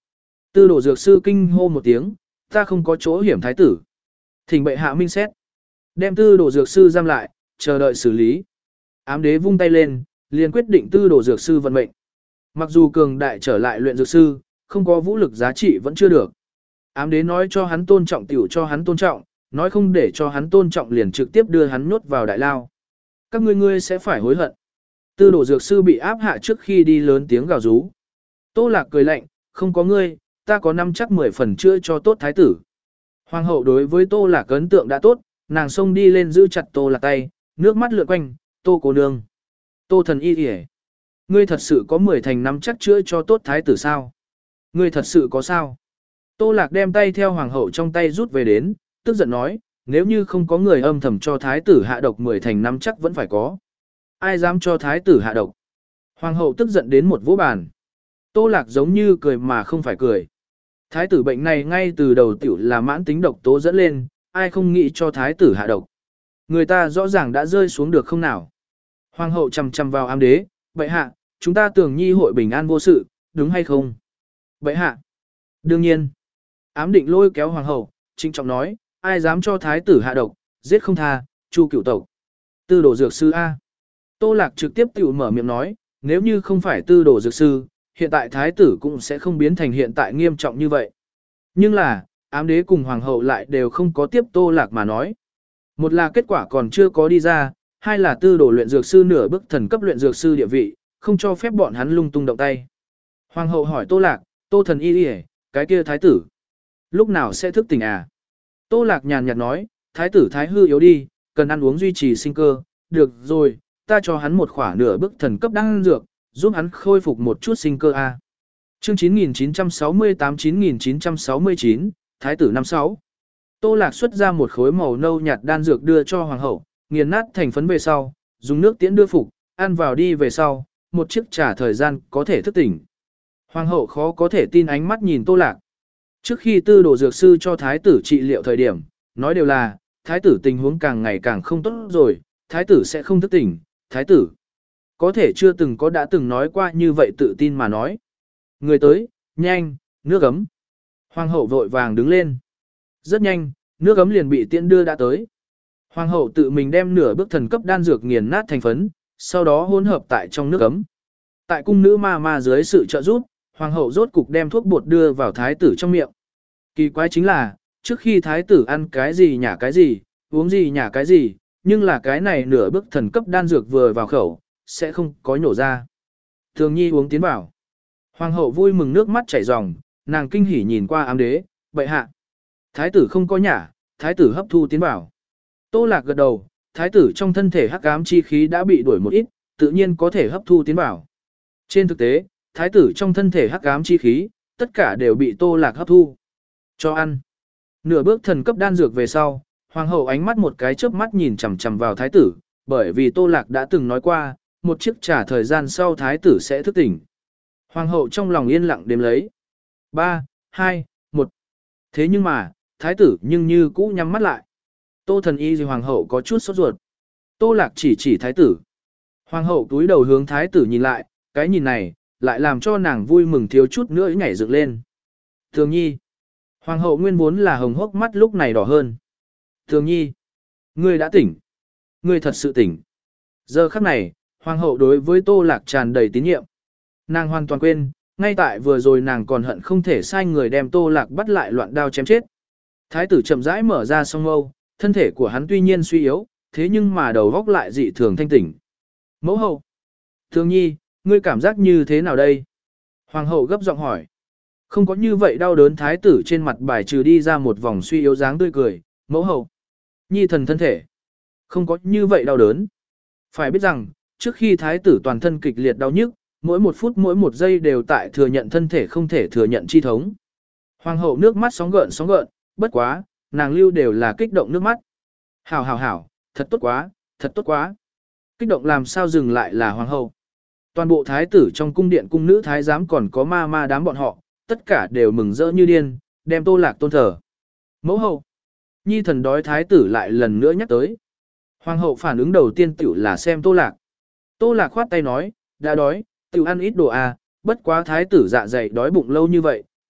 Tư đồ dược sư kinh hô một tiếng, ta không có chỗ hiểm thái tử. Thỉnh bệ hạ minh xét. Đem tư đồ dược sư giam lại, chờ đợi xử lý. Ám đế vung tay lên, liền quyết định tư đồ dược sư vận mệnh. Mặc dù cường đại trở lại luyện dược sư, không có vũ lực giá trị vẫn chưa được. Ám đế nói cho hắn tôn trọng tiểu cho hắn tôn trọng, nói không để cho hắn tôn trọng liền trực tiếp đưa hắn nhốt vào đại lao. Các ngươi ngươi sẽ phải hối hận. Tư đồ dược sư bị áp hạ trước khi đi lớn tiếng gào rú. Tô Lạc cười lạnh, không có ngươi, ta có năm chắc mười phần chữa cho tốt thái tử. Hoàng hậu đối với Tô Lạc ấn tượng đã tốt, nàng xông đi lên giữ chặt Tô Lạc tay, nước mắt lượn quanh, Tô cô nương. Tô thần y kìa. Ngươi thật sự có mười thành năm chắc chữa cho tốt thái tử sao? Ngươi thật sự có sao? Tô Lạc đem tay theo hoàng hậu trong tay rút về đến, tức giận nói, nếu như không có người âm thầm cho thái tử hạ độc mười thành năm chắc vẫn phải có. Ai dám cho thái tử hạ độc? Hoàng hậu tức giận đến một vỗ bàn. Tô Lạc giống như cười mà không phải cười. Thái tử bệnh này ngay từ đầu tiểu là mãn tính độc tố dẫn lên, ai không nghĩ cho thái tử hạ độc. Người ta rõ ràng đã rơi xuống được không nào. Hoàng hậu chằm chằm vào ám đế, bệ hạ, chúng ta tưởng nhi hội bình an vô sự, đúng hay không? Bệ hạ. Đương nhiên. Ám định lôi kéo hoàng hậu, trịnh trọng nói, ai dám cho thái tử hạ độc, giết không tha, chu cửu tộc. Tư đồ dược sư A. Tô Lạc trực tiếp tiểu mở miệng nói, nếu như không phải tư đồ dược sư, hiện tại thái tử cũng sẽ không biến thành hiện tại nghiêm trọng như vậy. Nhưng là, ám đế cùng hoàng hậu lại đều không có tiếp Tô Lạc mà nói. Một là kết quả còn chưa có đi ra, hai là tư đồ luyện dược sư nửa bước thần cấp luyện dược sư địa vị, không cho phép bọn hắn lung tung động tay. Hoàng hậu hỏi Tô Lạc, Tô thần y đi, cái kia thái tử, lúc nào sẽ thức tỉnh à? Tô Lạc nhàn nhạt nói, thái tử thái hư yếu đi, cần ăn uống duy trì sinh cơ, được rồi, ta cho hắn một khỏa nửa bước thần cấp đan dược, giúp hắn khôi phục một chút sinh cơ a. Chương chín nghìn chín trăm sáu mươi tám chín nghìn chín trăm sáu mươi chín, Thái tử năm sáu. Tô Lạc xuất ra một khối màu nâu nhạt đan dược đưa cho hoàng hậu, nghiền nát thành phấn về sau, dùng nước tiễn đưa phục, ăn vào đi về sau, một chiếc trà thời gian có thể thức tỉnh. Hoàng hậu khó có thể tin ánh mắt nhìn Tô Lạc. Trước khi tư đồ dược sư cho thái tử trị liệu thời điểm, nói đều là, thái tử tình huống càng ngày càng không tốt rồi, thái tử sẽ không thức tỉnh, thái tử. Có thể chưa từng có đã từng nói qua như vậy tự tin mà nói. Người tới, nhanh, nước ấm. Hoàng hậu vội vàng đứng lên. Rất nhanh, nước ấm liền bị tiễn đưa đã tới. Hoàng hậu tự mình đem nửa bước thần cấp đan dược nghiền nát thành phấn, sau đó hỗn hợp tại trong nước ấm. Tại cung nữ ma ma dưới sự trợ giúp, hoàng hậu rốt cục đem thuốc bột đưa vào thái tử trong miệng. Kỳ quái chính là, trước khi thái tử ăn cái gì nhả cái gì, uống gì nhả cái gì, nhưng là cái này nửa bước thần cấp đan dược vừa vào khẩu, sẽ không có nhổ ra. Thường nhi uống tiến vào. Hoàng hậu vui mừng nước mắt chảy ròng, nàng kinh hỉ nhìn qua ám đế, bệ hạ. Thái tử không có nhả, thái tử hấp thu tiến vào. Tô Lạc gật đầu, thái tử trong thân thể hắc ám chi khí đã bị đuổi một ít, tự nhiên có thể hấp thu tiến vào. Trên thực tế, thái tử trong thân thể hắc ám chi khí, tất cả đều bị Tô Lạc hấp thu. Cho ăn. Nửa bước thần cấp đan dược về sau, hoàng hậu ánh mắt một cái chớp mắt nhìn chằm chằm vào thái tử, bởi vì Tô Lạc đã từng nói qua, một chiếc trà thời gian sau thái tử sẽ thức tỉnh. Hoàng hậu trong lòng yên lặng đếm lấy. ba, hai, một. Thế nhưng mà, thái tử nhưng như cũ nhắm mắt lại. Tô thần y gì hoàng hậu có chút sốt ruột. Tô Lạc chỉ chỉ thái tử. Hoàng hậu túi đầu hướng thái tử nhìn lại, cái nhìn này, lại làm cho nàng vui mừng thiếu chút nữa nhảy dựng lên. Thường nhi. Hoàng hậu nguyên vốn là hồng hốc mắt lúc này đỏ hơn. Thường nhi. Ngươi đã tỉnh. Ngươi thật sự tỉnh. Giờ khắc này, hoàng hậu đối với Tô Lạc tràn đầy tín nhiệm. Nàng hoàn toàn quên, ngay tại vừa rồi nàng còn hận không thể sai người đem Tô Lạc bắt lại loạn đao chém chết. Thái tử chậm rãi mở ra song mâu, thân thể của hắn tuy nhiên suy yếu, thế nhưng mà đầu óc lại dị thường thanh tỉnh. Mẫu hậu. Thường nhi, ngươi cảm giác như thế nào đây? Hoàng hậu gấp giọng hỏi. Không có như vậy đau đớn, thái tử trên mặt bài trừ đi ra một vòng suy yếu dáng tươi cười. Mẫu hậu. Nhi thần thân thể. Không có như vậy đau đớn. Phải biết rằng, trước khi thái tử toàn thân kịch liệt đau nhức, mỗi một phút mỗi một giây đều tại thừa nhận thân thể không thể thừa nhận chi thống. Hoàng hậu nước mắt sóng gợn sóng gợn, bất quá, nàng lưu đều là kích động nước mắt. Hảo hảo hảo, thật tốt quá, thật tốt quá. Kích động làm sao dừng lại là hoàng hậu. Toàn bộ thái tử trong cung điện cung nữ thái giám còn có ma ma đám bọn họ, tất cả đều mừng rỡ như điên, đem Tô Lạc tôn thờ. Mẫu hậu. Nhi thần đói, thái tử lại lần nữa nhắc tới. Hoàng hậu phản ứng đầu tiên tiểu là xem Tô Lạc. Tô Lạc khoát tay nói, đã đói, tiểu ăn ít đồ à, bất quá thái tử dạ dày đói bụng lâu như vậy,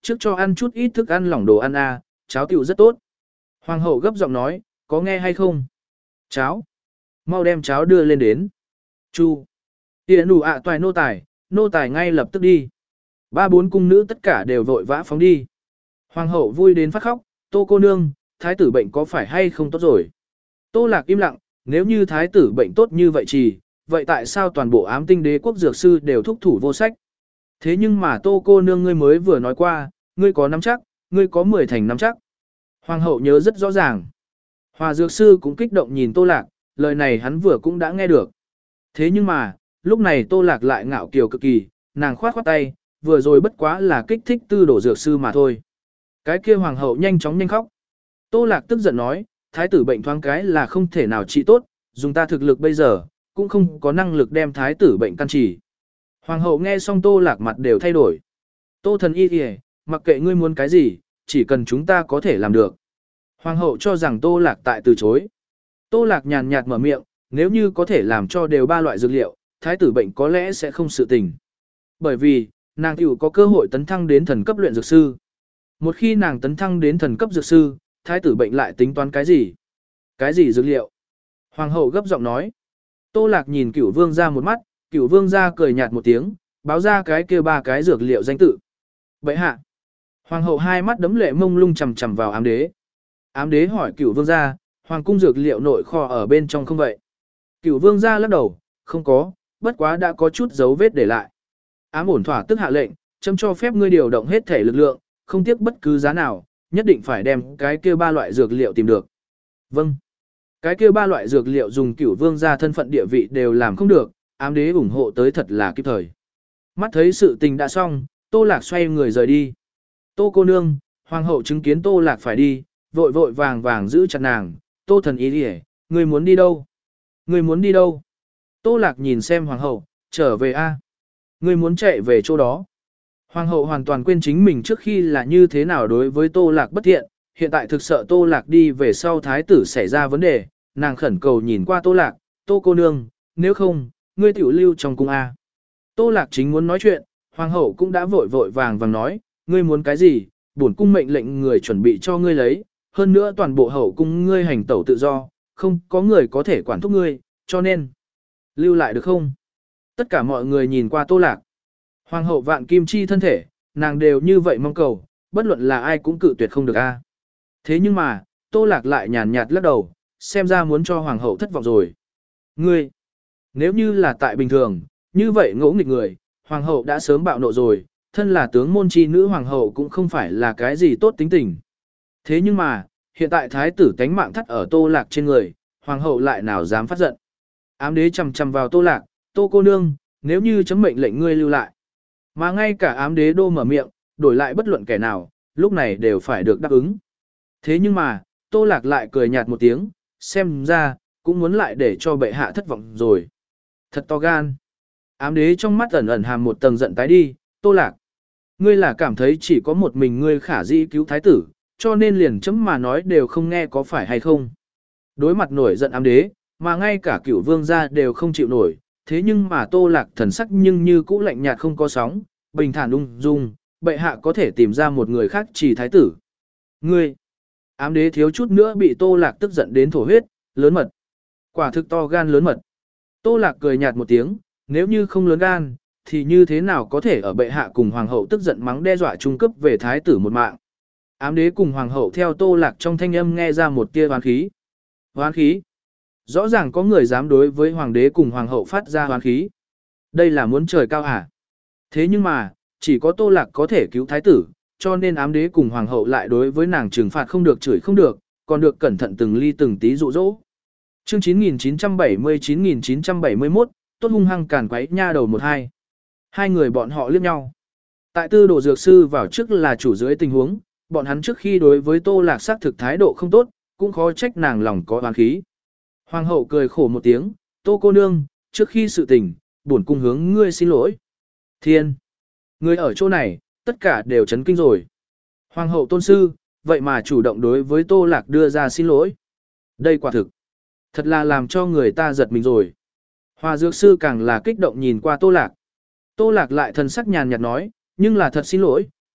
trước cho ăn chút ít thức ăn lỏng đồ ăn a, cháo tiểu rất tốt. Hoàng hậu gấp giọng nói, có nghe hay không? Cháo. Mau đem cháo đưa lên đến. Chu. Tiện đủ ạ toài nô tài, nô tài ngay lập tức đi. Ba bốn cung nữ tất cả đều vội vã phóng đi. Hoàng hậu vui đến phát khóc, Tô cô nương, thái tử bệnh có phải hay không tốt rồi? Tô Lạc im lặng, nếu như thái tử bệnh tốt như vậy chỉ, vậy tại sao toàn bộ ám tinh đế quốc dược sư đều thúc thủ vô sách? Thế nhưng mà Tô cô nương ngươi mới vừa nói qua, ngươi có nắm chắc, ngươi có mười thành nắm chắc. Hoàng hậu nhớ rất rõ ràng. Hòa dược sư cũng kích động nhìn Tô Lạc, lời này hắn vừa cũng đã nghe được. Thế nhưng mà, lúc này Tô Lạc lại ngạo kiều cực kỳ, nàng khoát khoát tay, vừa rồi bất quá là kích thích tư đổ dược sư mà thôi. Cái kia hoàng hậu nhanh chóng nhanh khóc. Tô Lạc tức giận nói, thái tử bệnh thoáng cái là không thể nào trị tốt, dùng ta thực lực bây giờ, cũng không có năng lực đem thái tử bệnh căn trị. Hoàng hậu nghe xong Tô Lạc mặt đều thay đổi. Tô thần y kìa, mặc kệ ngươi muốn cái gì, chỉ cần chúng ta có thể làm được. Hoàng hậu cho rằng Tô Lạc tại từ chối. Tô Lạc nhàn nhạt mở miệng, nếu như có thể làm cho đều ba loại dược liệu, thái tử bệnh có lẽ sẽ không sự tình. Bởi vì, nàng tiểu có cơ hội tấn thăng đến thần cấp luyện dược sư. Một khi nàng tấn thăng đến thần cấp dược sư, thái tử bệnh lại tính toán cái gì? Cái gì dược liệu? Hoàng hậu gấp giọng nói. Tô Lạc nhìn Cửu Vương gia một mắt, Cửu Vương gia cười nhạt một tiếng, báo ra cái kia ba cái dược liệu danh tự. Bệ hạ. Hoàng hậu hai mắt đấm lệ mông lung chằm chằm vào ám đế. Ám đế hỏi Cửu Vương gia, hoàng cung dược liệu nội kho ở bên trong không vậy? Cửu Vương gia lắc đầu, không có, bất quá đã có chút dấu vết để lại. Ám ổn thỏa tức hạ lệnh, chấm cho phép ngươi điều động hết thể lực lượng, không tiếc bất cứ giá nào, nhất định phải đem cái kia ba loại dược liệu tìm được. Vâng. Cái kia ba loại dược liệu dùng Cửu Vương gia thân phận địa vị đều làm không được, ám đế ủng hộ tới thật là kịp thời. Mắt thấy sự tình đã xong, Tô Lạc xoay người rời đi. Tô cô nương, hoàng hậu chứng kiến Tô Lạc phải đi, vội vội vàng vàng giữ chặt nàng, Tô thần ý đi, ngươi muốn đi đâu? Ngươi muốn đi đâu? Tô Lạc nhìn xem hoàng hậu, trở về a. Ngươi muốn chạy về chỗ đó. Hoàng hậu hoàn toàn quên chính mình trước khi là như thế nào đối với Tô Lạc bất thiện, hiện tại thực sợ Tô Lạc đi về sau thái tử xảy ra vấn đề, nàng khẩn cầu nhìn qua Tô Lạc, Tô cô nương, nếu không, ngươi tiểu lưu trong cung a. Tô Lạc chính muốn nói chuyện, hoàng hậu cũng đã vội vội vàng vàng nói, ngươi muốn cái gì, bổn cung mệnh lệnh người chuẩn bị cho ngươi lấy, hơn nữa toàn bộ hậu cung ngươi hành tẩu tự do, không có người có thể quản thúc ngươi, cho nên, lưu lại được không? Tất cả mọi người nhìn qua Tô Lạc. Hoàng hậu vạn kim chi thân thể, nàng đều như vậy mong cầu, bất luận là ai cũng cự tuyệt không được a. Thế nhưng mà, Tô Lạc lại nhàn nhạt lắc đầu, xem ra muốn cho hoàng hậu thất vọng rồi. Ngươi, nếu như là tại bình thường, như vậy ngỗ nghịch người, hoàng hậu đã sớm bạo nộ rồi, thân là tướng môn chi nữ hoàng hậu cũng không phải là cái gì tốt tính tình. Thế nhưng mà, hiện tại thái tử tánh mạng thắt ở Tô Lạc trên người, hoàng hậu lại nào dám phát giận. Ám đế chầm chầm vào Tô Lạc, Tô cô nương, nếu như chấm mệnh lệnh ngươi lưu lại. Mà ngay cả ám đế đô mở miệng, đổi lại bất luận kẻ nào, lúc này đều phải được đáp ứng. Thế nhưng mà, Tô Lạc lại cười nhạt một tiếng, xem ra, cũng muốn lại để cho bệ hạ thất vọng rồi. Thật to gan. Ám đế trong mắt ẩn ẩn hàm một tầng giận tái đi, Tô Lạc. Ngươi là cảm thấy chỉ có một mình ngươi khả dĩ cứu thái tử, cho nên liền chấm mà nói đều không nghe có phải hay không. Đối mặt nổi giận ám đế, mà ngay cả cửu vương gia đều không chịu nổi, thế nhưng mà Tô Lạc thần sắc nhưng như cũ lạnh nhạt không có sóng, bình thản ung dung, bệ hạ có thể tìm ra một người khác chỉ thái tử. Ngươi, ám đế thiếu chút nữa bị Tô Lạc tức giận đến thổ huyết, lớn mật. Quả thực to gan lớn mật. Tô Lạc cười nhạt một tiếng, nếu như không lớn gan, thì như thế nào có thể ở bệ hạ cùng hoàng hậu tức giận mắng đe dọa trung cấp về thái tử một mạng. Ám đế cùng hoàng hậu theo Tô Lạc trong thanh âm nghe ra một tia hoán khí. Hoán khí? Rõ ràng có người dám đối với hoàng đế cùng hoàng hậu phát ra hoán khí. Đây là muốn trời cao hả? Thế nhưng mà, chỉ có Tô Lạc có thể cứu thái tử, cho nên ám đế cùng hoàng hậu lại đối với nàng trừng phạt không được chửi không được, còn được cẩn thận từng ly từng tí dụ dỗ. Chương chín nghìn chín trăm bảy mươi chín nghìn chín trăm bảy mươi mốt, tốt hung hăng càn quấy nha đầu một hai. Hai người bọn họ liếc nhau. Tại tư đồ dược sư vào trước là chủ dưới tình huống, bọn hắn trước khi đối với Tô Lạc xác thực thái độ không tốt, cũng khó trách nàng lòng có oán khí. Hoàng hậu cười khổ một tiếng, Tô cô nương, trước khi sự tình, bổn cung hướng ngươi xin lỗi. Thiên! Ngươi ở chỗ này, tất cả đều chấn kinh rồi. Hoàng hậu tôn sư, vậy mà chủ động đối với Tô Lạc đưa ra xin lỗi. Đây quả thực. Thật là làm cho người ta giật mình rồi. Hòa dược sư càng là kích động nhìn qua Tô Lạc. Tô Lạc lại thần sắc nhàn nhạt nói, nhưng là thật xin lỗi,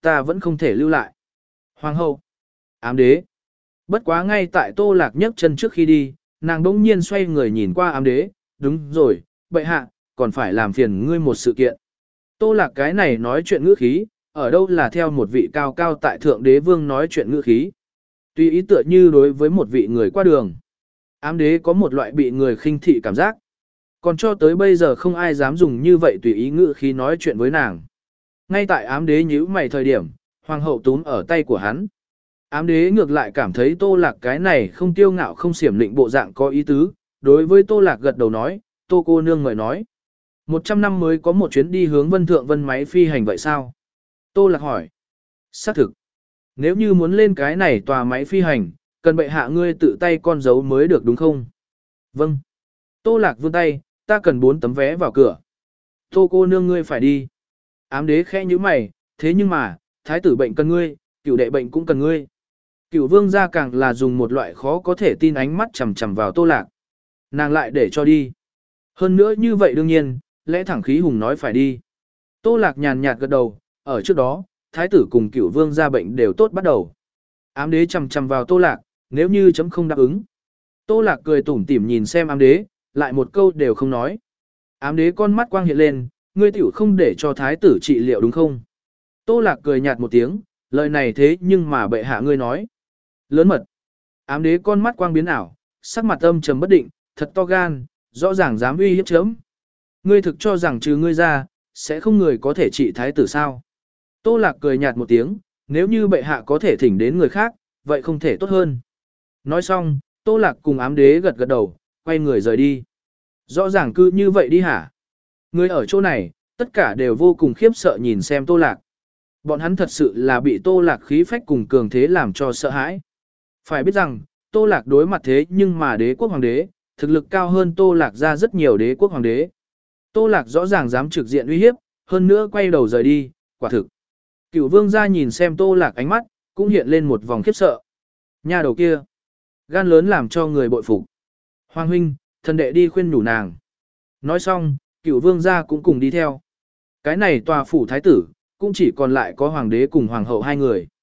ta vẫn không thể lưu lại. Hoàng hậu, ám đế. Bất quá ngay tại Tô Lạc nhấc chân trước khi đi, nàng đỗng nhiên xoay người nhìn qua ám đế, đúng rồi, bệ hạ, còn phải làm phiền ngươi một sự kiện. Tô Lạc cái này nói chuyện ngữ khí, ở đâu là theo một vị cao cao tại thượng đế vương nói chuyện ngữ khí. Tuy ý tựa như đối với một vị người qua đường. Ám đế có một loại bị người khinh thị cảm giác. Còn cho tới bây giờ không ai dám dùng như vậy tùy ý ngữ khí nói chuyện với nàng. Ngay tại ám đế nhíu mày thời điểm, hoàng hậu túm ở tay của hắn. Ám đế ngược lại cảm thấy Tô Lạc cái này không tiêu ngạo không xiểm lịnh bộ dạng có ý tứ, đối với Tô Lạc gật đầu nói, Tô cô nương mời nói. Một trăm năm mới có một chuyến đi hướng vân thượng vân máy phi hành vậy sao? Tô Lạc hỏi. Xác thực. Nếu như muốn lên cái này tòa máy phi hành, cần bệ hạ ngươi tự tay con dấu mới được đúng không? Vâng. Tô Lạc vươn tay, ta cần bốn tấm vé vào cửa. Tô cô nương ngươi phải đi. Ám đế khẽ như mày, thế nhưng mà, thái tử bệnh cần ngươi, cửu đệ bệnh cũng cần ngươi. Cửu vương gia càng là dùng một loại khó có thể tin ánh mắt chằm chằm vào Tô Lạc. Nàng lại để cho đi. Hơn nữa như vậy đương nhiên, lẽ thẳng khí hùng nói phải đi. Tô Lạc nhàn nhạt gật đầu, ở trước đó, thái tử cùng cửu vương gia bệnh đều tốt bắt đầu. Ám đế chằm chằm vào Tô Lạc, nếu như chấm không đáp ứng. Tô Lạc cười tủm tỉm nhìn xem ám đế, lại một câu đều không nói. Ám đế con mắt quang hiện lên, ngươi tiểu không để cho thái tử trị liệu đúng không? Tô Lạc cười nhạt một tiếng, lời này thế nhưng mà bệ hạ ngươi nói. Lớn mật. Ám đế con mắt quang biến ảo, sắc mặt âm trầm bất định, thật to gan, rõ ràng dám uy hiếp chấm. Ngươi thực cho rằng trừ ngươi ra, sẽ không người có thể trị thái tử sao? Tô Lạc cười nhạt một tiếng, nếu như bệ hạ có thể thỉnh đến người khác, vậy không thể tốt hơn. Nói xong, Tô Lạc cùng ám đế gật gật đầu, quay người rời đi. Rõ ràng cứ như vậy đi hả? Người ở chỗ này, tất cả đều vô cùng khiếp sợ nhìn xem Tô Lạc. Bọn hắn thật sự là bị Tô Lạc khí phách cùng cường thế làm cho sợ hãi. Phải biết rằng, Tô Lạc đối mặt thế nhưng mà đế quốc hoàng đế, thực lực cao hơn Tô Lạc ra rất nhiều đế quốc hoàng đế. Tô Lạc rõ ràng dám trực diện uy hiếp, hơn nữa quay đầu rời đi, quả thực. Cửu vương gia nhìn xem Tô Lạc ánh mắt, cũng hiện lên một vòng khiếp sợ. Nhà đầu kia, gan lớn làm cho người bội phục. Hoàng huynh, thần đệ đi khuyên nhủ nàng. Nói xong, cửu vương gia cũng cùng đi theo. Cái này tòa phủ thái tử, cũng chỉ còn lại có hoàng đế cùng hoàng hậu hai người.